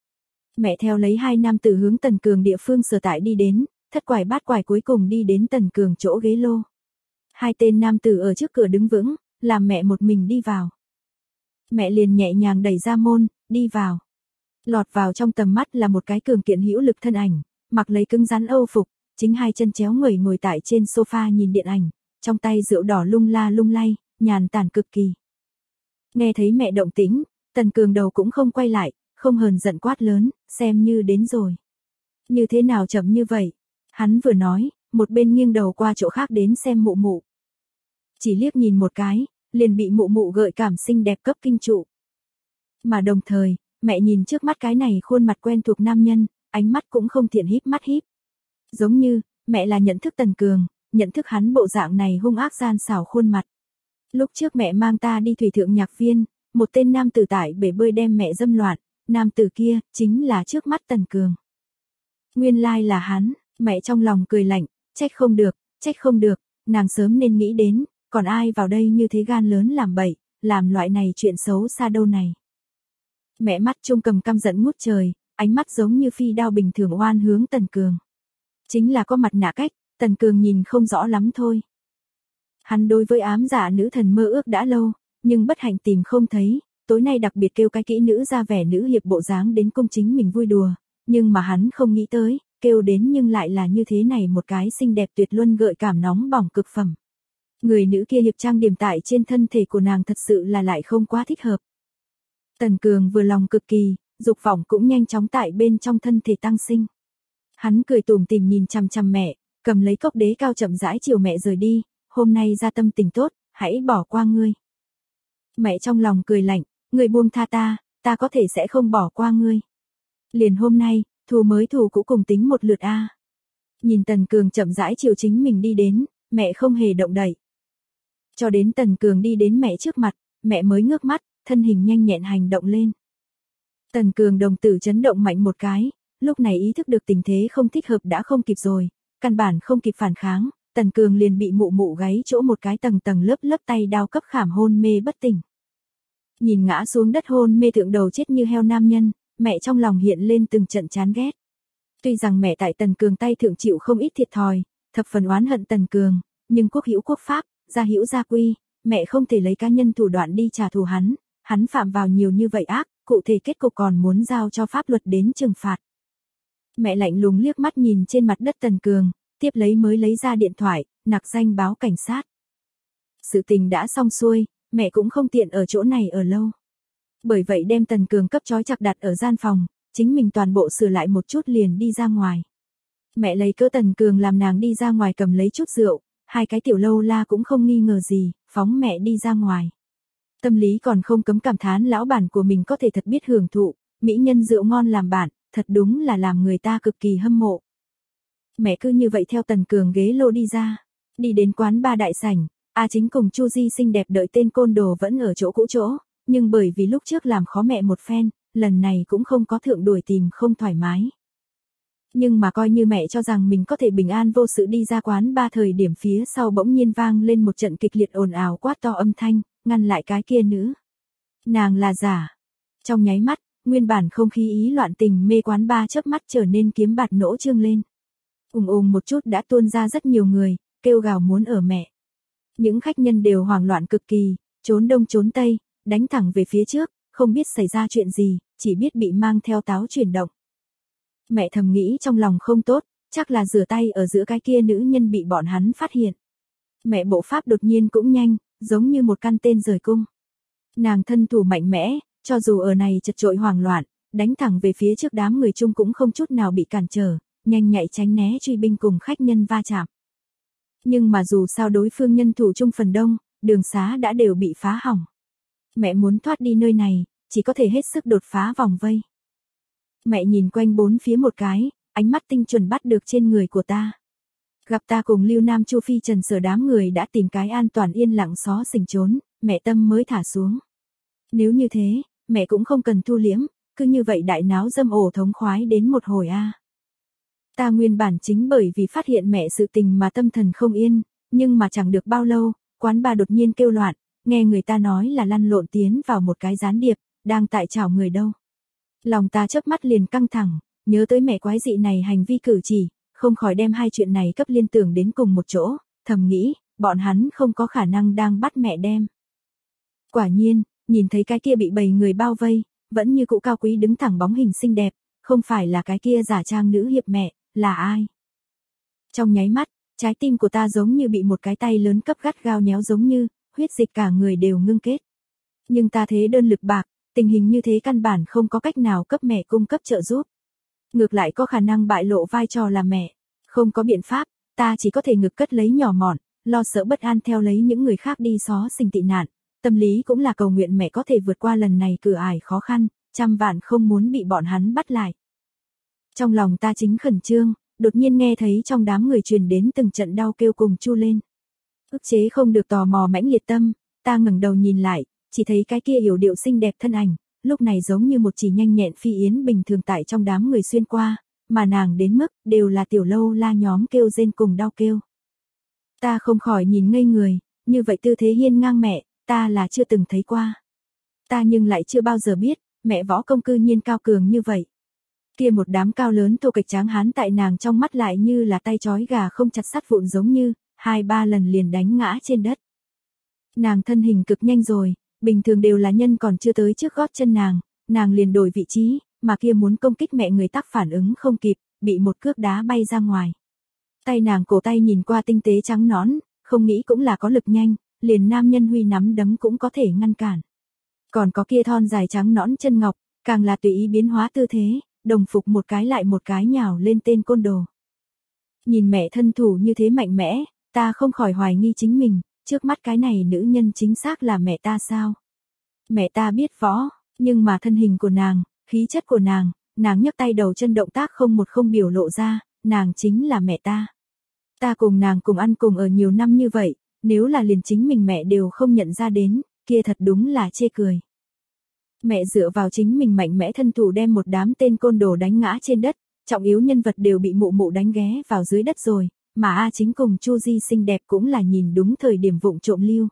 Mẹ theo lấy hai nam tử hướng Tần Cường địa phương sở tại đi đến, thất quải bát quải cuối cùng đi đến Tần Cường chỗ ghế lô. Hai tên nam tử ở trước cửa đứng vững, làm mẹ một mình đi vào. Mẹ liền nhẹ nhàng đẩy ra môn, đi vào. Lọt vào trong tầm mắt là một cái cường kiện hữu lực thân ảnh, mặc lấy cứng rắn âu phục, chính hai chân chéo người ngồi tại trên sofa nhìn điện ảnh, trong tay rượu đỏ lung la lung lay, nhàn tản cực kỳ. Nghe thấy mẹ động tĩnh, Tần Cường đầu cũng không quay lại, không hờn giận quát lớn, xem như đến rồi. Như thế nào chậm như vậy? Hắn vừa nói, một bên nghiêng đầu qua chỗ khác đến xem mụ mụ. Chỉ liếc nhìn một cái, liền bị mụ mụ gợi cảm xinh đẹp cấp kinh trụ. Mà đồng thời, mẹ nhìn trước mắt cái này khuôn mặt quen thuộc nam nhân, ánh mắt cũng không thiện híp mắt híp. Giống như, mẹ là nhận thức Tần Cường, nhận thức hắn bộ dạng này hung ác gian xảo khuôn mặt. Lúc trước mẹ mang ta đi thủy thượng nhạc viên, một tên nam tử tại bể bơi đem mẹ dâm loạn, nam tử kia, chính là trước mắt Tần Cường. Nguyên lai là hắn, mẹ trong lòng cười lạnh, trách không được, nàng sớm nên nghĩ đến, còn ai vào đây như thế gan lớn làm bậy, làm loại này chuyện xấu xa đâu này. Mẹ mắt trung cầm căm giận ngút trời, ánh mắt giống như phi đao bình thường oan hướng Tần Cường. Chính là có mặt nạ cách, Tần Cường nhìn không rõ lắm thôi. Hắn đối với ám dạ nữ thần mơ ước đã lâu, nhưng bất hạnh tìm không thấy, tối nay đặc biệt kêu cái kỹ nữ ra vẻ nữ hiệp bộ dáng đến công chính mình vui đùa, nhưng mà hắn không nghĩ tới, kêu đến nhưng lại là như thế này một cái xinh đẹp tuyệt luân gợi cảm nóng bỏng cực phẩm. Người nữ kia hiệp trang điểm tại trên thân thể của nàng thật sự là lại không quá thích hợp. Tần Cường vừa lòng cực kỳ, dục vọng cũng nhanh chóng tại bên trong thân thể tăng sinh. Hắn cười tủm tỉm nhìn chằm chằm mẹ, cầm lấy cốc đế cao chậm rãi chiều mẹ rời đi, hôm nay ra tâm tình tốt, hãy bỏ qua ngươi. Mẹ trong lòng cười lạnh, ngươi buông tha ta có thể sẽ không bỏ qua ngươi. Liền hôm nay, thù mới thù cũ cùng tính một lượt a. Nhìn Tần Cường chậm rãi chiều chính mình đi đến, mẹ không hề động đậy. Cho đến Tần Cường đi đến mẹ trước mặt, mẹ mới ngước mắt, thân hình nhanh nhẹn hành động lên. Tần Cường đồng tử chấn động mạnh một cái, lúc này ý thức được tình thế không thích hợp đã không kịp rồi, căn bản không kịp phản kháng, Tần Cường liền bị mụ mụ gáy chỗ một cái tầng tầng lớp tay đao cấp khảm hôn mê bất tỉnh. Nhìn ngã xuống đất hôn mê thượng đầu chết như heo nam nhân, mẹ trong lòng hiện lên từng trận chán ghét. Tuy rằng mẹ tại Tần Cường tay thượng chịu không ít thiệt thòi, thập phần oán hận Tần Cường, nhưng quốc hữu quốc pháp, gia hữu gia quy, mẹ không thể lấy cá nhân thủ đoạn đi trả thù hắn phạm vào nhiều như vậy ác, cụ thể kết cục còn muốn giao cho pháp luật đến trừng phạt. Mẹ lạnh lùng liếc mắt nhìn trên mặt đất Tần Cường, tiếp lấy mới lấy ra điện thoại, nặc danh báo cảnh sát. Sự tình đã xong xuôi, mẹ cũng không tiện ở chỗ này ở lâu. Bởi vậy đem Tần Cường cấp trói chặt đặt ở gian phòng, chính mình toàn bộ sửa lại một chút liền đi ra ngoài. Mẹ lấy cỡ Tần Cường làm nàng đi ra ngoài cầm lấy chút rượu, hai cái tiểu lâu la cũng không nghi ngờ gì, phóng mẹ đi ra ngoài. Tâm lý còn không cấm cảm thán lão bản của mình có thể thật biết hưởng thụ, mỹ nhân rượu ngon làm bạn, thật đúng là làm người ta cực kỳ hâm mộ. Mẹ cứ như vậy theo Tần Cường ghế lô đi ra, đi đến quán ba đại sảnh, A Chính cùng Chu Di xinh đẹp đợi tên côn đồ vẫn ở chỗ cũ chỗ, nhưng bởi vì lúc trước làm khó mẹ một phen, lần này cũng không có thượng đuổi tìm không thoải mái. Nhưng mà coi như mẹ cho rằng mình có thể bình an vô sự đi ra quán ba thời điểm phía sau bỗng nhiên vang lên một trận kịch liệt ồn ào quát to âm thanh, ngăn lại cái kia nữ. Nàng là giả. Trong nháy mắt, nguyên bản không khí ý loạn tình mê quán ba chớp mắt trở nên kiếm bạt nỗ trương lên. Một chút đã tuôn ra rất nhiều người, kêu gào muốn ở mẹ. Những khách nhân đều hoảng loạn cực kỳ, trốn đông trốn tây, đánh thẳng về phía trước, không biết xảy ra chuyện gì, chỉ biết bị mang theo táo chuyển động. Mẹ thầm nghĩ trong lòng không tốt, chắc là rửa tay ở giữa cái kia nữ nhân bị bọn hắn phát hiện. Mẹ bộ pháp đột nhiên cũng nhanh, giống như một căn tên rời cung. Nàng thân thủ mạnh mẽ, cho dù ở này chật chội hoảng loạn, đánh thẳng về phía trước đám người chung cũng không chút nào bị cản trở, nhanh nhạy tránh né truy binh cùng khách nhân va chạm. Nhưng mà dù sao đối phương nhân thủ chung phần đông, đường xá đã đều bị phá hỏng. Mẹ muốn thoát đi nơi này, chỉ có thể hết sức đột phá vòng vây. Mẹ nhìn quanh bốn phía một cái, ánh mắt tinh chuẩn bắt được trên người của ta. Gặp ta cùng Lưu Nam Chu Phi Trần Sở đám người đã tìm cái an toàn yên lặng xó xỉnh trốn, mẹ tâm mới thả xuống. Nếu như thế, mẹ cũng không cần thu liễm, cứ như vậy đại náo dâm ổ thống khoái đến một hồi a. Ta nguyên bản chính bởi vì phát hiện mẹ sự tình mà tâm thần không yên, nhưng mà chẳng được bao lâu, quán bà đột nhiên kêu loạn, nghe người ta nói là lăn lộn tiến vào một cái gián điệp, đang tại chảo người đâu. Lòng ta chớp mắt liền căng thẳng, nhớ tới mẹ quái dị này hành vi cử chỉ, không khỏi đem hai chuyện này cấp liên tưởng đến cùng một chỗ, thầm nghĩ, bọn hắn không có khả năng đang bắt mẹ đem. Quả nhiên, nhìn thấy cái kia bị bầy người bao vây, vẫn như cụ cao quý đứng thẳng bóng hình xinh đẹp, không phải là cái kia giả trang nữ hiệp mẹ, là ai? Trong nháy mắt, trái tim của ta giống như bị một cái tay lớn cấp gắt gao nhéo giống như, huyết dịch cả người đều ngưng kết. Nhưng ta thế đơn lực bạc, tình hình như thế căn bản không có cách nào cấp mẹ cung cấp trợ giúp. Ngược lại có khả năng bại lộ vai trò là mẹ. Không có biện pháp, ta chỉ có thể ngực cất lấy nhỏ mọn, lo sợ bất an theo lấy những người khác đi xó xỉnh tị nạn. Tâm lý cũng là cầu nguyện mẹ có thể vượt qua lần này cửa ải khó khăn, trăm vạn không muốn bị bọn hắn bắt lại. Trong lòng ta chính khẩn trương, đột nhiên nghe thấy trong đám người truyền đến từng trận đau kêu cùng chu lên. Ức chế không được tò mò mãnh liệt tâm, ta ngẩng đầu nhìn lại, chỉ thấy cái kia yểu điệu xinh đẹp thân ảnh, lúc này giống như một chỉ nhanh nhẹn phi yến bình thường tại trong đám người xuyên qua, mà nàng đến mức đều là tiểu lâu la nhóm kêu rên cùng đau kêu. Ta không khỏi nhìn ngây người, như vậy tư thế hiên ngang mẹ, ta là chưa từng thấy qua. Ta nhưng lại chưa bao giờ biết, mẹ võ công cư nhiên cao cường như vậy. Kia một đám cao lớn thô kệch tráng hán tại nàng trong mắt lại như là tay trói gà không chặt sắt vụn giống như, 2-3 lần liền đánh ngã trên đất. Nàng thân hình cực nhanh rồi, bình thường đều là nhân còn chưa tới trước gót chân nàng liền đổi vị trí, mà kia muốn công kích mẹ người tác phản ứng không kịp, bị một cước đá bay ra ngoài. Tay nàng cổ tay nhìn qua tinh tế trắng nõn, không nghĩ cũng là có lực nhanh, liền nam nhân huy nắm đấm cũng có thể ngăn cản. Còn có kia thon dài trắng nõn chân ngọc, càng là tùy ý biến hóa tư thế, đồng phục một cái lại một cái nhào lên tên côn đồ. Nhìn mẹ thân thủ như thế mạnh mẽ, ta không khỏi hoài nghi chính mình, trước mắt cái này nữ nhân chính xác là mẹ ta sao? Mẹ ta biết võ, nhưng mà thân hình của nàng, khí chất của nàng nhấc tay đầu chân động tác không biểu lộ ra, nàng chính là mẹ ta. Ta cùng nàng cùng ăn cùng ở nhiều năm như vậy, nếu là liền chính mình mẹ đều không nhận ra đến, kia thật đúng là chê cười. Mẹ dựa vào chính mình mạnh mẽ thân thủ đem một đám tên côn đồ đánh ngã trên đất, trọng yếu nhân vật đều bị mụ mụ đánh ghé vào dưới đất rồi, mà A Chính cùng Chu Di xinh đẹp cũng là nhìn đúng thời điểm vụng trộm lưu.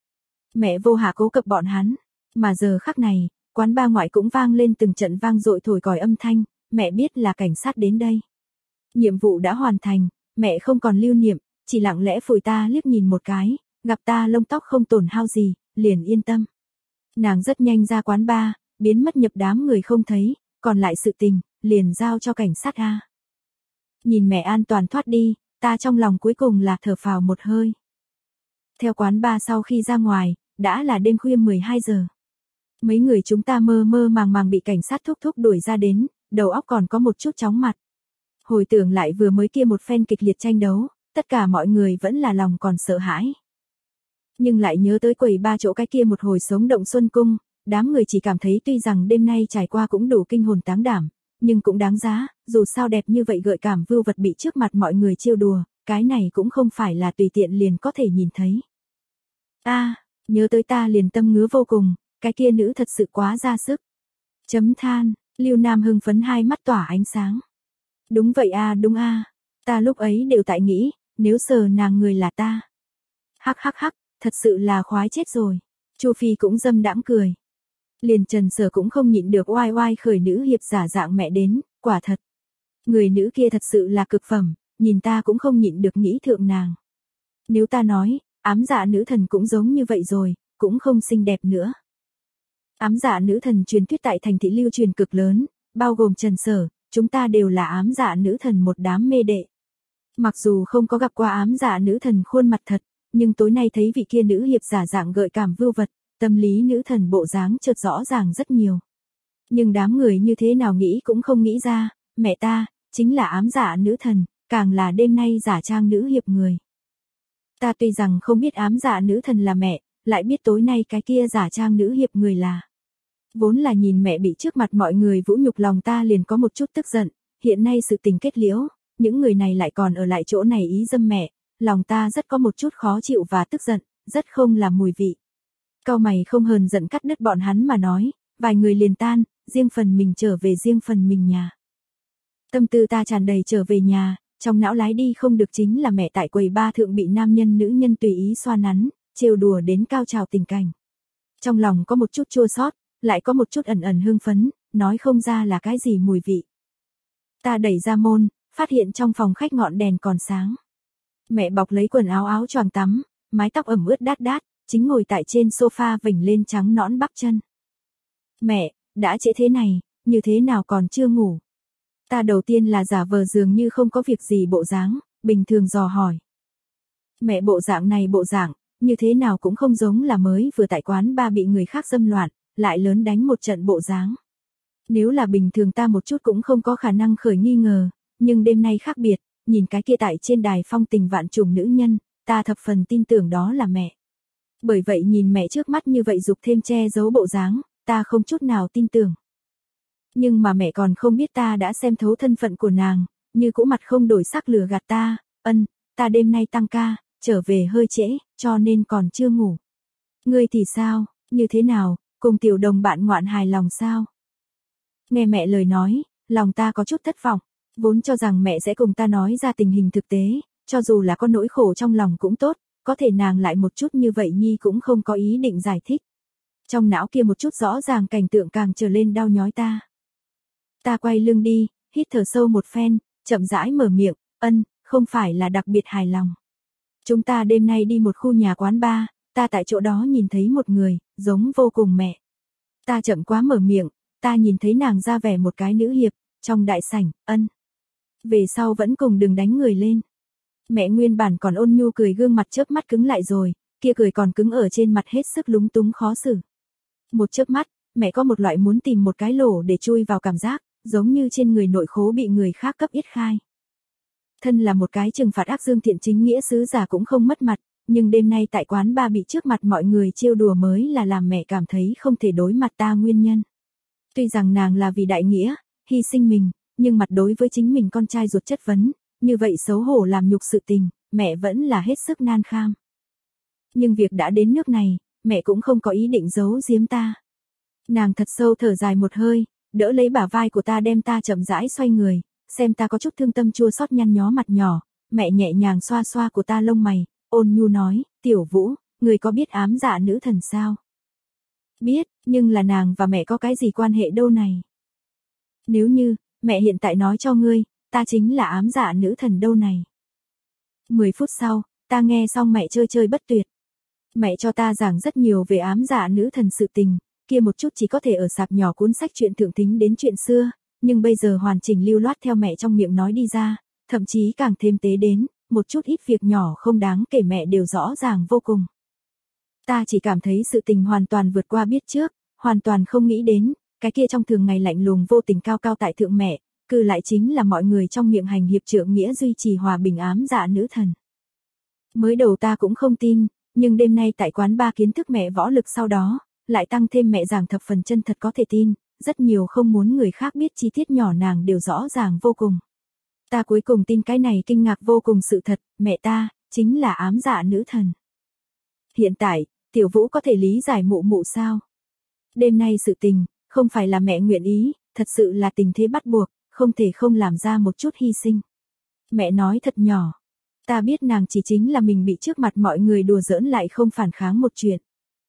Mẹ vô hạ cố cập bọn hắn, mà giờ khắc này, quán ba ngoại cũng vang lên từng trận vang dội thổi còi âm thanh, mẹ biết là cảnh sát đến đây. Nhiệm vụ đã hoàn thành, mẹ không còn lưu niệm, chỉ lặng lẽ phủi ta liếc nhìn một cái, gặp ta lông tóc không tổn hao gì, liền yên tâm. Nàng rất nhanh ra quán ba, biến mất nhập đám người không thấy, còn lại sự tình, liền giao cho cảnh sát A. Nhìn mẹ an toàn thoát đi, ta trong lòng cuối cùng là thở phào một hơi. Theo quán ba sau khi ra ngoài, đã là đêm khuya 12 giờ. Mấy người chúng ta mơ mơ màng màng bị cảnh sát thúc đuổi ra đến, đầu óc còn có một chút chóng mặt. Hồi tưởng lại vừa mới kia một phen kịch liệt tranh đấu, tất cả mọi người vẫn là lòng còn sợ hãi. Nhưng lại nhớ tới quầy ba chỗ cái kia một hồi sống động xuân cung, đám người chỉ cảm thấy tuy rằng đêm nay trải qua cũng đủ kinh hồn táng đảm, nhưng cũng đáng giá, dù sao đẹp như vậy gợi cảm vưu vật bị trước mặt mọi người trêu đùa, cái này cũng không phải là tùy tiện liền có thể nhìn thấy. Nhớ tới ta liền tâm ngứa vô cùng, cái kia nữ thật sự quá ra sức. Chấm than, Lưu Nam hưng phấn hai mắt tỏa ánh sáng. Đúng vậy đúng ta lúc ấy đều tại nghĩ, nếu sờ nàng người là ta. Hắc, thật sự là khoái chết rồi. Chu Phi cũng dâm đãng cười. Liền Trần Sở cũng không nhịn được oai oai khởi nữ hiệp giả dạng mẹ đến, quả thật. Người nữ kia thật sự là cực phẩm, nhìn ta cũng không nhịn được nghĩ thượng nàng. Nếu ta nói, ám dạ nữ thần cũng giống như vậy rồi, cũng không xinh đẹp nữa. Ám dạ nữ thần truyền thuyết tại thành thị lưu truyền cực lớn, bao gồm Trần Sở, chúng ta đều là ám dạ nữ thần một đám mê đệ. Mặc dù không có gặp qua ám dạ nữ thần khuôn mặt thật, nhưng tối nay thấy vị kia nữ hiệp giả dạng gợi cảm vưu vật, tâm lý nữ thần bộ dáng chợt rõ ràng rất nhiều. Nhưng đám người như thế nào nghĩ cũng không nghĩ ra, mẹ ta, chính là ám dạ nữ thần, càng là đêm nay giả trang nữ hiệp người. Ta tuy rằng không biết ám dạ nữ thần là mẹ, lại biết tối nay cái kia giả trang nữ hiệp người là. Vốn là nhìn mẹ bị trước mặt mọi người vũ nhục, lòng ta liền có một chút tức giận, hiện nay sự tình kết liễu, những người này lại còn ở lại chỗ này ý dâm mẹ, lòng ta rất có một chút khó chịu và tức giận, rất không là mùi vị. Cau mày không hờn giận cắt đứt bọn hắn mà nói, vài người liền tan, riêng phần mình trở về riêng phần mình nhà. Tâm tư ta tràn đầy trở về nhà, trong não lái đi không được chính là mẹ tại quầy ba thượng bị nam nhân nữ nhân tùy ý xoa nắn, trêu đùa đến cao trào tình cảnh. Trong lòng có một chút chua xót, lại có một chút ẩn ẩn hưng phấn, nói không ra là cái gì mùi vị. Ta đẩy ra môn, phát hiện trong phòng khách ngọn đèn còn sáng. Mẹ bọc lấy quần áo áo choàng tắm, mái tóc ẩm ướt đát đát, chính ngồi tại trên sofa vểnh lên trắng nõn bắp chân. Mẹ, đã trễ thế này, như thế nào còn chưa ngủ? Ta đầu tiên là giả vờ dường như không có việc gì bộ dáng, bình thường dò hỏi. Mẹ bộ dạng này bộ dạng, như thế nào cũng không giống là mới vừa tại quán ba bị người khác dâm loạn, lại lớn đánh một trận bộ dáng. Nếu là bình thường ta một chút cũng không có khả năng khởi nghi ngờ, nhưng đêm nay khác biệt, nhìn cái kia tại trên đài phong tình vạn trùng nữ nhân, ta thập phần tin tưởng đó là mẹ. Bởi vậy nhìn mẹ trước mắt như vậy dục thêm che giấu bộ dáng, ta không chút nào tin tưởng. Nhưng mà mẹ còn không biết ta đã xem thấu thân phận của nàng, như cũ mặt không đổi sắc lừa gạt ta, ta đêm nay tăng ca, trở về hơi trễ, cho nên còn chưa ngủ. Ngươi thì sao, như thế nào, cùng tiểu đồng bạn ngoạn hài lòng sao? Nghe mẹ lời nói, lòng ta có chút thất vọng, vốn cho rằng mẹ sẽ cùng ta nói ra tình hình thực tế, cho dù là có nỗi khổ trong lòng cũng tốt, có thể nàng lại một chút như vậy nhi cũng không có ý định giải thích. Trong não kia một chút rõ ràng cảnh tượng càng trở lên đau nhói ta. Ta quay lưng đi, hít thở sâu một phen, chậm rãi mở miệng, không phải là đặc biệt hài lòng. Chúng ta đêm nay đi một khu nhà quán bar, ta tại chỗ đó nhìn thấy một người, giống vô cùng mẹ. Ta chậm quá mở miệng, ta nhìn thấy nàng ra vẻ một cái nữ hiệp, trong đại sảnh, về sau vẫn cùng đừng đánh người lên. Mẹ nguyên bản còn ôn nhu cười gương mặt chớp mắt cứng lại rồi, kia cười còn cứng ở trên mặt hết sức lúng túng khó xử. Một chớp mắt, mẹ có một loại muốn tìm một cái lỗ để chui vào cảm giác, giống như trên người nội khố bị người khác cấp yết khai. Thân là một cái trừng phạt ác dương thiện chính nghĩa sứ giả cũng không mất mặt, nhưng đêm nay tại quán ba bị trước mặt mọi người trêu đùa mới là làm mẹ cảm thấy không thể đối mặt ta nguyên nhân. Tuy rằng nàng là vì đại nghĩa, hy sinh mình, nhưng mặt đối với chính mình con trai ruột chất vấn, như vậy xấu hổ làm nhục sự tình, mẹ vẫn là hết sức nan kham. Nhưng việc đã đến nước này, mẹ cũng không có ý định giấu giếm ta. Nàng thật sâu thở dài một hơi, đỡ lấy bả vai của ta đem ta chậm rãi xoay người, xem ta có chút thương tâm chua xót nhăn nhó mặt nhỏ, mẹ nhẹ nhàng xoa xoa của ta lông mày, ôn nhu nói, Tiểu Vũ, người có biết ám dạ nữ thần sao? Biết, nhưng là nàng và mẹ có cái gì quan hệ đâu này? Nếu như, mẹ hiện tại nói cho ngươi, ta chính là ám dạ nữ thần đâu này. 10 phút sau, ta nghe xong mẹ chơi bất tuyệt. Mẹ cho ta giảng rất nhiều về ám dạ nữ thần sự tình, kia một chút chỉ có thể ở sạp nhỏ cuốn sách truyện thượng thính đến chuyện xưa, nhưng bây giờ hoàn chỉnh lưu loát theo mẹ trong miệng nói đi ra, thậm chí càng thêm tế đến, một chút ít việc nhỏ không đáng kể mẹ đều rõ ràng vô cùng. Ta chỉ cảm thấy sự tình hoàn toàn vượt qua biết trước, hoàn toàn không nghĩ đến, cái kia trong thường ngày lạnh lùng vô tình cao cao tại thượng mẹ, cư lại chính là mọi người trong miệng hành hiệp trượng nghĩa duy trì hòa bình ám dạ nữ thần. Mới đầu ta cũng không tin, nhưng đêm nay tại quán ba kiến thức mẹ võ lực sau đó, lại tăng thêm mẹ giảng thập phần chân thật có thể tin, rất nhiều không muốn người khác biết chi tiết nhỏ nàng đều rõ ràng vô cùng. Ta cuối cùng tin cái này kinh ngạc vô cùng sự thật, mẹ ta, chính là ám dạ nữ thần. Hiện tại, Tiểu Vũ có thể lý giải mụ mụ sao? Đêm nay sự tình, không phải là mẹ nguyện ý, thật sự là tình thế bắt buộc, không thể không làm ra một chút hy sinh. Mẹ nói thật nhỏ. Ta biết nàng chỉ chính là mình bị trước mặt mọi người đùa giỡn lại không phản kháng một chuyện.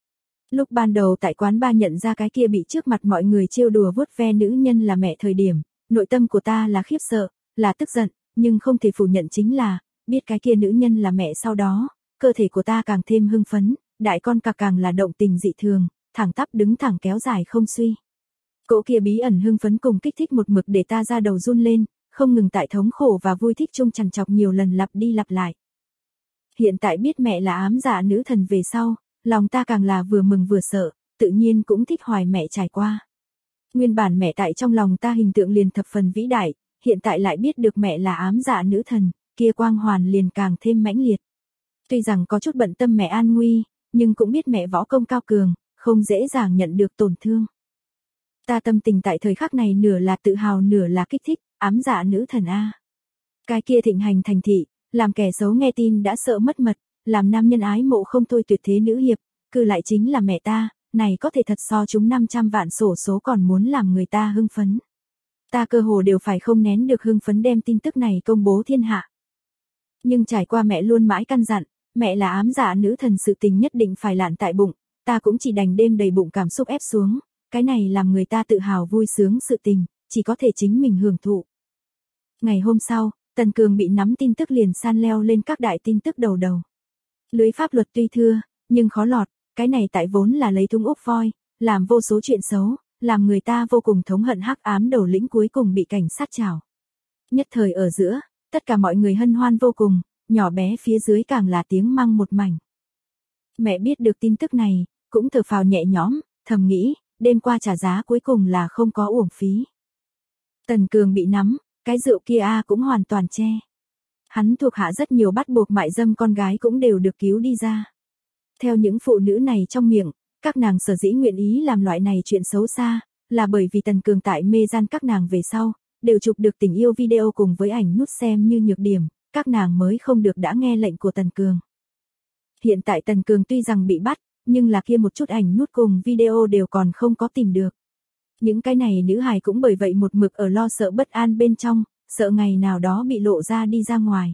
Lúc ban đầu tại quán bar nhận ra cái kia bị trước mặt mọi người trêu đùa vuốt ve nữ nhân là mẹ thời điểm, nội tâm của ta là khiếp sợ, là tức giận, nhưng không thể phủ nhận chính là, biết cái kia nữ nhân là mẹ sau đó, cơ thể của ta càng thêm hưng phấn, đại con cặc càng là động tình dị thường, thẳng tắp đứng thẳng kéo dài không suy. Cỗ kia bí ẩn hưng phấn cùng kích thích một mực để ta ra đầu run lên, không ngừng tại thống khổ và vui thích chung trằn trọc nhiều lần lặp đi lặp lại. Hiện tại biết mẹ là ám dạ nữ thần về sau, lòng ta càng là vừa mừng vừa sợ, tự nhiên cũng thích hoài mẹ trải qua. Nguyên bản mẹ tại trong lòng ta hình tượng liền thập phần vĩ đại, hiện tại lại biết được mẹ là ám dạ nữ thần, kia quang hoàn liền càng thêm mãnh liệt. Tuy rằng có chút bận tâm mẹ an nguy, nhưng cũng biết mẹ võ công cao cường, không dễ dàng nhận được tổn thương. Ta tâm tình tại thời khắc này nửa là tự hào nửa là kích thích, ám dạ nữ thần a. Cái kia thịnh hành thành thị, làm kẻ xấu nghe tin đã sợ mất mật, làm nam nhân ái mộ không thôi tuyệt thế nữ hiệp, cư lại chính là mẹ ta, này có thể thật so chúng 500 vạn xổ số còn muốn làm người ta hưng phấn. Ta cơ hồ đều phải không nén được hưng phấn đem tin tức này công bố thiên hạ. Nhưng trải qua mẹ luôn mãi căn dặn, mẹ là ám dạ nữ thần sự tình nhất định phải lạn tại bụng, ta cũng chỉ đành đêm đầy bụng cảm xúc ép xuống, cái này làm người ta tự hào vui sướng sự tình, chỉ có thể chính mình hưởng thụ. Ngày hôm sau, Tần Cường bị nắm tin tức liền san leo lên các đại tin tức đầu đầu. Lưới pháp luật tuy thưa, nhưng khó lọt, cái này tại vốn là lấy thúng ốc voi, làm vô số chuyện xấu, làm người ta vô cùng thống hận hắc ám đầu lĩnh cuối cùng bị cảnh sát trảo. Nhất thời ở giữa, tất cả mọi người hân hoan vô cùng, nhỏ bé phía dưới càng là tiếng măng một mảnh. Mẹ biết được tin tức này, cũng thở phào nhẹ nhõm, thầm nghĩ, đêm qua trả giá cuối cùng là không có uổng phí. Tần Cường bị nắm, cái rượu kia cũng hoàn toàn che. Hắn thuộc hạ rất nhiều bắt buộc mại dâm con gái cũng đều được cứu đi ra. Theo những phụ nữ này trong miệng, các nàng sở dĩ nguyện ý làm loại này chuyện xấu xa, là bởi vì Tần Cường tại mê gian các nàng về sau, đều chụp được tình yêu video cùng với ảnh nút xem như nhược điểm, các nàng mới không được đã nghe lệnh của Tần Cường. Hiện tại Tần Cường tuy rằng bị bắt, nhưng là kia một chút ảnh nút cùng video đều còn không có tìm được. Những cái này nữ hài cũng bởi vậy một mực ở lo sợ bất an bên trong, sợ ngày nào đó bị lộ ra đi ra ngoài.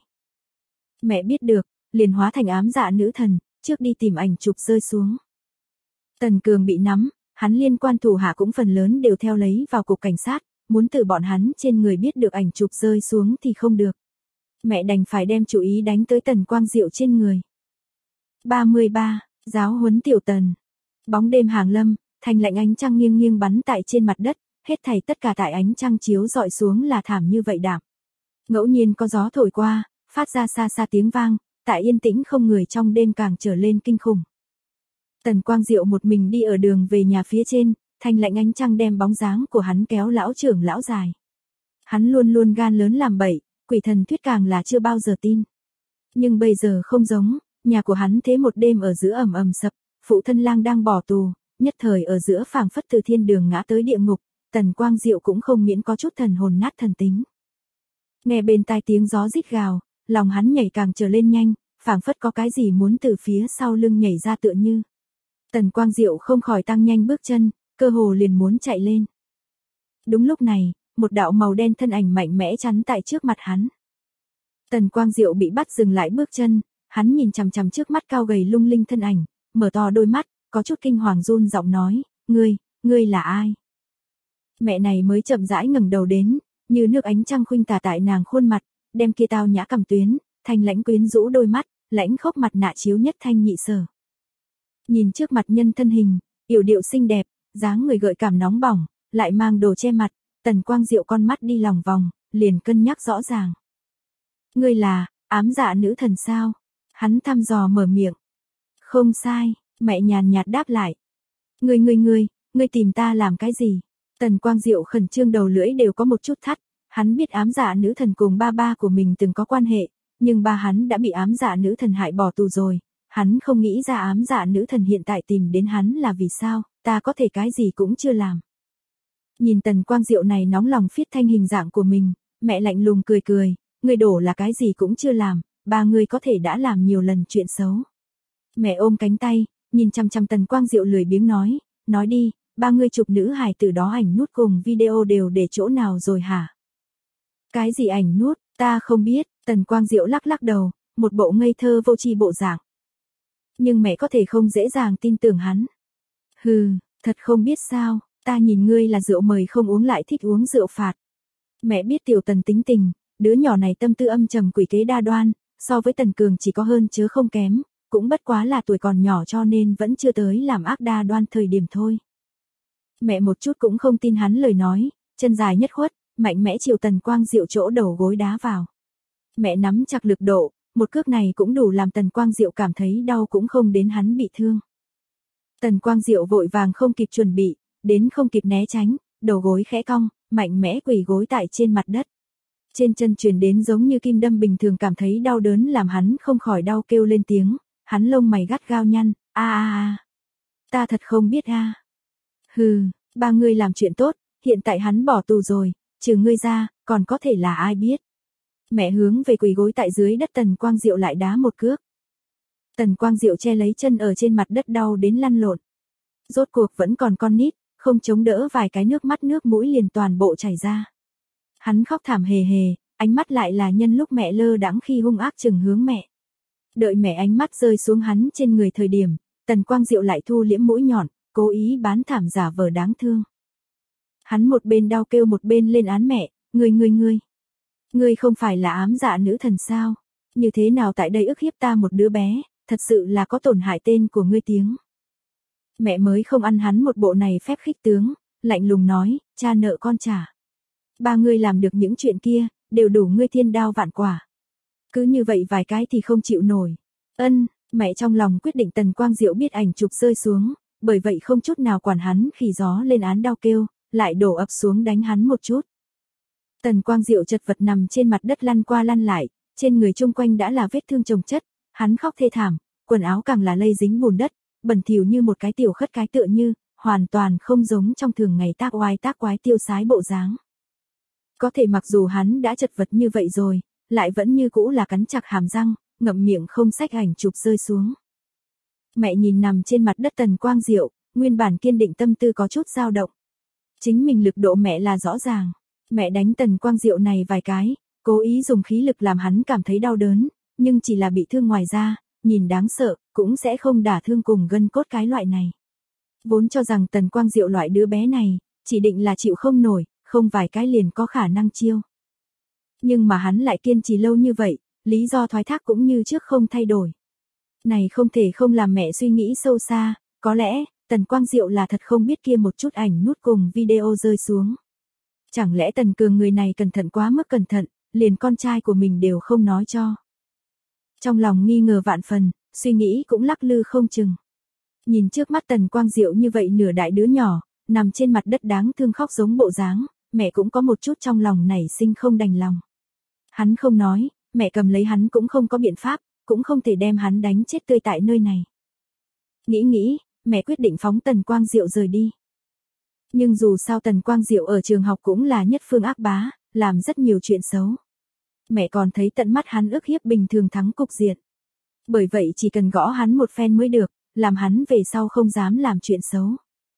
Mẹ biết được, liền hóa thành ám dạ nữ thần, trước đi tìm ảnh chụp rơi xuống. Tần Cường bị nắm, hắn liên quan thủ hạ cũng phần lớn đều theo lấy vào cục cảnh sát, muốn từ bọn hắn trên người biết được ảnh chụp rơi xuống thì không được. Mẹ đành phải đem chú ý đánh tới Tần Quang Diệu trên người. 33. Giáo huấn tiểu Tần. Bóng đêm hàng lâm, thanh lạnh ánh trăng nghiêng nghiêng bắn tại trên mặt đất, hết thảy tất cả tại ánh trăng chiếu dọi xuống là thảm như vậy đạm. Ngẫu nhiên có gió thổi qua, phát ra xa xa tiếng vang, tại yên tĩnh không người trong đêm càng trở lên kinh khủng. Tần Quang Diệu một mình đi ở đường về nhà phía trên, thanh lạnh ánh trăng đem bóng dáng của hắn kéo lão trưởng lão dài. Hắn luôn luôn gan lớn làm bậy, quỷ thần thuyết càng là chưa bao giờ tin. Nhưng bây giờ không giống, nhà của hắn thế một đêm ở giữa ầm ầm sập, phụ thân lang đang bỏ tù, nhất thời ở giữa phảng phất từ thiên đường ngã tới địa ngục, Tần Quang Diệu cũng không miễn có chút thần hồn nát thần tính. Nghe bên tai tiếng gió rít gào, lòng hắn nhảy càng trở lên nhanh, phảng phất có cái gì muốn từ phía sau lưng nhảy ra tựa như. Tần Quang Diệu không khỏi tăng nhanh bước chân, cơ hồ liền muốn chạy lên. Đúng lúc này, một đạo màu đen thân ảnh mạnh mẽ chắn tại trước mặt hắn. Tần Quang Diệu bị bắt dừng lại bước chân, hắn nhìn chằm chằm trước mắt cao gầy lung linh thân ảnh, mở to đôi mắt, có chút kinh hoàng run giọng nói, ngươi là ai? Mẹ này mới chậm rãi ngẩng đầu đến, như nước ánh trăng khuynh tà tại nàng khuôn mặt, đem kia tao nhã cầm tuyến, thanh lãnh quyến rũ đôi mắt, lãnh khốc mặt nạ chiếu nhất thanh nhị sở. Nhìn trước mặt nhân thân hình, yểu điệu xinh đẹp, dáng người gợi cảm nóng bỏng, lại mang đồ che mặt, Tần Quang Diệu con mắt đi lòng vòng, liền cân nhắc rõ ràng. Ngươi là, ám dạ nữ thần sao? Hắn thăm dò mở miệng. Không sai, mẹ nhàn nhạt đáp lại. Ngươi tìm ta làm cái gì? Tần Quang Diệu khẩn trương đầu lưỡi đều có một chút thắt, hắn biết ám dạ nữ thần cùng ba của mình từng có quan hệ, nhưng ba hắn đã bị ám dạ nữ thần hại bỏ tù rồi, hắn không nghĩ ra ám dạ nữ thần hiện tại tìm đến hắn là vì sao, ta có thể cái gì cũng chưa làm. Nhìn Tần Quang Diệu này nóng lòng phiết thanh hình dạng của mình, mẹ lạnh lùng cười, ngươi đổ là cái gì cũng chưa làm, ba ngươi có thể đã làm nhiều lần chuyện xấu. Mẹ ôm cánh tay, nhìn chăm chăm Tần Quang Diệu lười biếng nói đi, ba ngươi chụp nữ hài từ đó ảnh nút cùng video đều để chỗ nào rồi hả? Cái gì ảnh nút, ta không biết, Tần Quang Diệu lắc đầu, một bộ ngây thơ vô tri bộ dạng. Nhưng mẹ có thể không dễ dàng tin tưởng hắn. Hừ, thật không biết sao, ta nhìn ngươi là rượu mời không uống lại thích uống rượu phạt. Mẹ biết Tiểu Tần tính tình, đứa nhỏ này tâm tư âm trầm quỷ kế đa đoan, so với Tần Cường chỉ có hơn chứ không kém, cũng bất quá là tuổi còn nhỏ cho nên vẫn chưa tới làm ác đa đoan thời điểm thôi. Mẹ một chút cũng không tin hắn lời nói, chân dài nhất khuất, mạnh mẽ chiều Tần Quang Diệu chỗ đầu gối đá vào. Mẹ nắm chặt lực độ, một cước này cũng đủ làm Tần Quang Diệu cảm thấy đau cũng không đến hắn bị thương. Tần Quang Diệu vội vàng không kịp chuẩn bị, đến không kịp né tránh, đầu gối khẽ cong, mạnh mẽ quỳ gối tại trên mặt đất. Trên chân truyền đến giống như kim đâm bình thường, cảm thấy đau đớn làm hắn không khỏi đau kêu lên tiếng, hắn lông mày gắt gao nhăn, ta thật không biết a. Hừ, ba ngươi làm chuyện tốt, hiện tại hắn bỏ tù rồi, trừ ngươi ra, còn có thể là ai biết. Mẹ hướng về quỳ gối tại dưới đất Tần Quang Diệu lại đá một cước. Tần Quang Diệu che lấy chân ở trên mặt đất đau đến lăn lộn. Rốt cuộc vẫn còn con nít, không chống đỡ vài cái nước mắt nước mũi liền toàn bộ chảy ra. Hắn khóc thảm hề hề, ánh mắt lại là nhân lúc mẹ lơ đãng khi hung ác chừng hướng mẹ. Đợi mẹ ánh mắt rơi xuống hắn trên người thời điểm, Tần Quang Diệu lại thu liễm mũi nhọn, cố ý bán thảm giả vờ đáng thương. Hắn một bên đau kêu một bên lên án mẹ, ngươi không phải là ám dạ nữ thần sao? Như thế nào tại đây ức hiếp ta một đứa bé, thật sự là có tổn hại tên của ngươi tiếng. Mẹ mới không ăn hắn một bộ này phép khích tướng, lạnh lùng nói, cha nợ con trả. Ba ngươi làm được những chuyện kia, đều đủ ngươi thiên đao vạn quả. Cứ như vậy vài cái thì không chịu nổi. Mẹ trong lòng quyết định Tần Quang Diệu biết ảnh chụp rơi xuống, bởi vậy không chút nào quản hắn khi gió lên án đau kêu, lại đổ ập xuống đánh hắn một chút. Tần Quang Diệu chật vật nằm trên mặt đất lăn qua lăn lại, trên người chung quanh đã là vết thương chồng chất, hắn khóc thê thảm, quần áo càng là lây dính bùn đất, bẩn thỉu như một cái tiểu khất cái tựa như, hoàn toàn không giống trong thường ngày tác oai tác quái tiêu sái bộ dáng. Có thể mặc dù hắn đã chật vật như vậy rồi, lại vẫn như cũ là cắn chặt hàm răng, ngậm miệng không xách ảnh chụp rơi xuống. Mẹ nhìn nằm trên mặt đất Tần Quang Diệu, nguyên bản kiên định tâm tư có chút dao động. Chính mình lực độ mẹ là rõ ràng, mẹ đánh Tần Quang Diệu này vài cái, cố ý dùng khí lực làm hắn cảm thấy đau đớn, nhưng chỉ là bị thương ngoài da, nhìn đáng sợ, cũng sẽ không đả thương cùng gân cốt cái loại này. Vốn cho rằng Tần Quang Diệu loại đứa bé này, chỉ định là chịu không nổi, không vài cái liền có khả năng chiêu. Nhưng mà hắn lại kiên trì lâu như vậy, lý do thoái thác cũng như trước không thay đổi. Này không thể không làm mẹ suy nghĩ sâu xa, có lẽ, Tần Quang Diệu là thật không biết kia một chút ảnh nút cùng video rơi xuống. Chẳng lẽ Tần Cường người này cẩn thận quá mức cẩn thận, liền con trai của mình đều không nói cho. Trong lòng nghi ngờ vạn phần, suy nghĩ cũng lắc lư không chừng. Nhìn trước mắt Tần Quang Diệu như vậy nửa đại đứa nhỏ, nằm trên mặt đất đáng thương khóc giống bộ dáng, mẹ cũng có một chút trong lòng nảy sinh không đành lòng. Hắn không nói, mẹ cầm lấy hắn cũng không có biện pháp, cũng không thể đem hắn đánh chết tươi tại nơi này. Nghĩ, mẹ quyết định phóng Tần Quang Diệu rời đi. Nhưng dù sao Tần Quang Diệu ở trường học cũng là nhất phương ác bá, làm rất nhiều chuyện xấu. Mẹ còn thấy tận mắt hắn ức hiếp bình thường thắng cục diện. Bởi vậy chỉ cần gõ hắn một phen mới được, làm hắn về sau không dám làm chuyện xấu.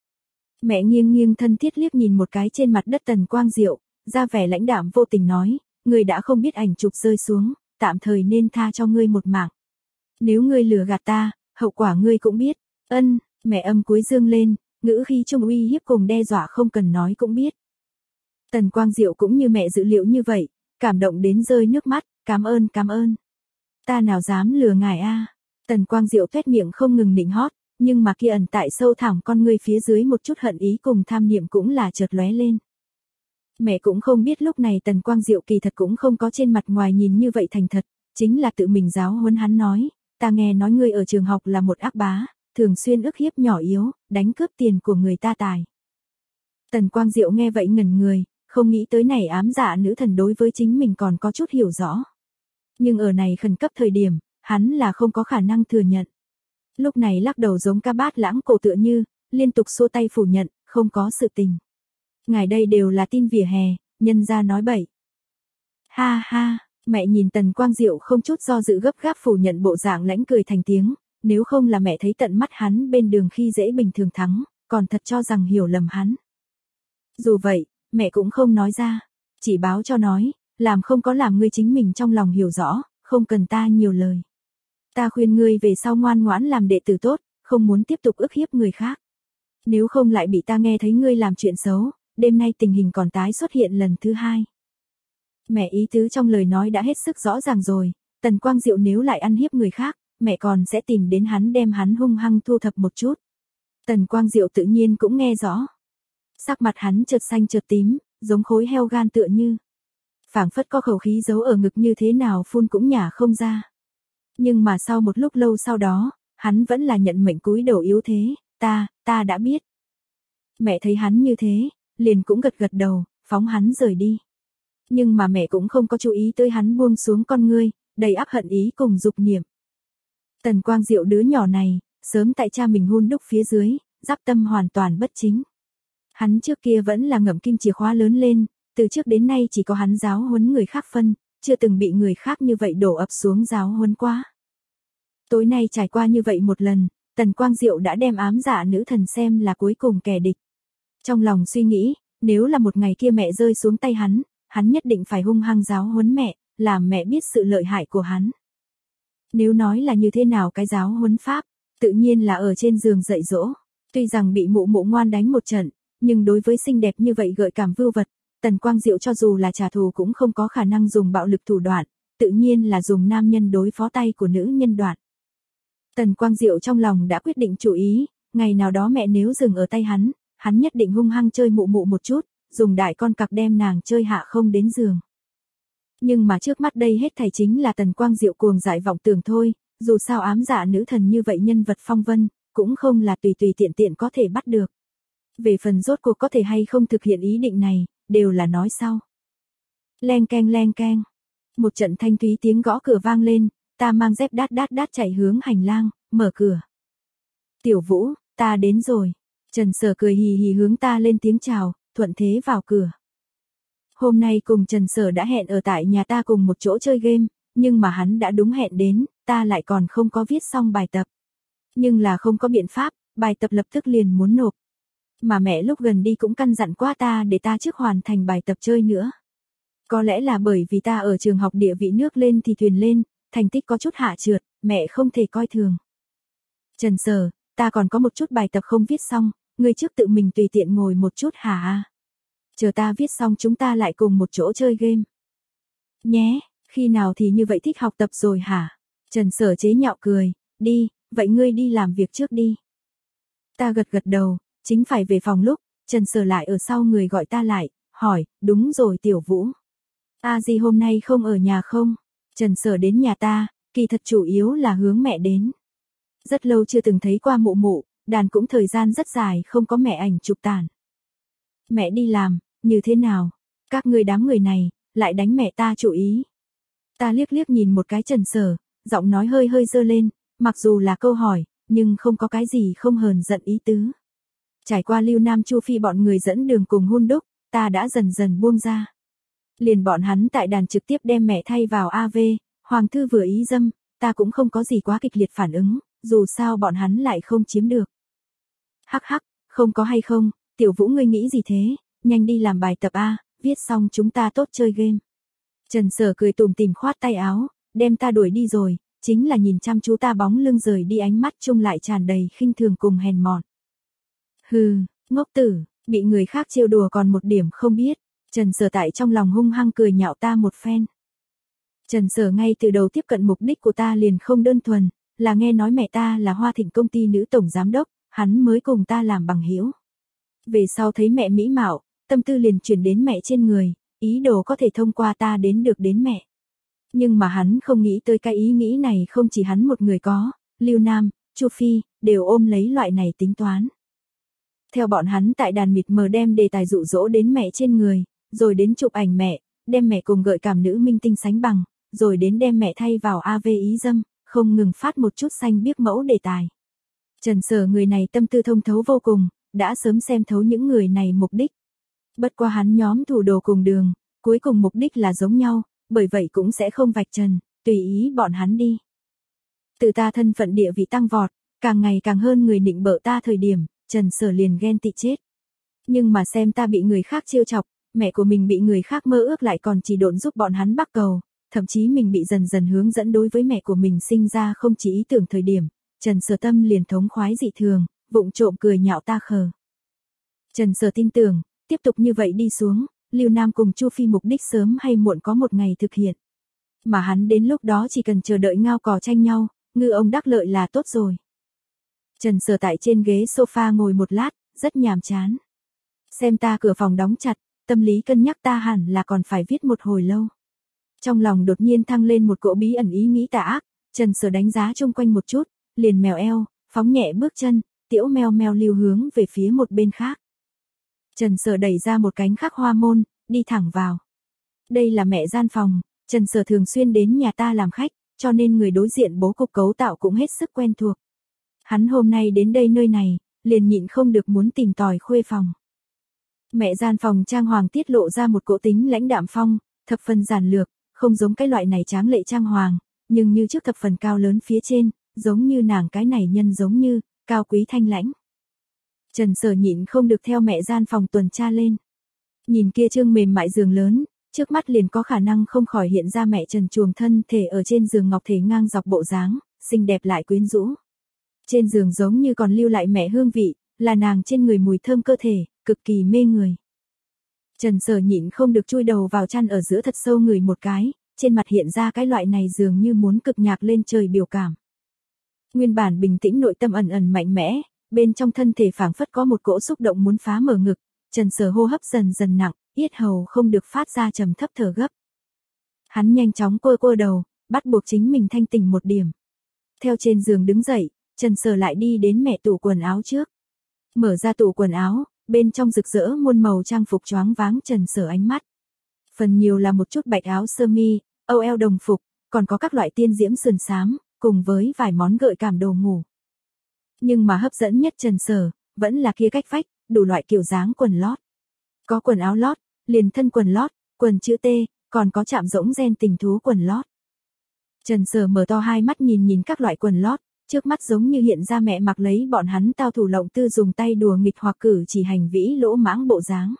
Mẹ nghiêng thân thiết liếc nhìn một cái trên mặt đất Tần Quang Diệu, ra vẻ lãnh đạm vô tình nói, ngươi đã không biết ảnh chụp rơi xuống, tạm thời nên tha cho ngươi một mạng. Nếu ngươi lừa gạt ta, hậu quả ngươi cũng biết. Mẹ âm cúi dương lên, ngữ khí trung uy hiếp cùng đe dọa không cần nói cũng biết. Tần Quang Diệu cũng như mẹ dự liệu như vậy, cảm động đến rơi nước mắt, cảm ơn. Ta nào dám lừa ngài a. Tần Quang Diệu tuét miệng không ngừng nịnh hót, nhưng mà kia ẩn tại sâu thẳm con ngươi phía dưới một chút hận ý cùng tham niệm cũng là chợt lóe lên. Mẹ cũng không biết lúc này Tần Quang Diệu kỳ thật cũng không có trên mặt ngoài nhìn như vậy thành thật, chính là tự mình giáo huấn hắn nói, ta nghe nói ngươi ở trường học là một ác bá, thường xuyên ức hiếp nhỏ yếu, đánh cướp tiền của người ta tài. Tần Quang Diệu nghe vậy ngẩn người, không nghĩ tới này ám dạ nữ thần đối với chính mình còn có chút hiểu rõ. Nhưng ở này khẩn cấp thời điểm, hắn là không có khả năng thừa nhận. Lúc này lắc đầu giống ca bát lãng cổ tựa như, liên tục xua tay phủ nhận, không có sự tình. Ngài đây đều là tin vỉa hè, nhân ra nói bậy. Ha, mẹ nhìn Tần Quang Diệu không chút do dự gấp gáp phủ nhận bộ dạng lãnh cười thành tiếng, nếu không là mẹ thấy tận mắt hắn bên đường khi dễ bình thường thắng, còn thật cho rằng hiểu lầm hắn. Dù vậy, mẹ cũng không nói ra, chỉ báo cho nói, làm không có làm ngươi chính mình trong lòng hiểu rõ, không cần ta nhiều lời. Ta khuyên ngươi về sau ngoan ngoãn làm đệ tử tốt, không muốn tiếp tục ức hiếp người khác. Nếu không lại bị ta nghe thấy ngươi làm chuyện xấu, đêm nay tình hình còn tái xuất hiện lần thứ hai. Mẹ ý tứ trong lời nói đã hết sức rõ ràng rồi, Tần Quang Diệu nếu lại ăn hiếp người khác, mẹ còn sẽ tìm đến hắn đem hắn hung hăng thu thập một chút. Tần Quang Diệu tự nhiên cũng nghe rõ. Sắc mặt hắn chợt xanh chợt tím, giống khối heo gan tựa như. Phảng phất có khẩu khí giấu ở ngực như thế nào phun cũng nhả không ra. Nhưng mà sau một lúc lâu sau đó, hắn vẫn là nhận mệnh cúi đầu yếu thế, ta đã biết. Mẹ thấy hắn như thế, liền cũng gật gật đầu, phóng hắn rời đi. Nhưng mà mẹ cũng không có chú ý tới hắn buông xuống con ngươi, đầy áp hận ý cùng dục niệm. Tần Quang Diệu đứa nhỏ này, sớm tại cha mình hun đúc phía dưới, giáp tâm hoàn toàn bất chính. Hắn trước kia vẫn là ngậm kim chìa khóa lớn lên, từ trước đến nay chỉ có hắn giáo huấn người khác phân, chưa từng bị người khác như vậy đổ ập xuống giáo huấn quá. Tối nay trải qua như vậy một lần, Tần Quang Diệu đã đem ám dạ nữ thần xem là cuối cùng kẻ địch. Trong lòng suy nghĩ, nếu là một ngày kia mẹ rơi xuống tay hắn nhất định phải hung hăng giáo huấn mẹ, làm mẹ biết sự lợi hại của hắn. Nếu nói là như thế nào cái giáo huấn pháp, tự nhiên là ở trên giường dạy dỗ. Tuy rằng bị mụ mụ ngoan đánh một trận, nhưng đối với xinh đẹp như vậy gợi cảm vưu vật, Tần Quang Diệu cho dù là trả thù cũng không có khả năng dùng bạo lực thủ đoạn, tự nhiên là dùng nam nhân đối phó tay của nữ nhân đoạn. Tần Quang Diệu trong lòng đã quyết định chủ ý, ngày nào đó mẹ nếu dừng ở tay hắn nhất định hung hăng chơi mụ mụ một chút, dùng đại con cặc đem nàng chơi hạ không đến giường. Nhưng mà trước mắt đây hết thảy chính là Tần Quang Diệu cuồng dại vọng tưởng thôi, dù sao ám dạ nữ thần như vậy nhân vật phong vân, cũng không là tùy tùy tiện tiện có thể bắt được. Về phần rốt cuộc có thể hay không thực hiện ý định này, đều là nói sau. Leng keng, một trận thanh thúy tiếng gõ cửa vang lên, ta mang dép đát chạy hướng hành lang, mở cửa. Tiểu Vũ, ta đến rồi. Trần Sở cười hì hì hướng ta lên tiếng chào, thuận thế vào cửa. Hôm nay cùng Trần Sở đã hẹn ở tại nhà ta cùng một chỗ chơi game, nhưng mà hắn đã đúng hẹn đến, ta lại còn không có viết xong bài tập. Nhưng là không có biện pháp, bài tập lập tức liền muốn nộp. Mà mẹ lúc gần đi cũng căn dặn qua ta để ta trước hoàn thành bài tập chơi nữa. Có lẽ là bởi vì ta ở trường học địa vị nước lên thì thuyền lên, thành tích có chút hạ trượt, mẹ không thể coi thường. Trần Sở, ta còn có một chút bài tập không viết xong, ngươi trước tự mình tùy tiện ngồi một chút hả? Chờ ta viết xong chúng ta lại cùng một chỗ chơi game. Nhé, khi nào thì như vậy thích học tập rồi hả? Trần Sở chế nhạo cười, đi, vậy ngươi đi làm việc trước đi. Ta gật gật đầu, chính phải về phòng lúc, Trần Sở lại ở sau người gọi ta lại, hỏi, đúng rồi Tiểu Vũ. A Di hôm nay không ở nhà không? Trần Sở đến nhà ta, kỳ thật chủ yếu là hướng mẹ đến. Rất lâu chưa từng thấy qua mụ mụ, đàn cũng thời gian rất dài không có mẹ ảnh chụp tàn. Mẹ đi làm, như thế nào? Các ngươi đám người này, lại đánh mẹ ta chủ ý. Ta liếc liếc nhìn một cái Trần Sở, giọng nói hơi hơi dơ lên, mặc dù là câu hỏi, nhưng không có cái gì không hờn giận ý tứ. Trải qua Lưu Nam Chu Phi bọn người dẫn đường cùng hun đúc, ta đã dần dần buông ra. Liền bọn hắn tại đàn trực tiếp đem mẹ thay vào AV, Hoàng thư vừa ý dâm, ta cũng không có gì quá kịch liệt phản ứng, dù sao bọn hắn lại không chiếm được. Hắc hắc, không có hay không, Tiểu Vũ ngươi nghĩ gì thế, nhanh đi làm bài tập a, viết xong chúng ta tốt chơi game. Trần Sở cười tủm tỉm khoát tay áo, đem ta đuổi đi rồi, chính là nhìn chăm chú ta bóng lưng rời đi ánh mắt chung lại tràn đầy khinh thường cùng hèn mọn. Hừ, ngốc tử, bị người khác trêu đùa còn một điểm không biết. Trần Sở tại trong lòng hung hăng cười nhạo ta một phen. Trần Sở ngay từ đầu tiếp cận mục đích của ta liền không đơn thuần, là nghe nói mẹ ta là Hoa Thịnh công ty nữ tổng giám đốc, hắn mới cùng ta làm bằng hữu. Về sau thấy mẹ mỹ mạo, tâm tư liền chuyển đến mẹ trên người, ý đồ có thể thông qua ta đến được đến mẹ. Nhưng mà hắn không nghĩ tới cái ý nghĩ này không chỉ hắn một người có, Lưu Nam, Chu Phi, đều ôm lấy loại này tính toán. Theo bọn hắn tại đàn mịt mờ đem đề tài dụ dỗ đến mẹ trên người, rồi đến chụp ảnh mẹ, đem mẹ cùng gợi cảm nữ minh tinh sánh bằng, rồi đến đem mẹ thay vào AV ý dâm, không ngừng phát một chút xanh biếc mẫu đề tài. Trần Sở người này tâm tư thông thấu vô cùng, đã sớm xem thấu những người này mục đích. Bất qua hắn nhóm thủ đồ cùng đường, cuối cùng mục đích là giống nhau, bởi vậy cũng sẽ không vạch trần, tùy ý bọn hắn đi. Từ ta thân phận địa vị tăng vọt, càng ngày càng hơn người nịnh bợ ta thời điểm, Trần Sở liền ghen tị chết. Nhưng mà xem ta bị người khác trêu chọc, mẹ của mình bị người khác mơ ước lại còn chỉ độn giúp bọn hắn bắc cầu, thậm chí mình bị dần dần hướng dẫn đối với mẹ của mình sinh ra không chỉ ý tưởng thời điểm, Trần Sở tâm liền thống khoái dị thường, vụng trộm cười nhạo ta khờ. Trần Sở tin tưởng, tiếp tục như vậy đi xuống, Lưu Nam cùng Chu Phi mục đích sớm hay muộn có một ngày thực hiện. Mà hắn đến lúc đó chỉ cần chờ đợi ngao cò tranh nhau, ngư ông đắc lợi là tốt rồi. Trần Sở tại trên ghế sofa ngồi một lát, rất nhàm chán. Xem ta cửa phòng đóng chặt, tâm lý cân nhắc ta hẳn là còn phải viết một hồi lâu. Trong lòng đột nhiên thăng lên một cỗ bí ẩn ý nghĩ tà ác, Trần Sở đánh giá chung quanh một chút, liền mèo eo, phóng nhẹ bước chân, tiểu meo meo lưu hướng về phía một bên khác. Trần Sở đẩy ra một cánh khắc hoa môn, đi thẳng vào. Đây là mẹ gian phòng, Trần Sở thường xuyên đến nhà ta làm khách, cho nên người đối diện bố cục cấu tạo cũng hết sức quen thuộc. Hắn hôm nay đến đây nơi này, liền nhịn không được muốn tìm tòi khuê phòng. Mẹ gian phòng trang hoàng tiết lộ ra một cỗ tính lãnh đạm phong, thập phần giản lược, không giống cái loại này tráng lệ trang hoàng, nhưng như trước thập phần cao lớn phía trên, giống như nàng cái này nhân giống như, cao quý thanh lãnh. Trần Sở nhịn không được theo mẹ gian phòng tuần tra lên. Nhìn kia trương mềm mại giường lớn, trước mắt liền có khả năng không khỏi hiện ra mẹ Trần chuồng thân thể ở trên giường ngọc thể ngang dọc bộ dáng, xinh đẹp lại quyến rũ. Trên giường giống như còn lưu lại mẹ hương vị, là nàng trên người mùi thơm cơ thể, cực kỳ mê người. Trần Sở nhịn không được chui đầu vào chăn ở giữa thật sâu người một cái, trên mặt hiện ra cái loại này dường như muốn cực nhạc lên trời biểu cảm. Nguyên bản bình tĩnh nội tâm ẩn ẩn mạnh mẽ, bên trong thân thể phảng phất có một cỗ xúc động muốn phá mở ngực, Trần Sở hô hấp dần dần nặng, yết hầu không được phát ra trầm thấp thở gấp. Hắn nhanh chóng quơ đầu, bắt buộc chính mình thanh tỉnh một điểm. Theo trên giường đứng dậy, Trần Sở lại đi đến mẹ tủ quần áo trước. Mở ra tủ quần áo, bên trong rực rỡ muôn màu trang phục choáng váng Trần Sở ánh mắt. Phần nhiều là một chút bạch áo sơ mi, âu eo đồng phục, còn có các loại tiên diễm sườn xám, cùng với vài món gợi cảm đồ ngủ. Nhưng mà hấp dẫn nhất Trần Sở, vẫn là kia cách vách, đủ loại kiểu dáng quần lót. Có quần áo lót, liền thân quần lót, quần chữ T, còn có chạm rỗng ren tình thú quần lót. Trần Sở mở to hai mắt nhìn các loại quần lót, trước mắt giống như hiện ra mẹ mặc lấy bọn hắn tao thủ lộng tư dùng tay đùa nghịch hoặc cử chỉ hành vĩ lỗ mãng bộ dáng.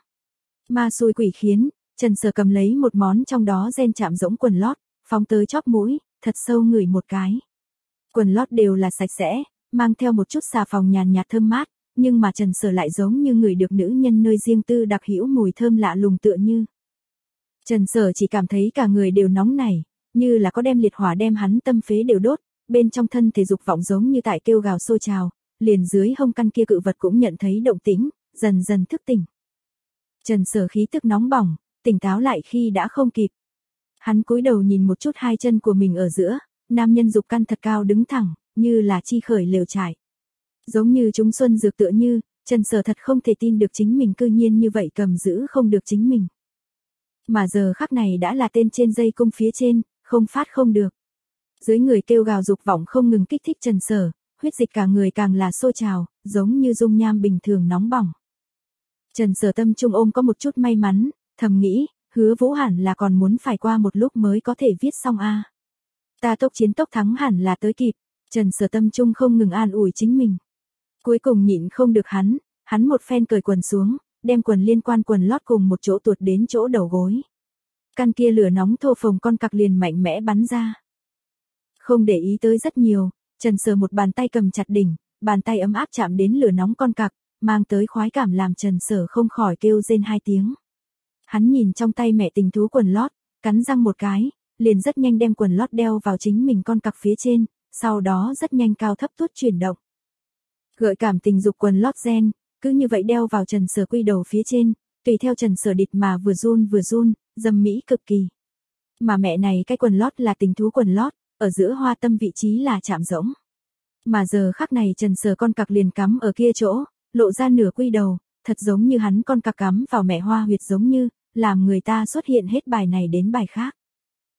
Ma xui quỷ khiến, Trần Sở cầm lấy một món trong đó ren chạm rỗng quần lót, phóng tới chóp mũi, thật sâu ngửi một cái. Quần lót đều là sạch sẽ, mang theo một chút xà phòng nhàn nhạt thơm mát, nhưng mà Trần Sở lại giống như người được nữ nhân nơi riêng tư đặc hữu mùi thơm lạ lùng tựa như. Trần Sở chỉ cảm thấy cả người đều nóng nảy, như là có đem liệt hỏa đem hắn tâm phế đều đốt, bên trong thân thể dục vọng giống như tại kêu gào sôi trào, liền dưới hông căn kia cự vật cũng nhận thấy động tĩnh, dần dần thức tỉnh. Trần Sở khí tức nóng bỏng, tỉnh táo lại khi đã không kịp. Hắn cúi đầu nhìn một chút hai chân của mình ở giữa, nam nhân dục căn thật cao đứng thẳng, như là chi khởi lều trải. Giống như chúng xuân dược tựa như, Trần Sở thật không thể tin được chính mình cư nhiên như vậy cầm giữ không được chính mình. Mà giờ khắc này đã là tên trên dây cung phía trên, không phát không được. Dưới người kêu gào dục vọng không ngừng kích thích Trần Sở, huyết dịch cả người càng là sôi trào, giống như dung nham bình thường nóng bỏng. Trần Sở tâm trung ôm có một chút may mắn, thầm nghĩ, Hứa Vũ hẳn là còn muốn phải qua một lúc mới có thể viết xong a. Ta tốc chiến tốc thắng hẳn là tới kịp, Trần Sở tâm trung không ngừng an ủi chính mình. Cuối cùng nhịn không được hắn một phen cởi quần xuống, đem quần liên quan quần lót cùng một chỗ tuột đến chỗ đầu gối. Căn kia lửa nóng thô phồng con cặc liền mạnh mẽ bắn ra. Không để ý tới rất nhiều, Trần Sở một bàn tay cầm chặt đỉnh, bàn tay ấm áp chạm đến lửa nóng con cặc, mang tới khoái cảm làm Trần Sở không khỏi kêu rên hai tiếng. Hắn nhìn trong tay mẹ tình thú quần lót, cắn răng một cái, liền rất nhanh đem quần lót đeo vào chính mình con cặc phía trên, sau đó rất nhanh cao thấp tuốt chuyển động. Gợi cảm tình dục quần lót gen, cứ như vậy đeo vào Trần Sở quy đầu phía trên, tùy theo Trần Sở địt mà vừa run, dâm mỹ cực kỳ. Mà mẹ này cái quần lót là tình thú quần lót, ở giữa hoa tâm vị trí là chạm rỗng. Mà giờ khắc này Trần Sở con cặc liền cắm ở kia chỗ, lộ ra nửa quy đầu, thật giống như hắn con cặc cắm vào mẹ hoa huyệt giống như, làm người ta xuất hiện hết bài này đến bài khác.